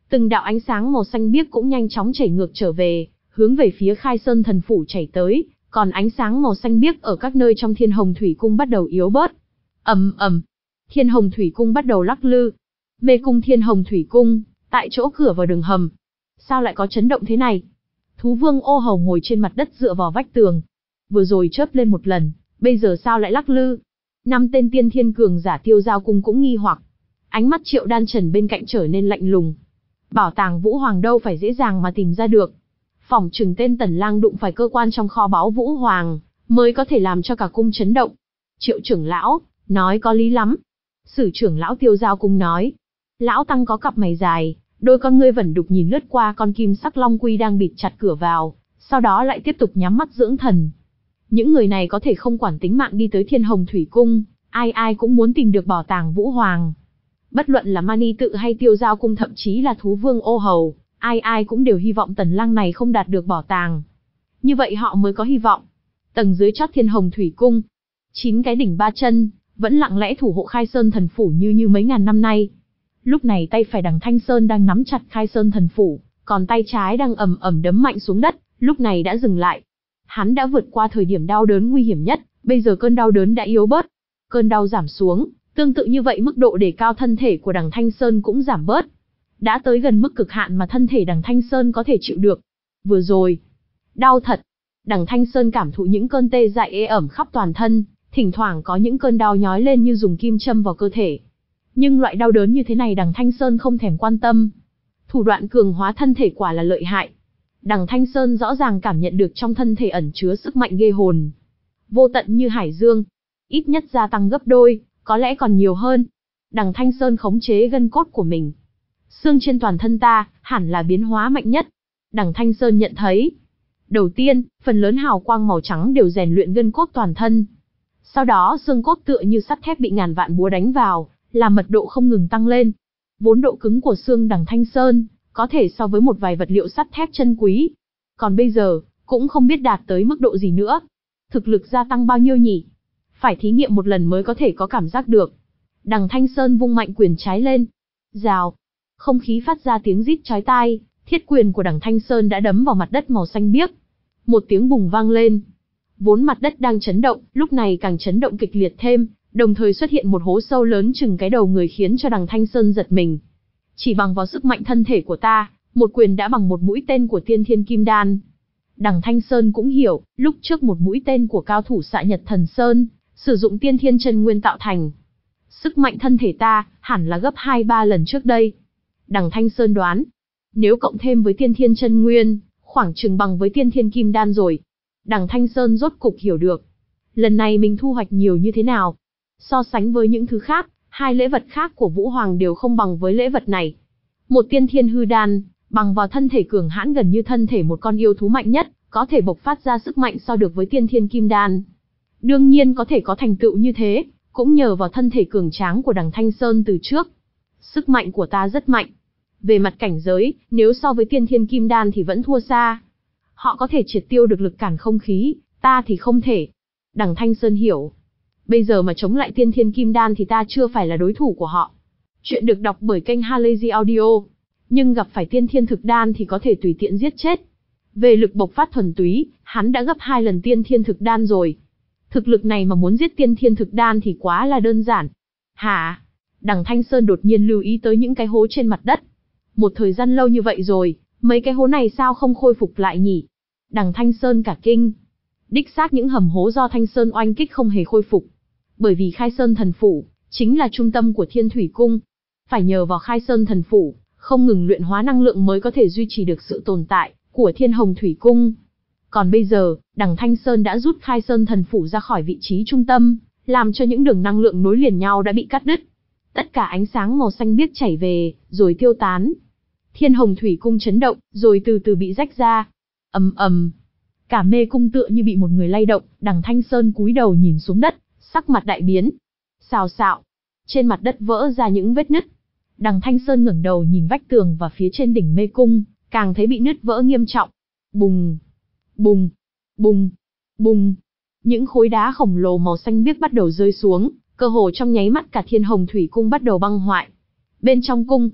Từng đạo ánh sáng màu xanh biếc cũng nhanh chóng chảy ngược trở về, hướng về phía Khai Sơn Thần Phủ chảy tới, còn ánh sáng màu xanh biếc ở các nơi trong Thiên Hồng Thủy Cung bắt đầu yếu bớt. Ầm ầm, Thiên Hồng Thủy Cung bắt đầu lắc lư. Mê cung Thiên Hồng Thủy Cung, tại chỗ cửa vào đường hầm. Sao lại có chấn động thế này? Thú Vương Ô Hầu ngồi trên mặt đất dựa vào vách tường. Vừa rồi chớp lên một lần, bây giờ sao lại lắc lư? Năm tên tiên thiên cường giả Tiêu Giao Cung cũng nghi hoặc. Ánh mắt Triệu Đan Trần bên cạnh trở nên lạnh lùng. Bảo tàng Vũ Hoàng đâu phải dễ dàng mà tìm ra được. Phỏng chừng tên Tần Lang đụng phải cơ quan trong kho báu Vũ Hoàng, mới có thể làm cho cả cung chấn động. Triệu trưởng lão, nói có lý lắm. Sử trưởng lão Tiêu Giao Cung nói. Lão tăng có cặp mày dài, đôi con ngươi vẩn đục nhìn lướt qua con kim sắc long quy đang bịt chặt cửa vào, sau đó lại tiếp tục nhắm mắt dưỡng thần. Những người này có thể không quản tính mạng đi tới Thiên Hồng Thủy Cung, ai ai cũng muốn tìm được bảo tàng Vũ Hoàng. Bất luận là Mani Tự hay Tiêu Giao Cung thậm chí là Thú Vương Ô Hầu, ai ai cũng đều hy vọng Tần Lang này không đạt được bảo tàng. Như vậy họ mới có hy vọng. Tầng dưới chót Thiên Hồng Thủy Cung, chín cái đỉnh ba chân, vẫn lặng lẽ thủ hộ Khai Sơn Thần Phủ như như mấy ngàn năm nay. Lúc này tay phải Đằng Thanh Sơn đang nắm chặt Khai Sơn Thần Phủ, còn tay trái đang ầm ầm đấm mạnh xuống đất, lúc này đã dừng lại. Hắn đã vượt qua thời điểm đau đớn nguy hiểm nhất, bây giờ cơn đau đớn đã yếu bớt. Cơn đau giảm xuống, tương tự như vậy mức độ đề cao thân thể của Đằng Thanh Sơn cũng giảm bớt. Đã tới gần mức cực hạn mà thân thể Đằng Thanh Sơn có thể chịu được. Vừa rồi, đau thật. Đằng Thanh Sơn cảm thụ những cơn tê dại ê ẩm khắp toàn thân, thỉnh thoảng có những cơn đau nhói lên như dùng kim châm vào cơ thể. Nhưng loại đau đớn như thế này Đằng Thanh Sơn không thèm quan tâm. Thủ đoạn cường hóa thân thể quả là lợi hại. Đằng Thanh Sơn rõ ràng cảm nhận được trong thân thể ẩn chứa sức mạnh ghê hồn. Vô tận như hải dương. Ít nhất gia tăng gấp đôi, có lẽ còn nhiều hơn. Đằng Thanh Sơn khống chế gân cốt của mình. Xương trên toàn thân ta, hẳn là biến hóa mạnh nhất. Đằng Thanh Sơn nhận thấy. Đầu tiên, phần lớn hào quang màu trắng đều rèn luyện gân cốt toàn thân. Sau đó xương cốt tựa như sắt thép bị ngàn vạn búa đánh vào, làm mật độ không ngừng tăng lên. Vốn độ cứng của xương Đằng Thanh Sơn, có thể so với một vài vật liệu sắt thép chân quý. Còn bây giờ, cũng không biết đạt tới mức độ gì nữa. Thực lực gia tăng bao nhiêu nhỉ? Phải thí nghiệm một lần mới có thể có cảm giác được. Đằng Thanh Sơn vung mạnh quyền trái lên. Rào. Không khí phát ra tiếng rít chói tai, thiết quyền của Đằng Thanh Sơn đã đấm vào mặt đất màu xanh biếc. Một tiếng bùng vang lên. Vốn mặt đất đang chấn động, lúc này càng chấn động kịch liệt thêm, đồng thời xuất hiện một hố sâu lớn chừng cái đầu người khiến cho Đằng Thanh Sơn giật mình. Chỉ bằng vào sức mạnh thân thể của ta, một quyền đã bằng một mũi tên của Tiên Thiên Kim Đan. Đằng Thanh Sơn cũng hiểu, lúc trước một mũi tên của cao thủ Xạ Nhật Thần Sơn, sử dụng Tiên Thiên Chân Nguyên tạo thành. Sức mạnh thân thể ta, hẳn là gấp hai ba lần trước đây. Đằng Thanh Sơn đoán, nếu cộng thêm với Tiên Thiên Chân Nguyên, khoảng chừng bằng với Tiên Thiên Kim Đan rồi. Đằng Thanh Sơn rốt cục hiểu được, lần này mình thu hoạch nhiều như thế nào. So sánh với những thứ khác, hai lễ vật khác của Vũ Hoàng đều không bằng với lễ vật này. Một Tiên Thiên Hư Đan, bằng vào thân thể cường hãn gần như thân thể một con yêu thú mạnh nhất, có thể bộc phát ra sức mạnh so được với Tiên Thiên Kim Đan. Đương nhiên có thể có thành tựu như thế, cũng nhờ vào thân thể cường tráng của Đằng Thanh Sơn từ trước. Sức mạnh của ta rất mạnh. Về mặt cảnh giới, nếu so với Tiên Thiên Kim Đan thì vẫn thua xa. Họ có thể triệt tiêu được lực cản không khí, ta thì không thể. Đằng Thanh Sơn hiểu. Bây giờ mà chống lại Tiên Thiên Kim Đan thì ta chưa phải là đối thủ của họ. Chuyện được đọc bởi kênh Halazy Audio. Nhưng gặp phải Tiên Thiên Thực Đan thì có thể tùy tiện giết chết. Về lực bộc phát thuần túy, hắn đã gấp hai lần Tiên Thiên Thực Đan rồi. Thực lực này mà muốn giết Tiên Thiên Thực Đan thì quá là đơn giản. Hả? Đằng Thanh Sơn đột nhiên lưu ý tới những cái hố trên mặt đất. Một thời gian lâu như vậy rồi, mấy cái hố này sao không khôi phục lại nhỉ? Đằng Thanh Sơn cả kinh. Đích xác những hầm hố do Thanh Sơn oanh kích không hề khôi phục. Bởi vì Khai Sơn Thần Phủ, chính là trung tâm của Thiên Thủy Cung. Phải nhờ vào Khai Sơn Thần Phủ, không ngừng luyện hóa năng lượng mới có thể duy trì được sự tồn tại của Thiên Hồng Thủy Cung. Còn bây giờ, Đằng Thanh Sơn đã rút Khai Sơn Thần Phủ ra khỏi vị trí trung tâm, làm cho những đường năng lượng nối liền nhau đã bị cắt đứt. Tất cả ánh sáng màu xanh biếc chảy về, rồi tiêu tán. Thiên Hồng Thủy Cung chấn động, rồi từ từ bị rách ra. Ầm ầm. Cả mê cung tựa như bị một người lay động, Đằng Thanh Sơn cúi đầu nhìn xuống đất, sắc mặt đại biến. Xào xạo. Trên mặt đất vỡ ra những vết nứt. Đằng Thanh Sơn ngẩng đầu nhìn vách tường và phía trên đỉnh mê cung, càng thấy bị nứt vỡ nghiêm trọng. Bùng, bùng, bùng, bùng. Những khối đá khổng lồ màu xanh biếc bắt đầu rơi xuống, cơ hồ trong nháy mắt cả Thiên Hồng Thủy Cung bắt đầu băng hoại. Bên trong cung,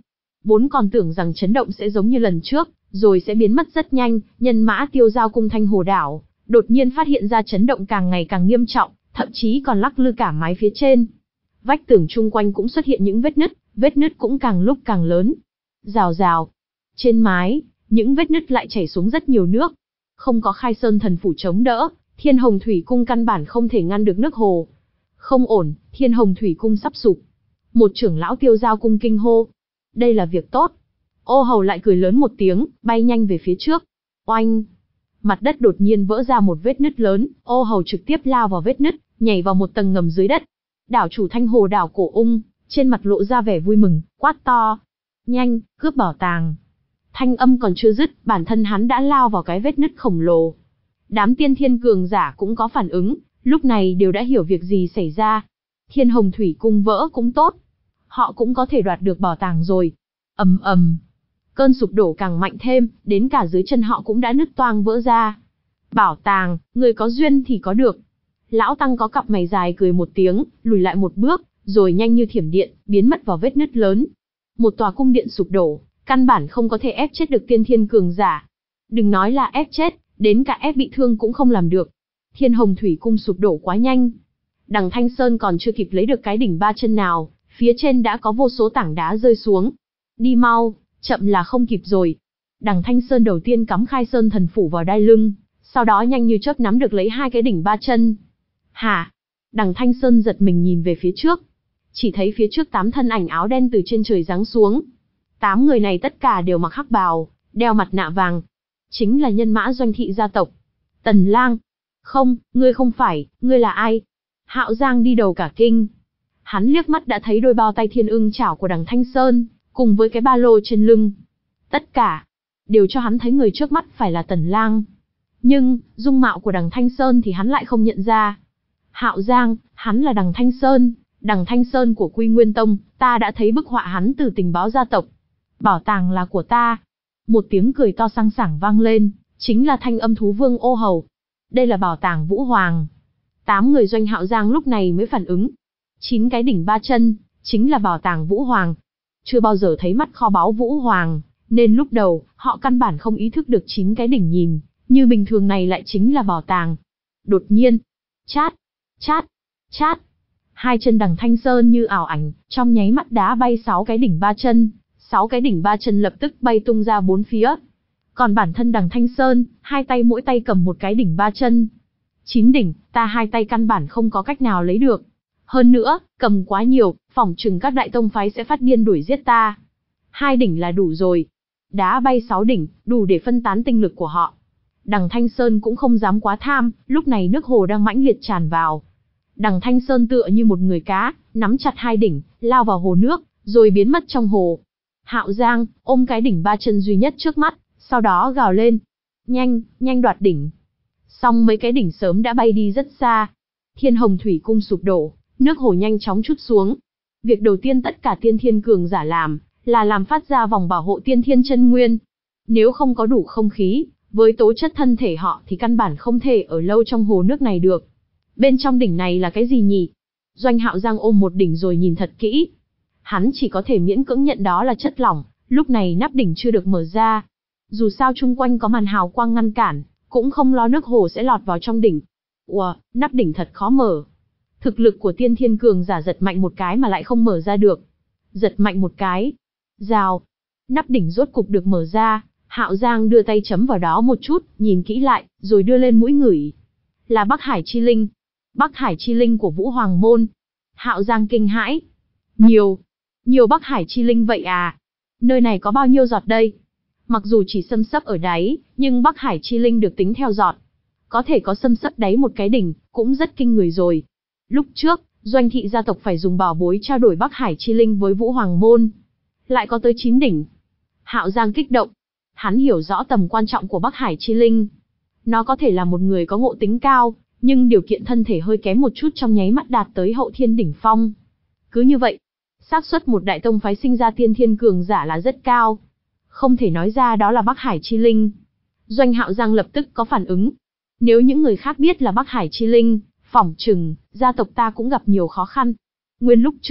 Vốn còn tưởng rằng chấn động sẽ giống như lần trước, rồi sẽ biến mất rất nhanh, nhân mã tiêu giao cung Thanh Hồ đảo, đột nhiên phát hiện ra chấn động càng ngày càng nghiêm trọng, thậm chí còn lắc lư cả mái phía trên. Vách tường chung quanh cũng xuất hiện những vết nứt, vết nứt cũng càng lúc càng lớn. Rào rào. Trên mái, những vết nứt lại chảy xuống rất nhiều nước. Không có Khai Sơn thần phủ chống đỡ, Thiên Hồng Thủy cung căn bản không thể ngăn được nước hồ. Không ổn, Thiên Hồng Thủy cung sắp sụp. Một trưởng lão tiêu giao cung kinh hô. Đây là việc tốt. Ô Hầu lại cười lớn một tiếng, bay nhanh về phía trước. Oanh! Mặt đất đột nhiên vỡ ra một vết nứt lớn, Ô Hầu trực tiếp lao vào vết nứt, nhảy vào một tầng ngầm dưới đất. Đảo chủ Thanh Hồ đảo Cổ Ung, trên mặt lộ ra vẻ vui mừng, quát to. Nhanh, cướp bảo tàng. Thanh âm còn chưa dứt, bản thân hắn đã lao vào cái vết nứt khổng lồ. Đám tiên thiên cường giả cũng có phản ứng, lúc này đều đã hiểu việc gì xảy ra. Thiên Hồng Thủy cung vỡ cũng tốt. Họ cũng có thể đoạt được bảo tàng rồi. Ầm ầm. Cơn sụp đổ càng mạnh thêm, đến cả dưới chân họ cũng đã nứt toang vỡ ra. Bảo tàng, người có duyên thì có được. Lão Tăng có cặp mày dài cười một tiếng, lùi lại một bước, rồi nhanh như thiểm điện, biến mất vào vết nứt lớn. Một tòa cung điện sụp đổ, căn bản không có thể ép chết được tiên thiên cường giả. Đừng nói là ép chết, đến cả ép bị thương cũng không làm được. Thiên Hồng Thủy cung sụp đổ quá nhanh. Đằng Thanh Sơn còn chưa kịp lấy được cái đỉnh ba chân nào, phía trên đã có vô số tảng đá rơi xuống. Đi mau, chậm là không kịp rồi. Đằng Thanh Sơn đầu tiên cắm Khai Sơn thần phủ vào đai lưng, sau đó nhanh như chớp nắm được lấy hai cái đỉnh ba chân. Hả? Đằng Thanh Sơn giật mình nhìn về phía trước. Chỉ thấy phía trước tám thân ảnh áo đen từ trên trời giáng xuống. Tám người này tất cả đều mặc hắc bào, đeo mặt nạ vàng. Chính là nhân mã Doanh thị gia tộc. Tần Lang. Không, ngươi không phải, ngươi là ai? Hạo Giang đi đầu cả kinh. Hắn liếc mắt đã thấy đôi bao tay thiên ưng chảo của đằng Thanh Sơn, cùng với cái ba lô trên lưng. Tất cả, đều cho hắn thấy người trước mắt phải là Tần Lang. Nhưng, dung mạo của đằng Thanh Sơn thì hắn lại không nhận ra. Hạo Giang, hắn là đằng Thanh Sơn, đằng Thanh Sơn của Quy Nguyên Tông, ta đã thấy bức họa hắn từ tình báo gia tộc. Bảo tàng là của ta. Một tiếng cười to sang sảng vang lên, chính là thanh âm thú vương Ô Hầu. Đây là bảo tàng Vũ Hoàng. Tám người Doanh Hạo Giang lúc này mới phản ứng. Chín cái đỉnh ba chân, chính là bảo tàng Vũ Hoàng. Chưa bao giờ thấy mắt kho báu Vũ Hoàng, nên lúc đầu, họ căn bản không ý thức được chín cái đỉnh nhìn, như bình thường này lại chính là bảo tàng. Đột nhiên, chát, chát, chát. Hai chân đằng Thanh Sơn như ảo ảnh, trong nháy mắt đá bay sáu cái đỉnh ba chân, sáu cái đỉnh ba chân lập tức bay tung ra bốn phía. Còn bản thân đằng Thanh Sơn, hai tay mỗi tay cầm một cái đỉnh ba chân. Chín đỉnh, ta hai tay căn bản không có cách nào lấy được. Hơn nữa, cầm quá nhiều, phỏng chừng các đại tông phái sẽ phát điên đuổi giết ta. Hai đỉnh là đủ rồi. Đá bay sáu đỉnh, đủ để phân tán tinh lực của họ. Đằng Thanh Sơn cũng không dám quá tham, lúc này nước hồ đang mãnh liệt tràn vào. Đằng Thanh Sơn tựa như một người cá, nắm chặt hai đỉnh, lao vào hồ nước, rồi biến mất trong hồ. Hạo Giang, ôm cái đỉnh ba chân duy nhất trước mắt, sau đó gào lên. Nhanh, nhanh đoạt đỉnh. Xong mấy cái đỉnh sớm đã bay đi rất xa. Thiên Hồng Thủy cung sụp đổ, nước hồ nhanh chóng trút xuống. Việc đầu tiên tất cả tiên thiên cường giả làm, là làm phát ra vòng bảo hộ tiên thiên chân nguyên. Nếu không có đủ không khí, với tố chất thân thể họ thì căn bản không thể ở lâu trong hồ nước này được. Bên trong đỉnh này là cái gì nhỉ? Doanh Hạo Giang ôm một đỉnh rồi nhìn thật kỹ. Hắn chỉ có thể miễn cưỡng nhận đó là chất lỏng, lúc này nắp đỉnh chưa được mở ra. Dù sao chung quanh có màn hào quang ngăn cản, cũng không lo nước hồ sẽ lọt vào trong đỉnh. Ủa, nắp đỉnh thật khó mở. Thực lực của tiên thiên cường giả giật mạnh một cái mà lại không mở ra được. Giật mạnh một cái. Rào. Nắp đỉnh rốt cục được mở ra, Hạo Giang đưa tay chấm vào đó một chút, nhìn kỹ lại, rồi đưa lên mũi ngửi. Là Bắc Hải Chi Linh. Bắc Hải Chi Linh của Vũ Hoàng Môn. Hạo Giang kinh hãi. Nhiều. Nhiều Bắc Hải Chi Linh vậy à? Nơi này có bao nhiêu giọt đây? Mặc dù chỉ xâm xấp ở đáy, nhưng Bắc Hải Chi Linh được tính theo giọt. Có thể có xâm xấp đáy một cái đỉnh, cũng rất kinh người rồi. Lúc trước, Doanh thị gia tộc phải dùng bảo bối trao đổi Bắc Hải Chi Linh với Vũ Hoàng Môn. Lại có tới chín đỉnh. Hạo Giang kích động. Hắn hiểu rõ tầm quan trọng của Bắc Hải Chi Linh. Nó có thể là một người có ngộ tính cao, nhưng điều kiện thân thể hơi kém một chút trong nháy mắt đạt tới hậu thiên đỉnh phong. Cứ như vậy, xác suất một đại tông phái sinh ra tiên thiên cường giả là rất cao. Không thể nói ra đó là Bắc Hải Chi Linh. Doanh Hạo Giang lập tức có phản ứng. Nếu những người khác biết là Bắc Hải Chi Linh, phỏng chừng, gia tộc ta cũng gặp nhiều khó khăn. Nguyên lúc trước,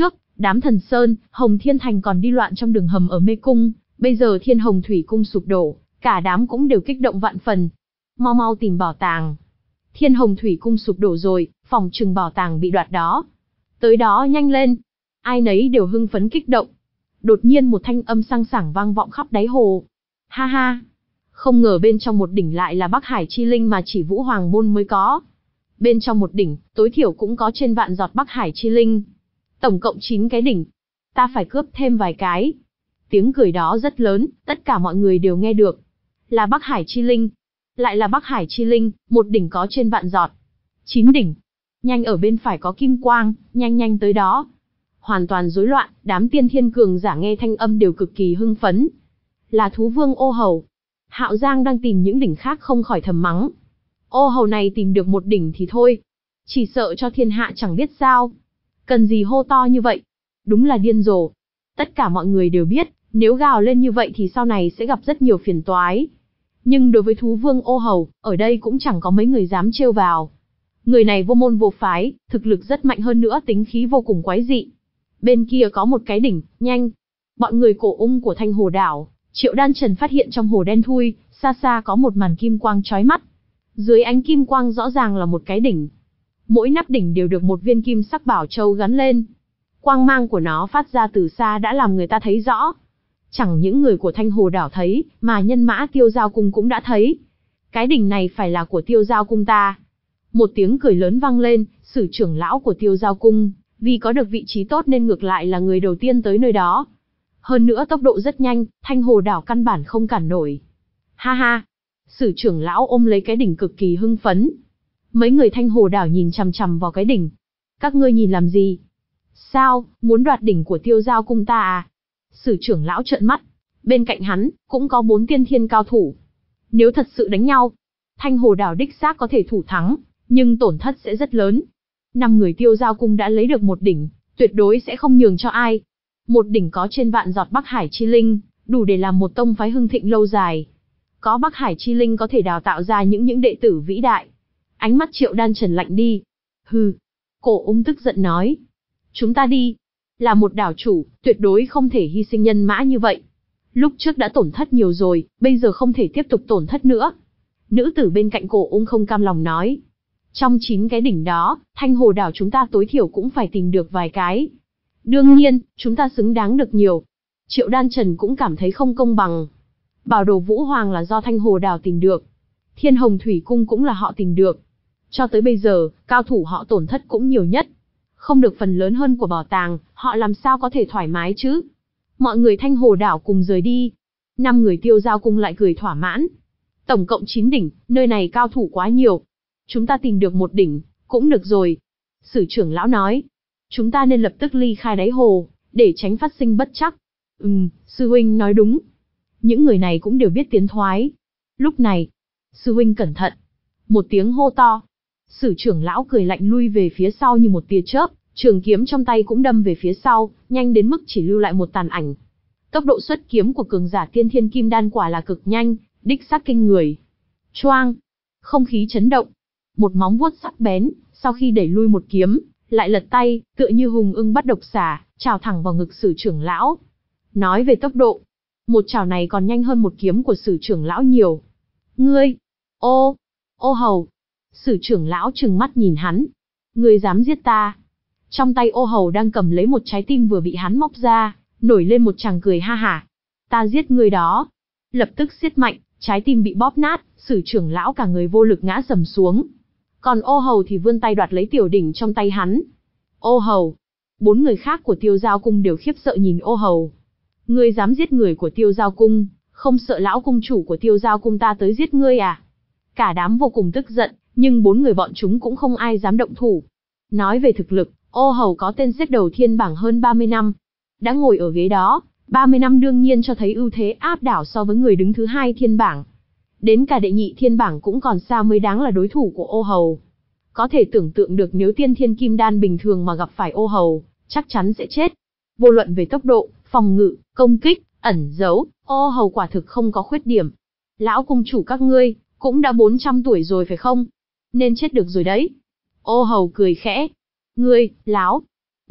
Đám Thần Sơn, Hồng Thiên Thành còn đi loạn trong đường hầm ở Mê Cung, bây giờ Thiên Hồng Thủy Cung sụp đổ, cả đám cũng đều kích động vạn phần. Mau mau tìm bảo tàng. Thiên Hồng Thủy Cung sụp đổ rồi, phòng trừng bảo tàng bị đoạt đó. Tới đó nhanh lên. Ai nấy đều hưng phấn kích động. Đột nhiên một thanh âm sang sảng vang vọng khắp đáy hồ. Ha ha. Không ngờ bên trong một đỉnh lại là Bắc Hải chi linh mà chỉ Vũ Hoàng môn mới có. Bên trong một đỉnh, tối thiểu cũng có trên vạn giọt Bắc Hải chi linh. Tổng cộng chín cái đỉnh. Ta phải cướp thêm vài cái. Tiếng cười đó rất lớn, tất cả mọi người đều nghe được. Là Bắc Hải chi linh. Lại là Bắc Hải chi linh, một đỉnh có trên vạn giọt. Chín đỉnh. Nhanh, ở bên phải có kim quang, nhanh nhanh tới đó. Hoàn toàn rối loạn, đám tiên thiên cường giả nghe thanh âm đều cực kỳ hưng phấn. Là thú vương Ô Hầu. Hạo Giang đang tìm những đỉnh khác không khỏi thầm mắng. Ô Hầu này tìm được một đỉnh thì thôi. Chỉ sợ cho thiên hạ chẳng biết sao. Cần gì hô to như vậy? Đúng là điên rồ. Tất cả mọi người đều biết, nếu gào lên như vậy thì sau này sẽ gặp rất nhiều phiền toái. Nhưng đối với thú vương Ô Hầu, ở đây cũng chẳng có mấy người dám trêu vào. Người này vô môn vô phái, thực lực rất mạnh hơn nữa, tính khí vô cùng quái dị. Bên kia có một cái đỉnh, nhanh. Bọn người cổ ung của Thanh Hồ Đảo, Triệu Đan Trần phát hiện trong hồ đen thui, xa xa có một màn kim quang chói mắt. Dưới ánh kim quang rõ ràng là một cái đỉnh. Mỗi nắp đỉnh đều được một viên kim sắc bảo châu gắn lên. Quang mang của nó phát ra từ xa đã làm người ta thấy rõ. Chẳng những người của Thanh Hồ Đảo thấy, mà nhân mã Tiêu Giao Cung cũng đã thấy. Cái đỉnh này phải là của Tiêu Giao Cung ta. Một tiếng cười lớn vang lên, Sử trưởng lão của Tiêu Giao Cung, vì có được vị trí tốt nên ngược lại là người đầu tiên tới nơi đó. Hơn nữa tốc độ rất nhanh, Thanh Hồ Đảo căn bản không cản nổi. Ha ha! Sử trưởng lão ôm lấy cái đỉnh cực kỳ hưng phấn. Mấy người Thanh Hồ Đảo nhìn chằm chằm vào cái đỉnh. Các ngươi nhìn làm gì? Sao, muốn đoạt đỉnh của Tiêu Giao Cung ta à? Sử trưởng lão trợn mắt. Bên cạnh hắn, cũng có bốn tiên thiên cao thủ. Nếu thật sự đánh nhau, Thanh Hồ Đảo đích xác có thể thủ thắng, nhưng tổn thất sẽ rất lớn. Năm người Tiêu Giao Cung đã lấy được một đỉnh, tuyệt đối sẽ không nhường cho ai. Một đỉnh có trên vạn giọt Bắc Hải chi linh, đủ để làm một tông phái hưng thịnh lâu dài. Có Bắc Hải chi linh có thể đào tạo ra những những đệ tử vĩ đại. Ánh mắt Triệu Đan Trần lạnh đi. Hừ. Cổ ung tức giận nói. Chúng ta đi. Là một đảo chủ, tuyệt đối không thể hy sinh nhân mã như vậy. Lúc trước đã tổn thất nhiều rồi, bây giờ không thể tiếp tục tổn thất nữa. Nữ tử bên cạnh cổ ung không cam lòng nói. Trong chín cái đỉnh đó, Thanh Hồ Đảo chúng ta tối thiểu cũng phải tìm được vài cái. Đương nhiên, chúng ta xứng đáng được nhiều. Triệu Đan Trần cũng cảm thấy không công bằng. Bảo đồ Vũ Hoàng là do Thanh Hồ Đảo tìm được. Thiên Hồng Thủy Cung cũng là họ tìm được. Cho tới bây giờ, cao thủ họ tổn thất cũng nhiều nhất. Không được phần lớn hơn của bảo tàng, họ làm sao có thể thoải mái chứ? Mọi người Thanh Hồ Đảo cùng rời đi. Năm người Tiêu Giao Cung lại cười thỏa mãn. Tổng cộng chín đỉnh, nơi này cao thủ quá nhiều. Chúng ta tìm được một đỉnh, cũng được rồi. Sử trưởng lão nói. Chúng ta nên lập tức ly khai đáy hồ, để tránh phát sinh bất trắc. Ừm, sư huynh nói đúng. Những người này cũng đều biết tiến thoái. Lúc này, sư huynh cẩn thận. Một tiếng hô to. Sử trưởng lão cười lạnh lui về phía sau như một tia chớp, trường kiếm trong tay cũng đâm về phía sau, nhanh đến mức chỉ lưu lại một tàn ảnh. Tốc độ xuất kiếm của cường giả tiên thiên kim đan quả là cực nhanh, đích xác kinh người. Choang! Không khí chấn động. Một móng vuốt sắc bén, sau khi đẩy lui một kiếm, lại lật tay, tựa như hùng ưng bắt độc xà, chào thẳng vào ngực Sử trưởng lão. Nói về tốc độ, một chảo này còn nhanh hơn một kiếm của Sử trưởng lão nhiều. Ngươi! Ô! Ô Hầu! Sử trưởng lão trừng mắt nhìn hắn. Ngươi dám giết ta? Trong tay Ô Hầu đang cầm lấy một trái tim vừa bị hắn móc ra, nổi lên một tràng cười ha hả. Ta giết ngươi đó. Lập tức siết mạnh, trái tim bị bóp nát, Sử trưởng lão cả người vô lực ngã sầm xuống. Còn Ô Hầu thì vươn tay đoạt lấy tiểu đỉnh trong tay hắn. Ô Hầu! Bốn người khác của Tiêu Giao Cung đều khiếp sợ nhìn Ô Hầu. Ngươi dám giết người của Tiêu Giao Cung, không sợ lão cung chủ của Tiêu Giao Cung ta tới giết ngươi à? Cả đám vô cùng tức giận, nhưng bốn người bọn chúng cũng không ai dám động thủ. Nói về thực lực, Ô Hầu có tên xếp đầu thiên bảng hơn ba mươi năm. Đã ngồi ở ghế đó, ba mươi năm đương nhiên cho thấy ưu thế áp đảo so với người đứng thứ hai thiên bảng. Đến cả đệ nhị thiên bảng cũng còn xa mới đáng là đối thủ của Ô Hầu. Có thể tưởng tượng được nếu tiên thiên kim đan bình thường mà gặp phải Ô Hầu, chắc chắn sẽ chết. Vô luận về tốc độ, phòng ngự, công kích, ẩn giấu, Ô Hầu quả thực không có khuyết điểm. Lão cung chủ các ngươi, cũng đã bốn trăm tuổi rồi phải không? Nên chết được rồi đấy. Ô Hầu cười khẽ. Ngươi, láo.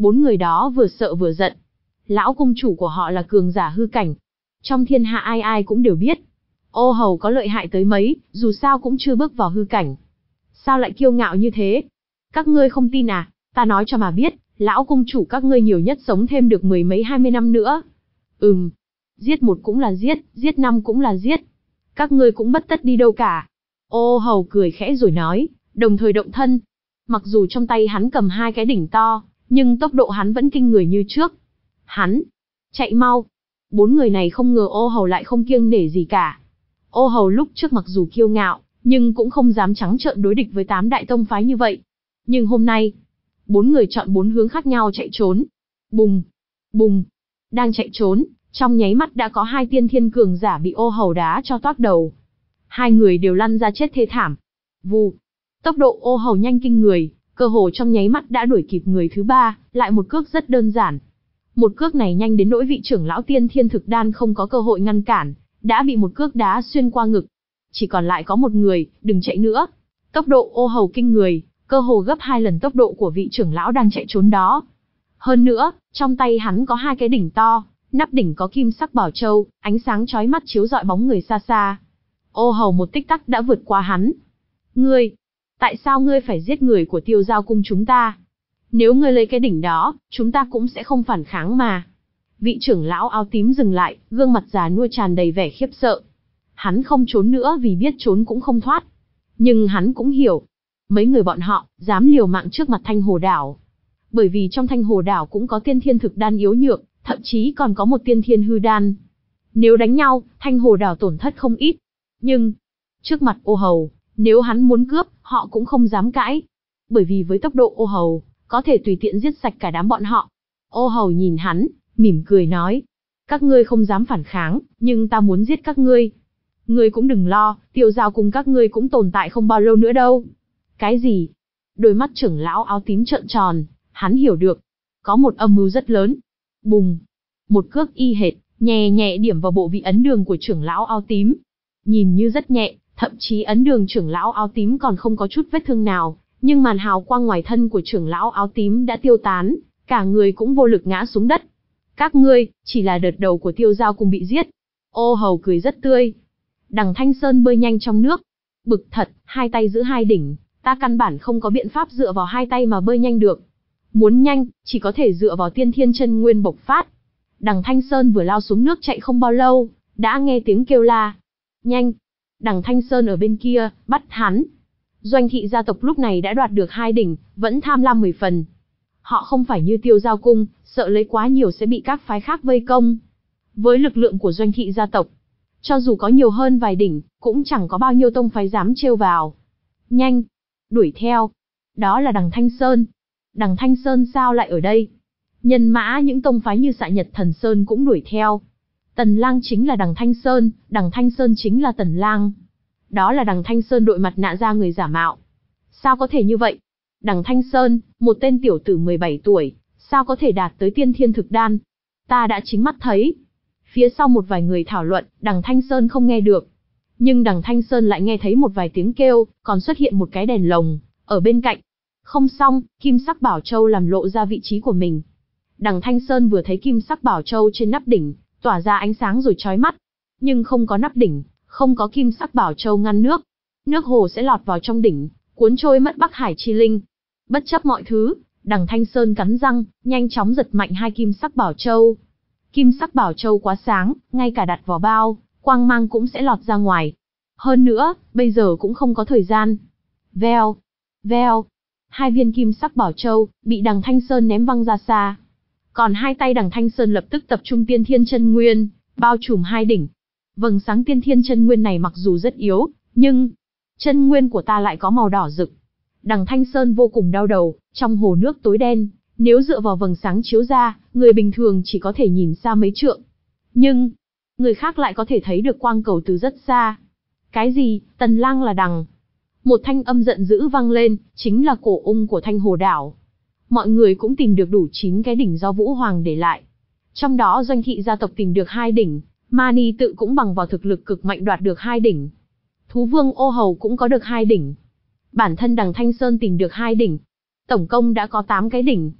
Bốn người đó vừa sợ vừa giận. Lão cung chủ của họ là cường giả hư cảnh. Trong thiên hạ ai ai cũng đều biết. Ô hầu có lợi hại tới mấy, dù sao cũng chưa bước vào hư cảnh. Sao lại kiêu ngạo như thế? Các ngươi không tin à? Ta nói cho mà biết, lão cung chủ các ngươi nhiều nhất sống thêm được mười mấy hai mươi năm nữa. Ừm. Giết một cũng là giết, giết năm cũng là giết. Các ngươi cũng bất tất đi đâu cả. Ô hầu cười khẽ rồi nói, đồng thời động thân. Mặc dù trong tay hắn cầm hai cái đỉnh to, nhưng tốc độ hắn vẫn kinh người như trước. Hắn, chạy mau. Bốn người này không ngờ ô hầu lại không kiêng nể gì cả. Ô hầu lúc trước mặc dù kiêu ngạo, nhưng cũng không dám trắng trợn đối địch với tám đại tông phái như vậy. Nhưng hôm nay, bốn người chọn bốn hướng khác nhau chạy trốn. Bùng, bùng, đang chạy trốn, trong nháy mắt đã có hai tiên thiên cường giả bị ô hầu đá cho toác đầu. Hai người đều lăn ra chết thê thảm. Vù, tốc độ ô hầu nhanh kinh người, cơ hồ trong nháy mắt đã đuổi kịp người thứ ba, lại một cước rất đơn giản. Một cước này nhanh đến nỗi vị trưởng lão tiên thiên thực đan không có cơ hội ngăn cản, đã bị một cước đá xuyên qua ngực. Chỉ còn lại có một người, đừng chạy nữa. Tốc độ ô hầu kinh người, cơ hồ gấp hai lần tốc độ của vị trưởng lão đang chạy trốn đó. Hơn nữa, trong tay hắn có hai cái đỉnh to, nắp đỉnh có kim sắc bảo châu, ánh sáng chói mắt chiếu rọi bóng người xa xa. Ô hầu một tích tắc đã vượt qua hắn. Ngươi, tại sao ngươi phải giết người của Tiêu Giao cung chúng ta? Nếu ngươi lấy cái đỉnh đó, chúng ta cũng sẽ không phản kháng mà. Vị trưởng lão áo tím dừng lại, gương mặt già nua tràn đầy vẻ khiếp sợ. Hắn không trốn nữa vì biết trốn cũng không thoát. Nhưng hắn cũng hiểu, mấy người bọn họ dám liều mạng trước mặt Thanh Hồ Đảo. Bởi vì trong Thanh Hồ Đảo cũng có tiên thiên thực đan yếu nhược, thậm chí còn có một tiên thiên hư đan. Nếu đánh nhau, Thanh Hồ Đảo tổn thất không ít. Nhưng, trước mặt ô hầu, nếu hắn muốn cướp, họ cũng không dám cãi. Bởi vì với tốc độ ô hầu, có thể tùy tiện giết sạch cả đám bọn họ. Ô hầu nhìn hắn, mỉm cười nói. Các ngươi không dám phản kháng, nhưng ta muốn giết các ngươi. Ngươi cũng đừng lo, Tiêu Giao cùng các ngươi cũng tồn tại không bao lâu nữa đâu. Cái gì? Đôi mắt trưởng lão áo tím trợn tròn, hắn hiểu được. Có một âm mưu rất lớn. Bùng! Một cước y hệt, nhẹ nhẹ điểm vào bộ vị ấn đường của trưởng lão áo tím. Nhìn như rất nhẹ, thậm chí ấn đường trưởng lão áo tím còn không có chút vết thương nào, nhưng màn hào quang ngoài thân của trưởng lão áo tím đã tiêu tán, cả người cũng vô lực ngã xuống đất. Các ngươi, chỉ là đợt đầu của Tiêu Giao cùng bị giết. Ô hầu cười rất tươi. Đằng Thanh Sơn bơi nhanh trong nước. Bực thật, hai tay giữ hai đỉnh, ta căn bản không có biện pháp dựa vào hai tay mà bơi nhanh được. Muốn nhanh, chỉ có thể dựa vào tiên thiên chân nguyên bộc phát. Đằng Thanh Sơn vừa lao xuống nước chạy không bao lâu, đã nghe tiếng kêu la. Nhanh! Đằng Thanh Sơn ở bên kia, bắt hắn. Doanh thị gia tộc lúc này đã đoạt được hai đỉnh, vẫn tham lam mười phần. Họ không phải như Tiêu Giao cung, sợ lấy quá nhiều sẽ bị các phái khác vây công. Với lực lượng của doanh thị gia tộc, cho dù có nhiều hơn vài đỉnh, cũng chẳng có bao nhiêu tông phái dám trêu vào. Nhanh! Đuổi theo! Đó là đằng Thanh Sơn. Đằng Thanh Sơn sao lại ở đây? Nhân mã những tông phái như Xạ Nhật Thần Sơn cũng đuổi theo. Tần Lang chính là đằng Thanh Sơn, đằng Thanh Sơn chính là Tần Lang. Đó là đằng Thanh Sơn đội mặt nạ ra người giả mạo. Sao có thể như vậy? Đằng Thanh Sơn, một tên tiểu tử mười bảy tuổi, sao có thể đạt tới tiên thiên thực đan? Ta đã chính mắt thấy. Phía sau một vài người thảo luận, đằng Thanh Sơn không nghe được. Nhưng đằng Thanh Sơn lại nghe thấy một vài tiếng kêu, còn xuất hiện một cái đèn lồng, ở bên cạnh. Không xong, kim sắc bảo châu làm lộ ra vị trí của mình. Đằng Thanh Sơn vừa thấy kim sắc bảo châu trên nắp đỉnh, tỏa ra ánh sáng rồi chói mắt. Nhưng không có nắp đỉnh, không có kim sắc bảo châu ngăn nước. Nước hồ sẽ lọt vào trong đỉnh, cuốn trôi mất Bắc Hải chi linh. Bất chấp mọi thứ, đằng Thanh Sơn cắn răng, nhanh chóng giật mạnh hai kim sắc bảo châu. Kim sắc bảo châu quá sáng, ngay cả đặt vào bao, quang mang cũng sẽ lọt ra ngoài. Hơn nữa, bây giờ cũng không có thời gian. Veo, veo, hai viên kim sắc bảo châu bị đằng Thanh Sơn ném văng ra xa. Còn hai tay đằng Thanh Sơn lập tức tập trung tiên thiên chân nguyên, bao trùm hai đỉnh. Vầng sáng tiên thiên chân nguyên này mặc dù rất yếu, nhưng chân nguyên của ta lại có màu đỏ rực. Đằng Thanh Sơn vô cùng đau đầu, trong hồ nước tối đen, nếu dựa vào vầng sáng chiếu ra, người bình thường chỉ có thể nhìn xa mấy trượng. Nhưng, người khác lại có thể thấy được quang cầu từ rất xa. Cái gì, Tần Lang là đằng? Một thanh âm giận dữ vang lên, chính là cổ ung của Thanh Hồ Đảo. Mọi người cũng tìm được đủ chín cái đỉnh do Vũ Hoàng để lại. Trong đó doanh thị gia tộc tìm được hai đỉnh, Mani tự cũng bằng vào thực lực cực mạnh đoạt được hai đỉnh. Thú Vương Ô Hầu cũng có được hai đỉnh. Bản thân đằng Thanh Sơn tìm được hai đỉnh. Tổng công đã có tám cái đỉnh.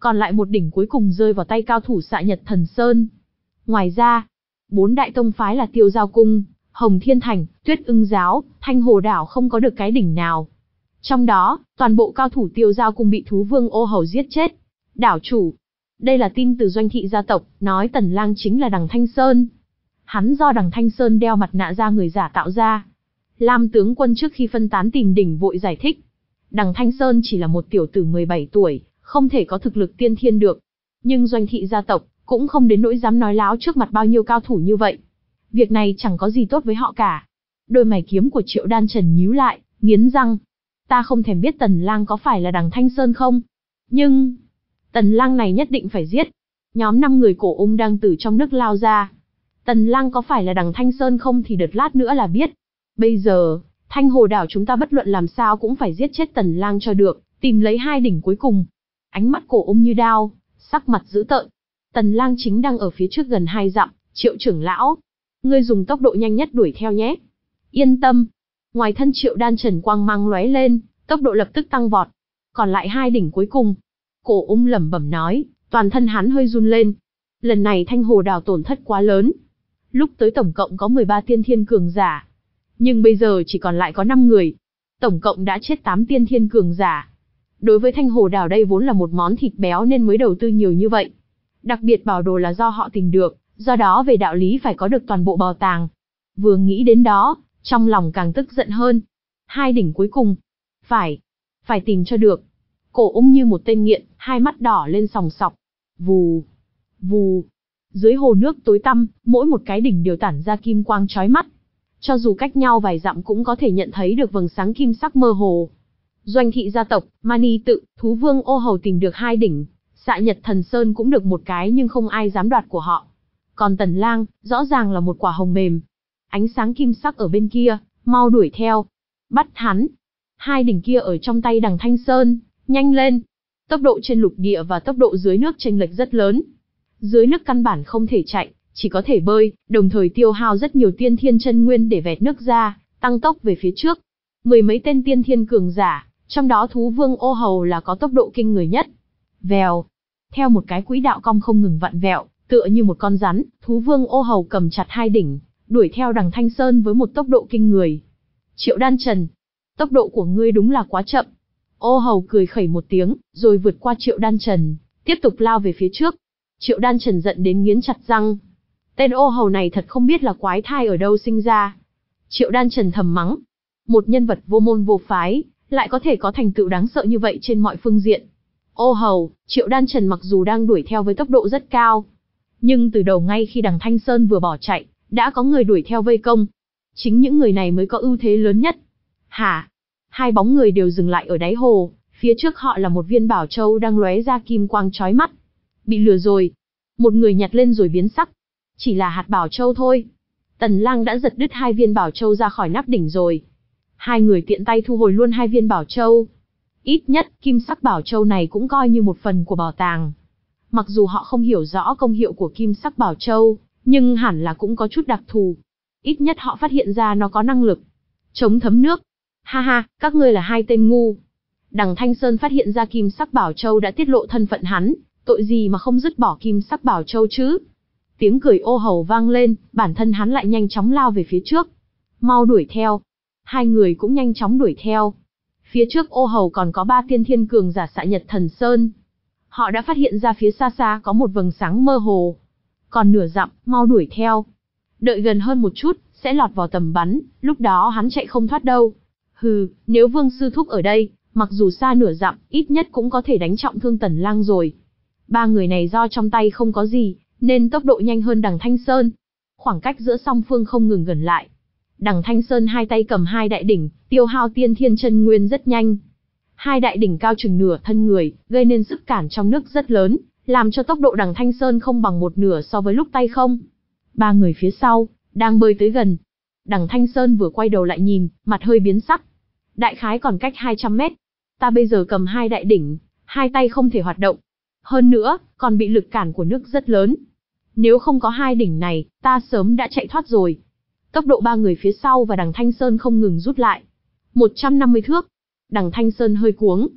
còn lại một đỉnh cuối cùng rơi vào tay cao thủ Xạ Nhật Thần Sơn. Ngoài ra, bốn đại tông phái là Tiêu Giao Cung, Hồng Thiên Thành, Tuyết Ưng Giáo, Thanh Hồ Đảo không có được cái đỉnh nào. Trong đó, toàn bộ cao thủ Tiêu Giao Cung bị thú vương Ô Hầu giết chết. Đảo chủ, đây là tin từ Doanh thị gia tộc, nói Tần Lang chính là Đằng Thanh Sơn. Hắn do Đằng Thanh Sơn đeo mặt nạ ra người giả tạo ra. Lam tướng quân trước khi phân tán tìm đỉnh vội giải thích. Đằng Thanh Sơn chỉ là một tiểu tử mười bảy tuổi, không thể có thực lực tiên thiên được. Nhưng Doanh thị gia tộc cũng không đến nỗi dám nói láo trước mặt bao nhiêu cao thủ như vậy. Việc này chẳng có gì tốt với họ cả. Đôi mày kiếm của Triệu Đan Trần nhíu lại, nghiến răng. Ta không thèm biết Tần Lang có phải là Đằng Thanh Sơn không. Nhưng, Tần Lang này nhất định phải giết. Nhóm năm người cổ ung đang từ trong nước lao ra. Tần Lang có phải là Đằng Thanh Sơn không thì đợt lát nữa là biết. Bây giờ, Thanh Hồ Đảo chúng ta bất luận làm sao cũng phải giết chết Tần Lang cho được, tìm lấy hai đỉnh cuối cùng. Ánh mắt cổ ung như đao, sắc mặt dữ tợn. Tần Lang chính đang ở phía trước gần hai dặm, Triệu trưởng lão, ngươi dùng tốc độ nhanh nhất đuổi theo nhé. Yên tâm. Ngoài thân Triệu Đan Trần quang mang lóe lên, tốc độ lập tức tăng vọt. Còn lại hai đỉnh cuối cùng. Cổ ung lẩm bẩm nói, toàn thân hắn hơi run lên. Lần này Thanh Hồ Đảo tổn thất quá lớn. Lúc tới tổng cộng có mười ba tiên thiên cường giả. Nhưng bây giờ chỉ còn lại có năm người. Tổng cộng đã chết tám tiên thiên cường giả. Đối với Thanh Hồ Đảo đây vốn là một món thịt béo nên mới đầu tư nhiều như vậy. Đặc biệt bảo đồ là do họ tìm được, do đó về đạo lý phải có được toàn bộ bảo tàng. Vừa nghĩ đến đó, trong lòng càng tức giận hơn. Hai đỉnh cuối cùng. Phải, phải tìm cho được. Cổ ung như một tên nghiện, hai mắt đỏ lên sòng sọc. Vù, vù. Dưới hồ nước tối tăm, mỗi một cái đỉnh đều tản ra kim quang chói mắt. Cho dù cách nhau vài dặm cũng có thể nhận thấy được vầng sáng kim sắc mơ hồ. Doanh thị gia tộc, Mani tự, thú vương Ô Hầu tìm được hai đỉnh. Xạ Nhật Thần Sơn cũng được một cái nhưng không ai dám đoạt của họ. Còn Tần Lang, rõ ràng là một quả hồng mềm. Ánh sáng kim sắc ở bên kia, mau đuổi theo. Bắt hắn. Hai đỉnh kia ở trong tay Đằng Thanh Sơn, nhanh lên. Tốc độ trên lục địa và tốc độ dưới nước chênh lệch rất lớn. Dưới nước căn bản không thể chạy, chỉ có thể bơi, đồng thời tiêu hao rất nhiều tiên thiên chân nguyên để vẹt nước ra, tăng tốc về phía trước. Mười mấy tên tiên thiên cường giả, trong đó thú vương Ô Hầu là có tốc độ kinh người nhất. Vèo. Theo một cái quỹ đạo cong không ngừng vặn vẹo, tựa như một con rắn, thú vương Ô Hầu cầm chặt hai đỉnh, đuổi theo Đằng Thanh Sơn với một tốc độ kinh người. Triệu Đan Trần, tốc độ của ngươi đúng là quá chậm. Ô Hầu cười khẩy một tiếng, rồi vượt qua Triệu Đan Trần, tiếp tục lao về phía trước. Triệu Đan Trần giận đến nghiến chặt răng. Tên Ô Hầu này thật không biết là quái thai ở đâu sinh ra. Triệu Đan Trần thầm mắng. Một nhân vật vô môn vô phái, lại có thể có thành tựu đáng sợ như vậy trên mọi phương diện. Ô Hầu, Triệu Đan Trần mặc dù đang đuổi theo với tốc độ rất cao, nhưng từ đầu ngay khi Đằng Thanh Sơn vừa bỏ chạy, đã có người đuổi theo vây công. Chính những người này mới có ưu thế lớn nhất. Hả? Hai bóng người đều dừng lại ở đáy hồ, phía trước họ là một viên bảo châu đang lóe ra kim quang chói mắt. Bị lừa rồi. Một người nhặt lên rồi biến sắc. Chỉ là hạt bảo châu thôi. Tần Lang đã giật đứt hai viên bảo châu ra khỏi nắp đỉnh rồi. Hai người tiện tay thu hồi luôn hai viên bảo châu. Ít nhất, kim sắc bảo châu này cũng coi như một phần của bảo tàng. Mặc dù họ không hiểu rõ công hiệu của kim sắc bảo châu, nhưng hẳn là cũng có chút đặc thù. Ít nhất họ phát hiện ra nó có năng lực chống thấm nước. Ha ha, các ngươi là hai tên ngu. Đằng Thanh Sơn phát hiện ra kim sắc bảo châu đã tiết lộ thân phận hắn, tội gì mà không dứt bỏ kim sắc bảo châu chứ? Tiếng cười Ô Hầu vang lên, bản thân hắn lại nhanh chóng lao về phía trước. Mau đuổi theo. Hai người cũng nhanh chóng đuổi theo. Phía trước Ô Hầu còn có ba tiên thiên cường giả Xạ Nhật Thần Sơn. Họ đã phát hiện ra phía xa xa có một vầng sáng mơ hồ. Còn nửa dặm, mau đuổi theo. Đợi gần hơn một chút, sẽ lọt vào tầm bắn, lúc đó hắn chạy không thoát đâu. Hừ, nếu Vương Sư Thúc ở đây, mặc dù xa nửa dặm, ít nhất cũng có thể đánh trọng thương Tần Lang rồi. Ba người này do trong tay không có gì, nên tốc độ nhanh hơn Đằng Thanh Sơn. Khoảng cách giữa song phương không ngừng gần lại. Đằng Thanh Sơn hai tay cầm hai đại đỉnh, tiêu hao tiên thiên chân nguyên rất nhanh. Hai đại đỉnh cao chừng nửa thân người, gây nên sức cản trong nước rất lớn, làm cho tốc độ Đằng Thanh Sơn không bằng một nửa so với lúc tay không. Ba người phía sau, đang bơi tới gần. Đằng Thanh Sơn vừa quay đầu lại nhìn, mặt hơi biến sắc. Đại khái còn cách hai trăm mét. Ta bây giờ cầm hai đại đỉnh, hai tay không thể hoạt động. Hơn nữa, còn bị lực cản của nước rất lớn. Nếu không có hai đỉnh này, ta sớm đã chạy thoát rồi. Tốc độ ba người phía sau và Đằng Thanh Sơn không ngừng rút lại. một trăm năm mươi thước. Đằng Thanh Sơn hơi cuống.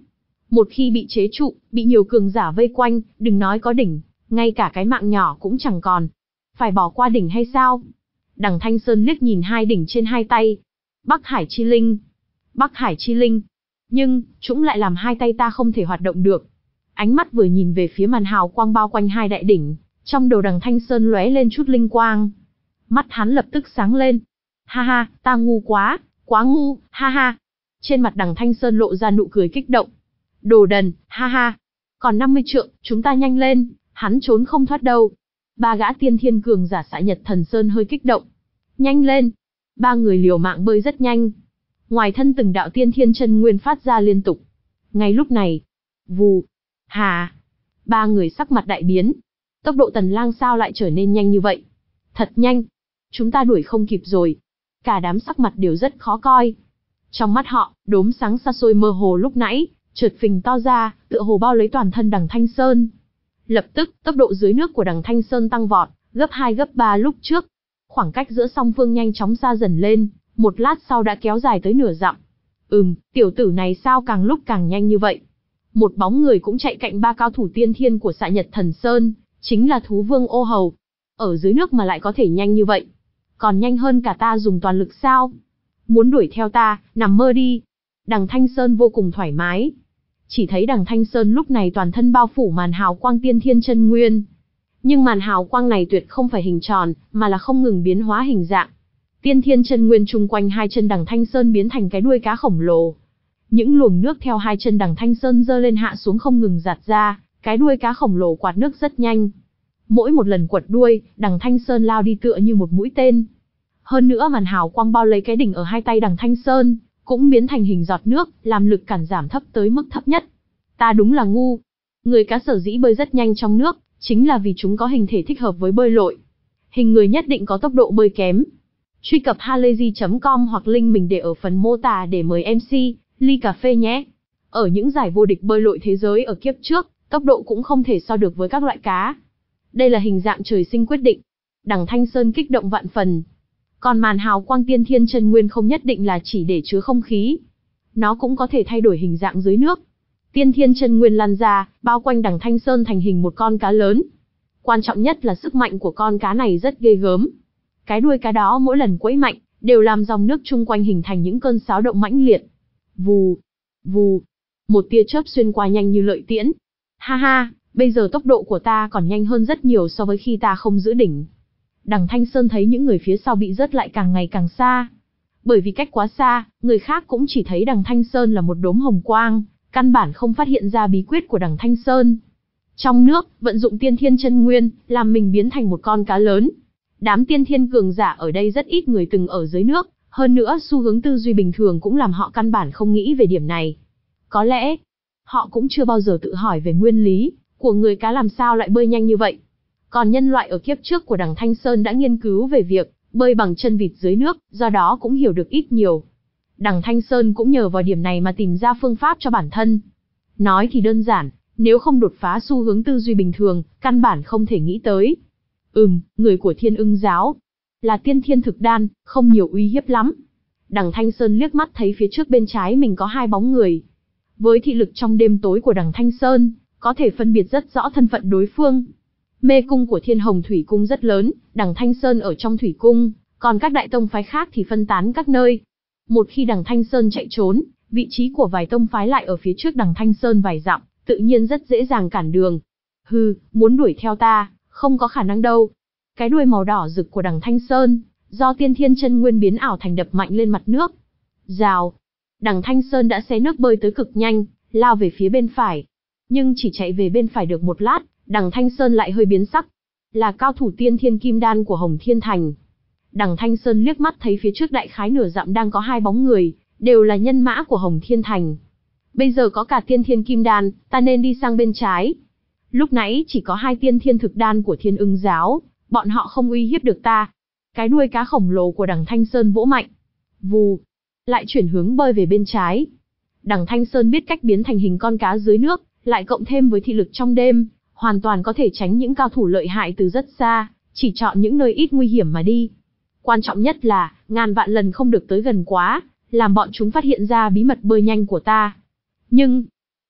Một khi bị chế trụ, bị nhiều cường giả vây quanh, đừng nói có đỉnh, ngay cả cái mạng nhỏ cũng chẳng còn. Phải bỏ qua đỉnh hay sao? Đằng Thanh Sơn liếc nhìn hai đỉnh trên hai tay. Bắc Hải Chi Linh. Bắc Hải Chi Linh. Nhưng, chúng lại làm hai tay ta không thể hoạt động được. Ánh mắt vừa nhìn về phía màn hào quang bao quanh hai đại đỉnh, trong đầu đằng Thanh Sơn lóe lên chút linh quang. Mắt hắn lập tức sáng lên. Ha ha, ta ngu quá, quá ngu, ha ha. Trên mặt đằng Thanh Sơn lộ ra nụ cười kích động. Đồ đần, ha ha. Còn năm mươi trượng, chúng ta nhanh lên, hắn trốn không thoát đâu. Ba gã tiên thiên cường giả Xạ Nhật Thần Sơn hơi kích động. Nhanh lên. Ba người liều mạng bơi rất nhanh. Ngoài thân từng đạo tiên thiên chân nguyên phát ra liên tục. Ngay lúc này, vù, hà, ba người sắc mặt đại biến. Tốc độ Tần Lang sao lại trở nên nhanh như vậy? Thật nhanh. Chúng ta đuổi không kịp rồi. Cả đám sắc mặt đều rất khó coi. Trong mắt họ, đốm sáng xa xôi mơ hồ lúc nãy, chợt phình to ra, tựa hồ bao lấy toàn thân đằng Thanh Sơn. Lập tức, tốc độ dưới nước của đằng Thanh Sơn tăng vọt, gấp hai gấp ba lúc trước. Khoảng cách giữa song phương nhanh chóng xa dần lên, một lát sau đã kéo dài tới nửa dặm. Ừm, tiểu tử này sao càng lúc càng nhanh như vậy? Một bóng người cũng chạy cạnh ba cao thủ tiên thiên của Xạ Nhật Thần Sơn, chính là thú vương Ô Hầu. Ở dưới nước mà lại có thể nhanh như vậy. Còn nhanh hơn cả ta dùng toàn lực sao? Muốn đuổi theo ta, nằm mơ đi. Đằng Thanh Sơn vô cùng thoải mái. Chỉ thấy đằng Thanh Sơn lúc này toàn thân bao phủ màn hào quang tiên thiên chân nguyên. Nhưng màn hào quang này tuyệt không phải hình tròn, mà là không ngừng biến hóa hình dạng. Tiên thiên chân nguyên chung quanh hai chân đằng Thanh Sơn biến thành cái đuôi cá khổng lồ. Những luồng nước theo hai chân đằng Thanh Sơn dơ lên hạ xuống không ngừng giạt ra, cái đuôi cá khổng lồ quạt nước rất nhanh. Mỗi một lần quật đuôi, đằng Thanh Sơn lao đi tựa như một mũi tên. Hơn nữa màn hào quang bao lấy cái đỉnh ở hai tay đằng Thanh Sơn, cũng biến thành hình giọt nước, làm lực cản giảm thấp tới mức thấp nhất. Ta đúng là ngu. Người cá sở dĩ bơi rất nhanh trong nước, chính là vì chúng có hình thể thích hợp với bơi lội. Hình người nhất định có tốc độ bơi kém. Truy cập halayzi chấm com hoặc link mình để ở phần mô tả để mời em xê, ly cà phê nhé. Ở những giải vô địch bơi lội thế giới ở kiếp trước, tốc độ cũng không thể so được với các loại cá. Đây là hình dạng trời sinh quyết định. Đằng Thanh Sơn kích động vạn phần. Còn màn hào quang tiên thiên chân nguyên không nhất định là chỉ để chứa không khí. Nó cũng có thể thay đổi hình dạng dưới nước. Tiên thiên chân nguyên lan ra, bao quanh đằng Thanh Sơn thành hình một con cá lớn. Quan trọng nhất là sức mạnh của con cá này rất ghê gớm. Cái đuôi cá đó mỗi lần quẫy mạnh, đều làm dòng nước chung quanh hình thành những cơn xáo động mãnh liệt. Vù, vù, một tia chớp xuyên qua nhanh như lợi tiễn. Ha ha, bây giờ tốc độ của ta còn nhanh hơn rất nhiều so với khi ta không giữ đỉnh. Đằng Thanh Sơn thấy những người phía sau bị rớt lại càng ngày càng xa. Bởi vì cách quá xa, người khác cũng chỉ thấy đằng Thanh Sơn là một đốm hồng quang, căn bản không phát hiện ra bí quyết của đằng Thanh Sơn. Trong nước, vận dụng tiên thiên chân nguyên, làm mình biến thành một con cá lớn. Đám tiên thiên cường giả ở đây rất ít người từng ở dưới nước, hơn nữa xu hướng tư duy bình thường cũng làm họ căn bản không nghĩ về điểm này. Có lẽ, họ cũng chưa bao giờ tự hỏi về nguyên lý của người cá làm sao lại bơi nhanh như vậy. Còn nhân loại ở kiếp trước của đằng Thanh Sơn đã nghiên cứu về việc bơi bằng chân vịt dưới nước, do đó cũng hiểu được ít nhiều. Đằng Thanh Sơn cũng nhờ vào điểm này mà tìm ra phương pháp cho bản thân. Nói thì đơn giản, nếu không đột phá xu hướng tư duy bình thường, căn bản không thể nghĩ tới. Ừm, người của Thiên Ưng giáo là tiên thiên thực đan, không nhiều uy hiếp lắm. Đằng Thanh Sơn liếc mắt thấy phía trước bên trái mình có hai bóng người. Với thị lực trong đêm tối của đằng Thanh Sơn, có thể phân biệt rất rõ thân phận đối phương. Mê cung của Thiên Hồng Thủy Cung rất lớn, đằng Thanh Sơn ở trong Thủy Cung, còn các đại tông phái khác thì phân tán các nơi. Một khi đằng Thanh Sơn chạy trốn, vị trí của vài tông phái lại ở phía trước đằng Thanh Sơn vài dặm, tự nhiên rất dễ dàng cản đường. Hừ, muốn đuổi theo ta, không có khả năng đâu. Cái đuôi màu đỏ rực của đằng Thanh Sơn, do tiên thiên chân nguyên biến ảo thành đập mạnh lên mặt nước. Rào, đằng Thanh Sơn đã xé nước bơi tới cực nhanh, lao về phía bên phải. Nhưng chỉ chạy về bên phải được một lát, đằng Thanh Sơn lại hơi biến sắc. Là cao thủ tiên thiên kim đan của Hồng Thiên Thành. Đằng Thanh Sơn liếc mắt thấy phía trước đại khái nửa dặm đang có hai bóng người, đều là nhân mã của Hồng Thiên Thành. Bây giờ có cả tiên thiên kim đan, ta nên đi sang bên trái. Lúc nãy chỉ có hai tiên thiên thực đan của Thiên Ưng giáo, bọn họ không uy hiếp được ta. Cái đuôi cá khổng lồ của đằng Thanh Sơn vỗ mạnh. Vù, lại chuyển hướng bơi về bên trái. Đằng Thanh Sơn biết cách biến thành hình con cá dưới nước, lại cộng thêm với thị lực trong đêm, hoàn toàn có thể tránh những cao thủ lợi hại từ rất xa, chỉ chọn những nơi ít nguy hiểm mà đi. Quan trọng nhất là, ngàn vạn lần không được tới gần quá, làm bọn chúng phát hiện ra bí mật bơi nhanh của ta. Nhưng,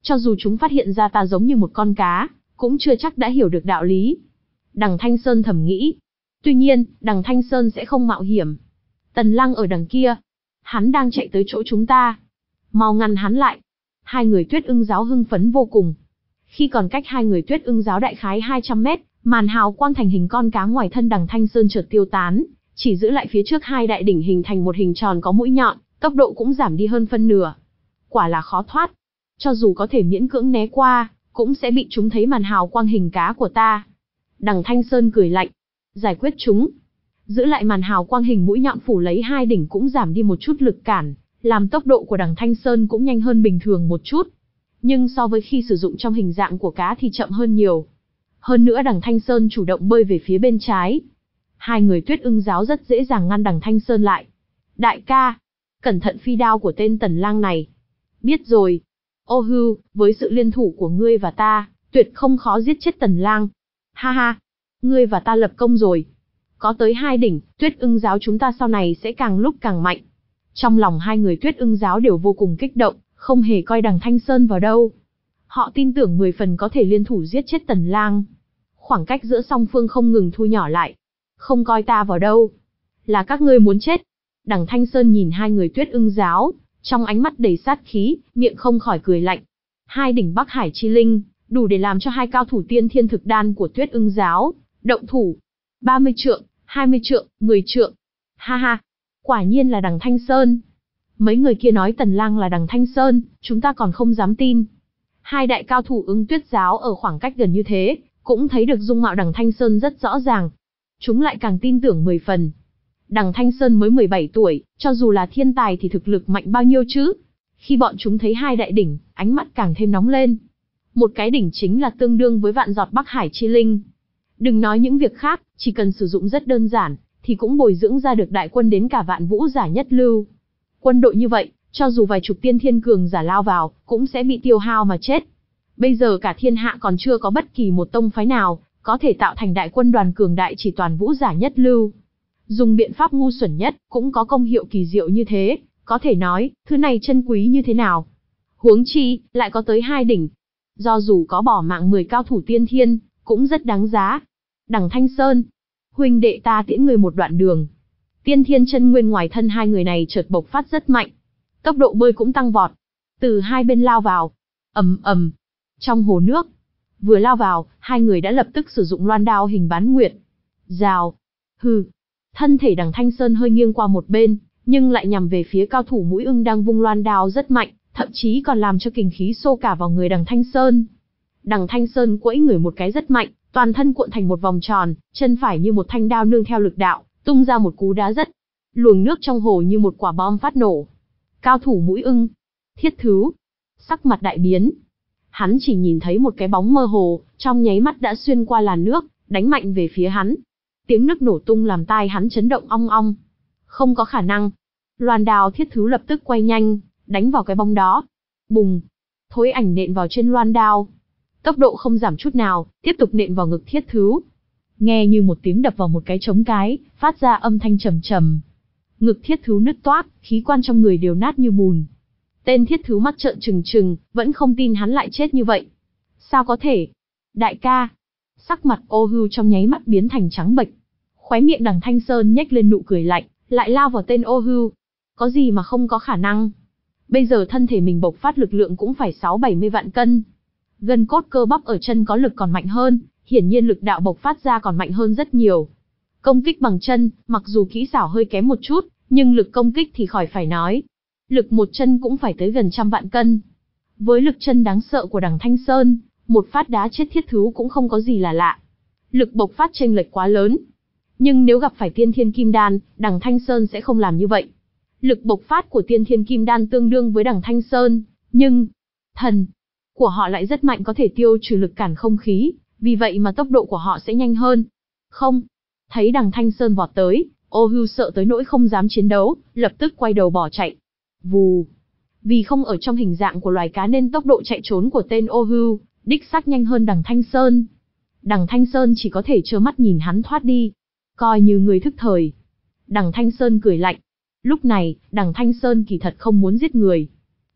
Cho dù chúng phát hiện ra ta giống như một con cá, cũng chưa chắc đã hiểu được đạo lý. Đằng Thanh Sơn thầm nghĩ. Tuy nhiên, đằng Thanh Sơn sẽ không mạo hiểm. Tần Lăng ở đằng kia. Hắn đang chạy tới chỗ chúng ta. Mau ngăn hắn lại. Hai người Tuyết Ưng giáo hưng phấn vô cùng. Khi còn cách hai người Tuyết Ưng giáo đại khái hai trăm mét, màn hào quang thành hình con cá ngoài thân đằng Thanh Sơn chợt tiêu tán, chỉ giữ lại phía trước hai đại đỉnh hình thành một hình tròn có mũi nhọn, tốc độ cũng giảm đi hơn phân nửa. Quả là khó thoát. Cho dù có thể miễn cưỡng né qua, cũng sẽ bị chúng thấy màn hào quang hình cá của ta. Đằng Thanh Sơn cười lạnh. Giải quyết chúng. Giữ lại màn hào quang hình mũi nhọn phủ lấy hai đỉnh cũng giảm đi một chút lực cản, làm tốc độ của đằng Thanh Sơn cũng nhanh hơn bình thường một chút. Nhưng so với khi sử dụng trong hình dạng của cá thì chậm hơn nhiều. Hơn nữa đằng Thanh Sơn chủ động bơi về phía bên trái. Hai người Tuyết Ưng giáo rất dễ dàng ngăn đằng Thanh Sơn lại. Đại ca, cẩn thận phi đao của tên Tần Lang này. Biết rồi. Ô hưu, với sự liên thủ của ngươi và ta, tuyệt không khó giết chết Tần Lang. Ha ha, ngươi và ta lập công rồi. Có tới hai đỉnh, Tuyết Ưng giáo chúng ta sau này sẽ càng lúc càng mạnh. Trong lòng hai người Tuyết Ưng giáo đều vô cùng kích động, không hề coi đằng Thanh Sơn vào đâu. Họ tin tưởng mười phần có thể liên thủ giết chết Tần Lang. Khoảng cách giữa song phương không ngừng thu nhỏ lại. Không coi ta vào đâu. Là các ngươi muốn chết. Đằng Thanh Sơn nhìn hai người Tuyết Ưng giáo, trong ánh mắt đầy sát khí, miệng không khỏi cười lạnh. Hai đỉnh Bắc Hải Chi Linh, đủ để làm cho hai cao thủ tiên thiên thực đan của Tuyết Ưng giáo động thủ. ba mươi trượng, hai mươi trượng, mười trượng. Ha ha, quả nhiên là đằng Thanh Sơn. Mấy người kia nói Tần Lang là đằng Thanh Sơn, chúng ta còn không dám tin. Hai đại cao thủ Ưng Tuyết giáo ở khoảng cách gần như thế, cũng thấy được dung mạo đằng Thanh Sơn rất rõ ràng. Chúng lại càng tin tưởng mười phần. Đằng Thanh Sơn mới mười bảy tuổi, cho dù là thiên tài thì thực lực mạnh bao nhiêu chứ? Khi bọn chúng thấy hai đại đỉnh, ánh mắt càng thêm nóng lên. Một cái đỉnh chính là tương đương với vạn giọt Bắc Hải Chi Linh. Đừng nói những việc khác, chỉ cần sử dụng rất đơn giản, thì cũng bồi dưỡng ra được đại quân đến cả vạn vũ giả nhất lưu. Quân đội như vậy, cho dù vài chục tiên thiên cường giả lao vào, cũng sẽ bị tiêu hao mà chết. Bây giờ cả thiên hạ còn chưa có bất kỳ một tông phái nào, có thể tạo thành đại quân đoàn cường đại chỉ toàn vũ giả nhất lưu. Dùng biện pháp ngu xuẩn nhất, cũng có công hiệu kỳ diệu như thế, có thể nói, thứ này chân quý như thế nào. Huống chi, lại có tới hai đỉnh. Do dù có bỏ mạng mười cao thủ tiên thiên, cũng rất đáng giá. Đằng Thanh Sơn, huynh đệ ta tiễn người một đoạn đường. Tiên thiên chân nguyên ngoài thân hai người này chợt bộc phát rất mạnh. Tốc độ bơi cũng tăng vọt. Từ hai bên lao vào. Ầm ầm. Trong hồ nước. Vừa lao vào, hai người đã lập tức sử dụng loan đao hình bán nguyệt. Rào. Hừ. Thân thể đằng Thanh Sơn hơi nghiêng qua một bên, nhưng lại nhằm về phía cao thủ mũi ưng đang vung loan đao rất mạnh, thậm chí còn làm cho kình khí xô cả vào người đằng Thanh Sơn. Đằng Thanh Sơn quẫy người một cái rất mạnh, toàn thân cuộn thành một vòng tròn, chân phải như một thanh đao nương theo lực đạo, tung ra một cú đá rất. Luồng nước trong hồ như một quả bom phát nổ. Cao thủ mũi ưng. Thiết Thứ. Sắc mặt đại biến. Hắn chỉ nhìn thấy một cái bóng mơ hồ, trong nháy mắt đã xuyên qua làn nước, đánh mạnh về phía hắn. Tiếng nước nổ tung làm tai hắn chấn động ong ong. Không có khả năng. Loan đao Thiết Thứ lập tức quay nhanh, đánh vào cái bóng đó. Bùng. Thối ảnh nện vào trên loan đao. Tốc độ không giảm chút nào, tiếp tục nện vào ngực Thiết Thứ. Nghe như một tiếng đập vào một cái trống cái, phát ra âm thanh trầm trầm. Ngực Thiết Thứ nứt toác, khí quan trong người đều nát như bùn. Tên Thiết Thứ mắt trợn trừng trừng, vẫn không tin hắn lại chết như vậy. Sao có thể? Đại ca. Sắc mặt Ô Hưu trong nháy mắt biến thành trắng bệch. Khóe miệng đằng Thanh Sơn nhếch lên nụ cười lạnh, lại lao vào tên Ô Hưu. Có gì mà không có khả năng? Bây giờ thân thể mình bộc phát lực lượng cũng phải sáu bảy mươi vạn cân. Gân cốt cơ bắp ở chân có lực còn mạnh hơn, hiển nhiên lực đạo bộc phát ra còn mạnh hơn rất nhiều. Công kích bằng chân, mặc dù kỹ xảo hơi kém một chút, nhưng lực công kích thì khỏi phải nói. Lực một chân cũng phải tới gần trăm vạn cân. Với lực chân đáng sợ của đằng Thanh Sơn, một phát đá chết Thiết Thứ cũng không có gì là lạ. Lực bộc phát chênh lệch quá lớn. Nhưng nếu gặp phải tiên thiên kim đan, đằng Thanh Sơn sẽ không làm như vậy. Lực bộc phát của tiên thiên kim đan tương đương với đằng Thanh Sơn, nhưng thần của họ lại rất mạnh, có thể tiêu trừ lực cản không khí, vì vậy mà tốc độ của họ sẽ nhanh hơn. Không, thấy đằng Thanh Sơn vọt tới, Ô Hưu sợ tới nỗi không dám chiến đấu, lập tức quay đầu bỏ chạy. Vù. Vì không ở trong hình dạng của loài cá nên tốc độ chạy trốn của tên Ô Hưu đích xác nhanh hơn đằng Thanh Sơn. Đằng Thanh Sơn chỉ có thể trơ mắt nhìn hắn thoát đi, coi như người thức thời. Đằng Thanh Sơn cười lạnh. Lúc này, đằng Thanh Sơn kỳ thật không muốn giết người.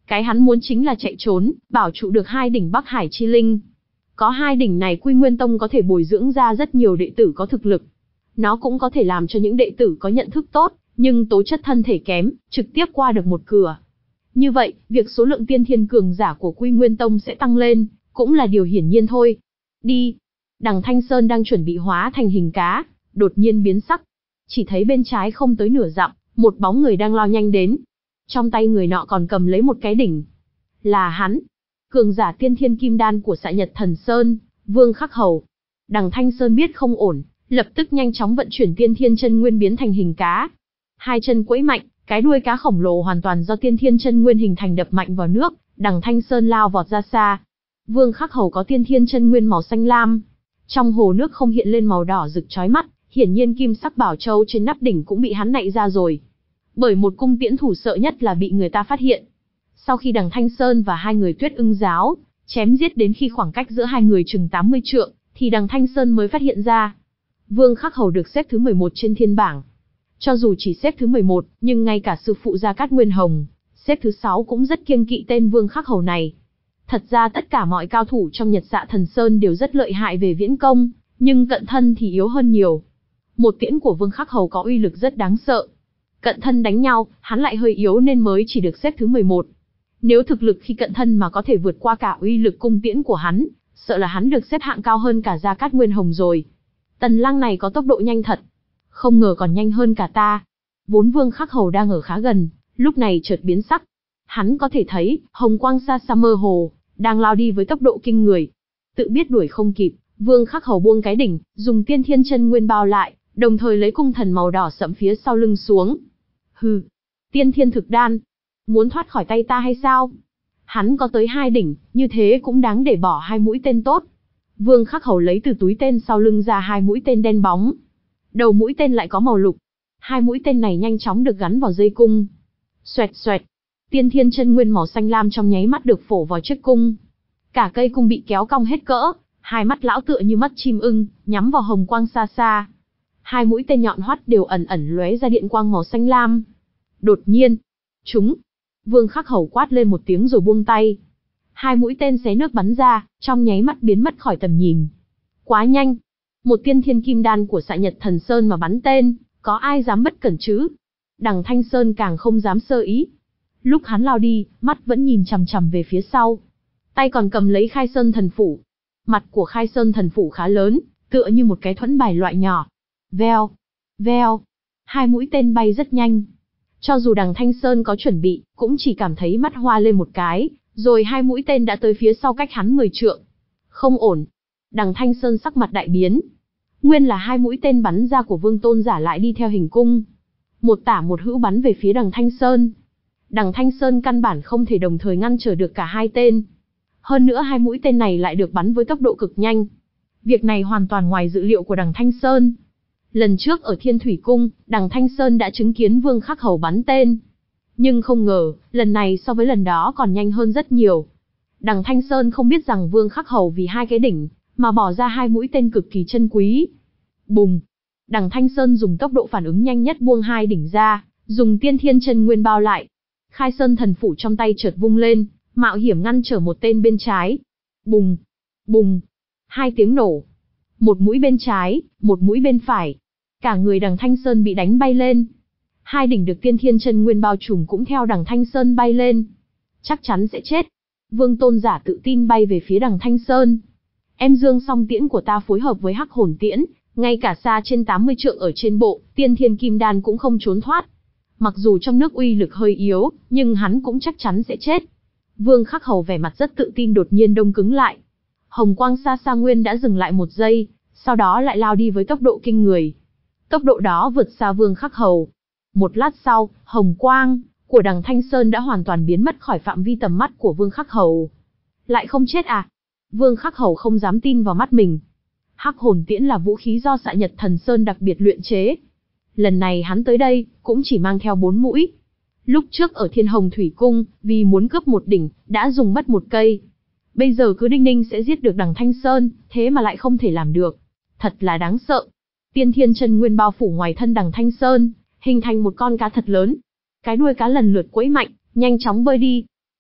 Cái hắn muốn chính là chạy trốn, bảo trụ được hai đỉnh Bắc Hải Chi Linh. Có hai đỉnh này Quy Nguyên Tông có thể bồi dưỡng ra rất nhiều đệ tử có thực lực. Nó cũng có thể làm cho những đệ tử có nhận thức tốt, nhưng tố chất thân thể kém, trực tiếp qua được một cửa. Như vậy, việc số lượng tiên thiên cường giả của Quy Nguyên Tông sẽ tăng lên, cũng là điều hiển nhiên thôi. Đi! Đằng Thanh Sơn đang chuẩn bị hóa thành hình cá, đột nhiên biến sắc. Chỉ thấy bên trái không tới nửa dặm, một bóng người đang lao nhanh đến. Trong tay người nọ còn cầm lấy một cái đỉnh. Là hắn! Cường giả tiên thiên kim đan của Xạ Nhật Thần Sơn, Vương Khắc Hầu. Đằng Thanh Sơn biết không ổn, lập tức nhanh chóng vận chuyển tiên thiên chân nguyên biến thành hình cá. Hai chân quẫy mạnh, cái đuôi cá khổng lồ hoàn toàn do tiên thiên chân nguyên hình thành đập mạnh vào nước, đằng Thanh Sơn lao vọt ra xa. Vương Khắc Hầu có tiên thiên chân nguyên màu xanh lam. Trong hồ nước không hiện lên màu đỏ rực chói mắt, hiển nhiên kim sắc bảo châu trên nắp đỉnh cũng bị hắn nạy ra rồi. Bởi một cung tiễn thủ sợ nhất là bị người ta phát hiện. Sau khi đằng Thanh Sơn và hai người Tuyết Ưng giáo chém giết đến khi khoảng cách giữa hai người chừng tám mươi trượng, thì đằng Thanh Sơn mới phát hiện ra. Vương Khắc Hầu được xếp thứ mười một trên thiên bảng. Cho dù chỉ xếp thứ mười một, nhưng ngay cả sư phụ Gia Cát Nguyên Hồng, xếp thứ sáu cũng rất kiêng kỵ tên Vương Khắc Hầu này. Thật ra tất cả mọi cao thủ trong Nhật Dạ Thần Sơn đều rất lợi hại về viễn công, nhưng cận thân thì yếu hơn nhiều. Một tiễn của Vương Khắc Hầu có uy lực rất đáng sợ. Cận thân đánh nhau, hắn lại hơi yếu nên mới chỉ được xếp thứ mười một. Nếu thực lực khi cận thân mà có thể vượt qua cả uy lực cung tiễn của hắn, sợ là hắn được xếp hạng cao hơn cả Gia Cát Nguyên Hồng rồi. Tần Lăng này có tốc độ nhanh thật. Không ngờ còn nhanh hơn cả ta. Vốn Vương Khắc Hầu đang ở khá gần, lúc này chợt biến sắc. Hắn có thể thấy, hồng quang xa xa mơ hồ, đang lao đi với tốc độ kinh người. Tự biết đuổi không kịp, Vương Khắc Hầu buông cái đỉnh, dùng tiên thiên chân nguyên bao lại, đồng thời lấy cung thần màu đỏ sẫm phía sau lưng xuống. Hừ, tiên thiên thực đan, muốn thoát khỏi tay ta hay sao? Hắn có tới hai đỉnh, như thế cũng đáng để bỏ hai mũi tên tốt. Vương Khắc Hầu lấy từ túi tên sau lưng ra hai mũi tên đen bóng. Đầu mũi tên lại có màu lục. Hai mũi tên này nhanh chóng được gắn vào dây cung. Xoẹt xoẹt, tiên thiên chân nguyên màu xanh lam trong nháy mắt được phổ vào chiếc cung. Cả cây cung bị kéo cong hết cỡ, hai mắt lão tựa như mắt chim ưng, nhắm vào hồng quang xa xa. Hai mũi tên nhọn hoắt đều ẩn ẩn lóe ra điện quang màu xanh lam. Đột nhiên, chúng. Vương Khắc Hầu quát lên một tiếng rồi buông tay. Hai mũi tên xé nước bắn ra, trong nháy mắt biến mất khỏi tầm nhìn. Quá nhanh. Một tiên thiên kim đan của Xạ Nhật Thần Sơn mà bắn tên, có ai dám bất cẩn chứ? Đằng Thanh Sơn càng không dám sơ ý. Lúc hắn lao đi, mắt vẫn nhìn chằm chằm về phía sau. Tay còn cầm lấy Khai Sơn Thần Phủ. Mặt của Khai Sơn Thần Phủ khá lớn, tựa như một cái thuẫn bài loại nhỏ. Veo, veo. Hai mũi tên bay rất nhanh. Cho dù đằng Thanh Sơn có chuẩn bị, cũng chỉ cảm thấy mắt hoa lên một cái, rồi hai mũi tên đã tới phía sau cách hắn mười trượng. Không ổn. Đằng Thanh Sơn sắc mặt đại biến. Nguyên là hai mũi tên bắn ra của Vương Tôn Giả lại đi theo hình cung. Một tả một hữu bắn về phía đằng Thanh Sơn. Đằng Thanh Sơn căn bản không thể đồng thời ngăn trở được cả hai tên. Hơn nữa hai mũi tên này lại được bắn với tốc độ cực nhanh. Việc này hoàn toàn ngoài dự liệu của đằng Thanh Sơn. Lần trước ở Thiên Thủy Cung, đằng Thanh Sơn đã chứng kiến Vương Khắc Hầu bắn tên. Nhưng không ngờ, lần này so với lần đó còn nhanh hơn rất nhiều. Đằng Thanh Sơn không biết rằng Vương Khắc Hầu vì hai cái đỉnh, mà bỏ ra hai mũi tên cực kỳ chân quý. Bùng! Đằng Thanh Sơn dùng tốc độ phản ứng nhanh nhất buông hai đỉnh ra, dùng tiên thiên chân nguyên bao lại. Khai Sơn Thần Phủ trong tay chợt vung lên, mạo hiểm ngăn trở một tên bên trái. Bùng! Bùng! Hai tiếng nổ. Một mũi bên trái, một mũi bên phải. Cả người đằng Thanh Sơn bị đánh bay lên. Hai đỉnh được tiên thiên chân nguyên bao trùm cũng theo đằng Thanh Sơn bay lên. Chắc chắn sẽ chết. Vương Tôn Giả tự tin bay về phía đằng Thanh Sơn. Em Dương song tiễn của ta phối hợp với Hắc Hồn Tiễn, ngay cả xa trên tám mươi trượng ở trên bộ, tiên thiên kim đan cũng không trốn thoát. Mặc dù trong nước uy lực hơi yếu, nhưng hắn cũng chắc chắn sẽ chết. Vương Khắc Hầu vẻ mặt rất tự tin đột nhiên đông cứng lại. Hồng quang xa xa nguyên đã dừng lại một giây, sau đó lại lao đi với tốc độ kinh người. Tốc độ đó vượt xa Vương Khắc Hầu. Một lát sau, hồng quang của đằng Thanh Sơn đã hoàn toàn biến mất khỏi phạm vi tầm mắt của Vương Khắc Hầu. Lại không chết à? Vương Khắc Hầu không dám tin vào mắt mình. Hắc Hồn Tiễn là vũ khí do Xạ Nhật Thần Sơn đặc biệt luyện chế. Lần này hắn tới đây, cũng chỉ mang theo bốn mũi. Lúc trước ở Thiên Hồng Thủy Cung, vì muốn cướp một đỉnh, đã dùng mất một cây. Bây giờ cứ đinh ninh sẽ giết được đằng Thanh Sơn, thế mà lại không thể làm được. Thật là đáng sợ. Tiên thiên chân nguyên bao phủ ngoài thân đằng Thanh Sơn, hình thành một con cá thật lớn. Cái đuôi cá lần lượt quẫy mạnh, nhanh chóng bơi đi.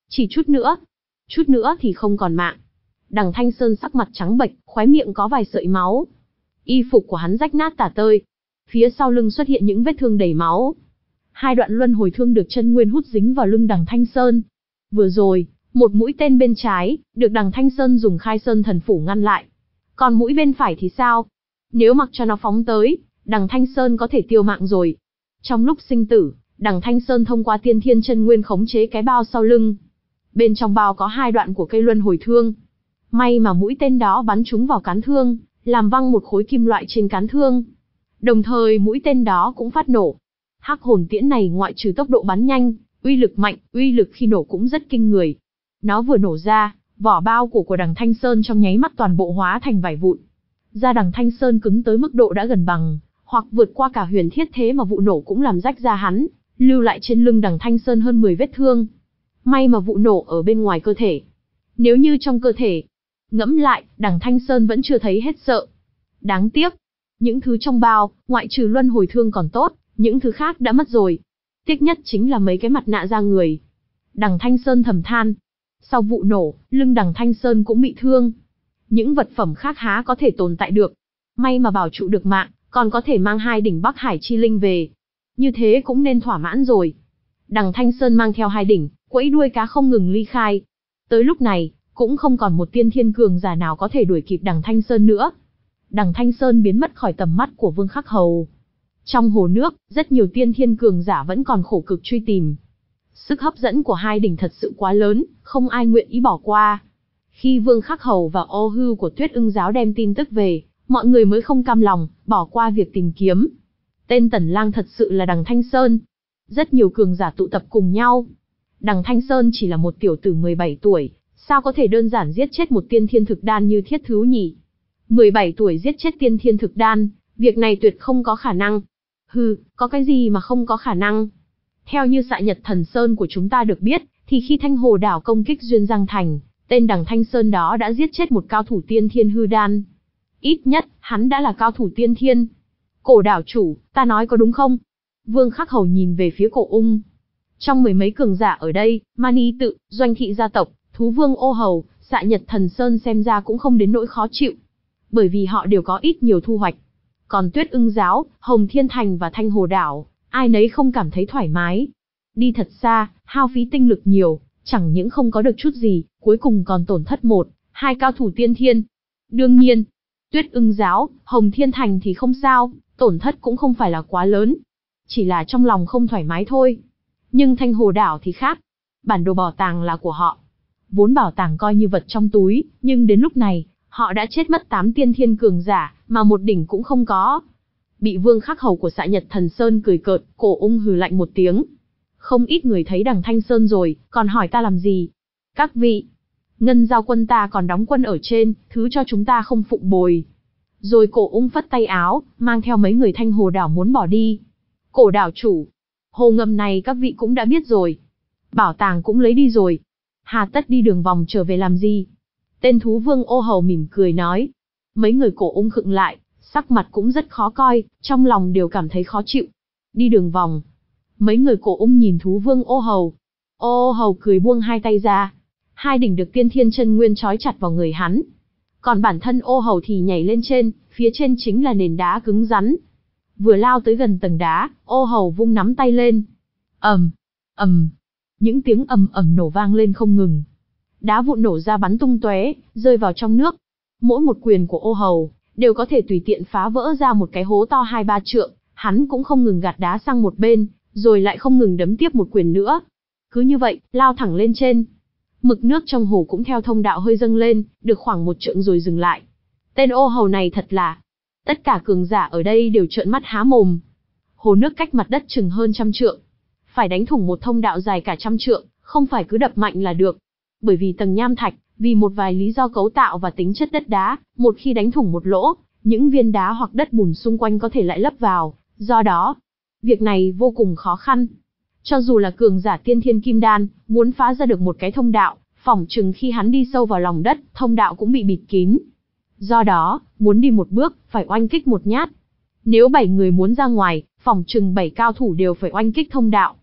Chỉ chút nữa, chút nữa thì không còn mạng. Đằng Thanh Sơn sắc mặt trắng bệch, khóe miệng có vài sợi máu. Y phục của hắn rách nát tả tơi. Phía sau lưng xuất hiện những vết thương đầy máu. Hai đoạn luân hồi thương được chân nguyên hút dính vào lưng đằng Thanh Sơn. Vừa rồi, một mũi tên bên trái, được đằng Thanh Sơn dùng khai sơn thần phủ ngăn lại. Còn mũi bên phải thì sao? Nếu mặc cho nó phóng tới, đằng Thanh Sơn có thể tiêu mạng rồi. Trong lúc sinh tử, đằng Thanh Sơn thông qua tiên thiên chân nguyên khống chế cái bao sau lưng. Bên trong bao có hai đoạn của cây luân hồi thương. May mà mũi tên đó bắn trúng vào cán thương, làm văng một khối kim loại trên cán thương. Đồng thời mũi tên đó cũng phát nổ. Hắc hồn tiễn này ngoại trừ tốc độ bắn nhanh, uy lực mạnh, uy lực khi nổ cũng rất kinh người. Nó vừa nổ ra, vỏ bao của của đằng Thanh Sơn trong nháy mắt toàn bộ hóa thành vải vụn. Da đằng Thanh Sơn cứng tới mức độ đã gần bằng, hoặc vượt qua cả huyền thiết, thế mà vụ nổ cũng làm rách da hắn, lưu lại trên lưng đằng Thanh Sơn hơn mười vết thương. May mà vụ nổ ở bên ngoài cơ thể. Nếu như trong cơ thể, ngẫm lại, đằng Thanh Sơn vẫn chưa thấy hết sợ. Đáng tiếc, những thứ trong bao, ngoại trừ luân hồi thương còn tốt, những thứ khác đã mất rồi. Tiếc nhất chính là mấy cái mặt nạ da người. Đằng Thanh Sơn thầm than. Sau vụ nổ, lưng đằng Thanh Sơn cũng bị thương. Những vật phẩm khác há có thể tồn tại được. May mà bảo trụ được mạng, còn có thể mang hai đỉnh Bắc Hải chi linh về. Như thế cũng nên thỏa mãn rồi. Đằng Thanh Sơn mang theo hai đỉnh, quẫy đuôi cá không ngừng ly khai. Tới lúc này, cũng không còn một tiên thiên cường giả nào có thể đuổi kịp đằng Thanh Sơn nữa. Đằng Thanh Sơn biến mất khỏi tầm mắt của Vương Khắc Hầu. Trong hồ nước, rất nhiều tiên thiên cường giả vẫn còn khổ cực truy tìm. Sức hấp dẫn của hai đỉnh thật sự quá lớn, không ai nguyện ý bỏ qua. Khi Vương Khắc Hầu và Ô Hư của Tuyết Ưng giáo đem tin tức về, mọi người mới không cam lòng, bỏ qua việc tìm kiếm. Tên Tần Lang thật sự là đằng Thanh Sơn. Rất nhiều cường giả tụ tập cùng nhau. Đằng Thanh Sơn chỉ là một tiểu tử mười bảy tuổi, sao có thể đơn giản giết chết một tiên thiên thực đan như Thiết Thứ nhỉ? mười bảy tuổi giết chết tiên thiên thực đan, việc này tuyệt không có khả năng. Hừ, có cái gì mà không có khả năng? Theo như Xạ Nhật Thần Sơn của chúng ta được biết, thì khi Thanh Hồ Đảo công kích Duyên Giang Thành, tên đằng Thanh Sơn đó đã giết chết một cao thủ tiên thiên hư đan. Ít nhất, hắn đã là cao thủ tiên thiên. Cổ đảo chủ, ta nói có đúng không? Vương Khắc Hầu nhìn về phía Cổ Ung. Trong mười mấy cường giả ở đây, Mani Tự, Doanh Thị gia tộc, Thú Vương Ô Hầu, Xạ Nhật Thần Sơn xem ra cũng không đến nỗi khó chịu. Bởi vì họ đều có ít nhiều thu hoạch. Còn Tuyết Ưng giáo, Hồng Thiên Thành và Thanh Hồ Đảo, ai nấy không cảm thấy thoải mái. Đi thật xa, hao phí tinh lực nhiều, chẳng những không có được chút gì, cuối cùng còn tổn thất một, hai cao thủ tiên thiên. Đương nhiên, Tuyết Ưng giáo, Hồng Thiên Thành thì không sao, tổn thất cũng không phải là quá lớn. Chỉ là trong lòng không thoải mái thôi. Nhưng Thanh Hồ Đảo thì khác. Bản đồ bảo tàng là của họ. Vốn bảo tàng coi như vật trong túi, nhưng đến lúc này, họ đã chết mất tám tiên thiên cường giả, mà một đỉnh cũng không có. Bị Vương Khắc Hầu của Xạ Nhật Thần Sơn cười cợt, Cổ Ung hừ lạnh một tiếng. Không ít người thấy đằng Thanh Sơn rồi, còn hỏi ta làm gì? Các vị, Ngân Giao quân ta còn đóng quân ở trên, thứ cho chúng ta không phụng bồi. Rồi Cổ Ung phất tay áo, mang theo mấy người Thanh Hồ Đảo muốn bỏ đi. Cổ đảo chủ, hồ ngầm này các vị cũng đã biết rồi. Bảo tàng cũng lấy đi rồi. Hà tất đi đường vòng trở về làm gì? Tên Thú Vương Ô Hầu mỉm cười nói. Mấy người Cổ Ung khựng lại, sắc mặt cũng rất khó coi, trong lòng đều cảm thấy khó chịu. Đi đường vòng. Mấy người Cổ Ung nhìn Thú Vương Ô Hầu. Ô Hầu cười buông hai tay ra. Hai đỉnh được tiên thiên chân nguyên trói chặt vào người hắn. Còn bản thân Ô Hầu thì nhảy lên trên, phía trên chính là nền đá cứng rắn. Vừa lao tới gần tầng đá, Ô Hầu vung nắm tay lên. Ầm, ầm, những tiếng ầm ầm nổ vang lên không ngừng. Đá vụn nổ ra bắn tung tóe, rơi vào trong nước. Mỗi một quyền của Ô Hầu đều có thể tùy tiện phá vỡ ra một cái hố to hai ba trượng. Hắn cũng không ngừng gạt đá sang một bên, rồi lại không ngừng đấm tiếp một quyền nữa. Cứ như vậy, lao thẳng lên trên. Mực nước trong hồ cũng theo thông đạo hơi dâng lên, được khoảng một trượng rồi dừng lại. Tên Ô Hầu này thật là... Tất cả cường giả ở đây đều trợn mắt há mồm. Hồ nước cách mặt đất chừng hơn trăm trượng. Phải đánh thủng một thông đạo dài cả trăm trượng, không phải cứ đập mạnh là được. Bởi vì tầng nham thạch, vì một vài lý do cấu tạo và tính chất đất đá, một khi đánh thủng một lỗ, những viên đá hoặc đất bùn xung quanh có thể lại lấp vào. Do đó, việc này vô cùng khó khăn. Cho dù là cường giả tiên thiên kim đan, muốn phá ra được một cái thông đạo, phỏng chừng khi hắn đi sâu vào lòng đất, thông đạo cũng bị bịt kín. Do đó, muốn đi một bước, phải oanh kích một nhát. Nếu bảy người muốn ra ngoài, phỏng chừng bảy cao thủ đều phải oanh kích thông đạo.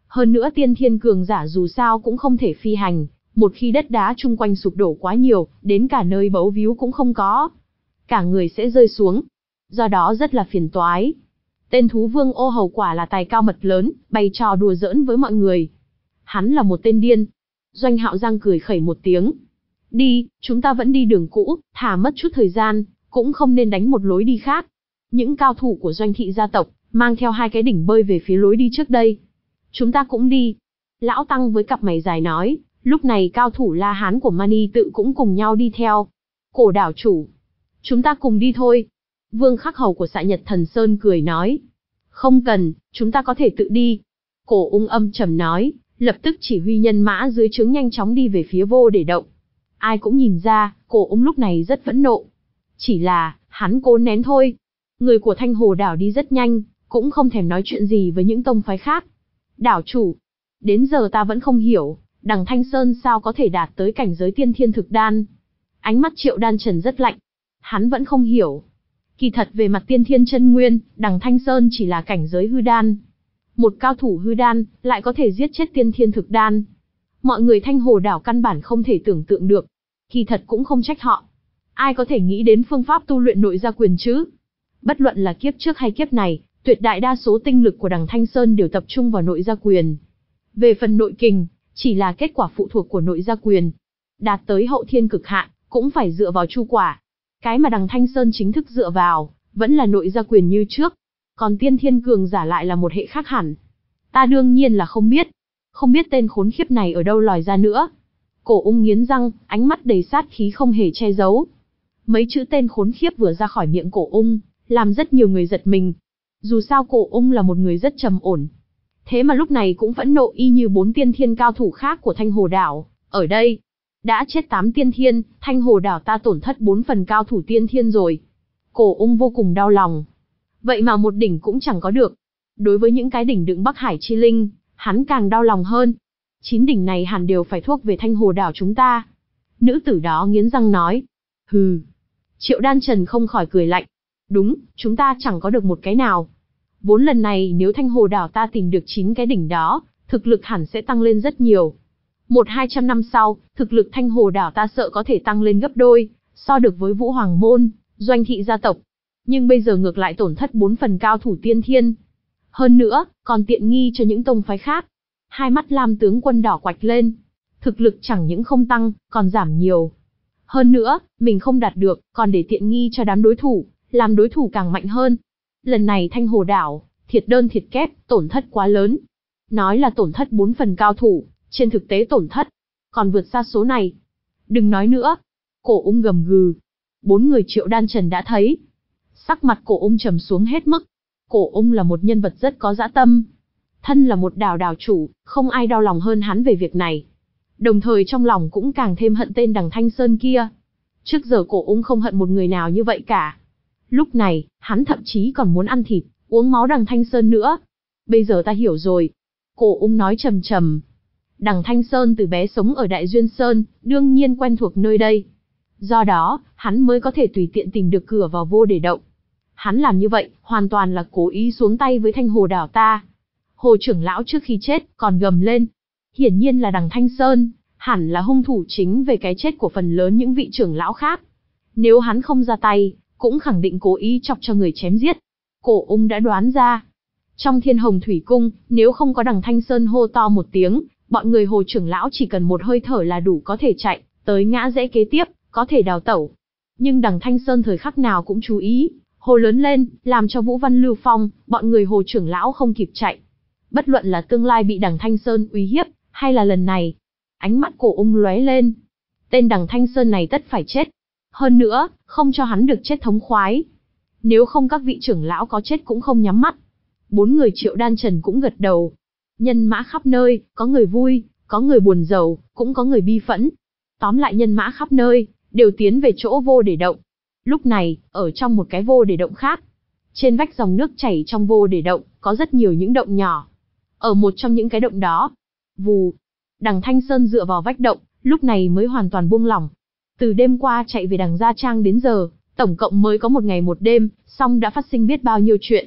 Hơn nữa tiên thiên cường giả dù sao cũng không thể phi hành, một khi đất đá chung quanh sụp đổ quá nhiều, đến cả nơi bấu víu cũng không có. Cả người sẽ rơi xuống. Do đó rất là phiền toái. Tên thú vương ô hầu quả là tài cao mật lớn, bày trò đùa giỡn với mọi người. Hắn là một tên điên. Doanh Hạo Giang cười khẩy một tiếng. Đi, chúng ta vẫn đi đường cũ, thà mất chút thời gian, cũng không nên đánh một lối đi khác. Những cao thủ của Doanh thị gia tộc, mang theo hai cái đỉnh bơi về phía lối đi trước đây. Chúng ta cũng đi. Lão Tăng với cặp mày dài nói, lúc này cao thủ La Hán của Mani tự cũng cùng nhau đi theo. Cổ đảo chủ. Chúng ta cùng đi thôi. Vương Khắc Hầu của Xạ Nhật Thần Sơn cười nói. Không cần, chúng ta có thể tự đi. Cổ Ung âm trầm nói, lập tức chỉ huy nhân mã dưới trướng nhanh chóng đi về phía vô để động. Ai cũng nhìn ra, Cổ Ung lúc này rất phẫn nộ. Chỉ là, hắn cố nén thôi. Người của Thanh Hồ đảo đi rất nhanh, cũng không thèm nói chuyện gì với những tông phái khác. Đảo chủ, đến giờ ta vẫn không hiểu, đằng Thanh Sơn sao có thể đạt tới cảnh giới tiên thiên thực đan. Ánh mắt Triệu Đan Trần rất lạnh. Hắn vẫn không hiểu. Kỳ thật về mặt tiên thiên chân nguyên, đằng Thanh Sơn chỉ là cảnh giới hư đan. Một cao thủ hư đan, lại có thể giết chết tiên thiên thực đan. Mọi người Thanh Hồ đảo căn bản không thể tưởng tượng được. Kỳ thật cũng không trách họ. Ai có thể nghĩ đến phương pháp tu luyện nội gia quyền chứ? Bất luận là kiếp trước hay kiếp này, tuyệt đại đa số tinh lực của đằng Thanh Sơn đều tập trung vào nội gia quyền. Về phần nội kình, chỉ là kết quả phụ thuộc của nội gia quyền. Đạt tới hậu thiên cực hạn, cũng phải dựa vào chu quả. Cái mà đằng Thanh Sơn chính thức dựa vào, vẫn là nội gia quyền như trước. Còn tiên thiên cường giả lại là một hệ khác hẳn. Ta đương nhiên là không biết. Không biết tên khốn khiếp này ở đâu lòi ra nữa. Cổ Ung nghiến răng, ánh mắt đầy sát khí không hề che giấu. Mấy chữ tên khốn khiếp vừa ra khỏi miệng Cổ Ung, làm rất nhiều người giật mình. Dù sao Cổ Ung là một người rất trầm ổn. Thế mà lúc này cũng phẫn nộ y như bốn tiên thiên cao thủ khác của Thanh Hồ đảo. Ở đây, đã chết tám tiên thiên, Thanh Hồ đảo ta tổn thất bốn phần cao thủ tiên thiên rồi. Cổ Ung vô cùng đau lòng. Vậy mà một đỉnh cũng chẳng có được. Đối với những cái đỉnh đựng Bắc Hải chi linh, hắn càng đau lòng hơn. Chín đỉnh này hẳn đều phải thuốc về Thanh Hồ đảo chúng ta. Nữ tử đó nghiến răng nói. Hừ. Triệu Đan Trần không khỏi cười lạnh. Đúng, chúng ta chẳng có được một cái nào. Vốn lần này nếu Thanh Hồ đảo ta tìm được chín cái đỉnh đó, thực lực hẳn sẽ tăng lên rất nhiều. Một hai trăm năm sau, thực lực Thanh Hồ đảo ta sợ có thể tăng lên gấp đôi, so được với Vũ Hoàng Môn, Doanh thị gia tộc. Nhưng bây giờ ngược lại tổn thất bốn phần cao thủ tiên thiên. Hơn nữa, còn tiện nghi cho những tông phái khác. Hai mắt Lam tướng quân đỏ quạch lên. Thực lực chẳng những không tăng, còn giảm nhiều. Hơn nữa, mình không đạt được, còn để tiện nghi cho đám đối thủ, làm đối thủ càng mạnh hơn. Lần này Thanh Hồ đảo, thiệt đơn thiệt kép, tổn thất quá lớn. Nói là tổn thất bốn phần cao thủ, trên thực tế tổn thất, còn vượt xa số này. Đừng nói nữa. Cổ Ung gầm gừ. Bốn người Triệu Đan Trần đã thấy. Sắc mặt Cổ Ung trầm xuống hết mức. Cổ Ung là một nhân vật rất có dã tâm. Thân là một đảo đảo chủ, không ai đau lòng hơn hắn về việc này. Đồng thời trong lòng cũng càng thêm hận tên đằng Thanh Sơn kia. Trước giờ Cổ Ung không hận một người nào như vậy cả. Lúc này, hắn thậm chí còn muốn ăn thịt, uống máu đằng Thanh Sơn nữa. Bây giờ ta hiểu rồi. Cổ Ung nói trầm trầm. Đằng Thanh Sơn từ bé sống ở Đại Duyên Sơn, đương nhiên quen thuộc nơi đây. Do đó, hắn mới có thể tùy tiện tìm được cửa vào vô để động. Hắn làm như vậy, hoàn toàn là cố ý xuống tay với Thanh Hồ đảo ta. Hồ trưởng lão trước khi chết, còn gầm lên. Hiển nhiên là đằng Thanh Sơn, hẳn là hung thủ chính về cái chết của phần lớn những vị trưởng lão khác. Nếu hắn không ra tay, cũng khẳng định cố ý chọc cho người chém giết. Cổ Ung đã đoán ra. Trong Thiên Hồng Thủy Cung, nếu không có đằng Thanh Sơn hô to một tiếng, bọn người Hồ trưởng lão chỉ cần một hơi thở là đủ có thể chạy, tới ngã rẽ kế tiếp, có thể đào tẩu. Nhưng đằng Thanh Sơn thời khắc nào cũng chú ý, hô lớn lên, làm cho Vũ Văn Lưu Phong, bọn người Hồ trưởng lão không kịp chạy. Bất luận là tương lai bị đằng Thanh Sơn uy hiếp, hay là lần này. Ánh mắt Cổ Ung lóe lên. Tên đằng Thanh Sơn này tất phải chết. Hơn nữa, không cho hắn được chết thống khoái. Nếu không các vị trưởng lão có chết cũng không nhắm mắt. Bốn người Triệu Đan Trần cũng gật đầu. Nhân mã khắp nơi, có người vui, có người buồn rầu, cũng có người bi phẫn. Tóm lại nhân mã khắp nơi, đều tiến về chỗ vô để động. Lúc này, ở trong một cái vô để động khác. Trên vách dòng nước chảy trong vô để động, có rất nhiều những động nhỏ. Ở một trong những cái động đó, vù, đằng Thanh Sơn dựa vào vách động, lúc này mới hoàn toàn buông lỏng. Từ đêm qua chạy về đằng Gia Trang đến giờ, tổng cộng mới có một ngày một đêm, song đã phát sinh biết bao nhiêu chuyện.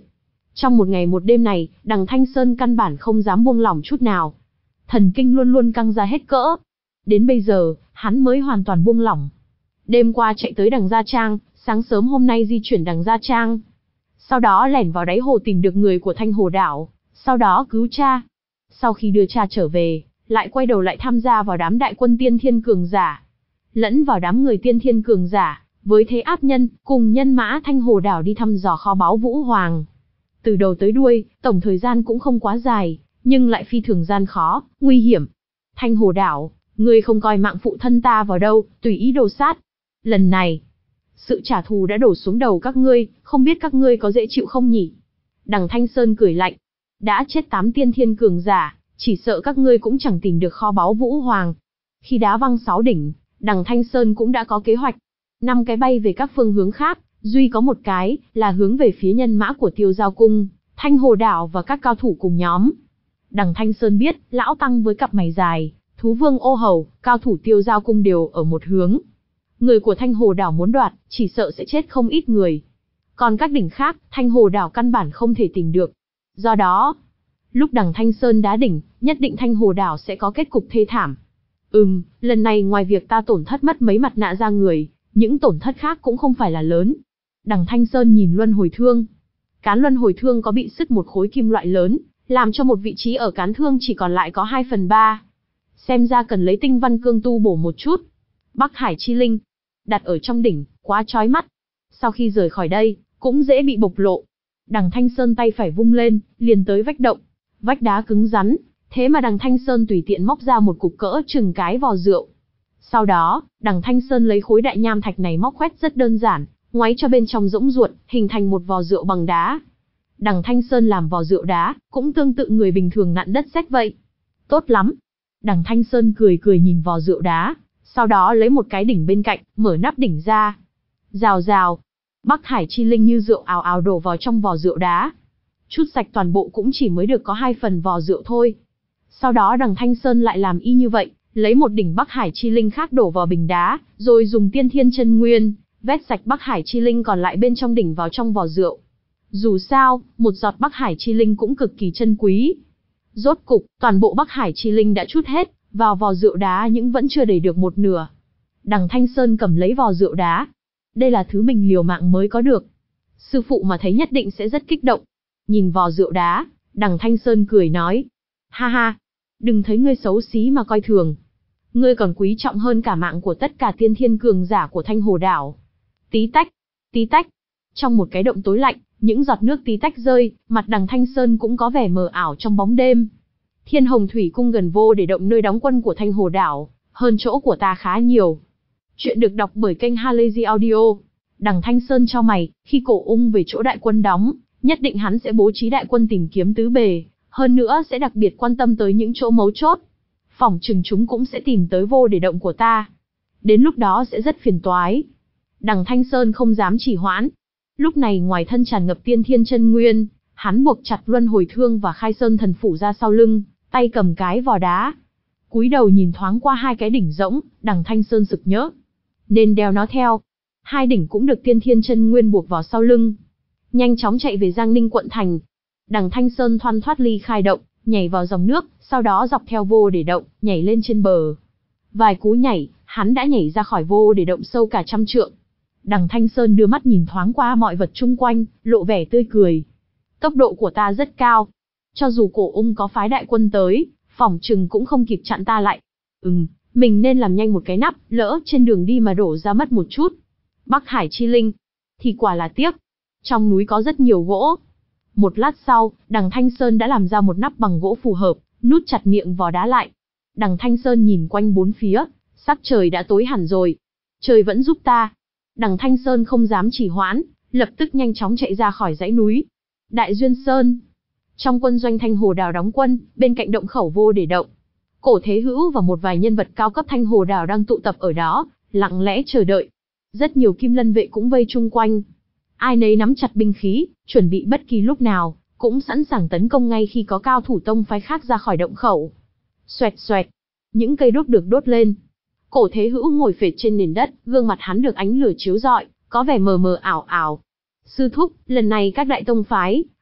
Trong một ngày một đêm này, đằng Thanh Sơn căn bản không dám buông lỏng chút nào. Thần kinh luôn luôn căng ra hết cỡ. Đến bây giờ, hắn mới hoàn toàn buông lỏng. Đêm qua chạy tới đằng Gia Trang, sáng sớm hôm nay di chuyển đằng Gia Trang. Sau đó lẻn vào đáy hồ tìm được người của Thanh Hồ Đảo, sau đó cứu cha. Sau khi đưa cha trở về, lại quay đầu lại tham gia vào đám đại quân tiên thiên cường giả. Lẫn vào đám người tiên thiên cường giả, với thế áp nhân, cùng nhân mã Thanh Hồ Đảo đi thăm dò kho báu Vũ Hoàng. Từ đầu tới đuôi, tổng thời gian cũng không quá dài, nhưng lại phi thường gian khó, nguy hiểm. Thanh Hồ Đảo, ngươi không coi mạng phụ thân ta vào đâu, tùy ý đồ sát. Lần này, sự trả thù đã đổ xuống đầu các ngươi, không biết các ngươi có dễ chịu không nhỉ? Đằng Thanh Sơn cười lạnh. Đã chết tám tiên thiên cường giả, chỉ sợ các ngươi cũng chẳng tìm được kho báu Vũ Hoàng. Khi đá văng sáu đỉnh, đằng Thanh Sơn cũng đã có kế hoạch. Năm cái bay về các phương hướng khác, duy có một cái, là hướng về phía nhân mã của Tiêu Giao Cung, Thanh Hồ Đảo và các cao thủ cùng nhóm. Đằng Thanh Sơn biết, lão tăng với cặp mày dài, thú vương ô hầu, cao thủ Tiêu Giao Cung đều ở một hướng. Người của Thanh Hồ Đảo muốn đoạt, chỉ sợ sẽ chết không ít người. Còn các đỉnh khác, Thanh Hồ Đảo căn bản không thể tìm được. Do đó, lúc đằng Thanh Sơn đá đỉnh, nhất định Thanh Hồ Đảo sẽ có kết cục thê thảm. Ừm, lần này ngoài việc ta tổn thất mất mấy mặt nạ ra người, những tổn thất khác cũng không phải là lớn. Đằng Thanh Sơn nhìn luân hồi thương. Cán luân hồi thương có bị sứt một khối kim loại lớn, làm cho một vị trí ở cán thương chỉ còn lại có hai phần ba. Xem ra cần lấy tinh văn cương tu bổ một chút. Bắc Hải Chi Linh, đặt ở trong đỉnh, quá chói mắt. Sau khi rời khỏi đây, cũng dễ bị bộc lộ. Đằng Thanh Sơn tay phải vung lên, liền tới vách động. Vách đá cứng rắn, thế mà đằng Thanh Sơn tùy tiện móc ra một cục cỡ chừng cái vò rượu. Sau đó, đằng Thanh Sơn lấy khối đại nham thạch này móc khoét rất đơn giản, ngoáy cho bên trong rỗng ruột, hình thành một vò rượu bằng đá. Đằng Thanh Sơn làm vò rượu đá, cũng tương tự người bình thường nặn đất sét vậy. Tốt lắm. Đằng Thanh Sơn cười cười nhìn vò rượu đá, sau đó lấy một cái đỉnh bên cạnh, mở nắp đỉnh ra. Rào rào, Bắc Hải Chi Linh như rượu ào ào đổ vào trong vò rượu đá. Chút sạch toàn bộ cũng chỉ mới được có hai phần vò rượu thôi. Sau đó đằng Thanh Sơn lại làm y như vậy, lấy một đỉnh Bắc Hải Chi Linh khác đổ vào bình đá, rồi dùng tiên thiên chân nguyên, vét sạch Bắc Hải Chi Linh còn lại bên trong đỉnh vào trong vò rượu. Dù sao, một giọt Bắc Hải Chi Linh cũng cực kỳ chân quý. Rốt cục, toàn bộ Bắc Hải Chi Linh đã trút hết, vào vò rượu đá nhưng vẫn chưa đầy được một nửa. Đằng Thanh Sơn cầm lấy vò rượu đá. Đây là thứ mình liều mạng mới có được. Sư phụ mà thấy nhất định sẽ rất kích động. Nhìn vò rượu đá, đằng Thanh Sơn cười nói. Ha ha, đừng thấy ngươi xấu xí mà coi thường. Ngươi còn quý trọng hơn cả mạng của tất cả tiên thiên cường giả của Thanh Hồ Đảo. Tí tách, tí tách. Trong một cái động tối lạnh, những giọt nước tí tách rơi, mặt đằng Thanh Sơn cũng có vẻ mờ ảo trong bóng đêm. Thiên Hồng Thủy Cung gần vô để động nơi đóng quân của Thanh Hồ Đảo, hơn chỗ của ta khá nhiều. Chuyện được đọc bởi kênh Halazy Audio. Đằng Thanh Sơn cho mày, khi Cổ Ung về chỗ đại quân đóng, nhất định hắn sẽ bố trí đại quân tìm kiếm tứ bề, hơn nữa sẽ đặc biệt quan tâm tới những chỗ mấu chốt. Phỏng chừng chúng cũng sẽ tìm tới vô để động của ta. Đến lúc đó sẽ rất phiền toái. Đằng Thanh Sơn không dám trì hoãn. Lúc này ngoài thân tràn ngập tiên thiên chân nguyên, hắn buộc chặt luân hồi thương và khai sơn thần phủ ra sau lưng, tay cầm cái vò đá. Cúi đầu nhìn thoáng qua hai cái đỉnh rỗng, đằng Thanh Sơn sực nhớ. Nên đeo nó theo. Hai đỉnh cũng được tiên thiên chân nguyên buộc vào sau lưng. Nhanh chóng chạy về Giang Ninh quận thành. Đằng Thanh Sơn thoăn thoắt ly khai động, nhảy vào dòng nước, sau đó dọc theo vô để động, nhảy lên trên bờ. Vài cú nhảy, hắn đã nhảy ra khỏi vô để động sâu cả trăm trượng. Đằng Thanh Sơn đưa mắt nhìn thoáng qua mọi vật chung quanh, lộ vẻ tươi cười. Tốc độ của ta rất cao. Cho dù Cổ Ung có phái đại quân tới, phỏng chừng cũng không kịp chặn ta lại. Ừm, mình nên làm nhanh một cái nắp, lỡ trên đường đi mà đổ ra mất một chút. Bắc Hải Chi Linh. Thì quả là tiếc. Trong núi có rất nhiều gỗ. Một lát sau, đằng Thanh Sơn đã làm ra một nắp bằng gỗ phù hợp, nút chặt miệng vò đá lại. Đằng Thanh Sơn nhìn quanh bốn phía, sắc trời đã tối hẳn rồi. Trời vẫn giúp ta. Đằng Thanh Sơn không dám trì hoãn, lập tức nhanh chóng chạy ra khỏi dãy núi. Đại Duyên Sơn. Trong quân doanh Thanh Hồ Đảo đóng quân, bên cạnh động khẩu vô để động. Cổ Thế Hữu và một vài nhân vật cao cấp Thanh Hồ Đảo đang tụ tập ở đó, lặng lẽ chờ đợi. Rất nhiều kim lân vệ cũng vây chung quanh. Ai nấy nắm chặt binh khí, chuẩn bị bất kỳ lúc nào, cũng sẵn sàng tấn công ngay khi có cao thủ tông phái khác ra khỏi động khẩu. Xoẹt xoẹt, những cây đuốc được đốt lên. Cổ Thế Hữu ngồi phệt trên nền đất, gương mặt hắn được ánh lửa chiếu rọi, có vẻ mờ mờ ảo ảo. Sư thúc, lần này các đại tông phái,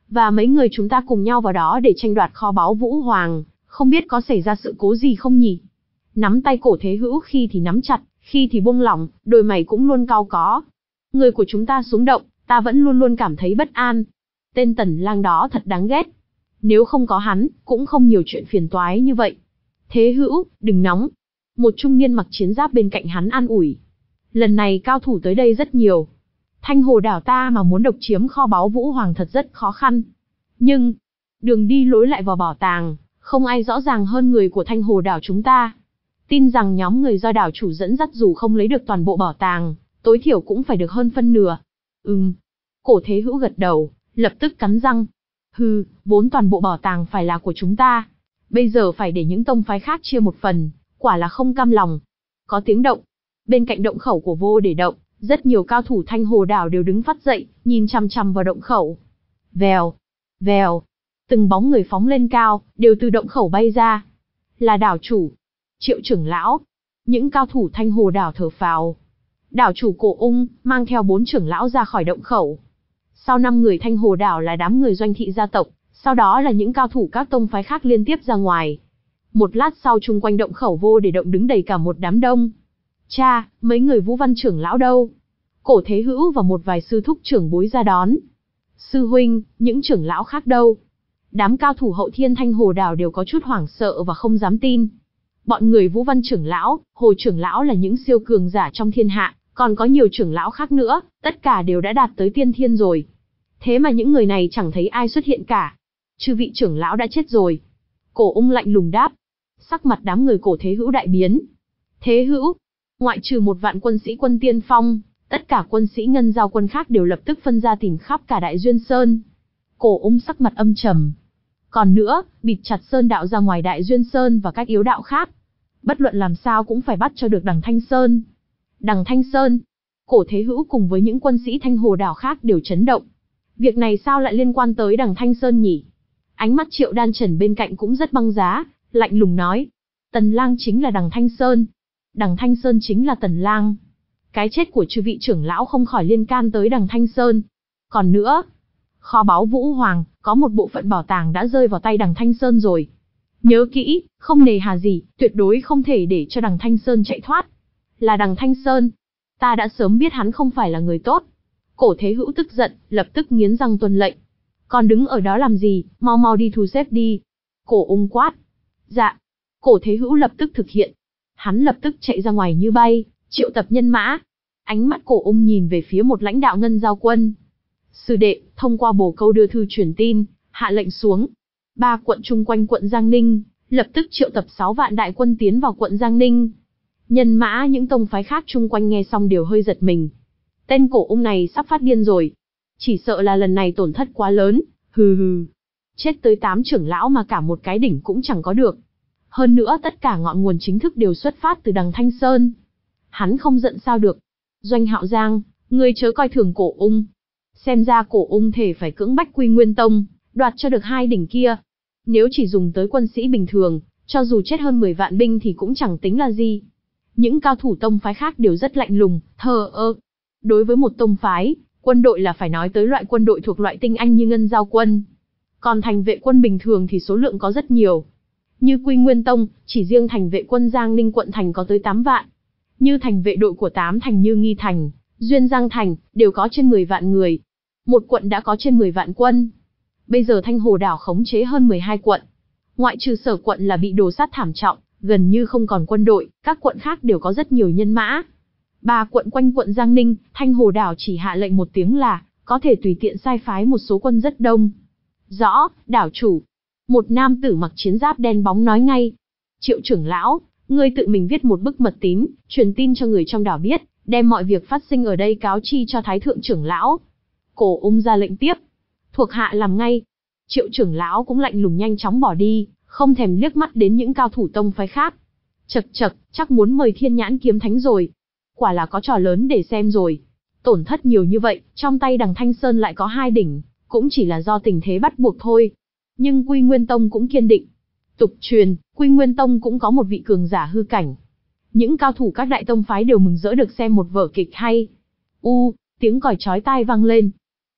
và mấy người chúng ta cùng nhau vào đó để tranh đoạt kho báu Vũ Hoàng, không biết có xảy ra sự cố gì không nhỉ? Nắm tay Cổ Thế Hữu khi thì nắm chặt, khi thì buông lỏng, đôi mày cũng luôn cau có. Người của chúng ta xuống động, ta vẫn luôn luôn cảm thấy bất an. Tên Tần Lang đó thật đáng ghét. Nếu không có hắn, cũng không nhiều chuyện phiền toái như vậy. Thế Hữu, đừng nóng. Một trung niên mặc chiến giáp bên cạnh hắn an ủi. Lần này cao thủ tới đây rất nhiều. Thanh Hồ đảo ta mà muốn độc chiếm kho báu Vũ Hoàng thật rất khó khăn. Nhưng, đường đi lối lại vào bảo tàng, không ai rõ ràng hơn người của Thanh Hồ đảo chúng ta. Tin rằng nhóm người do đảo chủ dẫn dắt dù không lấy được toàn bộ bảo tàng, tối thiểu cũng phải được hơn phân nửa. Ừm. Cổ Thế Hữu gật đầu, lập tức cắn răng. Hừ, vốn toàn bộ bảo tàng phải là của chúng ta. Bây giờ phải để những tông phái khác chia một phần, quả là không cam lòng. Có tiếng động. Bên cạnh động khẩu của vô để động, rất nhiều cao thủ Thanh Hồ đảo đều đứng phát dậy, nhìn chằm chằm vào động khẩu. Vèo, vèo. Từng bóng người phóng lên cao, đều từ động khẩu bay ra. Là đảo chủ. Triệu trưởng lão. Những cao thủ Thanh Hồ đảo thở phào. Đảo chủ Cổ Ung, mang theo bốn trưởng lão ra khỏi động khẩu. Sau năm người Thanh Hồ đảo là đám người doanh thị gia tộc, sau đó là những cao thủ các tông phái khác liên tiếp ra ngoài. Một lát sau chung quanh động khẩu vô để động đứng đầy cả một đám đông. Cha, mấy người Vũ Văn trưởng lão đâu? Cổ Thế Hữu và một vài sư thúc trưởng bối ra đón. Sư huynh, những trưởng lão khác đâu? Đám cao thủ hậu thiên Thanh Hồ đảo đều có chút hoảng sợ và không dám tin. Bọn người Vũ Văn trưởng lão, Hồ trưởng lão là những siêu cường giả trong thiên hạ, còn có nhiều trưởng lão khác nữa, tất cả đều đã đạt tới tiên thiên rồi. Thế mà những người này chẳng thấy ai xuất hiện cả. Chư vị trưởng lão đã chết rồi. Cổ Ung lạnh lùng đáp. Sắc mặt đám người Cổ Thế Hữu đại biến. Thế Hữu, ngoại trừ một vạn quân sĩ quân tiên phong, tất cả quân sĩ ngân giao quân khác đều lập tức phân ra tìm khắp cả Đại Duyên Sơn. Cổ Ung sắc mặt âm trầm. Còn nữa, bịt chặt Sơn đạo ra ngoài Đại Duyên Sơn và các yếu đạo khác. Bất luận làm sao cũng phải bắt cho được Đằng Thanh Sơn. Đằng Thanh Sơn. Cổ Thế Hữu cùng với những quân sĩ Thanh Hồ đảo khác đều chấn động. Việc này sao lại liên quan tới Đằng Thanh Sơn nhỉ? Ánh mắt Triệu Đan Trần bên cạnh cũng rất băng giá, lạnh lùng nói. Tần Lang chính là Đằng Thanh Sơn. Đằng Thanh Sơn chính là Tần Lang. Cái chết của chư vị trưởng lão không khỏi liên can tới Đằng Thanh Sơn. Còn nữa, kho báu Vũ Hoàng, có một bộ phận bảo tàng đã rơi vào tay Đằng Thanh Sơn rồi. Nhớ kỹ, không nề hà gì, tuyệt đối không thể để cho Đằng Thanh Sơn chạy thoát. Là Đằng Thanh Sơn. Ta đã sớm biết hắn không phải là người tốt. Cổ Thế Hữu tức giận, lập tức nghiến răng tuân lệnh. Còn đứng ở đó làm gì, mau mau đi thu xếp đi. Cổ Ung quát. Dạ. Cổ Thế Hữu lập tức thực hiện. Hắn lập tức chạy ra ngoài như bay, triệu tập nhân mã. Ánh mắt Cổ Ung nhìn về phía một lãnh đạo ngân giao quân. Sư đệ, thông qua bồ câu đưa thư truyền tin, hạ lệnh xuống. Ba quận chung quanh quận Giang Ninh, lập tức triệu tập sáu vạn đại quân tiến vào quận Giang Ninh. Nhân mã những tông phái khác chung quanh nghe xong đều hơi giật mình. Tên Cổ Ung này sắp phát điên rồi. Chỉ sợ là lần này tổn thất quá lớn, hừ hừ. Chết tới tám trưởng lão mà cả một cái đỉnh cũng chẳng có được. Hơn nữa tất cả ngọn nguồn chính thức đều xuất phát từ Đằng Thanh Sơn. Hắn không giận sao được. Doanh Hạo Giang, ngươi chớ coi thường Cổ Ung. Xem ra Cổ Ung thể phải cưỡng bách Quy Nguyên Tông, đoạt cho được hai đỉnh kia. Nếu chỉ dùng tới quân sĩ bình thường, cho dù chết hơn mười vạn binh thì cũng chẳng tính là gì. Những cao thủ tông phái khác đều rất lạnh lùng, thờ ơ. Đối với một tông phái, quân đội là phải nói tới loại quân đội thuộc loại tinh anh như ngân giao quân. Còn thành vệ quân bình thường thì số lượng có rất nhiều. Như Quy Nguyên Tông, chỉ riêng thành vệ quân Giang Ninh quận thành có tới tám vạn. Như thành vệ đội của tám thành như Nghi Thành, Duyên Giang Thành, đều có trên mười vạn người. Một quận đã có trên mười vạn quân. Bây giờ Thanh Hồ đảo khống chế hơn mười hai quận. Ngoại trừ Sở quận là bị đồ sát thảm trọng, gần như không còn quân đội, các quận khác đều có rất nhiều nhân mã. Ba quận quanh quận Giang Ninh, Thanh Hồ đảo chỉ hạ lệnh một tiếng là, có thể tùy tiện sai phái một số quân rất đông. Rõ, đảo chủ. Một nam tử mặc chiến giáp đen bóng nói ngay. Triệu trưởng lão, ngươi tự mình viết một bức mật tín, truyền tin cho người trong đảo biết, đem mọi việc phát sinh ở đây cáo chi cho Thái thượng trưởng lão. Cổ Ung ra lệnh tiếp. Thuộc hạ làm ngay. Triệu trưởng lão cũng lạnh lùng nhanh chóng bỏ đi, không thèm liếc mắt đến những cao thủ tông phái khác. Chậc chậc, chắc muốn mời Thiên Nhãn Kiếm Thánh rồi. Quả là có trò lớn để xem rồi. Tổn thất nhiều như vậy, trong tay Đằng Thanh Sơn lại có hai đỉnh, cũng chỉ là do tình thế bắt buộc thôi. Nhưng Quy Nguyên Tông cũng kiên định. Tục truyền, Quy Nguyên Tông cũng có một vị cường giả hư cảnh. Những cao thủ các đại tông phái đều mừng rỡ được xem một vở kịch hay. U, tiếng còi chói tai vang lên.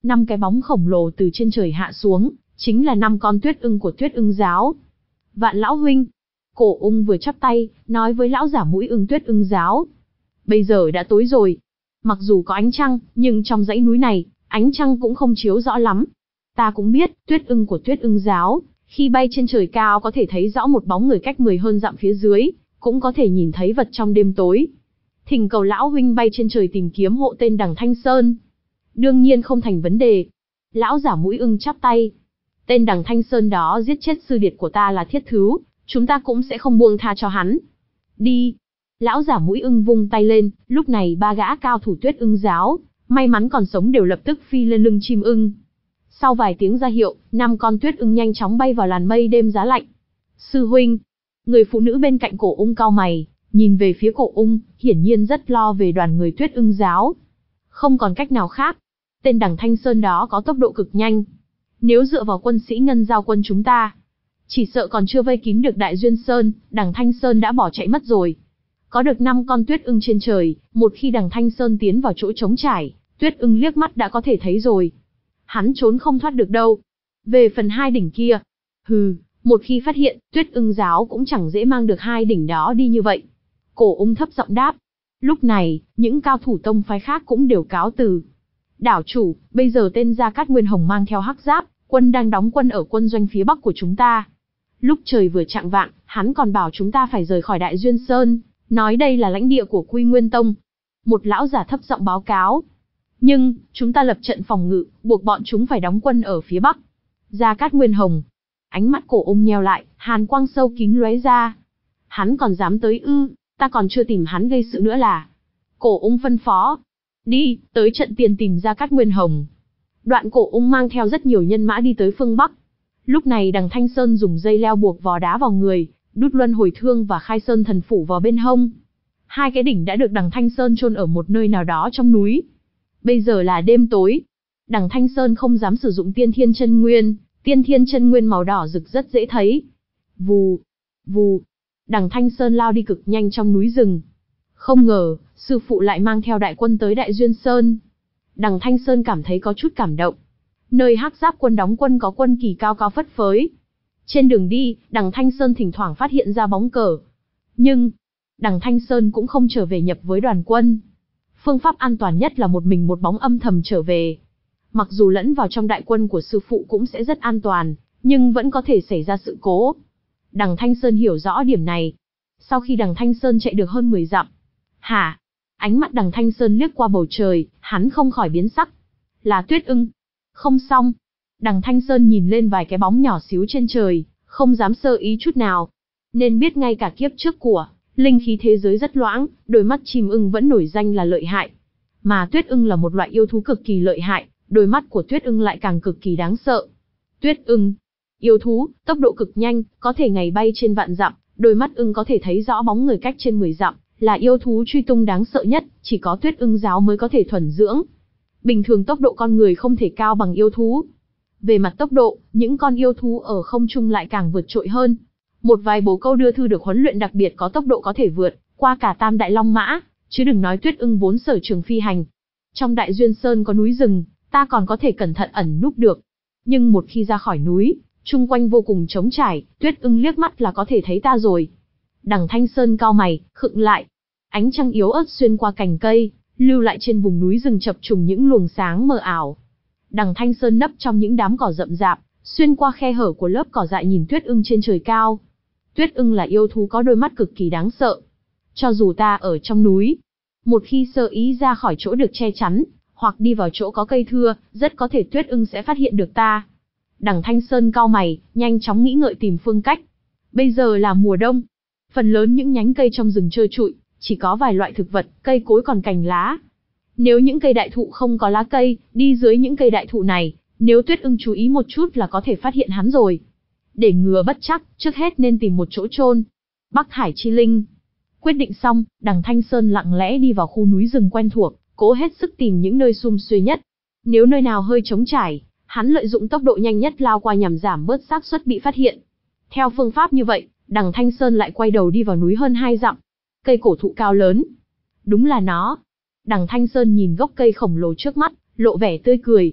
Năm cái bóng khổng lồ từ trên trời hạ xuống, chính là năm con tuyết ưng của Tuyết Ưng giáo. Vạn lão huynh. Cổ ung vừa chắp tay, nói với lão giả mũi ưng Tuyết Ưng giáo. Bây giờ đã tối rồi. Mặc dù có ánh trăng, nhưng trong dãy núi này, ánh trăng cũng không chiếu rõ lắm. Ta cũng biết, tuyết ưng của Tuyết Ưng giáo, khi bay trên trời cao có thể thấy rõ một bóng người cách mười hơn dặm phía dưới, cũng có thể nhìn thấy vật trong đêm tối. Thỉnh cầu lão huynh bay trên trời tìm kiếm hộ tên Đằng Thanh Sơn. Đương nhiên không thành vấn đề. Lão giả mũi ưng chắp tay. Tên Đằng Thanh Sơn đó giết chết sư điệt của ta là thiết thứ, chúng ta cũng sẽ không buông tha cho hắn. Đi. Lão giả mũi ưng vung tay lên, lúc này ba gã cao thủ Tuyết Ưng giáo, may mắn còn sống đều lập tức phi lên lưng chim ưng. Sau vài tiếng ra hiệu, năm con tuyết ưng nhanh chóng bay vào làn mây đêm giá lạnh. Sư huynh. Người phụ nữ bên cạnh Cổ Ung cau mày, nhìn về phía Cổ Ung, hiển nhiên rất lo về đoàn người Tuyết Ưng giáo. Không còn cách nào khác. Tên Đằng Thanh Sơn đó có tốc độ cực nhanh. Nếu dựa vào quân sĩ ngân giao quân chúng ta, chỉ sợ còn chưa vây kín được Đại Duyên Sơn, Đằng Thanh Sơn đã bỏ chạy mất rồi. Có được năm con tuyết ưng trên trời, một khi Đằng Thanh Sơn tiến vào chỗ trống trải, Tuyết Ưng liếc mắt đã có thể thấy rồi. Hắn trốn không thoát được đâu. Về phần hai đỉnh kia, hừ, một khi phát hiện, Tuyết Ưng giáo cũng chẳng dễ mang được hai đỉnh đó đi như vậy. Cổ Ung thấp giọng đáp. Lúc này, những cao thủ tông phái khác cũng đều cáo từ. Đảo chủ, bây giờ tên Gia Cát Nguyên Hồng mang theo hắc giáp, quân đang đóng quân ở quân doanh phía bắc của chúng ta. Lúc trời vừa chạng vạng, hắn còn bảo chúng ta phải rời khỏi Đại Duyên Sơn, nói đây là lãnh địa của Quy Nguyên Tông. Một lão giả thấp giọng báo cáo. Nhưng, chúng ta lập trận phòng ngự, buộc bọn chúng phải đóng quân ở phía bắc. Gia Cát Nguyên Hồng. Ánh mắt Cổ Ung nheo lại, hàn quang sâu kín lóe ra. Hắn còn dám tới ư, ta còn chưa tìm hắn gây sự nữa là. Cổ Ung phân phó. Đi, tới trận tiền tìm Gia Cát Nguyên Hồng. Đoạn Cổ Ung mang theo rất nhiều nhân mã đi tới phương bắc. Lúc này Đằng Thanh Sơn dùng dây leo buộc vò đá vào người, đút luân hồi thương và khai sơn thần phủ vào bên hông. Hai cái đỉnh đã được Đằng Thanh Sơn chôn ở một nơi nào đó trong núi. Bây giờ là đêm tối. Đằng Thanh Sơn không dám sử dụng tiên thiên chân nguyên, tiên thiên chân nguyên màu đỏ rực rất dễ thấy. Vù, vù. Đằng Thanh Sơn lao đi cực nhanh trong núi rừng. Không ngờ, sư phụ lại mang theo đại quân tới Đại Duyên Sơn. Đằng Thanh Sơn cảm thấy có chút cảm động. Nơi hắc giáp quân đóng quân có quân kỳ cao cao phất phới. Trên đường đi, Đằng Thanh Sơn thỉnh thoảng phát hiện ra bóng cờ. Nhưng, Đằng Thanh Sơn cũng không trở về nhập với đoàn quân. Phương pháp an toàn nhất là một mình một bóng âm thầm trở về. Mặc dù lẫn vào trong đại quân của sư phụ cũng sẽ rất an toàn, nhưng vẫn có thể xảy ra sự cố. Đằng Thanh Sơn hiểu rõ điểm này. Sau khi Đằng Thanh Sơn chạy được hơn mười dặm. Hả? Ánh mắt Đằng Thanh Sơn liếc qua bầu trời, hắn không khỏi biến sắc. Là tuyết ưng. Không xong. Đằng Thanh Sơn nhìn lên vài cái bóng nhỏ xíu trên trời, không dám sơ ý chút nào. Nên biết ngay cả kiếp trước của linh khí thế giới rất loãng, đôi mắt chim ưng vẫn nổi danh là lợi hại. Mà tuyết ưng là một loại yêu thú cực kỳ lợi hại, đôi mắt của tuyết ưng lại càng cực kỳ đáng sợ. Tuyết ưng, yêu thú, tốc độ cực nhanh, có thể ngày bay trên vạn dặm, đôi mắt ưng có thể thấy rõ bóng người cách trên mười dặm, là yêu thú truy tung đáng sợ nhất, chỉ có Tuyết Ưng giáo mới có thể thuần dưỡng. Bình thường tốc độ con người không thể cao bằng yêu thú. Về mặt tốc độ, những con yêu thú ở không trung lại càng vượt trội hơn. Một vài bồ câu đưa thư được huấn luyện đặc biệt có tốc độ có thể vượt qua cả Tam Đại Long Mã, chứ đừng nói Tuyết Ưng vốn sở trường phi hành. Trong Đại Duyên Sơn có núi rừng, ta còn có thể cẩn thận ẩn núp được. Nhưng một khi ra khỏi núi, chung quanh vô cùng trống trải, Tuyết Ưng liếc mắt là có thể thấy ta rồi. Đằng Thanh Sơn cau mày, khựng lại. Ánh trăng yếu ớt xuyên qua cành cây, lưu lại trên vùng núi rừng chập trùng những luồng sáng mờ ảo. Đằng Thanh Sơn nấp trong những đám cỏ rậm rạp, xuyên qua khe hở của lớp cỏ dại nhìn Tuyết Ưng trên trời cao. Tuyết Ưng là yêu thú có đôi mắt cực kỳ đáng sợ. Cho dù ta ở trong núi, một khi sơ ý ra khỏi chỗ được che chắn, hoặc đi vào chỗ có cây thưa, rất có thể Tuyết Ưng sẽ phát hiện được ta. Đằng Thanh Sơn cau mày, nhanh chóng nghĩ ngợi tìm phương cách. Bây giờ là mùa đông, phần lớn những nhánh cây trong rừng trơ trụi, chỉ có vài loại thực vật, cây cối còn cành lá. Nếu những cây đại thụ không có lá cây, đi dưới những cây đại thụ này, nếu Tuyết Ưng chú ý một chút là có thể phát hiện hắn rồi. Để ngừa bất chắc, trước hết nên tìm một chỗ chôn. Bắc Hải Chi Linh. Quyết định xong, Đằng Thanh Sơn lặng lẽ đi vào khu núi rừng quen thuộc, cố hết sức tìm những nơi sum xuê nhất. Nếu nơi nào hơi trống trải, hắn lợi dụng tốc độ nhanh nhất lao qua nhằm giảm bớt xác suất bị phát hiện. Theo phương pháp như vậy, Đằng Thanh Sơn lại quay đầu đi vào núi hơn hai dặm. Cây cổ thụ cao lớn. Đúng là nó. Đằng Thanh Sơn nhìn gốc cây khổng lồ trước mắt, lộ vẻ tươi cười.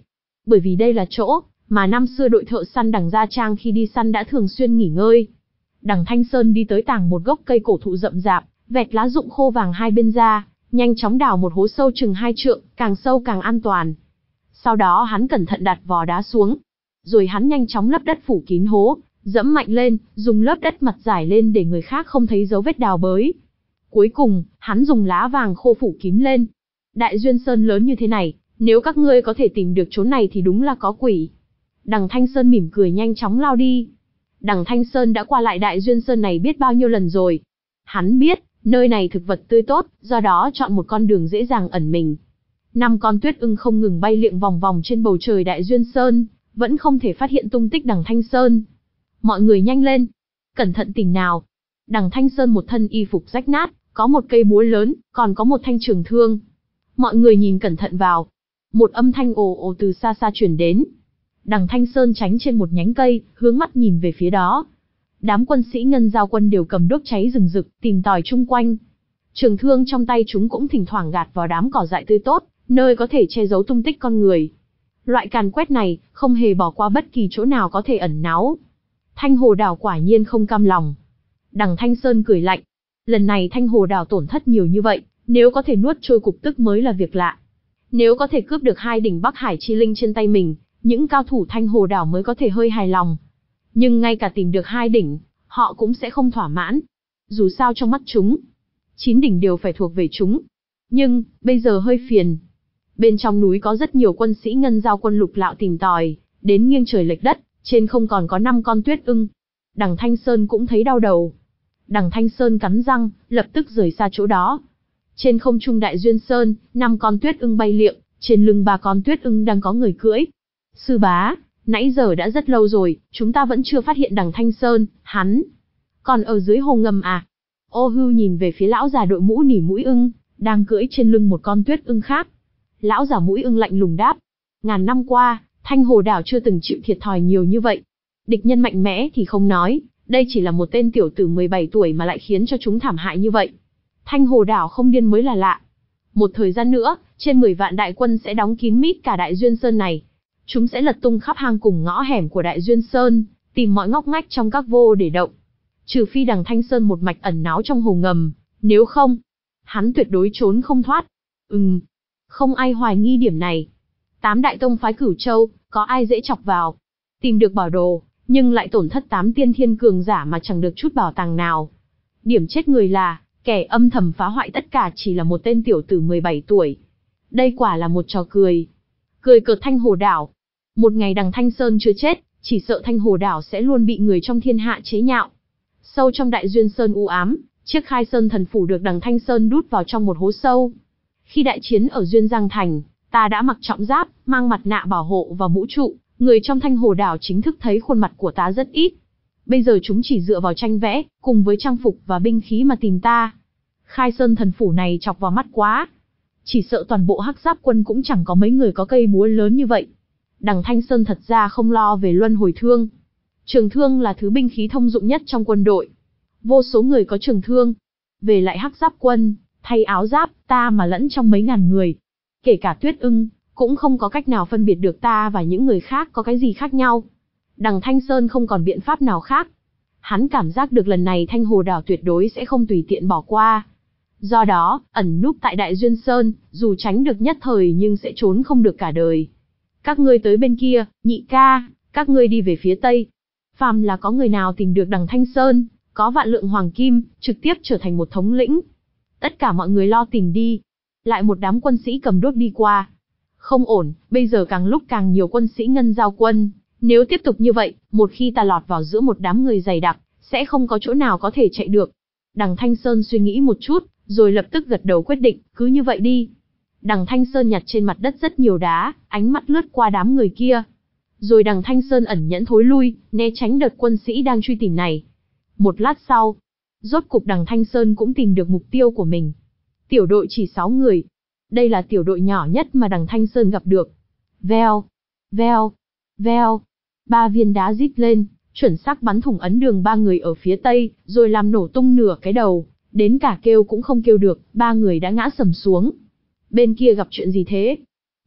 bởi vì đây là chỗ mà năm xưa đội thợ săn Đằng Gia Trang khi đi săn đã thường xuyên nghỉ ngơi. Đằng Thanh Sơn đi tới tàng một gốc cây cổ thụ rậm rạp, vẹt lá rụng khô vàng hai bên ra, nhanh chóng đào một hố sâu chừng hai trượng, càng sâu càng an toàn. Sau đó hắn cẩn thận đặt vò đá xuống, rồi hắn nhanh chóng lấp đất phủ kín hố, dẫm mạnh lên, dùng lớp đất mặt giải lên để người khác không thấy dấu vết đào bới. Cuối cùng, hắn dùng lá vàng khô phủ kín lên. Đại Duyên Sơn lớn như thế này, nếu các ngươi có thể tìm được chỗ này thì đúng là có quỷ. Đằng Thanh Sơn mỉm cười nhanh chóng lao đi. Đằng Thanh Sơn đã qua lại Đại Duyên Sơn này biết bao nhiêu lần rồi. Hắn biết, nơi này thực vật tươi tốt, do đó chọn một con đường dễ dàng ẩn mình. Năm con tuyết ưng không ngừng bay liệng vòng vòng trên bầu trời Đại Duyên Sơn, vẫn không thể phát hiện tung tích Đằng Thanh Sơn. Mọi người nhanh lên, cẩn thận tìm nào. Đằng Thanh Sơn một thân y phục rách nát, có một cây búa lớn, còn có một thanh trường thương. Mọi người nhìn cẩn thận vào. Một âm thanh ồ ồ từ xa xa truyền đến. Đằng Thanh Sơn tránh trên một nhánh cây, hướng mắt nhìn về phía đó. Đám quân sĩ Ngân Giao quân đều cầm đốt cháy rừng rực, tìm tòi chung quanh. Trường thương trong tay chúng cũng thỉnh thoảng gạt vào đám cỏ dại tươi tốt, nơi có thể che giấu tung tích con người. Loại càn quét này, không hề bỏ qua bất kỳ chỗ nào có thể ẩn náu. Thanh Hồ Đảo quả nhiên không cam lòng. Đằng Thanh Sơn cười lạnh. Lần này Thanh Hồ Đảo tổn thất nhiều như vậy, nếu có thể nuốt trôi cục tức mới là việc lạ. Nếu có thể cướp được hai đỉnh Bắc Hải Chi Linh trên tay mình, những cao thủ Thanh Hồ Đảo mới có thể hơi hài lòng. Nhưng ngay cả tìm được hai đỉnh, họ cũng sẽ không thỏa mãn. Dù sao trong mắt chúng, chín đỉnh đều phải thuộc về chúng. Nhưng, bây giờ hơi phiền. Bên trong núi có rất nhiều quân sĩ Ngân Giao quân lục lạo tìm tòi, đến nghiêng trời lệch đất, trên không còn có năm con tuyết ưng. Đằng Thanh Sơn cũng thấy đau đầu. Đằng Thanh Sơn cắn răng, lập tức rời xa chỗ đó. Trên không trung Đại Duyên Sơn, năm con tuyết ưng bay liệng, trên lưng ba con tuyết ưng đang có người cưỡi. Sư bá, nãy giờ đã rất lâu rồi, chúng ta vẫn chưa phát hiện Đằng Thanh Sơn, hắn còn ở dưới hồ ngầm à? Ô Hưu nhìn về phía lão già đội mũ nỉ mũi ưng, đang cưỡi trên lưng một con tuyết ưng khác. Lão già mũi ưng lạnh lùng đáp. Ngàn năm qua, Thanh Hồ Đảo chưa từng chịu thiệt thòi nhiều như vậy. Địch nhân mạnh mẽ thì không nói, đây chỉ là một tên tiểu tử mười bảy tuổi mà lại khiến cho chúng thảm hại như vậy. Thanh Hồ Đảo không điên mới là lạ. Một thời gian nữa, trên mười vạn đại quân sẽ đóng kín mít cả Đại Duyên Sơn này. Chúng sẽ lật tung khắp hang cùng ngõ hẻm của Đại Duyên Sơn, tìm mọi ngóc ngách trong các vô để động. Trừ phi Đằng Thanh Sơn một mạch ẩn náu trong hồ ngầm, nếu không, hắn tuyệt đối trốn không thoát. Ừm, không ai hoài nghi điểm này. Tám đại tông phái Cửu Châu, có ai dễ chọc vào. Tìm được bảo đồ, nhưng lại tổn thất tám tiên thiên cường giả mà chẳng được chút bảo tàng nào. Điểm chết người là, kẻ âm thầm phá hoại tất cả chỉ là một tên tiểu tử mười bảy tuổi. Đây quả là một trò cười. Cười cợt Thanh Hồ Đảo. Một ngày Đằng Thanh Sơn chưa chết, chỉ sợ Thanh Hồ Đảo sẽ luôn bị người trong thiên hạ chế nhạo. Sâu trong Đại Duyên Sơn u ám, chiếc Khai Sơn thần phủ được Đằng Thanh Sơn đút vào trong một hố sâu. Khi đại chiến ở Duyên Giang Thành, ta đã mặc trọng giáp, mang mặt nạ bảo hộ và mũ trụ, người trong Thanh Hồ Đảo chính thức thấy khuôn mặt của ta rất ít. Bây giờ chúng chỉ dựa vào tranh vẽ, cùng với trang phục và binh khí mà tìm ta. Khai Sơn thần phủ này chọc vào mắt quá. Chỉ sợ toàn bộ Hắc Giáp quân cũng chẳng có mấy người có cây búa lớn như vậy. Đằng Thanh Sơn thật ra không lo về luân hồi thương. Trường thương là thứ binh khí thông dụng nhất trong quân đội. Vô số người có trường thương. Về lại Hắc Giáp quân, thay áo giáp, ta mà lẫn trong mấy ngàn người. Kể cả Tuyết ưng, cũng không có cách nào phân biệt được ta và những người khác có cái gì khác nhau. Đằng Thanh Sơn không còn biện pháp nào khác. Hắn cảm giác được lần này Thanh Hồ Đảo tuyệt đối sẽ không tùy tiện bỏ qua. Do đó, ẩn núp tại Đại Duyên Sơn, dù tránh được nhất thời nhưng sẽ trốn không được cả đời. Các ngươi tới bên kia, nhị ca, các ngươi đi về phía tây. Phàm là có người nào tìm được Đằng Thanh Sơn, có vạn lượng hoàng kim, trực tiếp trở thành một thống lĩnh. Tất cả mọi người lo tìm đi. Lại một đám quân sĩ cầm đuốc đi qua. Không ổn, bây giờ càng lúc càng nhiều quân sĩ Ngân Giao quân. Nếu tiếp tục như vậy, một khi ta lọt vào giữa một đám người dày đặc, sẽ không có chỗ nào có thể chạy được. Đằng Thanh Sơn suy nghĩ một chút, rồi lập tức gật đầu quyết định, cứ như vậy đi. Đằng Thanh Sơn nhặt trên mặt đất rất nhiều đá, ánh mắt lướt qua đám người kia. Rồi Đằng Thanh Sơn ẩn nhẫn thối lui, né tránh đợt quân sĩ đang truy tìm này. Một lát sau, rốt cục Đằng Thanh Sơn cũng tìm được mục tiêu của mình. Tiểu đội chỉ sáu người. Đây là tiểu đội nhỏ nhất mà Đằng Thanh Sơn gặp được. Veo, veo, veo. Ba viên đá rít lên, chuẩn xác bắn thủng ấn đường ba người ở phía tây, rồi làm nổ tung nửa cái đầu. Đến cả kêu cũng không kêu được, ba người đã ngã sầm xuống. Bên kia gặp chuyện gì thế?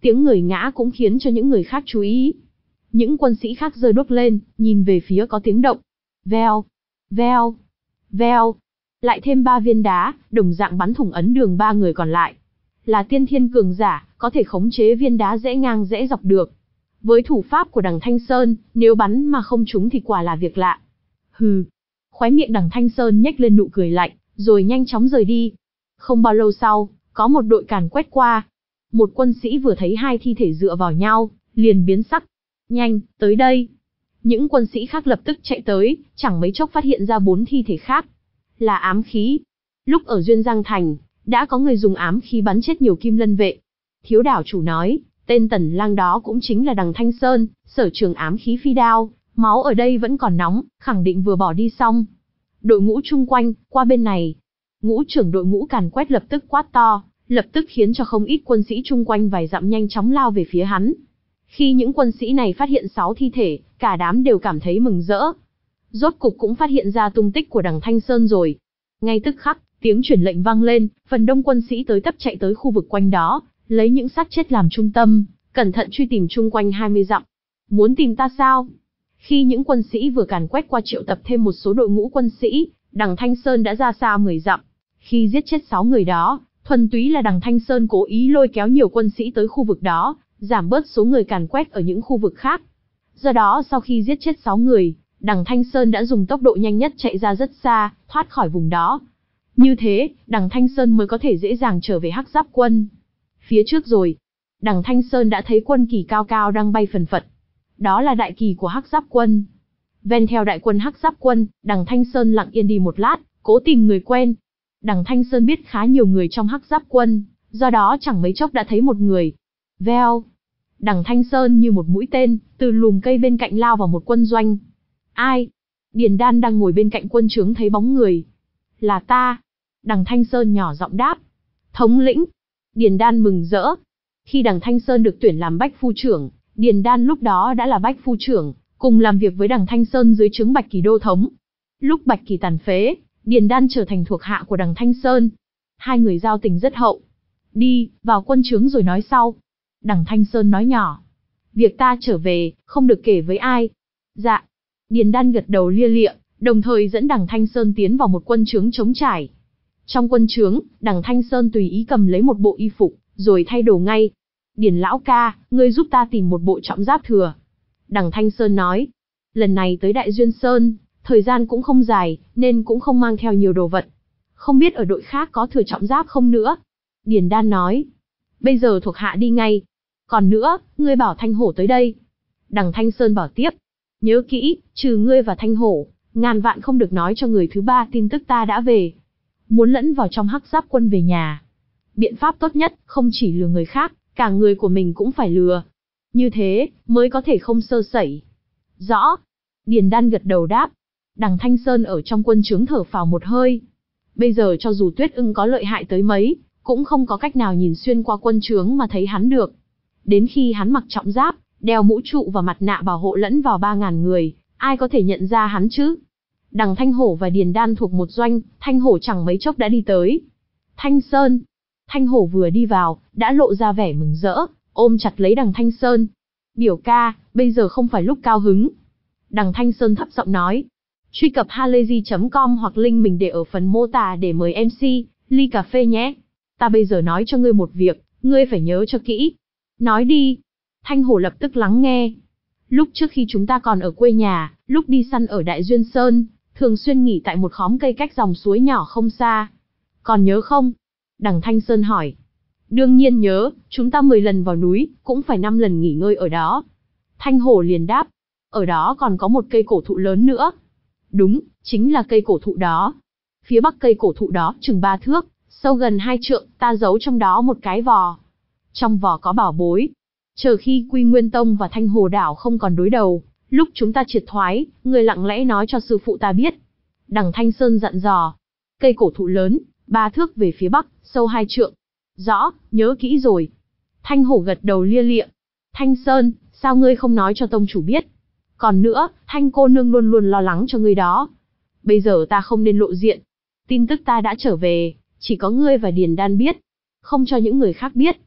Tiếng người ngã cũng khiến cho những người khác chú ý. Những quân sĩ khác giơ đuốc lên, nhìn về phía có tiếng động. Veo, veo, veo. Lại thêm ba viên đá, đồng dạng bắn thủng ấn đường ba người còn lại. Là tiên thiên cường giả, có thể khống chế viên đá rẽ ngang rẽ dọc được. Với thủ pháp của đằng Thanh Sơn, nếu bắn mà không trúng thì quả là việc lạ. Hừ. Khóe miệng đằng Thanh Sơn nhếch lên nụ cười lạnh, rồi nhanh chóng rời đi. Không bao lâu sau, có một đội càn quét qua. Một quân sĩ vừa thấy hai thi thể dựa vào nhau, liền biến sắc. Nhanh, tới đây. Những quân sĩ khác lập tức chạy tới, chẳng mấy chốc phát hiện ra bốn thi thể khác. Là ám khí. Lúc ở Duyên Giang Thành, đã có người dùng ám khí bắn chết nhiều Kim Lân vệ. Thiếu đảo chủ nói, tên Tần Lang đó cũng chính là đằng Thanh Sơn, sở trường ám khí phi đao, máu ở đây vẫn còn nóng, khẳng định vừa bỏ đi xong. Đội ngũ chung quanh, qua bên này. Ngũ trưởng đội ngũ càn quét lập tức quát to, lập tức khiến cho không ít quân sĩ chung quanh vài dặm nhanh chóng lao về phía hắn. Khi những quân sĩ này phát hiện sáu thi thể, cả đám đều cảm thấy mừng rỡ. Rốt cục cũng phát hiện ra tung tích của đằng Thanh Sơn rồi. Ngay tức khắc, tiếng truyền lệnh vang lên, phần đông quân sĩ tới tấp chạy tới khu vực quanh đó, lấy những xác chết làm trung tâm, cẩn thận truy tìm chung quanh hai mươi dặm. Muốn tìm ta sao? Khi những quân sĩ vừa càn quét qua triệu tập thêm một số đội ngũ quân sĩ, đằng Thanh Sơn đã ra xa mười dặm. Khi giết chết sáu người đó, thuần túy là đằng Thanh Sơn cố ý lôi kéo nhiều quân sĩ tới khu vực đó, giảm bớt số người càn quét ở những khu vực khác. Do đó sau khi giết chết sáu người, đằng Thanh Sơn đã dùng tốc độ nhanh nhất chạy ra rất xa, thoát khỏi vùng đó. Như thế, đằng Thanh Sơn mới có thể dễ dàng trở về Hắc Giáp quân. Phía trước rồi, đằng Thanh Sơn đã thấy quân kỳ cao cao đang bay phần phật. Đó là đại kỳ của Hắc Giáp quân. Ven theo đại quân Hắc Giáp quân, đằng Thanh Sơn lặng yên đi một lát, cố tìm người quen. Đằng Thanh Sơn biết khá nhiều người trong Hắc Giáp quân, do đó chẳng mấy chốc đã thấy một người. Veo. Đằng Thanh Sơn như một mũi tên, từ lùm cây bên cạnh lao vào một quân doanh. Ai? Điền Đan đang ngồi bên cạnh quân trướng thấy bóng người. Là ta. Đằng Thanh Sơn nhỏ giọng đáp. Thống lĩnh. Điền Đan mừng rỡ. Khi đằng Thanh Sơn được tuyển làm bách phu trưởng, Điền Đan lúc đó đã là bách phu trưởng, cùng làm việc với đằng Thanh Sơn dưới trướng Bạch Kỳ đô thống. Lúc Bạch Kỳ tàn phế, Điền Đan trở thành thuộc hạ của đằng Thanh Sơn. Hai người giao tình rất hậu. Đi, vào quân trướng rồi nói sau. Đằng Thanh Sơn nói nhỏ. Việc ta trở về, không được kể với ai. Dạ. Điền Đan gật đầu lia lịa, đồng thời dẫn đằng Thanh Sơn tiến vào một quân trướng trống trải. Trong quân trướng, đằng Thanh Sơn tùy ý cầm lấy một bộ y phục, rồi thay đồ ngay. Điền lão ca, ngươi giúp ta tìm một bộ trọng giáp thừa. Đằng Thanh Sơn nói. Lần này tới Đại Duyên Sơn, thời gian cũng không dài, nên cũng không mang theo nhiều đồ vật. Không biết ở đội khác có thừa trọng giáp không nữa. Điền Đan nói. Bây giờ thuộc hạ đi ngay. Còn nữa, ngươi bảo Thanh Hổ tới đây. Đằng Thanh Sơn bảo tiếp. Nhớ kỹ, trừ ngươi và Thanh Hổ, ngàn vạn không được nói cho người thứ ba tin tức ta đã về. Muốn lẫn vào trong Hắc Giáp quân về nhà. Biện pháp tốt nhất, không chỉ lừa người khác, cả người của mình cũng phải lừa. Như thế, mới có thể không sơ sẩy. Rõ. Điền Đan gật đầu đáp. Đằng Thanh Sơn ở trong quân trướng thở phào một hơi. Bây giờ cho dù Tuyết Ưng có lợi hại tới mấy, cũng không có cách nào nhìn xuyên qua quân trướng mà thấy hắn được. Đến khi hắn mặc trọng giáp, đeo mũ trụ và mặt nạ bảo hộ lẫn vào ba ngàn người, ai có thể nhận ra hắn chứ? Đằng Thanh Hổ và Điền Đan thuộc một doanh, Thanh Hổ chẳng mấy chốc đã đi tới. Thanh Sơn. Thanh Hổ vừa đi vào, đã lộ ra vẻ mừng rỡ, ôm chặt lấy đằng Thanh Sơn. Biểu ca, bây giờ không phải lúc cao hứng. Đằng Thanh Sơn thấp giọng nói. Truy cập halayzi chấm com hoặc link mình để ở phần mô tả để mời em xê, ly cà phê nhé. Ta bây giờ nói cho ngươi một việc, ngươi phải nhớ cho kỹ. Nói đi. Thanh Hổ lập tức lắng nghe. Lúc trước khi chúng ta còn ở quê nhà, lúc đi săn ở Đại Duyên Sơn, thường xuyên nghỉ tại một khóm cây cách dòng suối nhỏ không xa. Còn nhớ không? Đằng Thanh Sơn hỏi. Đương nhiên nhớ, chúng ta mười lần vào núi, cũng phải năm lần nghỉ ngơi ở đó. Thanh Hổ liền đáp. Ở đó còn có một cây cổ thụ lớn nữa. Đúng, chính là cây cổ thụ đó. Phía bắc cây cổ thụ đó chừng ba thước, sâu gần hai trượng, ta giấu trong đó một cái vò. Trong vò có bảo bối. Chờ khi Quy Nguyên Tông và Thanh Hồ Đảo không còn đối đầu, lúc chúng ta triệt thoái, người lặng lẽ nói cho sư phụ ta biết. Đằng Thanh Sơn dặn dò. Cây cổ thụ lớn, ba thước về phía bắc, sâu hai trượng. Rõ, nhớ kỹ rồi. Thanh Hổ gật đầu lia lịa. Thanh Sơn, sao ngươi không nói cho tông chủ biết? Còn nữa, Thanh cô nương luôn luôn lo lắng cho ngươi đó. Bây giờ ta không nên lộ diện. Tin tức ta đã trở về, chỉ có ngươi và Điền Đan biết. Không cho những người khác biết.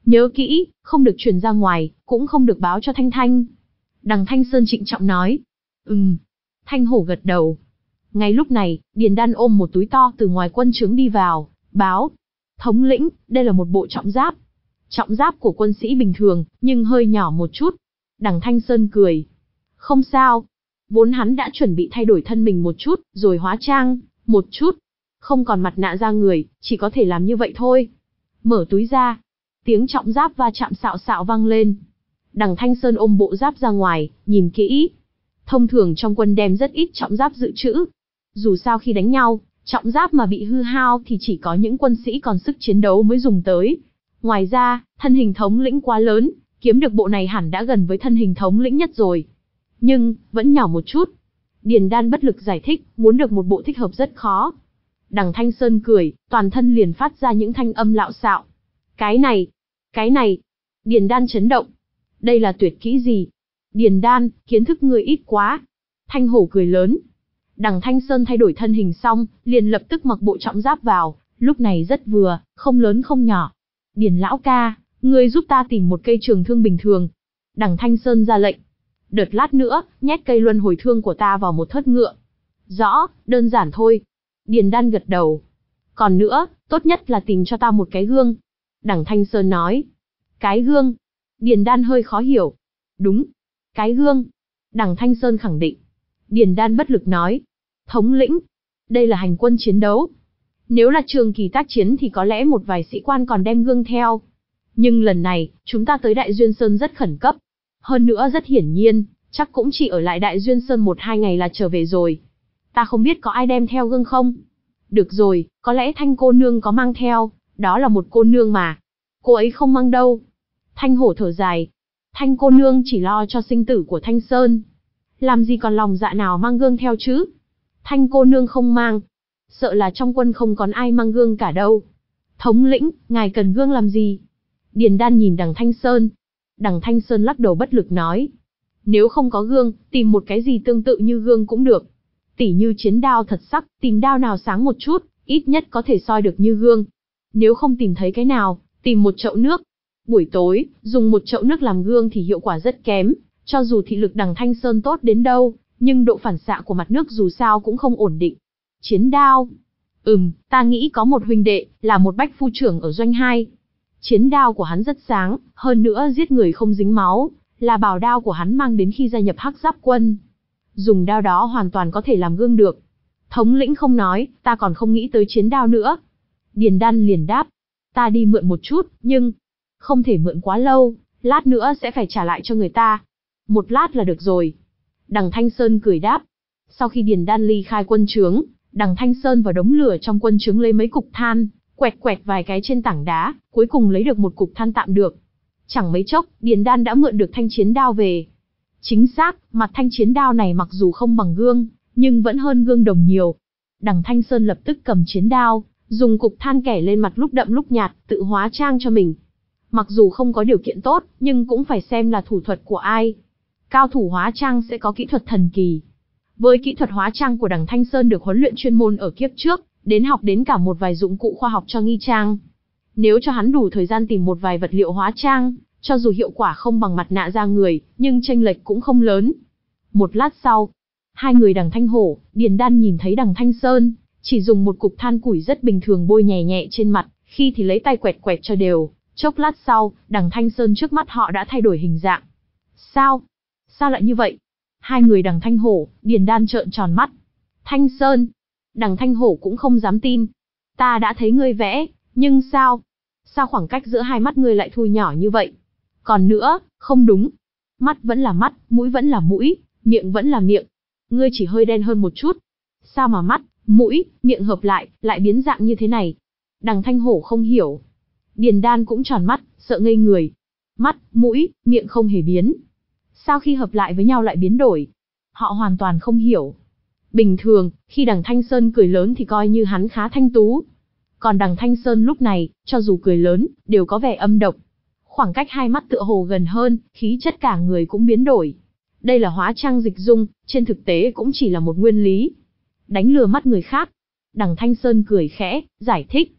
Nhớ kỹ, không được truyền ra ngoài, cũng không được báo cho Thanh Thanh. Đằng Thanh Sơn trịnh trọng nói. Ừm. Thanh Hổ gật đầu. Ngay lúc này, Điền Đan ôm một túi to từ ngoài quân trướng đi vào, báo. Thống lĩnh, đây là một bộ trọng giáp. Trọng giáp của quân sĩ bình thường, nhưng hơi nhỏ một chút. Đằng Thanh Sơn cười. Không sao. Vốn hắn đã chuẩn bị thay đổi thân mình một chút, rồi hóa trang, một chút. Không còn mặt nạ ra người, chỉ có thể làm như vậy thôi. Mở túi ra. Tiếng trọng giáp va chạm xạo xạo vang lên. Đằng Thanh Sơn ôm bộ giáp ra ngoài, nhìn kỹ. Thông thường trong quân đem rất ít trọng giáp dự trữ. Dù sao khi đánh nhau, trọng giáp mà bị hư hao thì chỉ có những quân sĩ còn sức chiến đấu mới dùng tới. Ngoài ra, thân hình thống lĩnh quá lớn, kiếm được bộ này hẳn đã gần với thân hình thống lĩnh nhất rồi. Nhưng, vẫn nhỏ một chút. Điền Đan bất lực giải thích, muốn được một bộ thích hợp rất khó. Đằng Thanh Sơn cười, toàn thân liền phát ra những thanh âm lạo xạo. Cái này, cái này. Điền Đan chấn động. Đây là tuyệt kỹ gì? Điền Đan, kiến thức ngươi ít quá. Thanh Hổ cười lớn. Đằng Thanh Sơn thay đổi thân hình xong, liền lập tức mặc bộ trọng giáp vào, lúc này rất vừa, không lớn không nhỏ. Điền lão ca, ngươi giúp ta tìm một cây trường thương bình thường. Đằng Thanh Sơn ra lệnh. Đợt lát nữa, nhét cây luân hồi thương của ta vào một thớt ngựa. Rõ, đơn giản thôi. Điền Đan gật đầu. Còn nữa, tốt nhất là tìm cho ta một cái gương. Đằng Thanh Sơn nói. Cái gương. Điền Đan hơi khó hiểu. Đúng. Cái gương. Đằng Thanh Sơn khẳng định. Điền Đan bất lực nói. Thống lĩnh. Đây là hành quân chiến đấu. Nếu là trường kỳ tác chiến thì có lẽ một vài sĩ quan còn đem gương theo. Nhưng lần này, chúng ta tới Đại Duyên Sơn rất khẩn cấp. Hơn nữa rất hiển nhiên, chắc cũng chỉ ở lại Đại Duyên Sơn một hai ngày là trở về rồi. Ta không biết có ai đem theo gương không? Được rồi, có lẽ Thanh cô nương có mang theo, đó là một cô nương mà. Cô ấy không mang đâu. Thanh Hổ thở dài. Thanh cô nương chỉ lo cho sinh tử của Thanh Sơn. Làm gì còn lòng dạ nào mang gương theo chứ? Thanh cô nương không mang. Sợ là trong quân không còn ai mang gương cả đâu. Thống lĩnh, ngài cần gương làm gì? Điền Đan nhìn đằng Thanh Sơn. Đằng Thanh Sơn lắc đầu bất lực nói. Nếu không có gương, tìm một cái gì tương tự như gương cũng được. Tỉ như chiến đao thật sắc, tìm đao nào sáng một chút, ít nhất có thể soi được như gương. Nếu không tìm thấy cái nào, tìm một chậu nước. Buổi tối, dùng một chậu nước làm gương thì hiệu quả rất kém, cho dù thị lực đằng Thanh Sơn tốt đến đâu, nhưng độ phản xạ của mặt nước dù sao cũng không ổn định. Chiến đao. Ừm, ta nghĩ có một huynh đệ, là một bách phu trưởng ở doanh hai. Chiến đao của hắn rất sáng, hơn nữa giết người không dính máu, là bảo đao của hắn mang đến khi gia nhập Hắc Giáp quân. Dùng đao đó hoàn toàn có thể làm gương được. Thống lĩnh không nói, ta còn không nghĩ tới chiến đao nữa. Điền Đan liền đáp. Ta đi mượn một chút, nhưng không thể mượn quá lâu, lát nữa sẽ phải trả lại cho người ta. Một lát là được rồi. Đằng Thanh Sơn cười đáp. Sau khi Điền Đan ly khai quân trướng, đằng Thanh Sơn vào đống lửa trong quân trướng lấy mấy cục than, quẹt quẹt vài cái trên tảng đá, cuối cùng lấy được một cục than tạm được. Chẳng mấy chốc, Điền Đan đã mượn được thanh chiến đao về. Chính xác, mặt thanh chiến đao này mặc dù không bằng gương, nhưng vẫn hơn gương đồng nhiều. Đằng Thanh Sơn lập tức cầm chiến đao, dùng cục than kẻ lên mặt lúc đậm lúc nhạt, tự hóa trang cho mình. Mặc dù không có điều kiện tốt, nhưng cũng phải xem là thủ thuật của ai. Cao thủ hóa trang sẽ có kỹ thuật thần kỳ. Với kỹ thuật hóa trang của đằng Thanh Sơn được huấn luyện chuyên môn ở kiếp trước, đến học đến cả một vài dụng cụ khoa học cho nghi trang. Nếu cho hắn đủ thời gian tìm một vài vật liệu hóa trang, cho dù hiệu quả không bằng mặt nạ da người, nhưng chênh lệch cũng không lớn. Một lát sau, hai người đằng Thanh Hổ, Điền Đan nhìn thấy đằng Thanh Sơn, chỉ dùng một cục than củi rất bình thường bôi nhẹ nhẹ trên mặt, khi thì lấy tay quẹt quẹt cho đều. Chốc lát sau, đằng Thanh Sơn trước mắt họ đã thay đổi hình dạng. Sao? Sao lại như vậy? Hai người đằng Thanh Hổ, Điền Đan trợn tròn mắt. Thanh Sơn. Đằng Thanh Hổ cũng không dám tin. Ta đã thấy ngươi vẽ, nhưng sao? Sao khoảng cách giữa hai mắt ngươi lại thu nhỏ như vậy? Còn nữa, không đúng. Mắt vẫn là mắt, mũi vẫn là mũi, miệng vẫn là miệng. Ngươi chỉ hơi đen hơn một chút. Sao mà mắt, mũi, miệng hợp lại, lại biến dạng như thế này? Đằng Thanh Hổ không hiểu. Điền Đan cũng tròn mắt, sợ ngây người. Mắt, mũi, miệng không hề biến. Sao khi hợp lại với nhau lại biến đổi? Họ hoàn toàn không hiểu. Bình thường, khi đằng Thanh Sơn cười lớn thì coi như hắn khá thanh tú. Còn đằng Thanh Sơn lúc này, cho dù cười lớn, đều có vẻ âm độc. Khoảng cách hai mắt tựa hồ gần hơn, khí chất cả người cũng biến đổi. Đây là hóa trang dịch dung, trên thực tế cũng chỉ là một nguyên lý. Đánh lừa mắt người khác. Đằng Thanh Sơn cười khẽ, giải thích.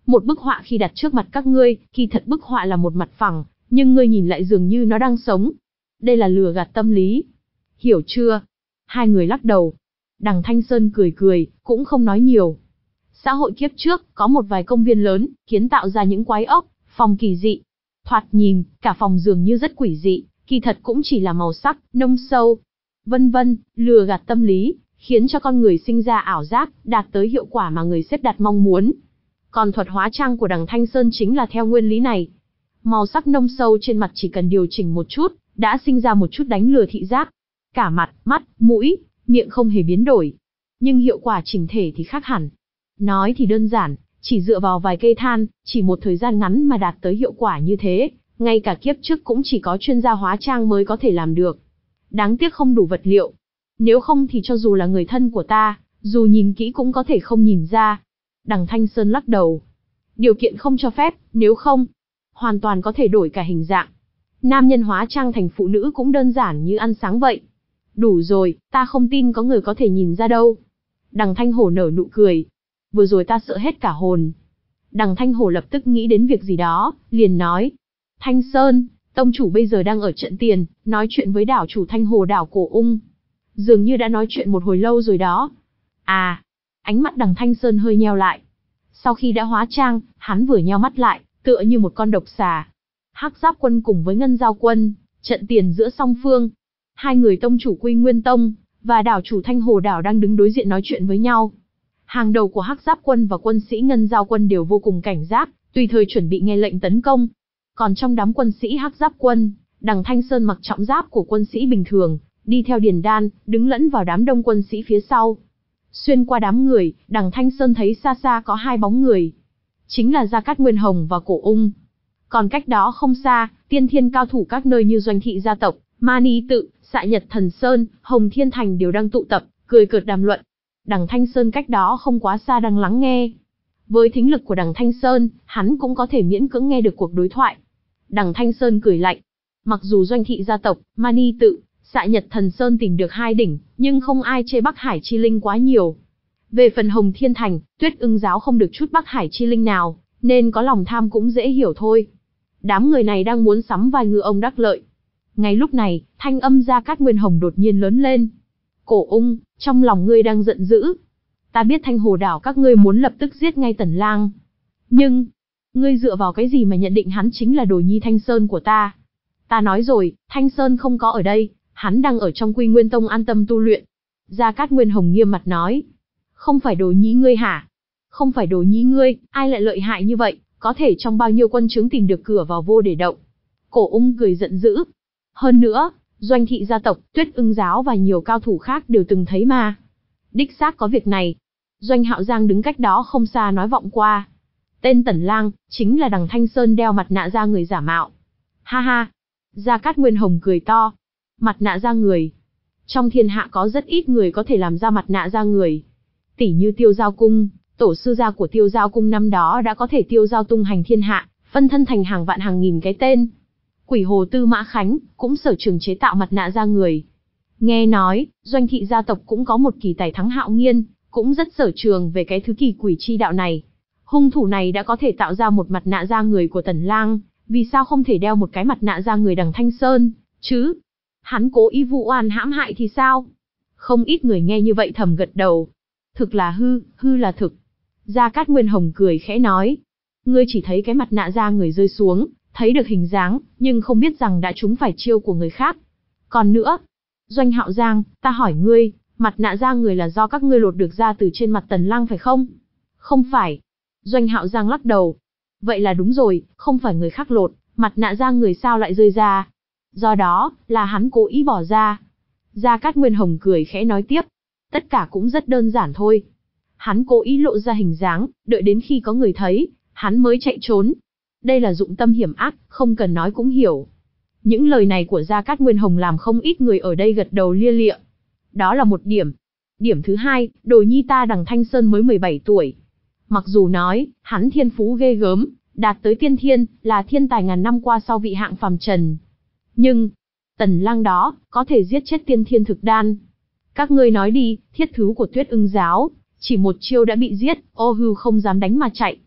Một bức họa khi đặt trước mặt các ngươi, kỳ thật bức họa là một mặt phẳng, nhưng ngươi nhìn lại dường như nó đang sống. Đây là lừa gạt tâm lý. Hiểu chưa? Hai người lắc đầu. Đằng Thanh Sơn cười cười, cũng không nói nhiều. Xã hội kiếp trước, có một vài công viên lớn, kiến tạo ra những quái ốc, phòng kỳ dị. Thoạt nhìn, cả phòng dường như rất quỷ dị, kỳ thật cũng chỉ là màu sắc, nông sâu, vân vân, lừa gạt tâm lý, khiến cho con người sinh ra ảo giác, đạt tới hiệu quả mà người xếp đặt mong muốn. Còn thuật hóa trang của đằng Thanh Sơn chính là theo nguyên lý này. Màu sắc nông sâu trên mặt chỉ cần điều chỉnh một chút, đã sinh ra một chút đánh lừa thị giác. Cả mặt, mắt, mũi, miệng không hề biến đổi. Nhưng hiệu quả chỉnh thể thì khác hẳn. Nói thì đơn giản, chỉ dựa vào vài cây than, chỉ một thời gian ngắn mà đạt tới hiệu quả như thế, ngay cả kiếp trước cũng chỉ có chuyên gia hóa trang mới có thể làm được. Đáng tiếc không đủ vật liệu. Nếu không thì cho dù là người thân của ta, dù nhìn kỹ cũng có thể không nhìn ra. Đằng Thanh Sơn lắc đầu. Điều kiện không cho phép, nếu không, hoàn toàn có thể đổi cả hình dạng. Nam nhân hóa trang thành phụ nữ cũng đơn giản như ăn sáng vậy. Đủ rồi, ta không tin có người có thể nhìn ra đâu. Đằng Thanh Hổ nở nụ cười. Vừa rồi ta sợ hết cả hồn. Đằng Thanh Hổ lập tức nghĩ đến việc gì đó, liền nói. Thanh Sơn, tông chủ bây giờ đang ở trận tiền, nói chuyện với đảo chủ Thanh Hồ đảo Cổ Ung. Dường như đã nói chuyện một hồi lâu rồi đó. À, ánh mắt đằng Thanh Sơn hơi nheo lại. Sau khi đã hóa trang, hắn vừa nheo mắt lại, tựa như một con độc xà. Hắc Giáp Quân cùng với Ngân Giao Quân, trận tiền giữa song phương. Hai người tông chủ Quy Nguyên Tông, và đảo chủ Thanh Hồ đảo đang đứng đối diện nói chuyện với nhau. Hàng đầu của Hắc Giáp Quân và quân sĩ Ngân Giao Quân đều vô cùng cảnh giác, tùy thời chuẩn bị nghe lệnh tấn công. Còn trong đám quân sĩ Hắc Giáp Quân, đằng Thanh Sơn mặc trọng giáp của quân sĩ bình thường, đi theo Điền Đan, đứng lẫn vào đám đông quân sĩ phía sau. Xuyên qua đám người, đằng Thanh Sơn thấy xa xa có hai bóng người. Chính là Gia Cát Nguyên Hồng và Cổ Ung. Còn cách đó không xa, tiên thiên cao thủ các nơi như Doanh Thị gia tộc, Mani Tự, Xạ Nhật Thần Sơn, Hồng Thiên Thành đều đang tụ tập, cười cợt đàm luận. Đằng Thanh Sơn cách đó không quá xa đang lắng nghe. Với thính lực của đằng Thanh Sơn, hắn cũng có thể miễn cưỡng nghe được cuộc đối thoại. Đằng Thanh Sơn cười lạnh. Mặc dù Doanh Thị gia tộc, Mani Tự, Xạ Nhật Thần Sơn tìm được hai đỉnh, nhưng không ai chê Bắc Hải Chi Linh quá nhiều. Về phần Hồng Thiên Thành, Tuyết Ưng giáo không được chút Bắc Hải Chi Linh nào, nên có lòng tham cũng dễ hiểu thôi. Đám người này đang muốn sắm vai ngư ông đắc lợi. Ngay lúc này, thanh âm Gia Cát Nguyên Hồng đột nhiên lớn lên. Cổ Ung, trong lòng ngươi đang giận dữ. Ta biết Thanh Hồ đảo các ngươi muốn lập tức giết ngay Tần Lang. Nhưng, ngươi dựa vào cái gì mà nhận định hắn chính là đồ nhi Thanh Sơn của ta? Ta nói rồi, Thanh Sơn không có ở đây, hắn đang ở trong Quy Nguyên Tông an tâm tu luyện. Gia Cát Nguyên Hồng nghiêm mặt nói. Không phải đồ nhi ngươi hả? Không phải đồ nhi ngươi, ai lại lợi hại như vậy, có thể trong bao nhiêu quân chứng tìm được cửa vào vô để động. Cổ Ung cười giận dữ. Hơn nữa, Doanh Thị gia tộc, Tuyết Ưng giáo và nhiều cao thủ khác đều từng thấy mà. Đích xác có việc này. Doanh Hạo Giang đứng cách đó không xa nói vọng qua. Tên Tần Lang, chính là đằng Thanh Sơn đeo mặt nạ da người giả mạo. Ha ha. Gia Cát Nguyên Hồng cười to. Mặt nạ da người. Trong thiên hạ có rất ít người có thể làm ra mặt nạ da người. Tỷ như Tiêu Giao Cung, tổ sư gia của Tiêu Giao Cung năm đó đã có thể tiêu giao tung hành thiên hạ, phân thân thành hàng vạn hàng nghìn cái tên. Quỷ Hồ Tư Mã Khánh cũng sở trường chế tạo mặt nạ da người. Nghe nói, Doanh Thị gia tộc cũng có một kỳ tài thắng Hạo Nghiên, cũng rất sở trường về cái thứ kỳ quỷ chi đạo này. Hung thủ này đã có thể tạo ra một mặt nạ da người của Tần Lang, vì sao không thể đeo một cái mặt nạ da người đằng Thanh Sơn, chứ? Hắn cố ý vụ oan hãm hại thì sao? Không ít người nghe như vậy thầm gật đầu. Thực là hư, hư là thực. Gia Cát Nguyên Hồng cười khẽ nói. Ngươi chỉ thấy cái mặt nạ da người rơi xuống, thấy được hình dáng, nhưng không biết rằng đã trúng phải chiêu của người khác. Còn nữa, Doanh Hạo Giang, ta hỏi ngươi, mặt nạ da người là do các ngươi lột được ra từ trên mặt Tần Lang phải không? Không phải. Doanh Hạo Giang lắc đầu. Vậy là đúng rồi, không phải người khác lột, mặt nạ da người sao lại rơi ra? Do đó, là hắn cố ý bỏ ra. Gia Cát Nguyên Hồng cười khẽ nói tiếp. Tất cả cũng rất đơn giản thôi. Hắn cố ý lộ ra hình dáng, đợi đến khi có người thấy, hắn mới chạy trốn. Đây là dụng tâm hiểm ác, không cần nói cũng hiểu. Những lời này của Gia Cát Nguyên Hồng làm không ít người ở đây gật đầu lia lịa. Đó là một điểm. Điểm thứ hai, đồ nhi ta đằng Thanh Sơn mới mười bảy tuổi. Mặc dù nói, hắn thiên phú ghê gớm, đạt tới tiên thiên, là thiên tài ngàn năm qua sau vị hạng phàm trần. Nhưng, Tần Lang đó, có thể giết chết tiên thiên thực đan. Các ngươi nói đi, thiết thứ của Tuyết Ưng giáo, chỉ một chiêu đã bị giết, ô hưu không dám đánh mà chạy.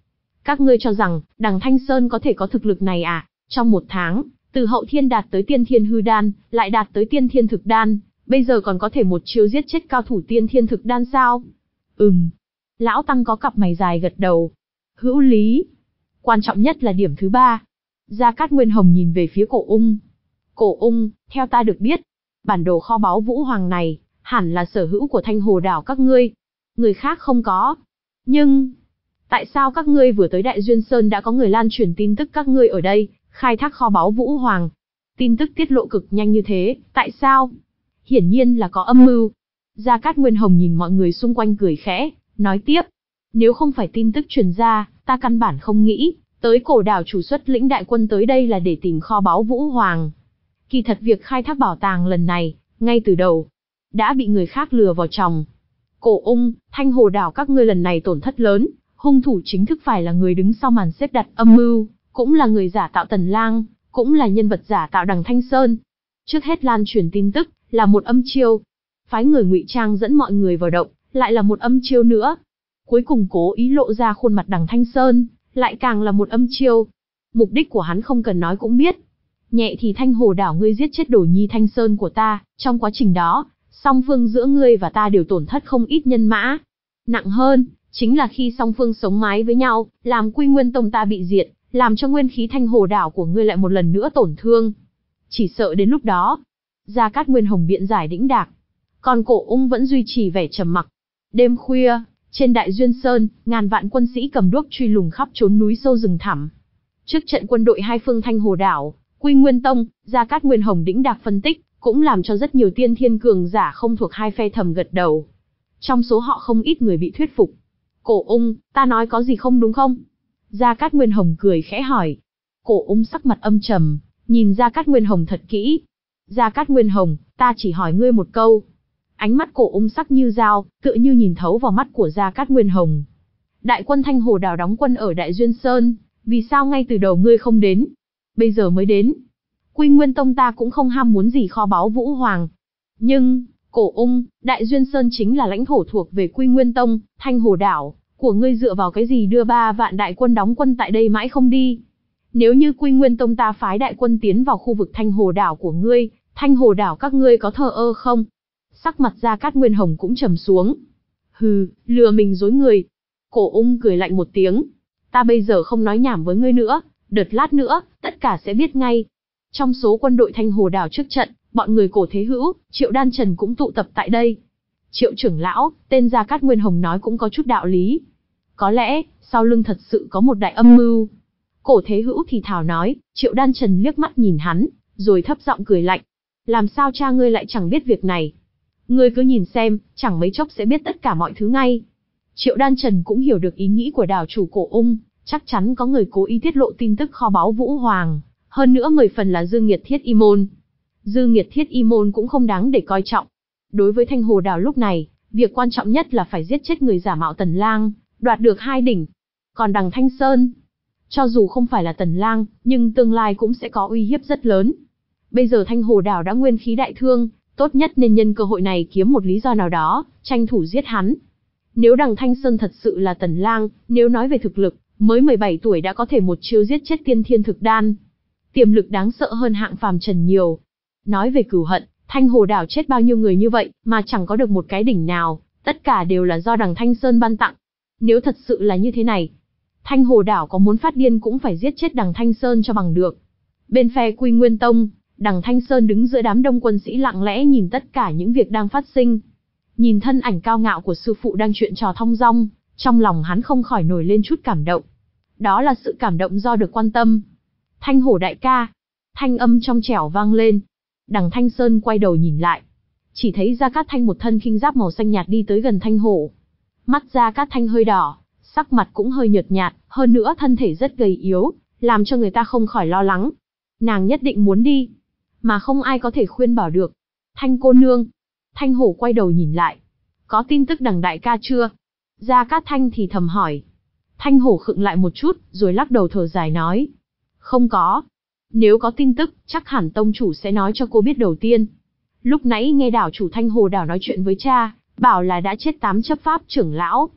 Các ngươi cho rằng, đằng Thanh Sơn có thể có thực lực này à? Trong một tháng, từ hậu thiên đạt tới tiên thiên hư đan, lại đạt tới tiên thiên thực đan, bây giờ còn có thể một chiêu giết chết cao thủ tiên thiên thực đan sao? Ừm. Lão Tăng có cặp mày dài gật đầu. Hữu lý. Quan trọng nhất là điểm thứ ba. Gia Cát Nguyên Hồng nhìn về phía Cổ Ung. Cổ Ung, theo ta được biết, bản đồ kho báu Vũ Hoàng này, hẳn là sở hữu của Thanh Hồ đảo các ngươi. Người khác không có. Nhưng, tại sao các ngươi vừa tới Đại Duyên Sơn đã có người lan truyền tin tức các ngươi ở đây, khai thác kho báu Vũ Hoàng? Tin tức tiết lộ cực nhanh như thế, tại sao? Hiển nhiên là có âm mưu. Gia Cát Nguyên Hồng nhìn mọi người xung quanh cười khẽ, nói tiếp. Nếu không phải tin tức truyền ra, ta căn bản không nghĩ, tới cổ đảo chủ xuất lĩnh đại quân tới đây là để tìm kho báu Vũ Hoàng. Kỳ thật việc khai thác bảo tàng lần này, ngay từ đầu, đã bị người khác lừa vào chồng. Cổ Ung, Thanh Hồ đảo các ngươi lần này tổn thất lớn, hung thủ chính thức phải là người đứng sau màn xếp đặt âm mưu, cũng là người giả tạo Tần Lang, cũng là nhân vật giả tạo đằng Thanh Sơn. Trước hết lan truyền tin tức, là một âm chiêu. Phái người ngụy trang dẫn mọi người vào động, lại là một âm chiêu nữa. Cuối cùng cố ý lộ ra khuôn mặt đằng Thanh Sơn, lại càng là một âm chiêu. Mục đích của hắn không cần nói cũng biết. Nhẹ thì Thanh Hồ đảo ngươi giết chết Đồ Nhi Thanh Sơn của ta, trong quá trình đó, song phương giữa ngươi và ta đều tổn thất không ít nhân mã. Nặng hơn, chính là khi song phương sống mái với nhau, làm Quy Nguyên Tông ta bị diệt, làm cho nguyên khí Thanh Hồ đảo của ngươi lại một lần nữa tổn thương. Chỉ sợ đến lúc đó, Gia Cát Nguyên Hồng biện giải đĩnh đạc. Còn Cổ Ung vẫn duy trì vẻ trầm mặc. Đêm khuya, trên Đại Duyên Sơn, ngàn vạn quân sĩ cầm đuốc truy lùng khắp chốn núi sâu rừng thẳm. Trước trận quân đội hai phương Thanh Hồ đảo, Quy Nguyên Tông, Gia Cát Nguyên Hồng đĩnh đạc phân tích, cũng làm cho rất nhiều tiên thiên cường giả không thuộc hai phe thầm gật đầu. Trong số họ không ít người bị thuyết phục. Cổ Ung, ta nói có gì không đúng không? Gia Cát Nguyên Hồng cười khẽ hỏi. Cổ Ung sắc mặt âm trầm, nhìn Gia Cát Nguyên Hồng thật kỹ. Gia Cát Nguyên Hồng, ta chỉ hỏi ngươi một câu. Ánh mắt Cổ Ung sắc như dao, tựa như nhìn thấu vào mắt của Gia Cát Nguyên Hồng. Đại quân Thanh Hồ đảo đóng quân ở Đại Duyên Sơn, vì sao ngay từ đầu ngươi không đến? Bây giờ mới đến. Quy Nguyên Tông ta cũng không ham muốn gì kho báu Vũ Hoàng. Nhưng, Cổ Ung, Đại Duyên Sơn chính là lãnh thổ thuộc về Quy Nguyên Tông, Thanh Hồ đảo, của ngươi dựa vào cái gì đưa ba vạn đại quân đóng quân tại đây mãi không đi? Nếu như Quy Nguyên Tông ta phái đại quân tiến vào khu vực Thanh Hồ đảo của ngươi, Thanh Hồ đảo các ngươi có thờ ơ không? Sắc mặt Gia Cát Nguyên Hồng cũng trầm xuống. Hừ, lừa mình dối người. Cổ Ung cười lạnh một tiếng. Ta bây giờ không nói nhảm với ngươi nữa, đợt lát nữa, tất cả sẽ biết ngay. Trong số quân đội Thanh Hồ đảo trước trận, bọn người Cổ Thế Hữu, Triệu Đan Trần cũng tụ tập tại đây. Triệu trưởng lão, tên Gia Cát Nguyên Hồng nói cũng có chút đạo lý. Có lẽ, sau lưng thật sự có một đại âm mưu. Cổ Thế Hữu thì thào nói, Triệu Đan Trần liếc mắt nhìn hắn, rồi thấp giọng cười lạnh. Làm sao cha ngươi lại chẳng biết việc này? Ngươi cứ nhìn xem, chẳng mấy chốc sẽ biết tất cả mọi thứ ngay. Triệu Đan Trần cũng hiểu được ý nghĩ của đảo chủ Cổ Ung, chắc chắn có người cố ý tiết lộ tin tức kho báu Vũ Hoàng, hơn nữa mười phần là Dương Nghiệt Thiết Y Môn. Dương Nghiệt Thiết Y Môn cũng không đáng để coi trọng. Đối với Thanh Hồ đảo lúc này, việc quan trọng nhất là phải giết chết người giả mạo Tần Lang, đoạt được hai đỉnh. Còn đằng Thanh Sơn, cho dù không phải là Tần Lang, nhưng tương lai cũng sẽ có uy hiếp rất lớn. Bây giờ Thanh Hồ đảo đã nguyên khí đại thương, tốt nhất nên nhân cơ hội này kiếm một lý do nào đó, tranh thủ giết hắn. Nếu đằng Thanh Sơn thật sự là Tần Lang, nếu nói về thực lực, mới mười bảy tuổi đã có thể một chiêu giết chết tiên thiên thực đan. Tiềm lực đáng sợ hơn hạng phàm trần nhiều. Nói về cửu hận, Thanh Hồ đảo chết bao nhiêu người như vậy, mà chẳng có được một cái đỉnh nào, tất cả đều là do đằng Thanh Sơn ban tặng. Nếu thật sự là như thế này, Thanh Hồ đảo có muốn phát điên cũng phải giết chết đằng Thanh Sơn cho bằng được. Bên phe Quy Nguyên Tông, đằng Thanh Sơn đứng giữa đám đông quân sĩ lặng lẽ nhìn tất cả những việc đang phát sinh. Nhìn thân ảnh cao ngạo của sư phụ đang chuyện trò thong dong, trong lòng hắn không khỏi nổi lên chút cảm động. Đó là sự cảm động do được quan tâm. Thanh Hổ đại ca. Thanh âm trong trẻo vang lên. Đằng Thanh Sơn quay đầu nhìn lại. Chỉ thấy Gia Cát Thanh một thân khinh giáp màu xanh nhạt đi tới gần Thanh Hổ. Mắt Gia Cát Thanh hơi đỏ, sắc mặt cũng hơi nhợt nhạt, hơn nữa thân thể rất gầy yếu, làm cho người ta không khỏi lo lắng. Nàng nhất định muốn đi, mà không ai có thể khuyên bảo được. Thanh cô nương. Thanh Hổ quay đầu nhìn lại. Có tin tức đằng đại ca chưa? Gia Cát Thanh thì thầm hỏi. Thanh Hổ khựng lại một chút, rồi lắc đầu thở dài nói. Không có. Nếu có tin tức, chắc hẳn tông chủ sẽ nói cho cô biết đầu tiên. Lúc nãy nghe đảo chủ Thanh Hồ đảo nói chuyện với cha, bảo là đã chết tám chấp pháp trưởng lão.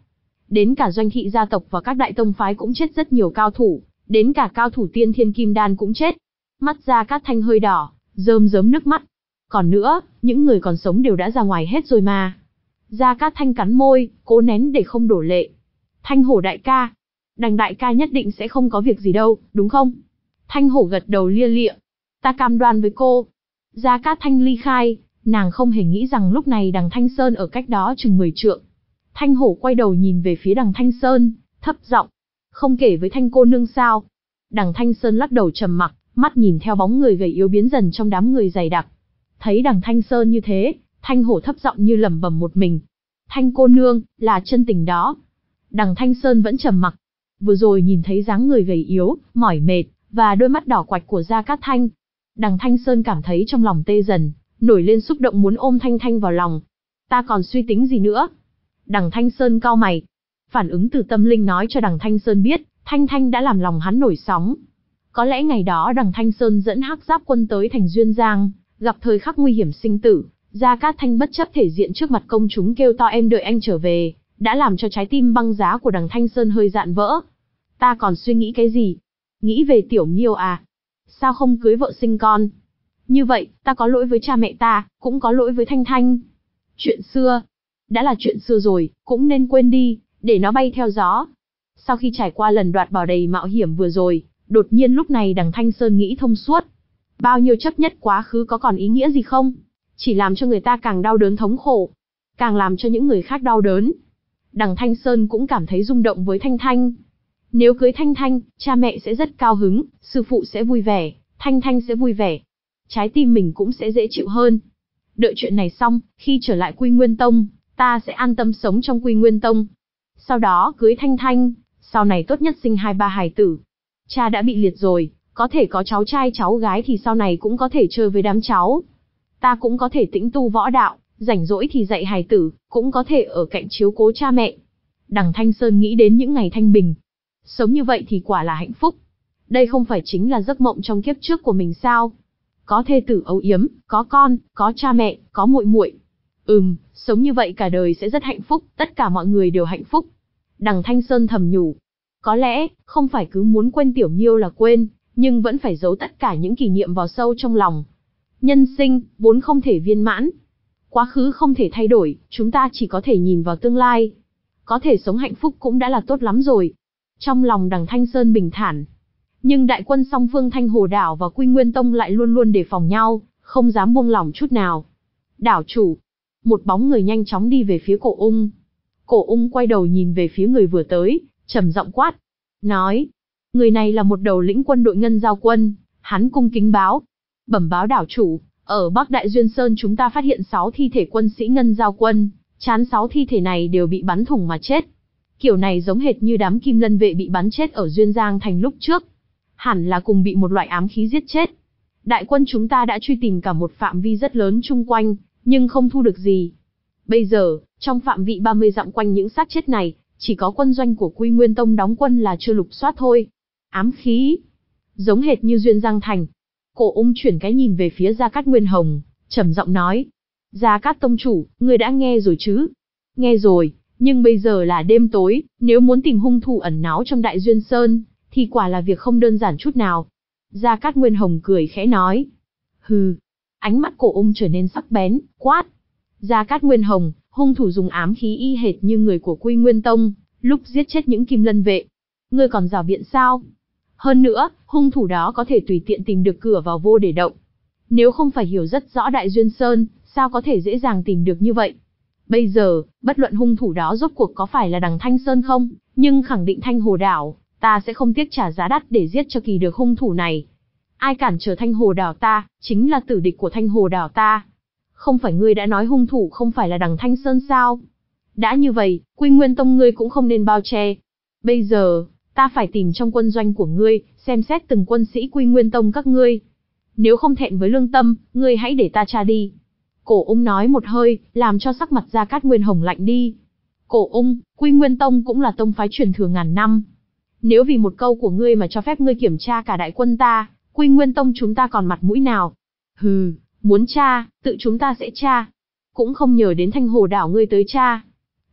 đến cả doanh thị gia tộc và các đại tông phái cũng chết rất nhiều cao thủ, đến cả cao thủ tiên thiên kim đan cũng chết. Mắt Gia Cát Thanh hơi đỏ, rơm rớm nước mắt. Còn nữa, những người còn sống đều đã ra ngoài hết rồi mà. Gia Cát Thanh cắn môi, cố nén để không đổ lệ. Thanh Hổ đại ca, Đằng đại ca nhất định sẽ không có việc gì đâu, đúng không? Thanh Hổ gật đầu lia lịa. Ta cam đoan với cô. Gia Cát Thanh ly khai, nàng không hề nghĩ rằng lúc này Đằng Thanh Sơn ở cách đó chừng mười trượng. Thanh Hổ quay đầu nhìn về phía Đằng Thanh Sơn, thấp giọng, không kể với Thanh cô nương sao? Đằng Thanh Sơn lắc đầu trầm mặc, mắt nhìn theo bóng người gầy yếu biến dần trong đám người dày đặc. Thấy Đằng Thanh Sơn như thế, Thanh Hổ thấp giọng như lẩm bẩm một mình. Thanh cô nương, là chân tình đó. Đằng Thanh Sơn vẫn trầm mặc. Vừa rồi nhìn thấy dáng người gầy yếu, mỏi mệt, và đôi mắt đỏ quạch của Gia Cát Thanh. Đằng Thanh Sơn cảm thấy trong lòng tê dần, nổi lên xúc động muốn ôm Thanh Thanh vào lòng. Ta còn suy tính gì nữa? Đằng Thanh Sơn cau mày. Phản ứng từ tâm linh nói cho Đằng Thanh Sơn biết, Thanh Thanh đã làm lòng hắn nổi sóng. Có lẽ ngày đó Đằng Thanh Sơn dẫn Hắc Giáp quân tới thành Duyên Giang, gặp thời khắc nguy hiểm sinh tử, Gia Cát Thanh bất chấp thể diện trước mặt công chúng kêu to em đợi anh trở về, đã làm cho trái tim băng giá của Đằng Thanh Sơn hơi dạn vỡ. Ta còn suy nghĩ cái gì? Nghĩ về Tiểu Nghiêu à? Sao không cưới vợ sinh con? Như vậy, ta có lỗi với cha mẹ ta, cũng có lỗi với Thanh Thanh. Chuyện xưa, đã là chuyện xưa rồi, cũng nên quên đi, để nó bay theo gió. Sau khi trải qua lần đoạt bảo đầy mạo hiểm vừa rồi, đột nhiên lúc này Đằng Thanh Sơn nghĩ thông suốt. Bao nhiêu chấp nhất quá khứ có còn ý nghĩa gì không? Chỉ làm cho người ta càng đau đớn thống khổ, càng làm cho những người khác đau đớn. Đằng Thanh Sơn cũng cảm thấy rung động với Thanh Thanh. Nếu cưới Thanh Thanh, cha mẹ sẽ rất cao hứng, sư phụ sẽ vui vẻ, Thanh Thanh sẽ vui vẻ. Trái tim mình cũng sẽ dễ chịu hơn. Đợi chuyện này xong, khi trở lại Quy Nguyên Tông, ta sẽ an tâm sống trong Quy Nguyên Tông. Sau đó cưới Thanh Thanh, sau này tốt nhất sinh hai ba hài tử. Cha đã bị liệt rồi, có thể có cháu trai cháu gái thì sau này cũng có thể chơi với đám cháu. Ta cũng có thể tĩnh tu võ đạo, rảnh rỗi thì dạy hài tử, cũng có thể ở cạnh chiếu cố cha mẹ. Đằng Thanh Sơn nghĩ đến những ngày thanh bình. Sống như vậy thì quả là hạnh phúc. Đây không phải chính là giấc mộng trong kiếp trước của mình sao? Có thê tử âu yếm, có con, có cha mẹ, có muội muội. Ừm, sống như vậy cả đời sẽ rất hạnh phúc, tất cả mọi người đều hạnh phúc. Đằng Thanh Sơn thầm nhủ. Có lẽ, không phải cứ muốn quên Tiểu Nghiêu là quên, nhưng vẫn phải giấu tất cả những kỷ niệm vào sâu trong lòng. Nhân sinh, vốn không thể viên mãn. Quá khứ không thể thay đổi, chúng ta chỉ có thể nhìn vào tương lai. Có thể sống hạnh phúc cũng đã là tốt lắm rồi. Trong lòng Đằng Thanh Sơn bình thản. Nhưng đại quân song phương Thanh Hồ Đảo và Quy Nguyên Tông lại luôn luôn đề phòng nhau, không dám buông lỏng chút nào. Đảo chủ. Một bóng người nhanh chóng đi về phía Cổ Ung. Cổ Ung quay đầu nhìn về phía người vừa tới, trầm giọng quát. Nói. Người này là một đầu lĩnh quân đội Ngân Giao quân, hắn cung kính báo. Bẩm báo đảo chủ, ở Bắc Đại Duyên Sơn chúng ta phát hiện sáu thi thể quân sĩ Ngân Giao quân, chán sáu thi thể này đều bị bắn thủng mà chết. Kiểu này giống hệt như đám Kim Lân vệ bị bắn chết ở Duyên Giang thành lúc trước. Hẳn là cùng bị một loại ám khí giết chết. Đại quân chúng ta đã truy tìm cả một phạm vi rất lớn chung quanh, nhưng không thu được gì. Bây giờ, trong phạm vị ba mươi dặm quanh những xác chết này, chỉ có quân doanh của Quy Nguyên Tông đóng quân là chưa lục soát thôi. Ám khí, giống hệt như Duyên Giang thành. Cổ Ung chuyển cái nhìn về phía Gia Cát Nguyên Hồng, trầm giọng nói. Gia Cát tông chủ, ngươi đã nghe rồi chứ? Nghe rồi, nhưng bây giờ là đêm tối, nếu muốn tìm hung thủ ẩn náu trong Đại Duyên Sơn, thì quả là việc không đơn giản chút nào. Gia Cát Nguyên Hồng cười khẽ nói. Hừ. Ánh mắt Cổ Ung trở nên sắc bén, quát. Gia Cát Nguyên Hồng, hung thủ dùng ám khí y hệt như người của Quy Nguyên Tông, lúc giết chết những Kim Lân vệ. Ngươi còn rào biện sao? Hơn nữa, hung thủ đó có thể tùy tiện tìm được cửa vào vô để động. Nếu không phải hiểu rất rõ Đại Duyên Sơn, sao có thể dễ dàng tìm được như vậy? Bây giờ, bất luận hung thủ đó rốt cuộc có phải là Đằng Thanh Sơn không, nhưng khẳng định Thanh Hồ Đảo, ta sẽ không tiếc trả giá đắt để giết cho kỳ được hung thủ này. Ai cản trở Thanh Hồ Đảo ta, chính là tử địch của Thanh Hồ Đảo ta. Không phải ngươi đã nói hung thủ không phải là Đằng Thanh Sơn sao? Đã như vậy, Quy Nguyên Tông ngươi cũng không nên bao che. Bây giờ, ta phải tìm trong quân doanh của ngươi, xem xét từng quân sĩ Quy Nguyên Tông các ngươi. Nếu không thẹn với lương tâm, ngươi hãy để ta tra đi. Cổ Ung nói một hơi, làm cho sắc mặt Gia Cát Nguyên Hồng lạnh đi. Cổ Ung, Quy Nguyên Tông cũng là tông phái truyền thừa ngàn năm. Nếu vì một câu của ngươi mà cho phép ngươi kiểm tra cả đại quân ta, Quy Nguyên Tông chúng ta còn mặt mũi nào? Hừ, muốn tra, tự chúng ta sẽ tra. Cũng không nhờ đến Thanh Hồ Đảo ngươi tới tra.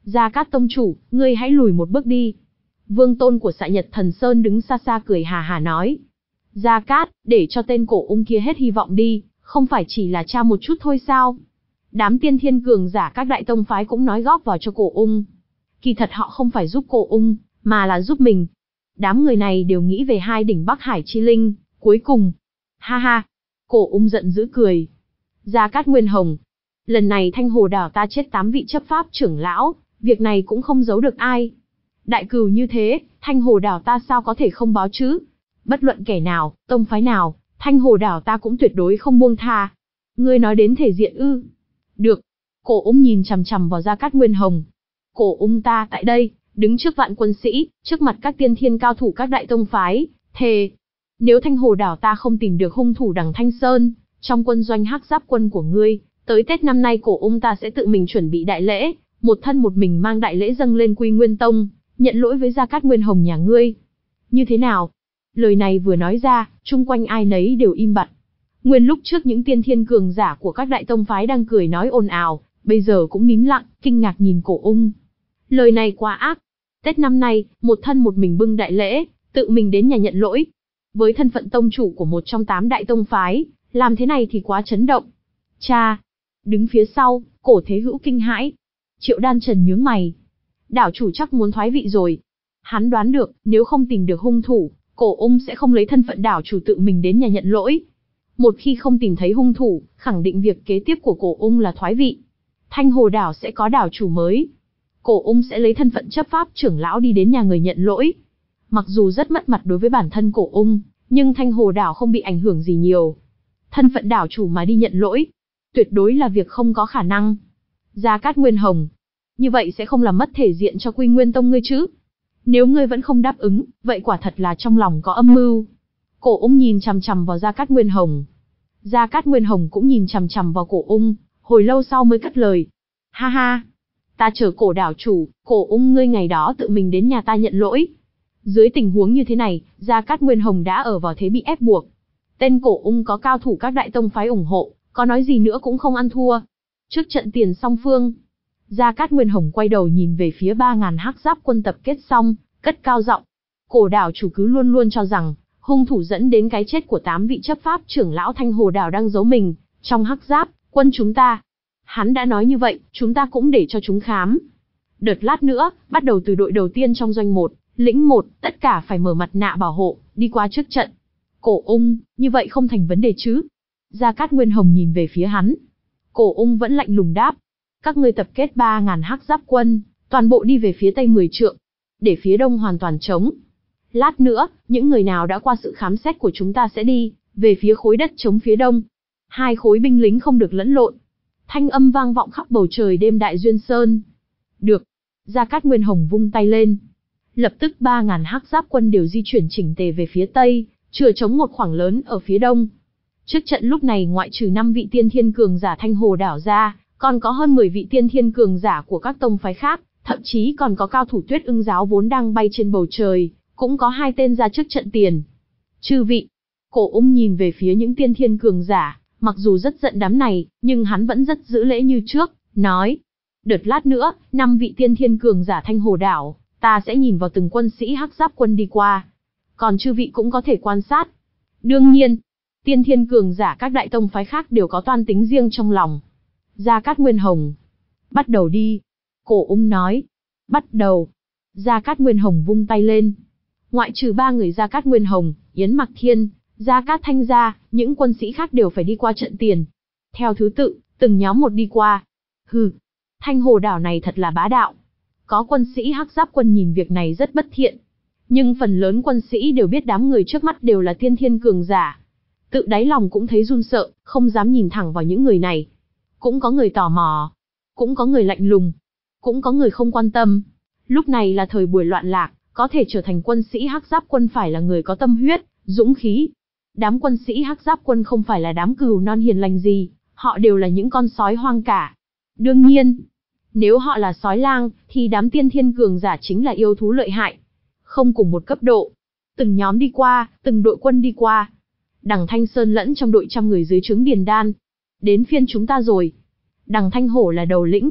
Gia Cát tông chủ, ngươi hãy lùi một bước đi. Vương tôn của Xạ Nhật Thần Sơn đứng xa xa cười hà hà nói. Gia Cát, để cho tên cổ ung kia hết hy vọng đi, không phải chỉ là tra một chút thôi sao? Đám tiên thiên cường giả các đại tông phái cũng nói góp vào cho cổ ung. Kỳ thật họ không phải giúp cổ ung, mà là giúp mình. Đám người này đều nghĩ về hai đỉnh Bắc Hải chi linh, cuối cùng. Ha ha, cổ ung giận dữ cười. Gia Cát Nguyên Hồng. Lần này Thanh Hồ đảo ta chết tám vị chấp pháp trưởng lão, việc này cũng không giấu được ai. Đại cừu như thế, Thanh Hồ đảo ta sao có thể không báo chứ? Bất luận kẻ nào, tông phái nào, Thanh Hồ đảo ta cũng tuyệt đối không buông tha. Ngươi nói đến thể diện ư? Được. Cổ ung nhìn chằm chằm vào Gia Cát Nguyên Hồng. Cổ ung ta tại đây, đứng trước vạn quân sĩ, trước mặt các tiên thiên cao thủ các đại tông phái, thề. Nếu Thanh Hồ đảo ta không tìm được hung thủ đằng Thanh Sơn, trong quân doanh Hắc Giáp quân của ngươi, tới Tết năm nay cổ ung ta sẽ tự mình chuẩn bị đại lễ, một thân một mình mang đại lễ dâng lên Quy Nguyên Tông, nhận lỗi với Gia Cát Nguyên Hồng nhà ngươi. Như thế nào? Lời này vừa nói ra, chung quanh ai nấy đều im bặt. Nguyên lúc trước những tiên thiên cường giả của các đại tông phái đang cười nói ồn ào, bây giờ cũng nín lặng, kinh ngạc nhìn cổ ung. Lời này quá ác. Tết năm nay, một thân một mình bưng đại lễ, tự mình đến nhà nhận lỗi. Với thân phận tông chủ của một trong tám đại tông phái, làm thế này thì quá chấn động. Cha! Đứng phía sau, Cổ Thế Hữu kinh hãi. Triệu Đan Trần nhướng mày. Đảo chủ chắc muốn thoái vị rồi. Hắn đoán được, nếu không tìm được hung thủ, cổ ung sẽ không lấy thân phận đảo chủ tự mình đến nhà nhận lỗi. Một khi không tìm thấy hung thủ, khẳng định việc kế tiếp của cổ ung là thoái vị. Thanh Hồ đảo sẽ có đảo chủ mới. Cổ ung sẽ lấy thân phận chấp pháp trưởng lão đi đến nhà người nhận lỗi. Mặc dù rất mất mặt đối với bản thân cổ ung, nhưng Thanh Hồ đảo không bị ảnh hưởng gì nhiều. Thân phận đảo chủ mà đi nhận lỗi, tuyệt đối là việc không có khả năng. Gia Cát Nguyên Hồng, như vậy sẽ không làm mất thể diện cho Quy Nguyên Tông ngươi chứ? Nếu ngươi vẫn không đáp ứng, vậy quả thật là trong lòng có âm mưu. Cổ ung nhìn chằm chằm vào Gia Cát Nguyên Hồng. Gia Cát Nguyên Hồng cũng nhìn chằm chằm vào cổ ung, hồi lâu sau mới cất lời. Ha ha, ta chờ cổ đảo chủ, cổ ung ngươi ngày đó tự mình đến nhà ta nhận lỗi. Dưới tình huống như thế này, Gia Cát Nguyên Hồng đã ở vào thế bị ép buộc. Tên cổ ung có cao thủ các đại tông phái ủng hộ, có nói gì nữa cũng không ăn thua. Trước trận tiền song phương, Gia Cát Nguyên Hồng quay đầu nhìn về phía ba ngàn Hắc Giáp quân tập kết xong, cất cao giọng. Cổ đảo chủ cứ luôn luôn cho rằng, hung thủ dẫn đến cái chết của tám vị chấp pháp trưởng lão Thanh Hồ đảo đang giấu mình trong Hắc Giáp quân chúng ta. Hắn đã nói như vậy, chúng ta cũng để cho chúng khám. Đợt lát nữa, bắt đầu từ đội đầu tiên trong doanh một, lĩnh một, tất cả phải mở mặt nạ bảo hộ, đi qua trước trận. Cổ ung, như vậy không thành vấn đề chứ? Gia Cát Nguyên Hồng nhìn về phía hắn. Cổ ung vẫn lạnh lùng đáp. Các ngươi tập kết ba ngàn Hắc Giáp quân, toàn bộ đi về phía tây mười trượng, để phía đông hoàn toàn trống. Lát nữa, những người nào đã qua sự khám xét của chúng ta sẽ đi về phía khối đất trống phía đông. Hai khối binh lính không được lẫn lộn. Thanh âm vang vọng khắp bầu trời đêm Đại Duyên Sơn. Được. Gia Cát Nguyên Hồng vung tay lên. Lập tức ba ngàn Hắc Giáp quân đều di chuyển chỉnh tề về phía tây, chừa trống một khoảng lớn ở phía đông. Trước trận lúc này ngoại trừ năm vị tiên thiên cường giả Thanh Hồ đảo ra, còn có hơn mười vị tiên thiên cường giả của các tông phái khác, thậm chí còn có cao thủ Tuyết Ưng giáo vốn đang bay trên bầu trời, cũng có hai tên ra trước trận tiền. Chư vị, Cổ ung nhìn về phía những tiên thiên cường giả, mặc dù rất giận đám này, nhưng hắn vẫn rất giữ lễ như trước, nói. Đợt lát nữa, năm vị tiên thiên cường giả Thanh Hồ đảo, ta sẽ nhìn vào từng quân sĩ Hắc Giáp quân đi qua. Còn chư vị cũng có thể quan sát. Đương nhiên, tiên thiên cường giả các đại tông phái khác đều có toan tính riêng trong lòng. Gia Cát Nguyên Hồng. Bắt đầu đi. Cổ ung nói. Bắt đầu. Gia Cát Nguyên Hồng vung tay lên. Ngoại trừ ba người Gia Cát Nguyên Hồng, Yến Mặc Thiên, Gia Cát Thanh gia, những quân sĩ khác đều phải đi qua trận tiền. Theo thứ tự, từng nhóm một đi qua. Hừ, Thanh Hồ đảo này thật là bá đạo. Có quân sĩ Hắc Giáp quân nhìn việc này rất bất thiện. Nhưng phần lớn quân sĩ đều biết đám người trước mắt đều là tiên thiên cường giả. Tự đáy lòng cũng thấy run sợ, không dám nhìn thẳng vào những người này. Cũng có người tò mò. Cũng có người lạnh lùng. Cũng có người không quan tâm. Lúc này là thời buổi loạn lạc, có thể trở thành quân sĩ Hắc Giáp quân phải là người có tâm huyết, dũng khí. Đám quân sĩ Hắc Giáp quân không phải là đám cừu non hiền lành gì, họ đều là những con sói hoang cả. Đương nhiên, nếu họ là sói lang, thì đám tiên thiên cường giả chính là yêu thú lợi hại. Không cùng một cấp độ. Từng nhóm đi qua, từng đội quân đi qua. Đằng Thanh Sơn lẫn trong đội trăm người dưới trướng Điền Đan. Đến phiên chúng ta rồi. Đằng Thanh Hổ là đầu lĩnh.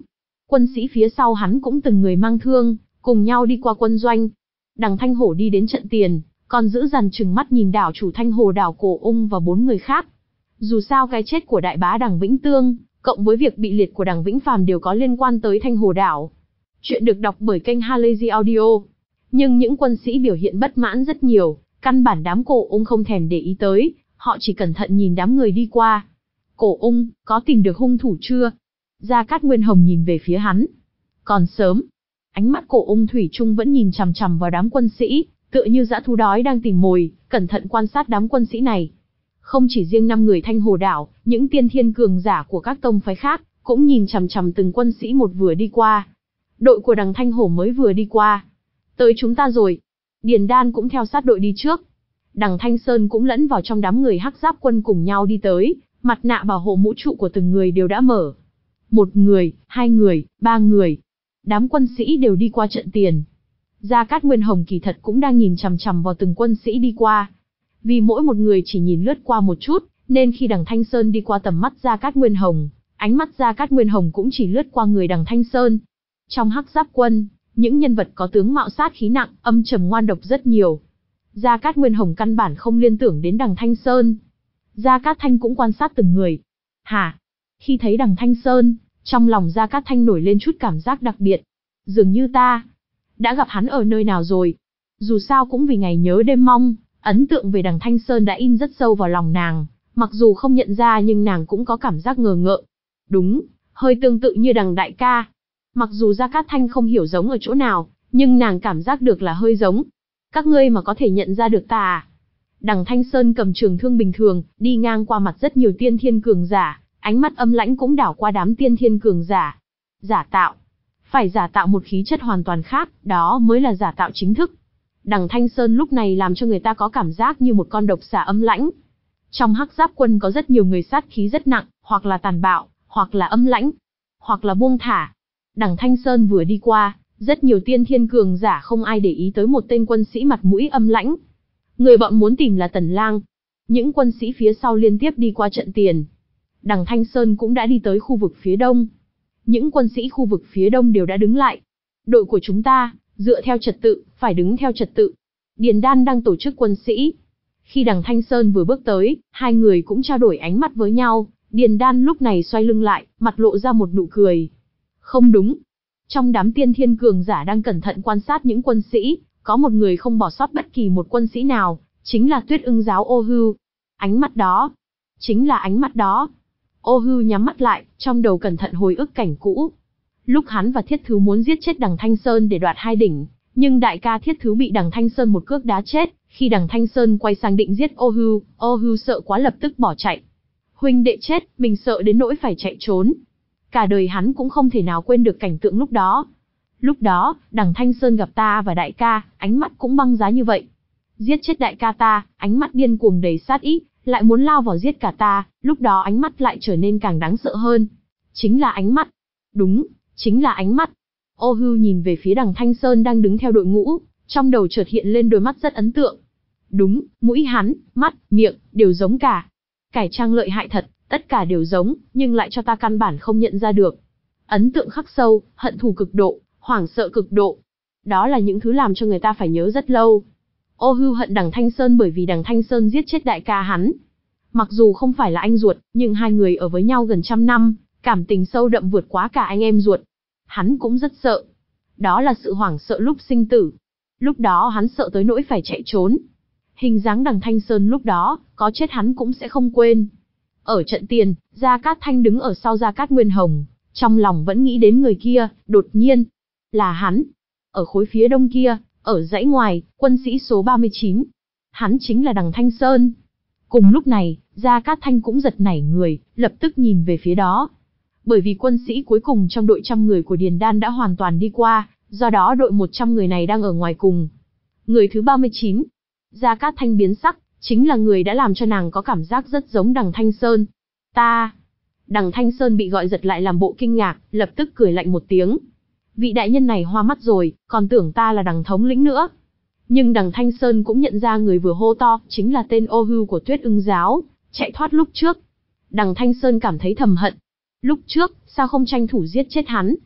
Quân sĩ phía sau hắn cũng từng người mang thương, cùng nhau đi qua quân doanh. Đằng Thanh Hổ đi đến trận tiền, còn giữ dằn trừng mắt nhìn đảo chủ Thanh Hồ đảo Cổ Ung và bốn người khác. Dù sao cái chết của đại bá Đằng Vĩnh Tương, cộng với việc bị liệt của Đằng Vĩnh Phàm đều có liên quan tới Thanh Hồ đảo. Chuyện được đọc bởi kênh Halazy Audio. Nhưng những quân sĩ biểu hiện bất mãn rất nhiều, căn bản đám Cổ Ung không thèm để ý tới, họ chỉ cẩn thận nhìn đám người đi qua. Cổ Ung, có tìm được hung thủ chưa? Gia Cát Nguyên Hồng nhìn về phía hắn. Còn sớm. Ánh mắt Cổ Ung thủy chung vẫn nhìn chằm chằm vào đám quân sĩ, tựa như dã thú đói đang tìm mồi, cẩn thận quan sát đám quân sĩ này. Không chỉ riêng năm người Thanh Hồ đảo, những tiên thiên cường giả của các tông phái khác cũng nhìn chằm chằm từng quân sĩ một vừa đi qua. Đội của Đằng Thanh Hổ mới vừa đi qua. Tới chúng ta rồi. Điền Đan cũng theo sát đội đi trước. Đằng Thanh Sơn cũng lẫn vào trong đám người Hắc Giáp quân cùng nhau đi tới, mặt nạ bảo hộ mũ trụ của từng người đều đã mở. Một người, hai người, ba người. Đám quân sĩ đều đi qua trận tiền. Gia Cát Nguyên Hồng kỳ thật cũng đang nhìn chằm chằm vào từng quân sĩ đi qua. Vì mỗi một người chỉ nhìn lướt qua một chút, nên khi Đằng Thanh Sơn đi qua tầm mắt Gia Cát Nguyên Hồng, ánh mắt Gia Cát Nguyên Hồng cũng chỉ lướt qua người Đằng Thanh Sơn. Trong Hắc Giáp quân, những nhân vật có tướng mạo sát khí nặng, âm trầm ngoan độc rất nhiều. Gia Cát Nguyên Hồng căn bản không liên tưởng đến Đằng Thanh Sơn. Gia Cát Thanh cũng quan sát từng người. Hả? Khi thấy Đằng Thanh Sơn, trong lòng Gia Cát Thanh nổi lên chút cảm giác đặc biệt. Dường như ta đã gặp hắn ở nơi nào rồi. Dù sao cũng vì ngày nhớ đêm mong, ấn tượng về Đằng Thanh Sơn đã in rất sâu vào lòng nàng. Mặc dù không nhận ra nhưng nàng cũng có cảm giác ngờ ngợ. Đúng, hơi tương tự như Đằng đại ca. Mặc dù Gia Cát Thanh không hiểu giống ở chỗ nào, nhưng nàng cảm giác được là hơi giống. Các ngươi mà có thể nhận ra được ta à? Đằng Thanh Sơn cầm trường thương bình thường, đi ngang qua mặt rất nhiều tiên thiên cường giả, ánh mắt âm lãnh cũng đảo qua đám tiên thiên cường giả. Giả tạo. Phải giả tạo một khí chất hoàn toàn khác, đó mới là giả tạo chính thức. Đằng Thanh Sơn lúc này làm cho người ta có cảm giác như một con độc xà âm lãnh. Trong Hắc Giáp quân có rất nhiều người sát khí rất nặng, hoặc là tàn bạo, hoặc là âm lãnh, hoặc là buông thả. Đằng Thanh Sơn vừa đi qua, rất nhiều tiên thiên cường giả không ai để ý tới một tên quân sĩ mặt mũi âm lãnh. Người bọn muốn tìm là Tần Lang. Những quân sĩ phía sau liên tiếp đi qua trận tiền. Đằng Thanh Sơn cũng đã đi tới khu vực phía đông. Những quân sĩ khu vực phía đông đều đã đứng lại. Đội của chúng ta, dựa theo trật tự, phải đứng theo trật tự. Điền Đan đang tổ chức quân sĩ. Khi Đằng Thanh Sơn vừa bước tới, hai người cũng trao đổi ánh mắt với nhau. Điền Đan lúc này xoay lưng lại, mặt lộ ra một nụ cười. Không đúng. Trong đám tiên thiên cường giả đang cẩn thận quan sát những quân sĩ, có một người không bỏ sót bất kỳ một quân sĩ nào, chính là Tuyết Ưng giáo Ô Hưu. Ánh mắt đó, chính là ánh mắt đó. Ô Hưu nhắm mắt lại, trong đầu cẩn thận hồi ức cảnh cũ. Lúc hắn và Thiết Thứ muốn giết chết Đằng Thanh Sơn để đoạt hai đỉnh, nhưng đại ca Thiết Thứ bị Đằng Thanh Sơn một cước đá chết, khi Đằng Thanh Sơn quay sang định giết Ô Hưu, Ô Hưu sợ quá lập tức bỏ chạy. Huynh đệ chết, mình sợ đến nỗi phải chạy trốn. Cả đời hắn cũng không thể nào quên được cảnh tượng lúc đó. Lúc đó, Đằng Thanh Sơn gặp ta và đại ca, ánh mắt cũng băng giá như vậy. Giết chết đại ca ta, ánh mắt điên cuồng đầy sát ý, lại muốn lao vào giết cả ta, lúc đó ánh mắt lại trở nên càng đáng sợ hơn. Chính là ánh mắt. Đúng, chính là ánh mắt. Ô Hưu nhìn về phía Đằng Thanh Sơn đang đứng theo đội ngũ, trong đầu chợt hiện lên đôi mắt rất ấn tượng. Đúng, mũi hắn, mắt, miệng, đều giống cả. Cải trang lợi hại thật, tất cả đều giống, nhưng lại cho ta căn bản không nhận ra được. Ấn tượng khắc sâu, hận thù cực độ, hoảng sợ cực độ. Đó là những thứ làm cho người ta phải nhớ rất lâu. Ô Hưu hận Đằng Thanh Sơn bởi vì Đằng Thanh Sơn giết chết đại ca hắn. Mặc dù không phải là anh ruột, nhưng hai người ở với nhau gần trăm năm, cảm tình sâu đậm vượt quá cả anh em ruột. Hắn cũng rất sợ. Đó là sự hoảng sợ lúc sinh tử. Lúc đó hắn sợ tới nỗi phải chạy trốn. Hình dáng Đằng Thanh Sơn lúc đó, có chết hắn cũng sẽ không quên. Ở trận tiền, Gia Cát Thanh đứng ở sau Gia Cát Nguyên Hồng, trong lòng vẫn nghĩ đến người kia, đột nhiên, là hắn. Ở khối phía đông kia, ở dãy ngoài, quân sĩ số ba mươi chín. Hắn chính là Đằng Thanh Sơn. Cùng lúc này, Gia Cát Thanh cũng giật nảy người, lập tức nhìn về phía đó. Bởi vì quân sĩ cuối cùng trong đội trăm người của Điền Đan đã hoàn toàn đi qua, do đó đội một trăm người này đang ở ngoài cùng. Người thứ ba mươi chín, Gia Cát Thanh biến sắc, chính là người đã làm cho nàng có cảm giác rất giống Đằng Thanh Sơn. Ta... Đằng Thanh Sơn bị gọi giật lại làm bộ kinh ngạc, lập tức cười lạnh một tiếng. Vị đại nhân này hoa mắt rồi, còn tưởng ta là Đằng thống lĩnh nữa. Nhưng Đằng Thanh Sơn cũng nhận ra người vừa hô to, chính là tên Ô Hưu của Tuyết Ưng giáo, chạy thoát lúc trước. Đằng Thanh Sơn cảm thấy thầm hận. Lúc trước, sao không tranh thủ giết chết hắn?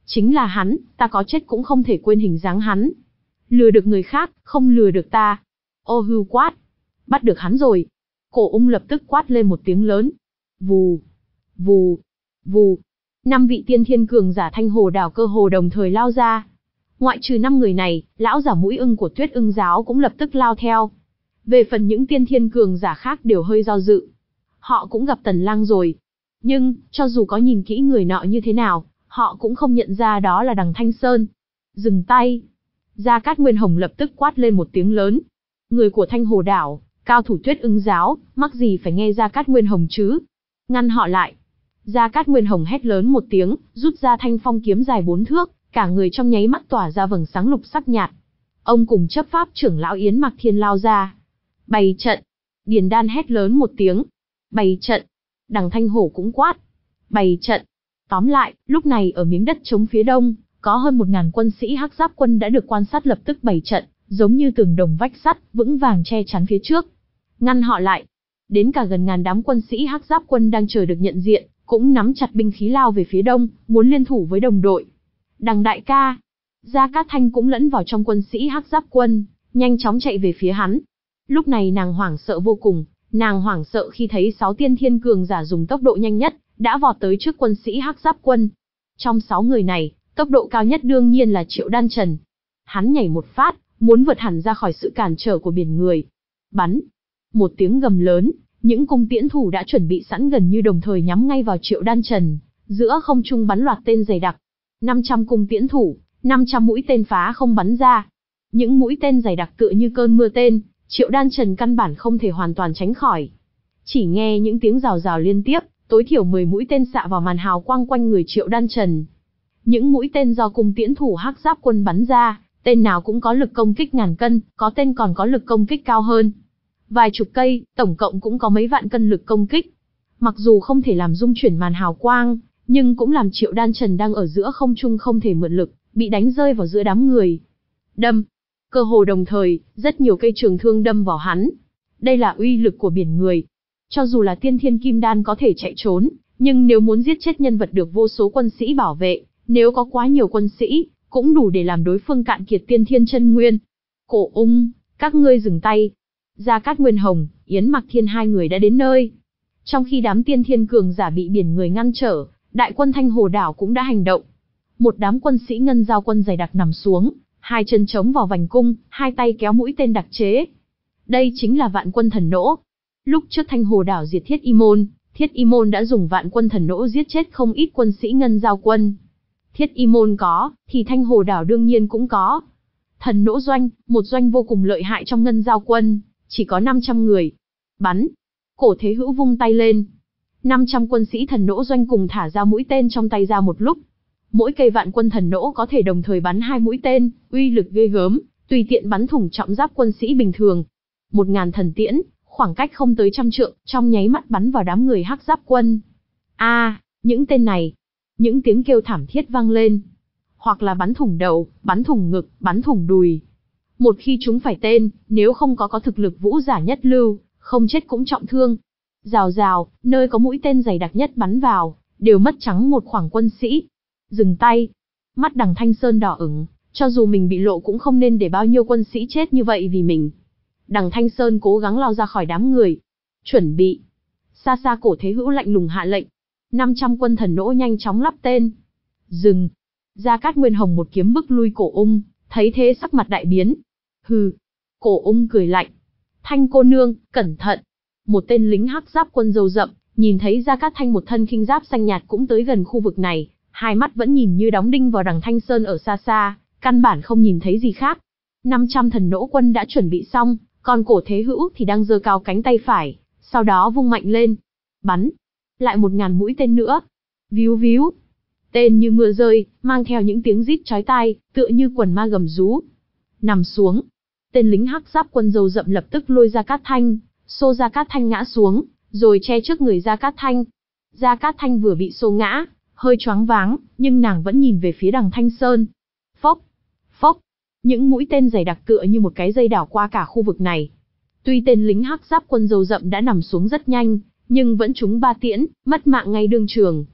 Chính là hắn, ta có chết cũng không thể quên hình dáng hắn. Lừa được người khác, không lừa được ta. Ô hưu quát. Bắt được hắn rồi. Cổ ung lập tức quát lên một tiếng lớn. Vù, vù, vù. Năm vị tiên thiên cường giả Thanh Hồ Đảo cơ hồ đồng thời lao ra. Ngoại trừ năm người này, lão giả mũi ưng của Tuyết Ưng giáo cũng lập tức lao theo. Về phần những tiên thiên cường giả khác đều hơi do dự. Họ cũng gặp Tần Lang rồi. Nhưng, cho dù có nhìn kỹ người nọ như thế nào, họ cũng không nhận ra đó là Đằng Thanh Sơn. Dừng tay. Gia Cát Nguyên Hồng lập tức quát lên một tiếng lớn. Người của Thanh Hồ Đảo, cao thủ Tuyết Ưng giáo, mắc gì phải nghe Gia Cát Nguyên Hồng chứ? Ngăn họ lại. Gia Cát Nguyên Hồng hét lớn một tiếng, rút ra thanh phong kiếm dài bốn thước, cả người trong nháy mắt tỏa ra vầng sáng lục sắc nhạt. Ông cùng chấp pháp trưởng lão Yến Mạc Thiên lao ra. Bày trận. Điền Đan hét lớn một tiếng. Bày trận. Đằng Thanh Hổ cũng quát. Bày trận. Tóm lại, lúc này ở miếng đất trống phía đông, có hơn một ngàn quân sĩ Hắc Giáp quân đã được quan sát lập tức bày trận, giống như tường đồng vách sắt, vững vàng che chắn phía trước. Ngăn họ lại. Đến cả gần ngàn đám quân sĩ Hắc Giáp quân đang chờ được nhận diện, cũng nắm chặt binh khí lao về phía đông, muốn liên thủ với đồng đội. Đằng đại ca. Gia Cát Thanh cũng lẫn vào trong quân sĩ Hắc Giáp quân, nhanh chóng chạy về phía hắn. Lúc này nàng hoảng sợ vô cùng, nàng hoảng sợ khi thấy sáu tiên thiên cường giả dùng tốc độ nhanh nhất, đã vọt tới trước quân sĩ Hắc Giáp quân. Trong sáu người này, tốc độ cao nhất đương nhiên là Triệu Đan Trần. Hắn nhảy một phát, muốn vượt hẳn ra khỏi sự cản trở của biển người. Bắn. Một tiếng gầm lớn, những cung tiễn thủ đã chuẩn bị sẵn gần như đồng thời nhắm ngay vào Triệu Đan Trần, giữa không trung bắn loạt tên dày đặc. năm trăm cung tiễn thủ, năm trăm mũi tên phá không bắn ra. Những mũi tên dày đặc tựa như cơn mưa tên, Triệu Đan Trần căn bản không thể hoàn toàn tránh khỏi. Chỉ nghe những tiếng rào rào liên tiếp, tối thiểu mười mũi tên xạ vào màn hào quang quanh người Triệu Đan Trần. Những mũi tên do cung tiễn thủ Hắc Giáp quân bắn ra, tên nào cũng có lực công kích ngàn cân, có tên còn có lực công kích cao hơn. Vài chục cây, tổng cộng cũng có mấy vạn cân lực công kích. Mặc dù không thể làm rung chuyển màn hào quang, nhưng cũng làm Triệu Đan Trần đang ở giữa không trung không thể mượn lực, bị đánh rơi vào giữa đám người. Đâm. Cơ hồ đồng thời, rất nhiều cây trường thương đâm vào hắn. Đây là uy lực của biển người. Cho dù là tiên thiên kim đan có thể chạy trốn, nhưng nếu muốn giết chết nhân vật được vô số quân sĩ bảo vệ, nếu có quá nhiều quân sĩ, cũng đủ để làm đối phương cạn kiệt tiên thiên chân nguyên. Cổ ung, các ngươi dừng tay. Gia Cát Nguyên Hồng, Yến Mạc Thiên hai người đã đến nơi. Trong khi đám tiên thiên cường giả bị biển người ngăn trở, đại quân Thanh Hồ Đảo cũng đã hành động. Một đám quân sĩ ngân giao quân dày đặc nằm xuống, hai chân chống vào vành cung, hai tay kéo mũi tên đặc chế. Đây chính là vạn quân thần nỗ. Lúc trước Thanh Hồ Đảo diệt Thiết Y Môn, Thiết Y Môn đã dùng vạn quân thần nỗ giết chết không ít quân sĩ ngân giao quân. Thiết Y Môn có, thì Thanh Hồ Đảo đương nhiên cũng có. Thần nỗ doanh, một doanh vô cùng lợi hại trong ngân giao quân, chỉ có năm trăm người. Bắn. Cổ Thế Hữu vung tay lên. năm trăm quân sĩ thần nỗ doanh cùng thả ra mũi tên trong tay ra một lúc. Mỗi cây vạn quân thần nỗ có thể đồng thời bắn hai mũi tên, uy lực ghê gớm, tùy tiện bắn thủng trọng giáp quân sĩ bình thường. Một ngàn thần tiễn, khoảng cách không tới trăm trượng, trong nháy mắt bắn vào đám người Hắc Giáp quân. A, à, những tên này. Những tiếng kêu thảm thiết vang lên. Hoặc là bắn thủng đầu, bắn thủng ngực, bắn thủng đùi. Một khi chúng phải tên, nếu không có có thực lực vũ giả nhất lưu, không chết cũng trọng thương. Rào rào, nơi có mũi tên dày đặc nhất bắn vào, đều mất trắng một khoảng quân sĩ. Dừng tay. Mắt Đằng Thanh Sơn đỏ ửng, cho dù mình bị lộ cũng không nên để bao nhiêu quân sĩ chết như vậy vì mình. Đằng Thanh Sơn cố gắng lao ra khỏi đám người. Chuẩn bị. Xa xa Cổ Thế Hữu lạnh lùng hạ lệnh. năm trăm quân thần nỗ nhanh chóng lắp tên. Dừng. Gia Cát Nguyên Hồng một kiếm bức lui Cổ Ung, thấy thế sắc mặt đại biến. Hừ. Cổ Ung cười lạnh. Thanh cô nương, cẩn thận. Một tên lính Hắc Giáp quân râu rậm, nhìn thấy Gia Cát Thanh một thân khinh giáp xanh nhạt cũng tới gần khu vực này, hai mắt vẫn nhìn như đóng đinh vào Đằng Thanh Sơn ở xa xa, căn bản không nhìn thấy gì khác. năm trăm thần nỗ quân đã chuẩn bị xong, còn Cổ Thế Hữu thì đang giơ cao cánh tay phải, sau đó vung mạnh lên. Bắn. Lại một ngàn mũi tên nữa. Víu víu. Tên như mưa rơi, mang theo những tiếng rít chói tai, tựa như quần ma gầm rú. Nằm xuống. Tên lính Hắc Giáp quân râu rậm lập tức lôi Gia Cát Thanh, xô Gia Cát Thanh ngã xuống, rồi che trước người Gia Cát Thanh. Gia Cát Thanh vừa bị xô ngã, hơi choáng váng, nhưng nàng vẫn nhìn về phía Đằng Thanh Sơn. Phốc, phốc, những mũi tên dày đặc tựa như một cái dây đảo qua cả khu vực này. Tuy tên lính Hắc Giáp quân râu rậm đã nằm xuống rất nhanh, nhưng vẫn trúng ba tiễn, mất mạng ngay đương trường.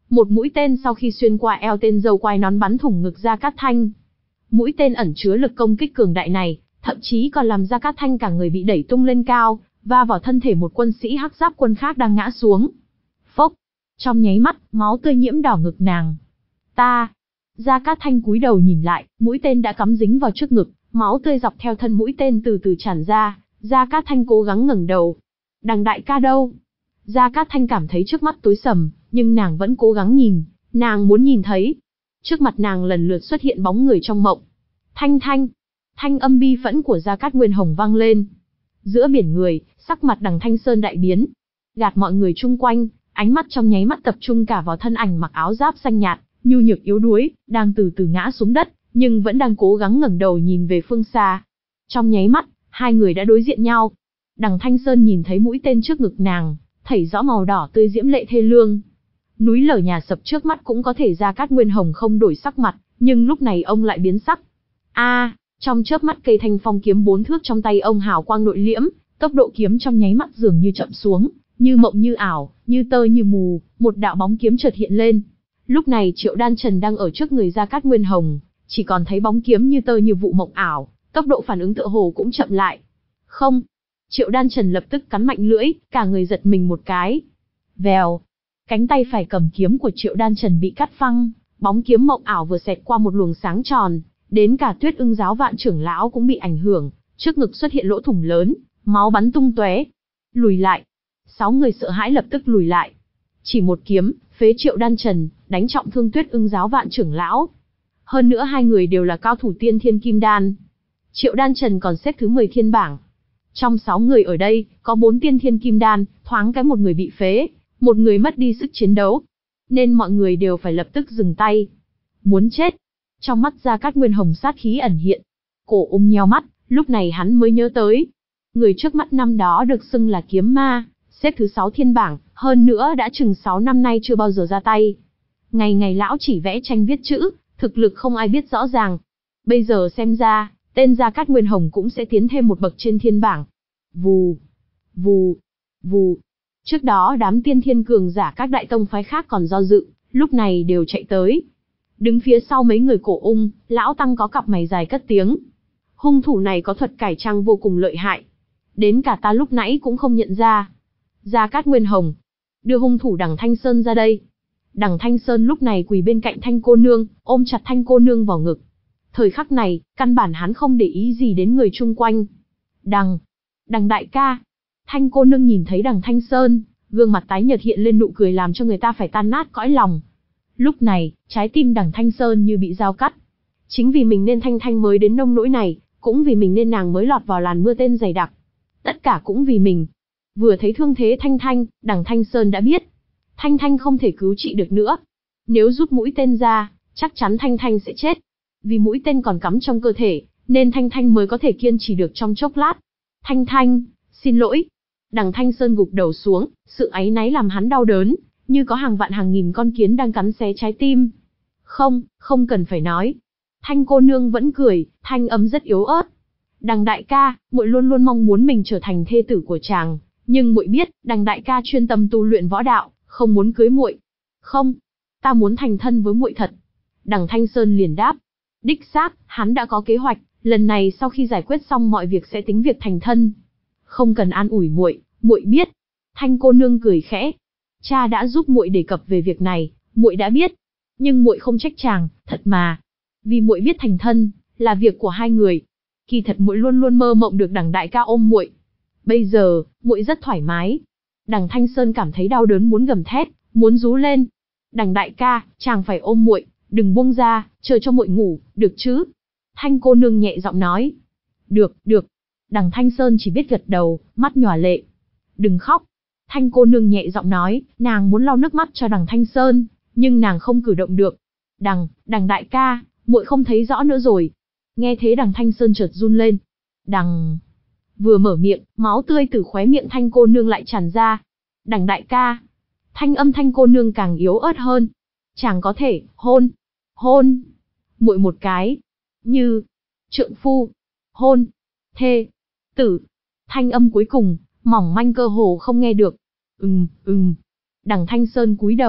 Một mũi tên sau khi xuyên qua eo tên dâu quai nón bắn thủng ngực Gia Cát Thanh. Mũi tên ẩn chứa lực công kích cường đại này, thậm chí còn làm Gia Cát Thanh cả người bị đẩy tung lên cao, va vào thân thể một quân sĩ hắc giáp quân khác đang ngã xuống. Phốc! Trong nháy mắt, máu tươi nhiễm đỏ ngực nàng. Ta! Gia Cát Thanh cúi đầu nhìn lại, mũi tên đã cắm dính vào trước ngực, máu tươi dọc theo thân mũi tên từ từ tràn ra. Gia Cát Thanh cố gắng ngẩng đầu. Đằng đại ca đâu? Gia Cát Thanh cảm thấy trước mắt tối sầm, nhưng nàng vẫn cố gắng nhìn, nàng muốn nhìn thấy. Trước mặt nàng lần lượt xuất hiện bóng người trong mộng. Thanh Thanh! Thanh âm bi phẫn của Gia Cát Nguyên Hồng vang lên. Giữa biển người, sắc mặt Đằng Thanh Sơn đại biến. Gạt mọi người chung quanh, ánh mắt trong nháy mắt tập trung cả vào thân ảnh mặc áo giáp xanh nhạt, nhu nhược yếu đuối, đang từ từ ngã xuống đất, nhưng vẫn đang cố gắng ngẩng đầu nhìn về phương xa. Trong nháy mắt, hai người đã đối diện nhau. Đằng Thanh Sơn nhìn thấy mũi tên trước ngực nàng, thấy rõ màu đỏ tươi diễm lệ thê lương. Núi lở nhà sập trước mắt cũng có thể Gia Cát Nguyên Hồng không đổi sắc mặt, nhưng lúc này ông lại biến sắc. A, à, trong chớp mắt cây thanh phong kiếm bốn thước trong tay ông hào quang nội liễm, tốc độ kiếm trong nháy mắt dường như chậm xuống, như mộng như ảo, như tơ như mù, một đạo bóng kiếm chợt hiện lên. Lúc này Triệu Đan Trần đang ở trước người Gia Cát Nguyên Hồng, chỉ còn thấy bóng kiếm như tơ như vụ mộng ảo, tốc độ phản ứng tựa hồ cũng chậm lại. Không! Triệu Đan Trần lập tức cắn mạnh lưỡi, cả người giật mình một cái. Vèo! Cánh tay phải cầm kiếm của Triệu Đan Trần bị cắt phăng, bóng kiếm mộng ảo vừa xẹt qua một luồng sáng tròn, đến cả Tuyết Ưng giáo vạn trưởng lão cũng bị ảnh hưởng, trước ngực xuất hiện lỗ thủng lớn, máu bắn tung tóe. Lùi lại! Sáu người sợ hãi lập tức lùi lại. Chỉ một kiếm, phế Triệu Đan Trần, đánh trọng thương Tuyết Ưng giáo vạn trưởng lão. Hơn nữa hai người đều là cao thủ tiên thiên kim đan. Triệu Đan Trần còn xếp thứ mười thiên bảng. Trong sáu người ở đây, có bốn tiên thiên kim đan, thoáng cái một người bị phế, một người mất đi sức chiến đấu. Nên mọi người đều phải lập tức dừng tay. Muốn chết. Trong mắt Gia Cát Nguyên Hồng sát khí ẩn hiện. Cổ ung nheo mắt, lúc này hắn mới nhớ tới. Người trước mắt năm đó được xưng là kiếm ma, xếp thứ sáu thiên bảng, hơn nữa đã chừng sáu năm nay chưa bao giờ ra tay. Ngày ngày lão chỉ vẽ tranh viết chữ, thực lực không ai biết rõ ràng. Bây giờ xem ra, tên Gia Cát Nguyên Hồng cũng sẽ tiến thêm một bậc trên thiên bảng. Vù, vù, vù. Trước đó đám tiên thiên cường giả các đại tông phái khác còn do dự, lúc này đều chạy tới. Đứng phía sau mấy người cổ ung, lão tăng có cặp mày dài cất tiếng. Hung thủ này có thuật cải trang vô cùng lợi hại. Đến cả ta lúc nãy cũng không nhận ra. Gia Cát Nguyên Hồng, đưa hung thủ Đằng Thanh Sơn ra đây. Đằng Thanh Sơn lúc này quỳ bên cạnh Thanh cô nương, ôm chặt Thanh cô nương vào ngực. Thời khắc này, căn bản hắn không để ý gì đến người chung quanh. Đằng, Đằng đại ca. Thanh cô nương nhìn thấy Đằng Thanh Sơn, gương mặt tái nhợt hiện lên nụ cười làm cho người ta phải tan nát cõi lòng. Lúc này, trái tim Đằng Thanh Sơn như bị dao cắt. Chính vì mình nên Thanh Thanh mới đến nông nỗi này, cũng vì mình nên nàng mới lọt vào làn mưa tên dày đặc. Tất cả cũng vì mình. Vừa thấy thương thế Thanh Thanh, Đằng Thanh Sơn đã biết. Thanh Thanh không thể cứu trị được nữa. Nếu rút mũi tên ra, chắc chắn Thanh Thanh sẽ chết. Vì mũi tên còn cắm trong cơ thể, nên Thanh Thanh mới có thể kiên trì được trong chốc lát. Thanh Thanh, xin lỗi. Đằng Thanh Sơn gục đầu xuống, sự áy náy làm hắn đau đớn, như có hàng vạn hàng nghìn con kiến đang cắn xé trái tim. Không, không cần phải nói. Thanh cô nương vẫn cười, thanh âm rất yếu ớt. Đằng đại ca, muội luôn luôn mong muốn mình trở thành thê tử của chàng, nhưng muội biết, Đằng đại ca chuyên tâm tu luyện võ đạo, không muốn cưới muội. Không, ta muốn thành thân với muội thật. Đằng Thanh Sơn liền đáp. Đích xác, hắn đã có kế hoạch, lần này sau khi giải quyết xong mọi việc sẽ tính việc thành thân. Không cần an ủi muội, muội biết. Thanh cô nương cười khẽ. Cha đã giúp muội đề cập về việc này, muội đã biết. Nhưng muội không trách chàng, thật mà. Vì muội biết thành thân là việc của hai người. Kỳ thật muội luôn luôn mơ mộng được Đằng đại ca ôm muội. Bây giờ, muội rất thoải mái. Đằng Thanh Sơn cảm thấy đau đớn muốn gầm thét, muốn rú lên. Đằng đại ca, chàng phải ôm muội, đừng buông ra, chờ cho muội ngủ, được chứ? Thanh cô nương nhẹ giọng nói. Được, được. Đằng Thanh Sơn chỉ biết gật đầu, mắt nhòa lệ. Đừng khóc. Thanh cô nương nhẹ giọng nói, nàng muốn lau nước mắt cho Đằng Thanh Sơn, nhưng nàng không cử động được. Đằng, Đằng đại ca, muội không thấy rõ nữa rồi. Nghe thế Đằng Thanh Sơn chợt run lên. Đằng... Vừa mở miệng, máu tươi từ khóe miệng Thanh cô nương lại tràn ra. Đằng đại ca. Thanh âm Thanh cô nương càng yếu ớt hơn. Chàng có thể, hôn. Hôn. Muội một cái. Như. Trượng phu. Hôn. Thê. Tử. Thanh âm cuối cùng, mỏng manh cơ hồ không nghe được. Ừm, ừm. Đằng Thanh Sơn cúi đầu,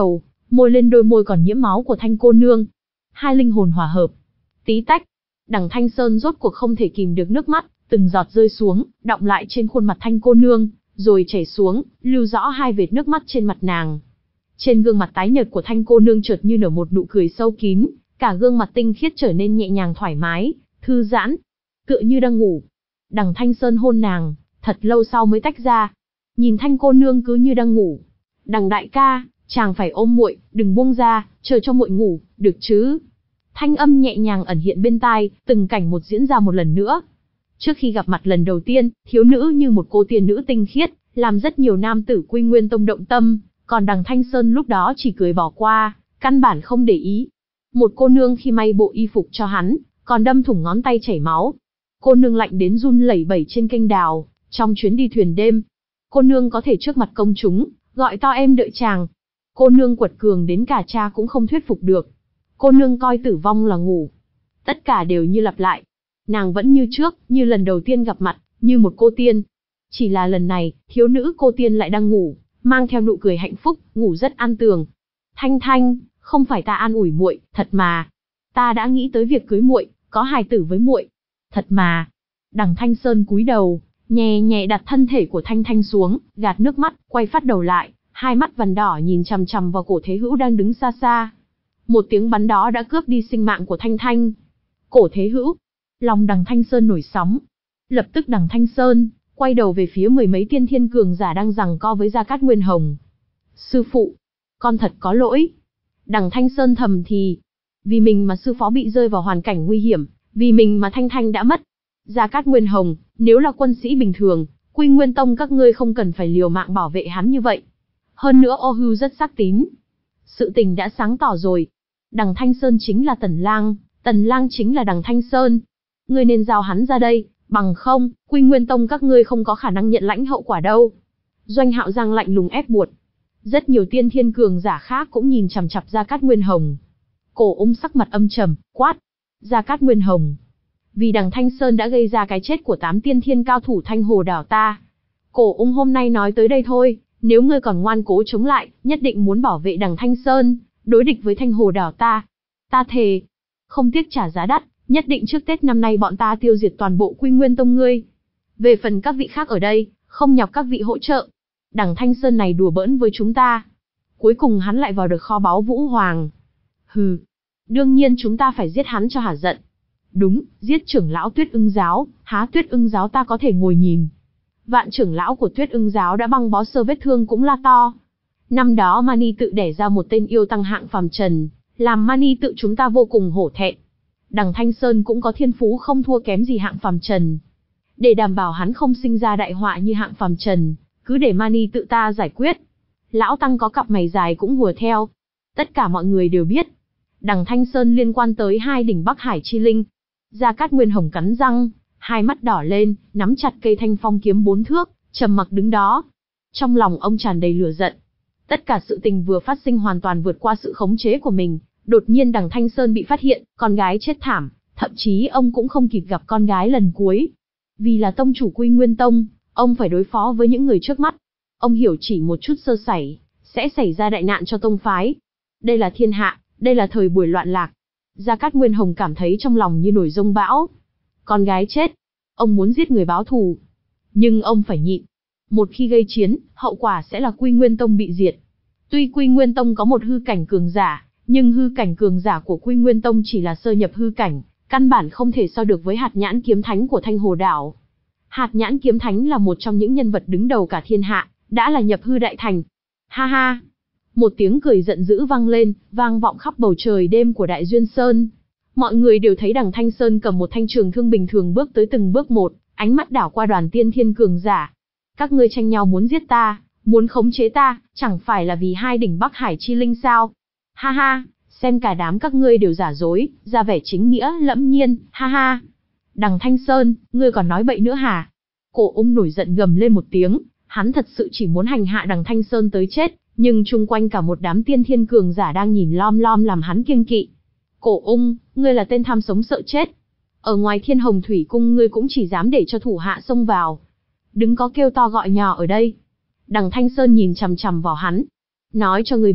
môi lên đôi môi còn nhiễm máu của Thanh cô nương. Hai linh hồn hòa hợp. Tí tách. Đằng Thanh Sơn rốt cuộc không thể kìm được nước mắt, từng giọt rơi xuống, đọng lại trên khuôn mặt Thanh cô nương, rồi chảy xuống, lưu rõ hai vệt nước mắt trên mặt nàng. Trên gương mặt tái nhợt của Thanh cô nương chợt như nở một nụ cười sâu kín, cả gương mặt tinh khiết trở nên nhẹ nhàng thoải mái, thư giãn, tựa như đang ngủ. Đằng Thanh Sơn hôn nàng, thật lâu sau mới tách ra. Nhìn Thanh cô nương cứ như đang ngủ. Đằng đại ca, chàng phải ôm muội, đừng buông ra, chờ cho muội ngủ, được chứ? Thanh âm nhẹ nhàng ẩn hiện bên tai, từng cảnh một diễn ra một lần nữa. Trước khi gặp mặt lần đầu tiên, thiếu nữ như một cô tiên nữ tinh khiết, làm rất nhiều nam tử Quy Nguyên Tông động tâm, còn đằng Thanh Sơn lúc đó chỉ cười bỏ qua, căn bản không để ý. Một cô nương khi may bộ y phục cho hắn, còn đâm thủng ngón tay chảy máu. Cô nương lạnh đến run lẩy bẩy trên kênh đào, trong chuyến đi thuyền đêm. Cô nương có thể trước mặt công chúng, gọi to em đợi chàng. Cô nương quật cường đến cả cha cũng không thuyết phục được. Cô nương coi tử vong là ngủ. Tất cả đều như lặp lại. Nàng vẫn như trước, như lần đầu tiên gặp mặt, như một cô tiên. Chỉ là lần này, thiếu nữ cô tiên lại đang ngủ, mang theo nụ cười hạnh phúc, ngủ rất an tường. Thanh Thanh, không phải ta an ủi muội, thật mà. Ta đã nghĩ tới việc cưới muội, có hài tử với muội. Thật mà. Đằng Thanh Sơn cúi đầu, nhẹ nhẹ đặt thân thể của Thanh Thanh xuống, gạt nước mắt, quay phát đầu lại, hai mắt vằn đỏ nhìn chằm chằm vào Cổ Thế Hữu đang đứng xa xa. Một tiếng bắn đó đã cướp đi sinh mạng của Thanh Thanh. Cổ Thế Hữu. Lòng đằng Thanh Sơn nổi sóng. Lập tức đằng Thanh Sơn quay đầu về phía mười mấy tiên thiên cường giả đang giằng co với Gia Cát Nguyên Hồng. Sư phụ, con thật có lỗi. Đằng Thanh Sơn thầm thì, vì mình mà sư phó bị rơi vào hoàn cảnh nguy hiểm, vì mình mà Thanh Thanh đã mất. Gia Cát Nguyên Hồng, nếu là quân sĩ bình thường, Quy Nguyên Tông các ngươi không cần phải liều mạng bảo vệ hắn như vậy. Hơn nữa Ô Hưu rất sắc tín. Sự tình đã sáng tỏ rồi. Đằng Thanh Sơn chính là Tần Lang, Tần Lang chính là đằng Thanh Sơn. Ngươi nên giao hắn ra đây, bằng không, Quy Nguyên Tông các ngươi không có khả năng nhận lãnh hậu quả đâu. Doanh Hạo Giang lạnh lùng ép buộc. Rất nhiều tiên thiên cường giả khác cũng nhìn chằm chằm Gia Cát Nguyên Hồng. Cổ Ung sắc mặt âm trầm, quát. Gia Cát Nguyên Hồng. Vì đằng Thanh Sơn đã gây ra cái chết của tám tiên thiên cao thủ Thanh Hồ đảo ta. Cổ Ung hôm nay nói tới đây thôi, nếu ngươi còn ngoan cố chống lại, nhất định muốn bảo vệ đằng Thanh Sơn, đối địch với Thanh Hồ đảo ta. Ta thề, không tiếc trả giá đắt, nhất định trước Tết năm nay bọn ta tiêu diệt toàn bộ Quy Nguyên Tông ngươi. Về phần các vị khác ở đây, không nhọc các vị hỗ trợ. Đằng Thanh Sơn này đùa bỡn với chúng ta. Cuối cùng hắn lại vào được kho báu Vũ Hoàng. Hừ, đương nhiên chúng ta phải giết hắn cho hả giận. Đúng, giết trưởng lão Tuyết Ưng giáo, há Tuyết Ưng giáo ta có thể ngồi nhìn. Vạn trưởng lão của Tuyết Ưng giáo đã băng bó sơ vết thương cũng la to. Năm đó Mani tự đẻ ra một tên yêu tăng hạng phàm trần, làm Mani tự chúng ta vô cùng hổ thẹn. Đằng Thanh Sơn cũng có thiên phú không thua kém gì hạng phàm trần. Để đảm bảo hắn không sinh ra đại họa như hạng phàm trần, cứ để Mani tự ta giải quyết. Lão tăng có cặp mày dài cũng hùa theo. Tất cả mọi người đều biết. Đằng Thanh Sơn liên quan tới hai đỉnh Bắc Hải chi linh. Gia Cát Nguyên Hồng cắn răng, hai mắt đỏ lên, nắm chặt cây thanh phong kiếm bốn thước, trầm mặc đứng đó. Trong lòng ông tràn đầy lửa giận. Tất cả sự tình vừa phát sinh hoàn toàn vượt qua sự khống chế của mình. Đột nhiên đằng Thanh Sơn bị phát hiện, con gái chết thảm, thậm chí ông cũng không kịp gặp con gái lần cuối. Vì là tông chủ Quy Nguyên Tông, ông phải đối phó với những người trước mắt. Ông hiểu chỉ một chút sơ sẩy, sẽ xảy ra đại nạn cho tông phái. Đây là thiên hạ, đây là thời buổi loạn lạc. Gia Cát Nguyên Hồng cảm thấy trong lòng như nổi giông bão. Con gái chết, ông muốn giết người báo thù. Nhưng ông phải nhịn. Một khi gây chiến, hậu quả sẽ là Quy Nguyên Tông bị diệt. Tuy Quy Nguyên Tông có một hư cảnh cường giả, nhưng hư cảnh cường giả của Quy Nguyên Tông chỉ là sơ nhập hư cảnh, căn bản không thể so được với hạt nhãn kiếm thánh của Thanh Hồ đảo. Hạt nhãn kiếm thánh là một trong những nhân vật đứng đầu cả thiên hạ, đã là nhập hư đại thành. Ha ha! Một tiếng cười giận dữ vang lên, vang vọng khắp bầu trời đêm của Đại Duyên Sơn. Mọi người đều thấy đằng Thanh Sơn cầm một thanh trường thương bình thường bước tới từng bước một, ánh mắt đảo qua đoàn tiên thiên cường giả. Các ngươi tranh nhau muốn giết ta, muốn khống chế ta, chẳng phải là vì hai đỉnh Bắc Hải chi linh sao? Ha ha, xem cả đám các ngươi đều giả dối, ra vẻ chính nghĩa lẫm nhiên, ha ha. Đằng Thanh Sơn, ngươi còn nói bậy nữa hả? Cổ Ung nổi giận gầm lên một tiếng, hắn thật sự chỉ muốn hành hạ đằng Thanh Sơn tới chết, nhưng chung quanh cả một đám tiên thiên cường giả đang nhìn lom lom làm hắn kiêng kỵ. Cổ Ung, ngươi là tên tham sống sợ chết. Ở ngoài Thiên Hồng Thủy Cung ngươi cũng chỉ dám để cho thủ hạ xông vào. Đừng có kêu to gọi nhỏ ở đây. Đằng Thanh Sơn nhìn chằm chằm vào hắn. Nói cho ngươi biết,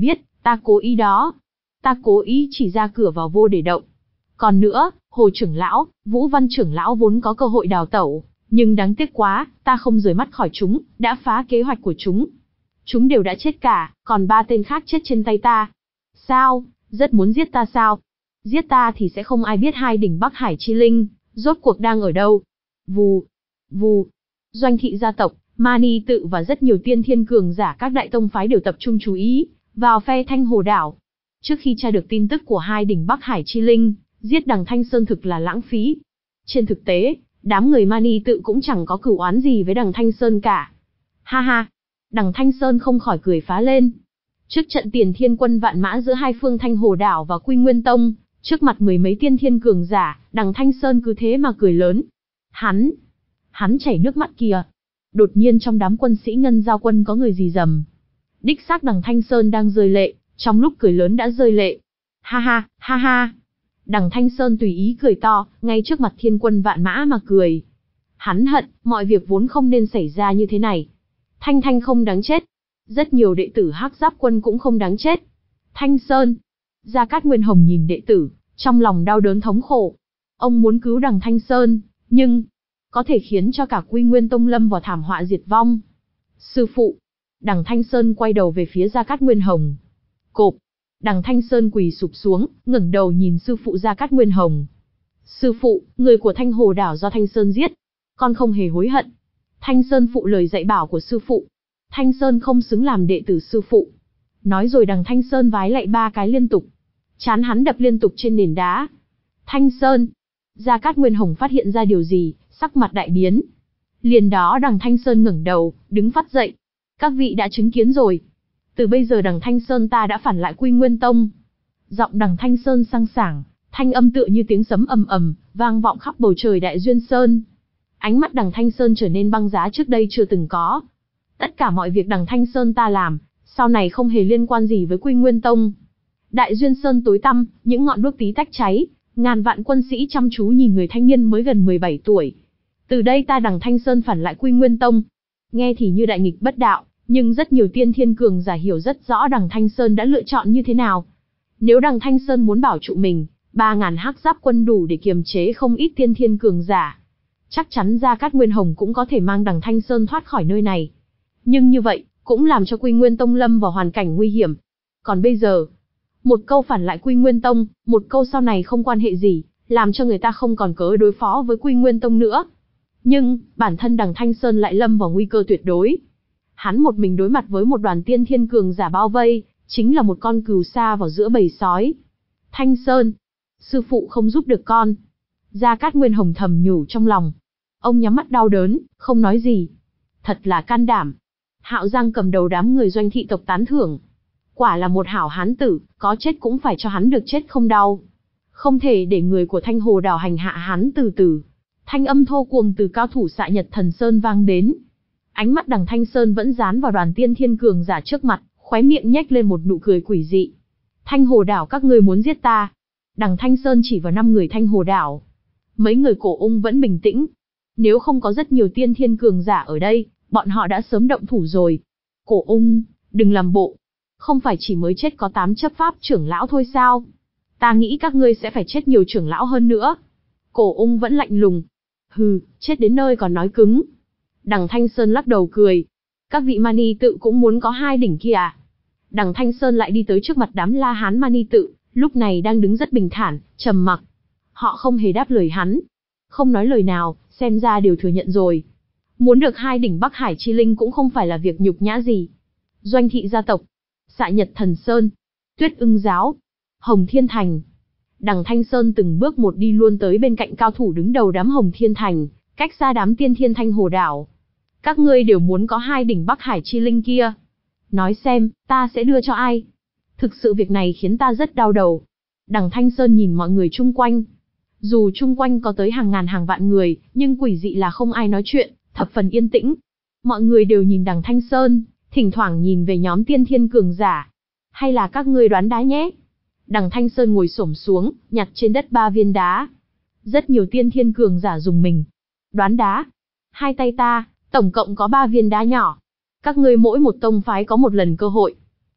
Ta cố ý đó. Ta cố ý chỉ ra cửa vào vô để động. Còn nữa, Hồ trưởng lão, Vũ Văn trưởng lão vốn có cơ hội đào tẩu, nhưng đáng tiếc quá, ta không rời mắt khỏi chúng, đã phá kế hoạch của chúng. Chúng đều đã chết cả, còn ba tên khác chết trên tay ta. Sao, rất muốn giết ta sao? Giết ta thì sẽ không ai biết hai đỉnh Bắc Hải Chi Linh, rốt cuộc đang ở đâu. Vù, vù, doanh thị gia tộc, Mani Tự và rất nhiều tiên thiên cường giả các đại tông phái đều tập trung chú ý vào phe Thanh Hồ Đảo. Trước khi tra được tin tức của hai đỉnh Bắc Hải Chi Linh, giết đằng Thanh Sơn thực là lãng phí. Trên thực tế, đám người Mani Tự cũng chẳng có cửu oán gì với đằng Thanh Sơn cả. Ha ha, đằng Thanh Sơn không khỏi cười phá lên. Trước trận tiền thiên quân vạn mã giữa hai phương Thanh Hồ Đảo và Quy Nguyên Tông, trước mặt mười mấy tiên thiên cường giả, đằng Thanh Sơn cứ thế mà cười lớn. Hắn, hắn chảy nước mắt kìa. Đột nhiên trong đám quân sĩ Ngân Giao quân có người rì rầm. Đích xác đằng Thanh Sơn đang rơi lệ, trong lúc cười lớn đã rơi lệ. Ha ha, ha ha. Đằng Thanh Sơn tùy ý cười to, ngay trước mặt thiên quân vạn mã mà cười. Hắn hận, mọi việc vốn không nên xảy ra như thế này. Thanh Thanh không đáng chết. Rất nhiều đệ tử Hắc Giáp quân cũng không đáng chết. Thanh Sơn. Gia Cát Nguyên Hồng nhìn đệ tử, trong lòng đau đớn thống khổ. Ông muốn cứu đằng Thanh Sơn, nhưng có thể khiến cho cả Quy Nguyên Tông lâm vào thảm họa diệt vong. Sư phụ. Đằng Thanh Sơn quay đầu về phía Gia Cát Nguyên Hồng. Cộp. Đằng Thanh Sơn quỳ sụp xuống, ngẩng đầu nhìn sư phụ Gia Cát Nguyên Hồng. Sư phụ, người của Thanh Hồ Đảo do Thanh Sơn giết. Con không hề hối hận. Thanh Sơn phụ lời dạy bảo của sư phụ. Thanh Sơn không xứng làm đệ tử sư phụ. Nói rồi đằng Thanh Sơn vái lạy ba cái liên tục. Chán hắn đập liên tục trên nền đá. Thanh Sơn. Gia Cát Nguyên Hồng phát hiện ra điều gì, sắc mặt đại biến. Liền đó đằng Thanh Sơn ngẩng đầu, đứng phắt dậy. Các vị đã chứng kiến rồi. Từ bây giờ đằng Thanh Sơn ta đã phản lại Quy Nguyên Tông. Giọng đằng Thanh Sơn sang sảng, thanh âm tựa như tiếng sấm ầm ầm, vang vọng khắp bầu trời Đại Duyên Sơn. Ánh mắt đằng Thanh Sơn trở nên băng giá trước đây chưa từng có. Tất cả mọi việc đằng Thanh Sơn ta làm, sau này không hề liên quan gì với Quy Nguyên Tông. Đại Duyên Sơn tối tăm, những ngọn đuốc tí tách cháy, ngàn vạn quân sĩ chăm chú nhìn người thanh niên mới gần mười bảy tuổi. Từ đây ta đằng Thanh Sơn phản lại Quy Nguyên Tông. Nghe thì như đại nghịch bất đạo, nhưng rất nhiều tiên thiên cường giả hiểu rất rõ đằng Thanh Sơn đã lựa chọn như thế nào. Nếu đằng Thanh Sơn muốn bảo trụ mình, ba ngàn Hắc Giáp quân đủ để kiềm chế không ít tiên thiên cường giả. Chắc chắn Gia Cát Nguyên Hồng cũng có thể mang đằng Thanh Sơn thoát khỏi nơi này. Nhưng như vậy, cũng làm cho Quy Nguyên Tông lâm vào hoàn cảnh nguy hiểm. Còn bây giờ, một câu phản lại Quy Nguyên Tông, một câu sau này không quan hệ gì, làm cho người ta không còn cớ đối phó với Quy Nguyên Tông nữa. Nhưng, bản thân đằng Thanh Sơn lại lâm vào nguy cơ tuyệt đối. Hắn một mình đối mặt với một đoàn tiên thiên cường giả bao vây, chính là một con cừu sa vào giữa bầy sói. Thanh Sơn, sư phụ không giúp được con. Gia Cát Nguyên Hồng thầm nhủ trong lòng. Ông nhắm mắt đau đớn, không nói gì. Thật là can đảm. Hạo Giang cầm đầu đám người doanh thị tộc tán thưởng. Quả là một hảo hán tử, có chết cũng phải cho hắn được chết không đau. Không thể để người của Thanh Hồ Đảo hành hạ hắn từ từ. Thanh âm thô cuồng từ cao thủ Xạ Nhật Thần Sơn vang đến. Ánh mắt đằng Thanh Sơn vẫn dán vào đoàn tiên thiên cường giả trước mặt, khóe miệng nhếch lên một nụ cười quỷ dị. Thanh Hồ Đảo các ngươi muốn giết ta. Đằng Thanh Sơn chỉ vào năm người Thanh Hồ Đảo. Mấy người Cổ Ung vẫn bình tĩnh. Nếu không có rất nhiều tiên thiên cường giả ở đây, bọn họ đã sớm động thủ rồi. Cổ Ung, đừng làm bộ. Không phải chỉ mới chết có tám chấp pháp trưởng lão thôi sao? Ta nghĩ các ngươi sẽ phải chết nhiều trưởng lão hơn nữa. Cổ Ung vẫn lạnh lùng. Hừ, chết đến nơi còn nói cứng. Đằng Thanh Sơn lắc đầu cười. Các vị Mani Tự cũng muốn có hai đỉnh kia à? Đằng Thanh Sơn lại đi tới trước mặt đám La Hán Mani Tự, lúc này đang đứng rất bình thản, trầm mặc. Họ không hề đáp lời hắn. Không nói lời nào, xem ra đều thừa nhận rồi. Muốn được hai đỉnh Bắc Hải Chi Linh cũng không phải là việc nhục nhã gì. Doanh thị gia tộc, Xạ Nhật Thần Sơn, Tuyết Ưng Giáo, Hồng Thiên Thành. Đằng Thanh Sơn từng bước một đi luôn tới bên cạnh cao thủ đứng đầu đám Hồng Thiên Thành, cách xa đám tiên thiên Thanh Hồ Đảo. Các ngươi đều muốn có hai đỉnh Bắc Hải Chi Linh kia. Nói xem, ta sẽ đưa cho ai? Thực sự việc này khiến ta rất đau đầu. Đằng Thanh Sơn nhìn mọi người chung quanh. Dù chung quanh có tới hàng ngàn hàng vạn người, nhưng quỷ dị là không ai nói chuyện, thập phần yên tĩnh. Mọi người đều nhìn đằng Thanh Sơn, thỉnh thoảng nhìn về nhóm tiên thiên cường giả. Hay là các ngươi đoán đá nhé? Đằng Thanh Sơn ngồi xổm xuống, nhặt trên đất ba viên đá. Rất nhiều tiên thiên cường giả dùng mình. Đoán đá. Hai tay ta, tổng cộng có ba viên đá nhỏ. Các ngươi mỗi một tông phái có một lần cơ hội.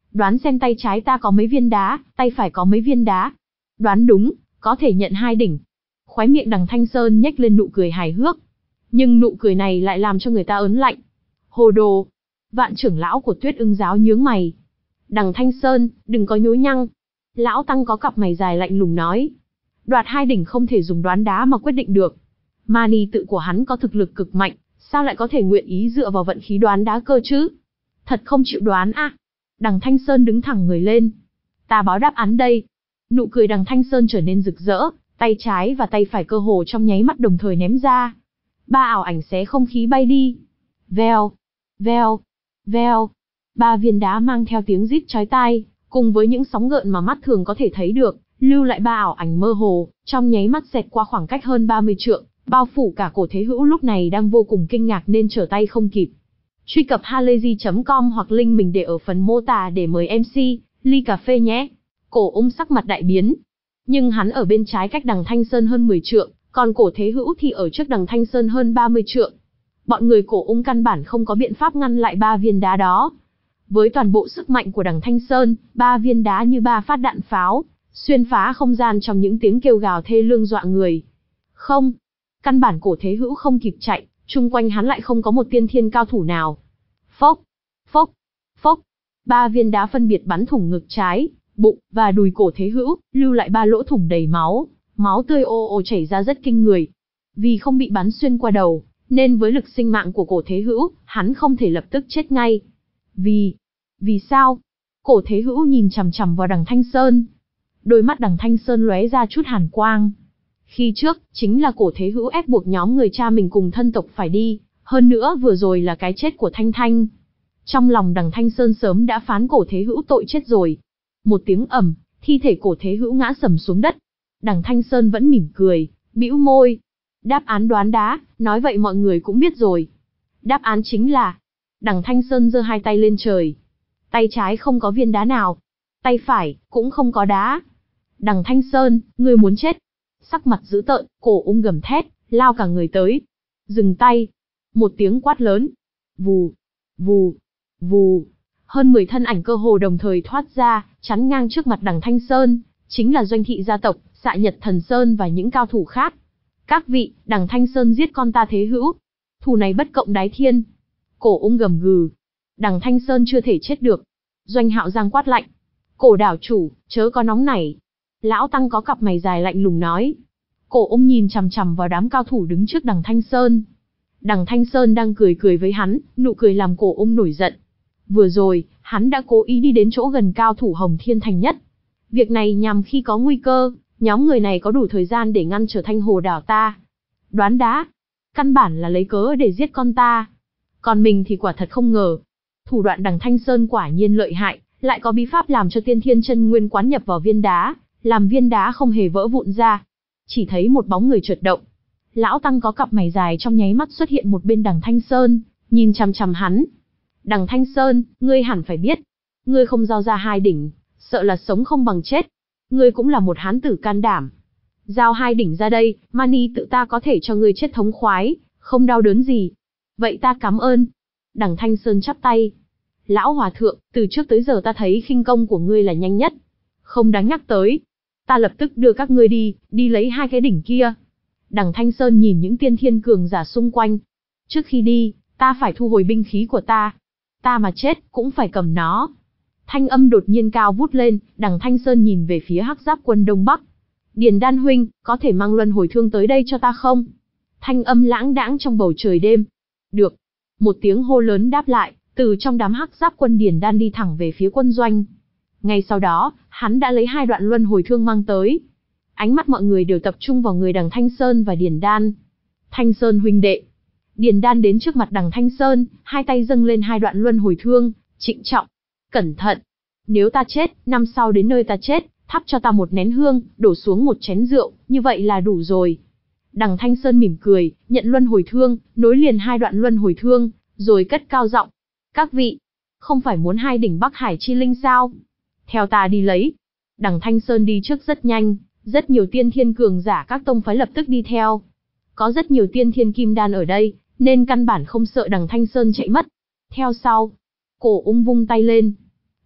Đoán xem tay trái ta có mấy viên đá, tay phải có mấy viên đá. Đoán đúng, có thể nhận hai đỉnh. Khóe miệng Đằng Thanh Sơn nhếch lên nụ cười hài hước. Nhưng nụ cười này lại làm cho người ta ớn lạnh. Hồ đồ! Vạn trưởng lão của Tuyết Ưng giáo nhướng mày. Đằng Thanh Sơn, đừng có nhối nhăng. Lão tăng có cặp mày dài lạnh lùng nói. Đoạt hai đỉnh không thể dùng đoán đá mà quyết định được. Mani tự của hắn có thực lực cực mạnh, sao lại có thể nguyện ý dựa vào vận khí đoán đá cơ chứ? Thật không chịu đoán à? Đằng Thanh Sơn đứng thẳng người lên. Ta báo đáp án đây. Nụ cười Đằng Thanh Sơn trở nên rực rỡ, tay trái và tay phải cơ hồ trong nháy mắt đồng thời ném ra. Ba ảo ảnh xé không khí bay đi. Veo, veo, veo. Ba viên đá mang theo tiếng rít chói tai, cùng với những sóng gợn mà mắt thường có thể thấy được, lưu lại ba ảo ảnh mơ hồ, trong nháy mắt xẹt qua khoảng cách hơn ba mươi trượng, bao phủ cả Cổ Thế Hữu lúc này đang vô cùng kinh ngạc nên trở tay không kịp. Truy cập halayzi chấm com hoặc link mình để ở phần mô tả để mời em xê, ly cà phê nhé. Cổ Ung sắc mặt đại biến. Nhưng hắn ở bên trái cách Đằng Thanh Sơn hơn mười trượng, còn Cổ Thế Hữu thì ở trước Đằng Thanh Sơn hơn ba mươi trượng. Bọn người Cổ Ung căn bản không có biện pháp ngăn lại ba viên đá đó. Với toàn bộ sức mạnh của Đằng Thanh Sơn, ba viên đá như ba phát đạn pháo, xuyên phá không gian trong những tiếng kêu gào thê lương dọa người. Không, căn bản Cổ Thế Hữu không kịp chạy, chung quanh hắn lại không có một tiên thiên cao thủ nào. Phốc, phốc, phốc, ba viên đá phân biệt bắn thủng ngực trái, bụng và đùi Cổ Thế Hữu, lưu lại ba lỗ thủng đầy máu, máu tươi ồ ồ chảy ra rất kinh người. Vì không bị bắn xuyên qua đầu, nên với lực sinh mạng của Cổ Thế Hữu, hắn không thể lập tức chết ngay. Vì, vì sao? Cổ Thế Hữu nhìn chằm chằm vào Đằng Thanh Sơn. Đôi mắt Đằng Thanh Sơn lóe ra chút hàn quang. Khi trước, chính là Cổ Thế Hữu ép buộc nhóm người cha mình cùng thân tộc phải đi, hơn nữa vừa rồi là cái chết của Thanh Thanh. Trong lòng Đằng Thanh Sơn sớm đã phán Cổ Thế Hữu tội chết rồi. Một tiếng ầm, thi thể Cổ Thế Hữu ngã sầm xuống đất. Đằng Thanh Sơn vẫn mỉm cười, bĩu môi. Đáp án đoán đá, nói vậy mọi người cũng biết rồi. Đáp án chính là... Đằng Thanh Sơn giơ hai tay lên trời. Tay trái không có viên đá nào. Tay phải, cũng không có đá. Đằng Thanh Sơn, ngươi muốn chết. Sắc mặt dữ tợn, Cổ Ung gầm thét, lao cả người tới. Dừng tay. Một tiếng quát lớn. Vù, vù, vù. Hơn mười thân ảnh cơ hồ đồng thời thoát ra, chắn ngang trước mặt Đằng Thanh Sơn. Chính là Doanh Thị gia tộc, Xạ Nhật Thần Sơn và những cao thủ khác. Các vị, Đằng Thanh Sơn giết con ta Thế Hữu. Thù này bất cộng đái thiên. Cổ Ung gầm gừ. Đằng Thanh Sơn chưa thể chết được. Doanh Hạo Giang quát lạnh. Cổ đảo chủ, chớ có nóng nảy. Lão Tăng có cặp mày dài lạnh lùng nói. Cổ Ung nhìn chằm chằm vào đám cao thủ đứng trước Đằng Thanh Sơn. Đằng Thanh Sơn đang cười cười với hắn, nụ cười làm Cổ Ung nổi giận. Vừa rồi, hắn đã cố ý đi đến chỗ gần cao thủ Hồng Thiên Thành nhất. Việc này nhằm khi có nguy cơ, nhóm người này có đủ thời gian để ngăn trở Thanh Hồ đảo ta. Đoán đá. Căn bản là lấy cớ để giết con ta. Còn mình thì quả thật không ngờ. Thủ đoạn Đằng Thanh Sơn quả nhiên lợi hại, lại có bí pháp làm cho tiên thiên chân nguyên quán nhập vào viên đá, làm viên đá không hề vỡ vụn ra. Chỉ thấy một bóng người chợt động. Lão Tăng có cặp mày dài trong nháy mắt xuất hiện một bên Đằng Thanh Sơn, nhìn chằm chằm hắn. Đằng Thanh Sơn, ngươi hẳn phải biết. Ngươi không giao ra hai đỉnh, sợ là sống không bằng chết. Ngươi cũng là một hán tử can đảm. Giao hai đỉnh ra đây, Mani tự ta có thể cho ngươi chết thống khoái, không đau đớn gì. Vậy ta cảm ơn. Đằng Thanh Sơn chắp tay. Lão Hòa Thượng, từ trước tới giờ ta thấy khinh công của ngươi là nhanh nhất. Không đáng nhắc tới. Ta lập tức đưa các ngươi đi, đi lấy hai cái đỉnh kia. Đằng Thanh Sơn nhìn những tiên thiên cường giả xung quanh. Trước khi đi, ta phải thu hồi binh khí của ta. Ta mà chết, cũng phải cầm nó. Thanh âm đột nhiên cao vút lên, Đằng Thanh Sơn nhìn về phía Hắc Giáp quân Đông Bắc. Điền Đan huynh, có thể mang luân hồi thương tới đây cho ta không? Thanh âm lãng đãng trong bầu trời đêm. Được. Một tiếng hô lớn đáp lại, từ trong đám Hắc Giáp quân Điền Đan đi thẳng về phía quân doanh. Ngay sau đó, hắn đã lấy hai đoạn luân hồi thương mang tới. Ánh mắt mọi người đều tập trung vào người Đằng Thanh Sơn và Điền Đan. Thanh Sơn huynh đệ. Điền Đan đến trước mặt Đằng Thanh Sơn, hai tay dâng lên hai đoạn luân hồi thương, trịnh trọng. Cẩn thận. Nếu ta chết, năm sau đến nơi ta chết, thắp cho ta một nén hương, đổ xuống một chén rượu, như vậy là đủ rồi. Đằng Thanh Sơn mỉm cười, nhận luân hồi thương, nối liền hai đoạn luân hồi thương, rồi cất cao giọng. Các vị, không phải muốn hai đỉnh Bắc Hải chi linh sao? Theo ta đi lấy. Đằng Thanh Sơn đi trước rất nhanh, rất nhiều tiên thiên cường giả các tông phái lập tức đi theo. Có rất nhiều tiên thiên kim đan ở đây, nên căn bản không sợ Đằng Thanh Sơn chạy mất. Theo sau, Cổ Ung vung tay lên.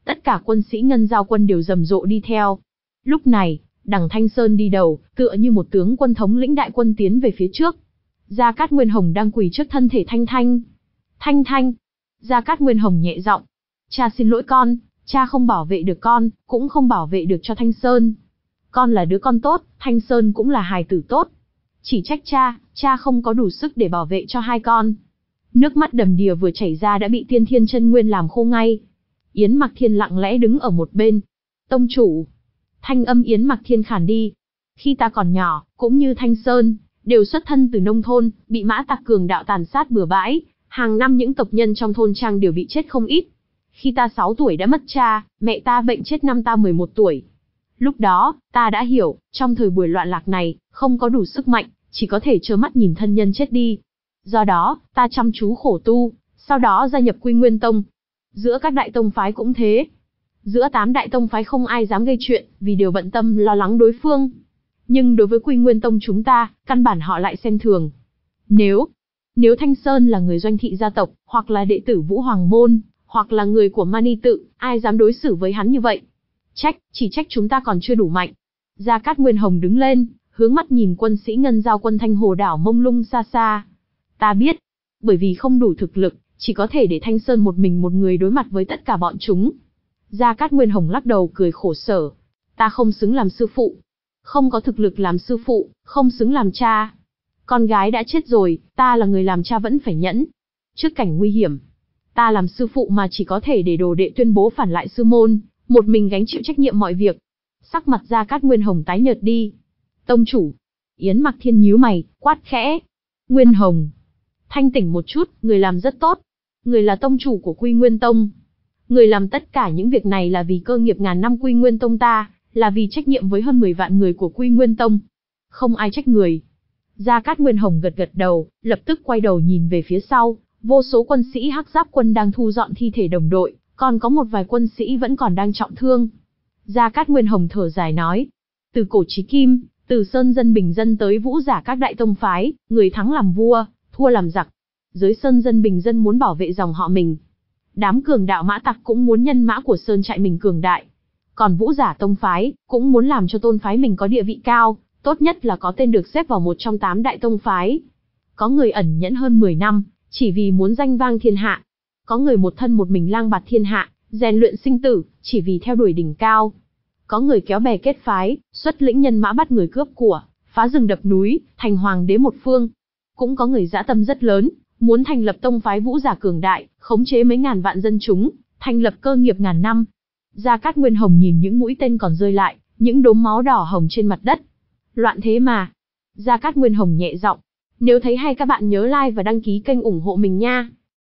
Tất cả quân sĩ Ngân Giao quân đều rầm rộ đi theo. Lúc này, Đằng Thanh Sơn đi đầu, tựa như một tướng quân thống lĩnh đại quân tiến về phía trước. Gia Cát Nguyên Hồng đang quỳ trước thân thể Thanh Thanh. Thanh Thanh. Gia Cát Nguyên Hồng nhẹ giọng. Cha xin lỗi con, cha không bảo vệ được con, cũng không bảo vệ được cho Thanh Sơn. Con là đứa con tốt, Thanh Sơn cũng là hài tử tốt. Chỉ trách cha, cha không có đủ sức để bảo vệ cho hai con. Nước mắt đầm đìa vừa chảy ra đã bị Tiên Thiên Chân Nguyên làm khô ngay. Yến Mặc Thiên lặng lẽ đứng ở một bên. Tông chủ. Thanh âm Yến Mặc Thiên khản đi. Khi ta còn nhỏ, cũng như Thanh Sơn, đều xuất thân từ nông thôn, bị mã tặc cường đạo tàn sát bừa bãi, hàng năm những tộc nhân trong thôn trang đều bị chết không ít. Khi ta sáu tuổi đã mất cha, mẹ ta bệnh chết năm ta mười một tuổi. Lúc đó, ta đã hiểu, trong thời buổi loạn lạc này, không có đủ sức mạnh, chỉ có thể trơ mắt nhìn thân nhân chết đi. Do đó, ta chăm chú khổ tu, sau đó gia nhập Quy Nguyên Tông. Giữa các đại tông phái cũng thế. Giữa tám đại tông phái không ai dám gây chuyện, vì đều bận tâm lo lắng đối phương. Nhưng đối với Quy Nguyên Tông chúng ta, căn bản họ lại xem thường. Nếu, nếu Thanh Sơn là người doanh thị gia tộc, hoặc là đệ tử Vũ Hoàng Môn, hoặc là người của Mani Tự, ai dám đối xử với hắn như vậy? Trách, chỉ trách chúng ta còn chưa đủ mạnh. Gia Cát Nguyên Hồng đứng lên, hướng mắt nhìn quân sĩ Ngân Giao quân Thanh Hồ đảo mông lung xa xa. Ta biết, bởi vì không đủ thực lực, chỉ có thể để Thanh Sơn một mình một người đối mặt với tất cả bọn chúng. Gia Cát Nguyên Hồng lắc đầu cười khổ sở. Ta không xứng làm sư phụ. Không có thực lực làm sư phụ, không xứng làm cha. Con gái đã chết rồi, ta là người làm cha vẫn phải nhẫn. Trước cảnh nguy hiểm, ta làm sư phụ mà chỉ có thể để đồ đệ tuyên bố phản lại sư môn, một mình gánh chịu trách nhiệm mọi việc. Sắc mặt Gia Cát Nguyên Hồng tái nhợt đi. Tông chủ. Yến Mặc Thiên nhíu mày, quát khẽ. Nguyên Hồng. Thanh tỉnh một chút, người làm rất tốt. Người là tông chủ của Quy Nguyên Tông. Người làm tất cả những việc này là vì cơ nghiệp ngàn năm Quy Nguyên Tông ta, là vì trách nhiệm với hơn mười vạn người của Quy Nguyên Tông. Không ai trách người. Gia Cát Nguyên Hồng gật gật đầu, lập tức quay đầu nhìn về phía sau, vô số quân sĩ Hắc Giáp quân đang thu dọn thi thể đồng đội, còn có một vài quân sĩ vẫn còn đang trọng thương. Gia Cát Nguyên Hồng thở dài nói, từ cổ chí kim, từ sơn dân bình dân tới vũ giả các đại tông phái, người thắng làm vua, thua làm giặc. Giới sơn dân bình dân muốn bảo vệ dòng họ mình. Đám cường đạo mã tặc cũng muốn nhân mã của sơn trại mình cường đại. Còn vũ giả tông phái, cũng muốn làm cho tôn phái mình có địa vị cao, tốt nhất là có tên được xếp vào một trong tám đại tông phái. Có người ẩn nhẫn hơn mười năm, chỉ vì muốn danh vang thiên hạ. Có người một thân một mình lang bạt thiên hạ, rèn luyện sinh tử, chỉ vì theo đuổi đỉnh cao. Có người kéo bè kết phái, xuất lĩnh nhân mã bắt người cướp của, phá rừng đập núi, thành hoàng đế một phương. Cũng có người dã tâm rất lớn, muốn thành lập tông phái vũ giả cường đại, khống chế mấy ngàn vạn dân chúng, thành lập cơ nghiệp ngàn năm. Gia Cát Nguyên Hồng nhìn những mũi tên còn rơi lại, những đốm máu đỏ hồng trên mặt đất. Loạn thế mà. Gia Cát Nguyên Hồng nhẹ giọng. Nếu thấy hay các bạn nhớ like và đăng ký kênh ủng hộ mình nha.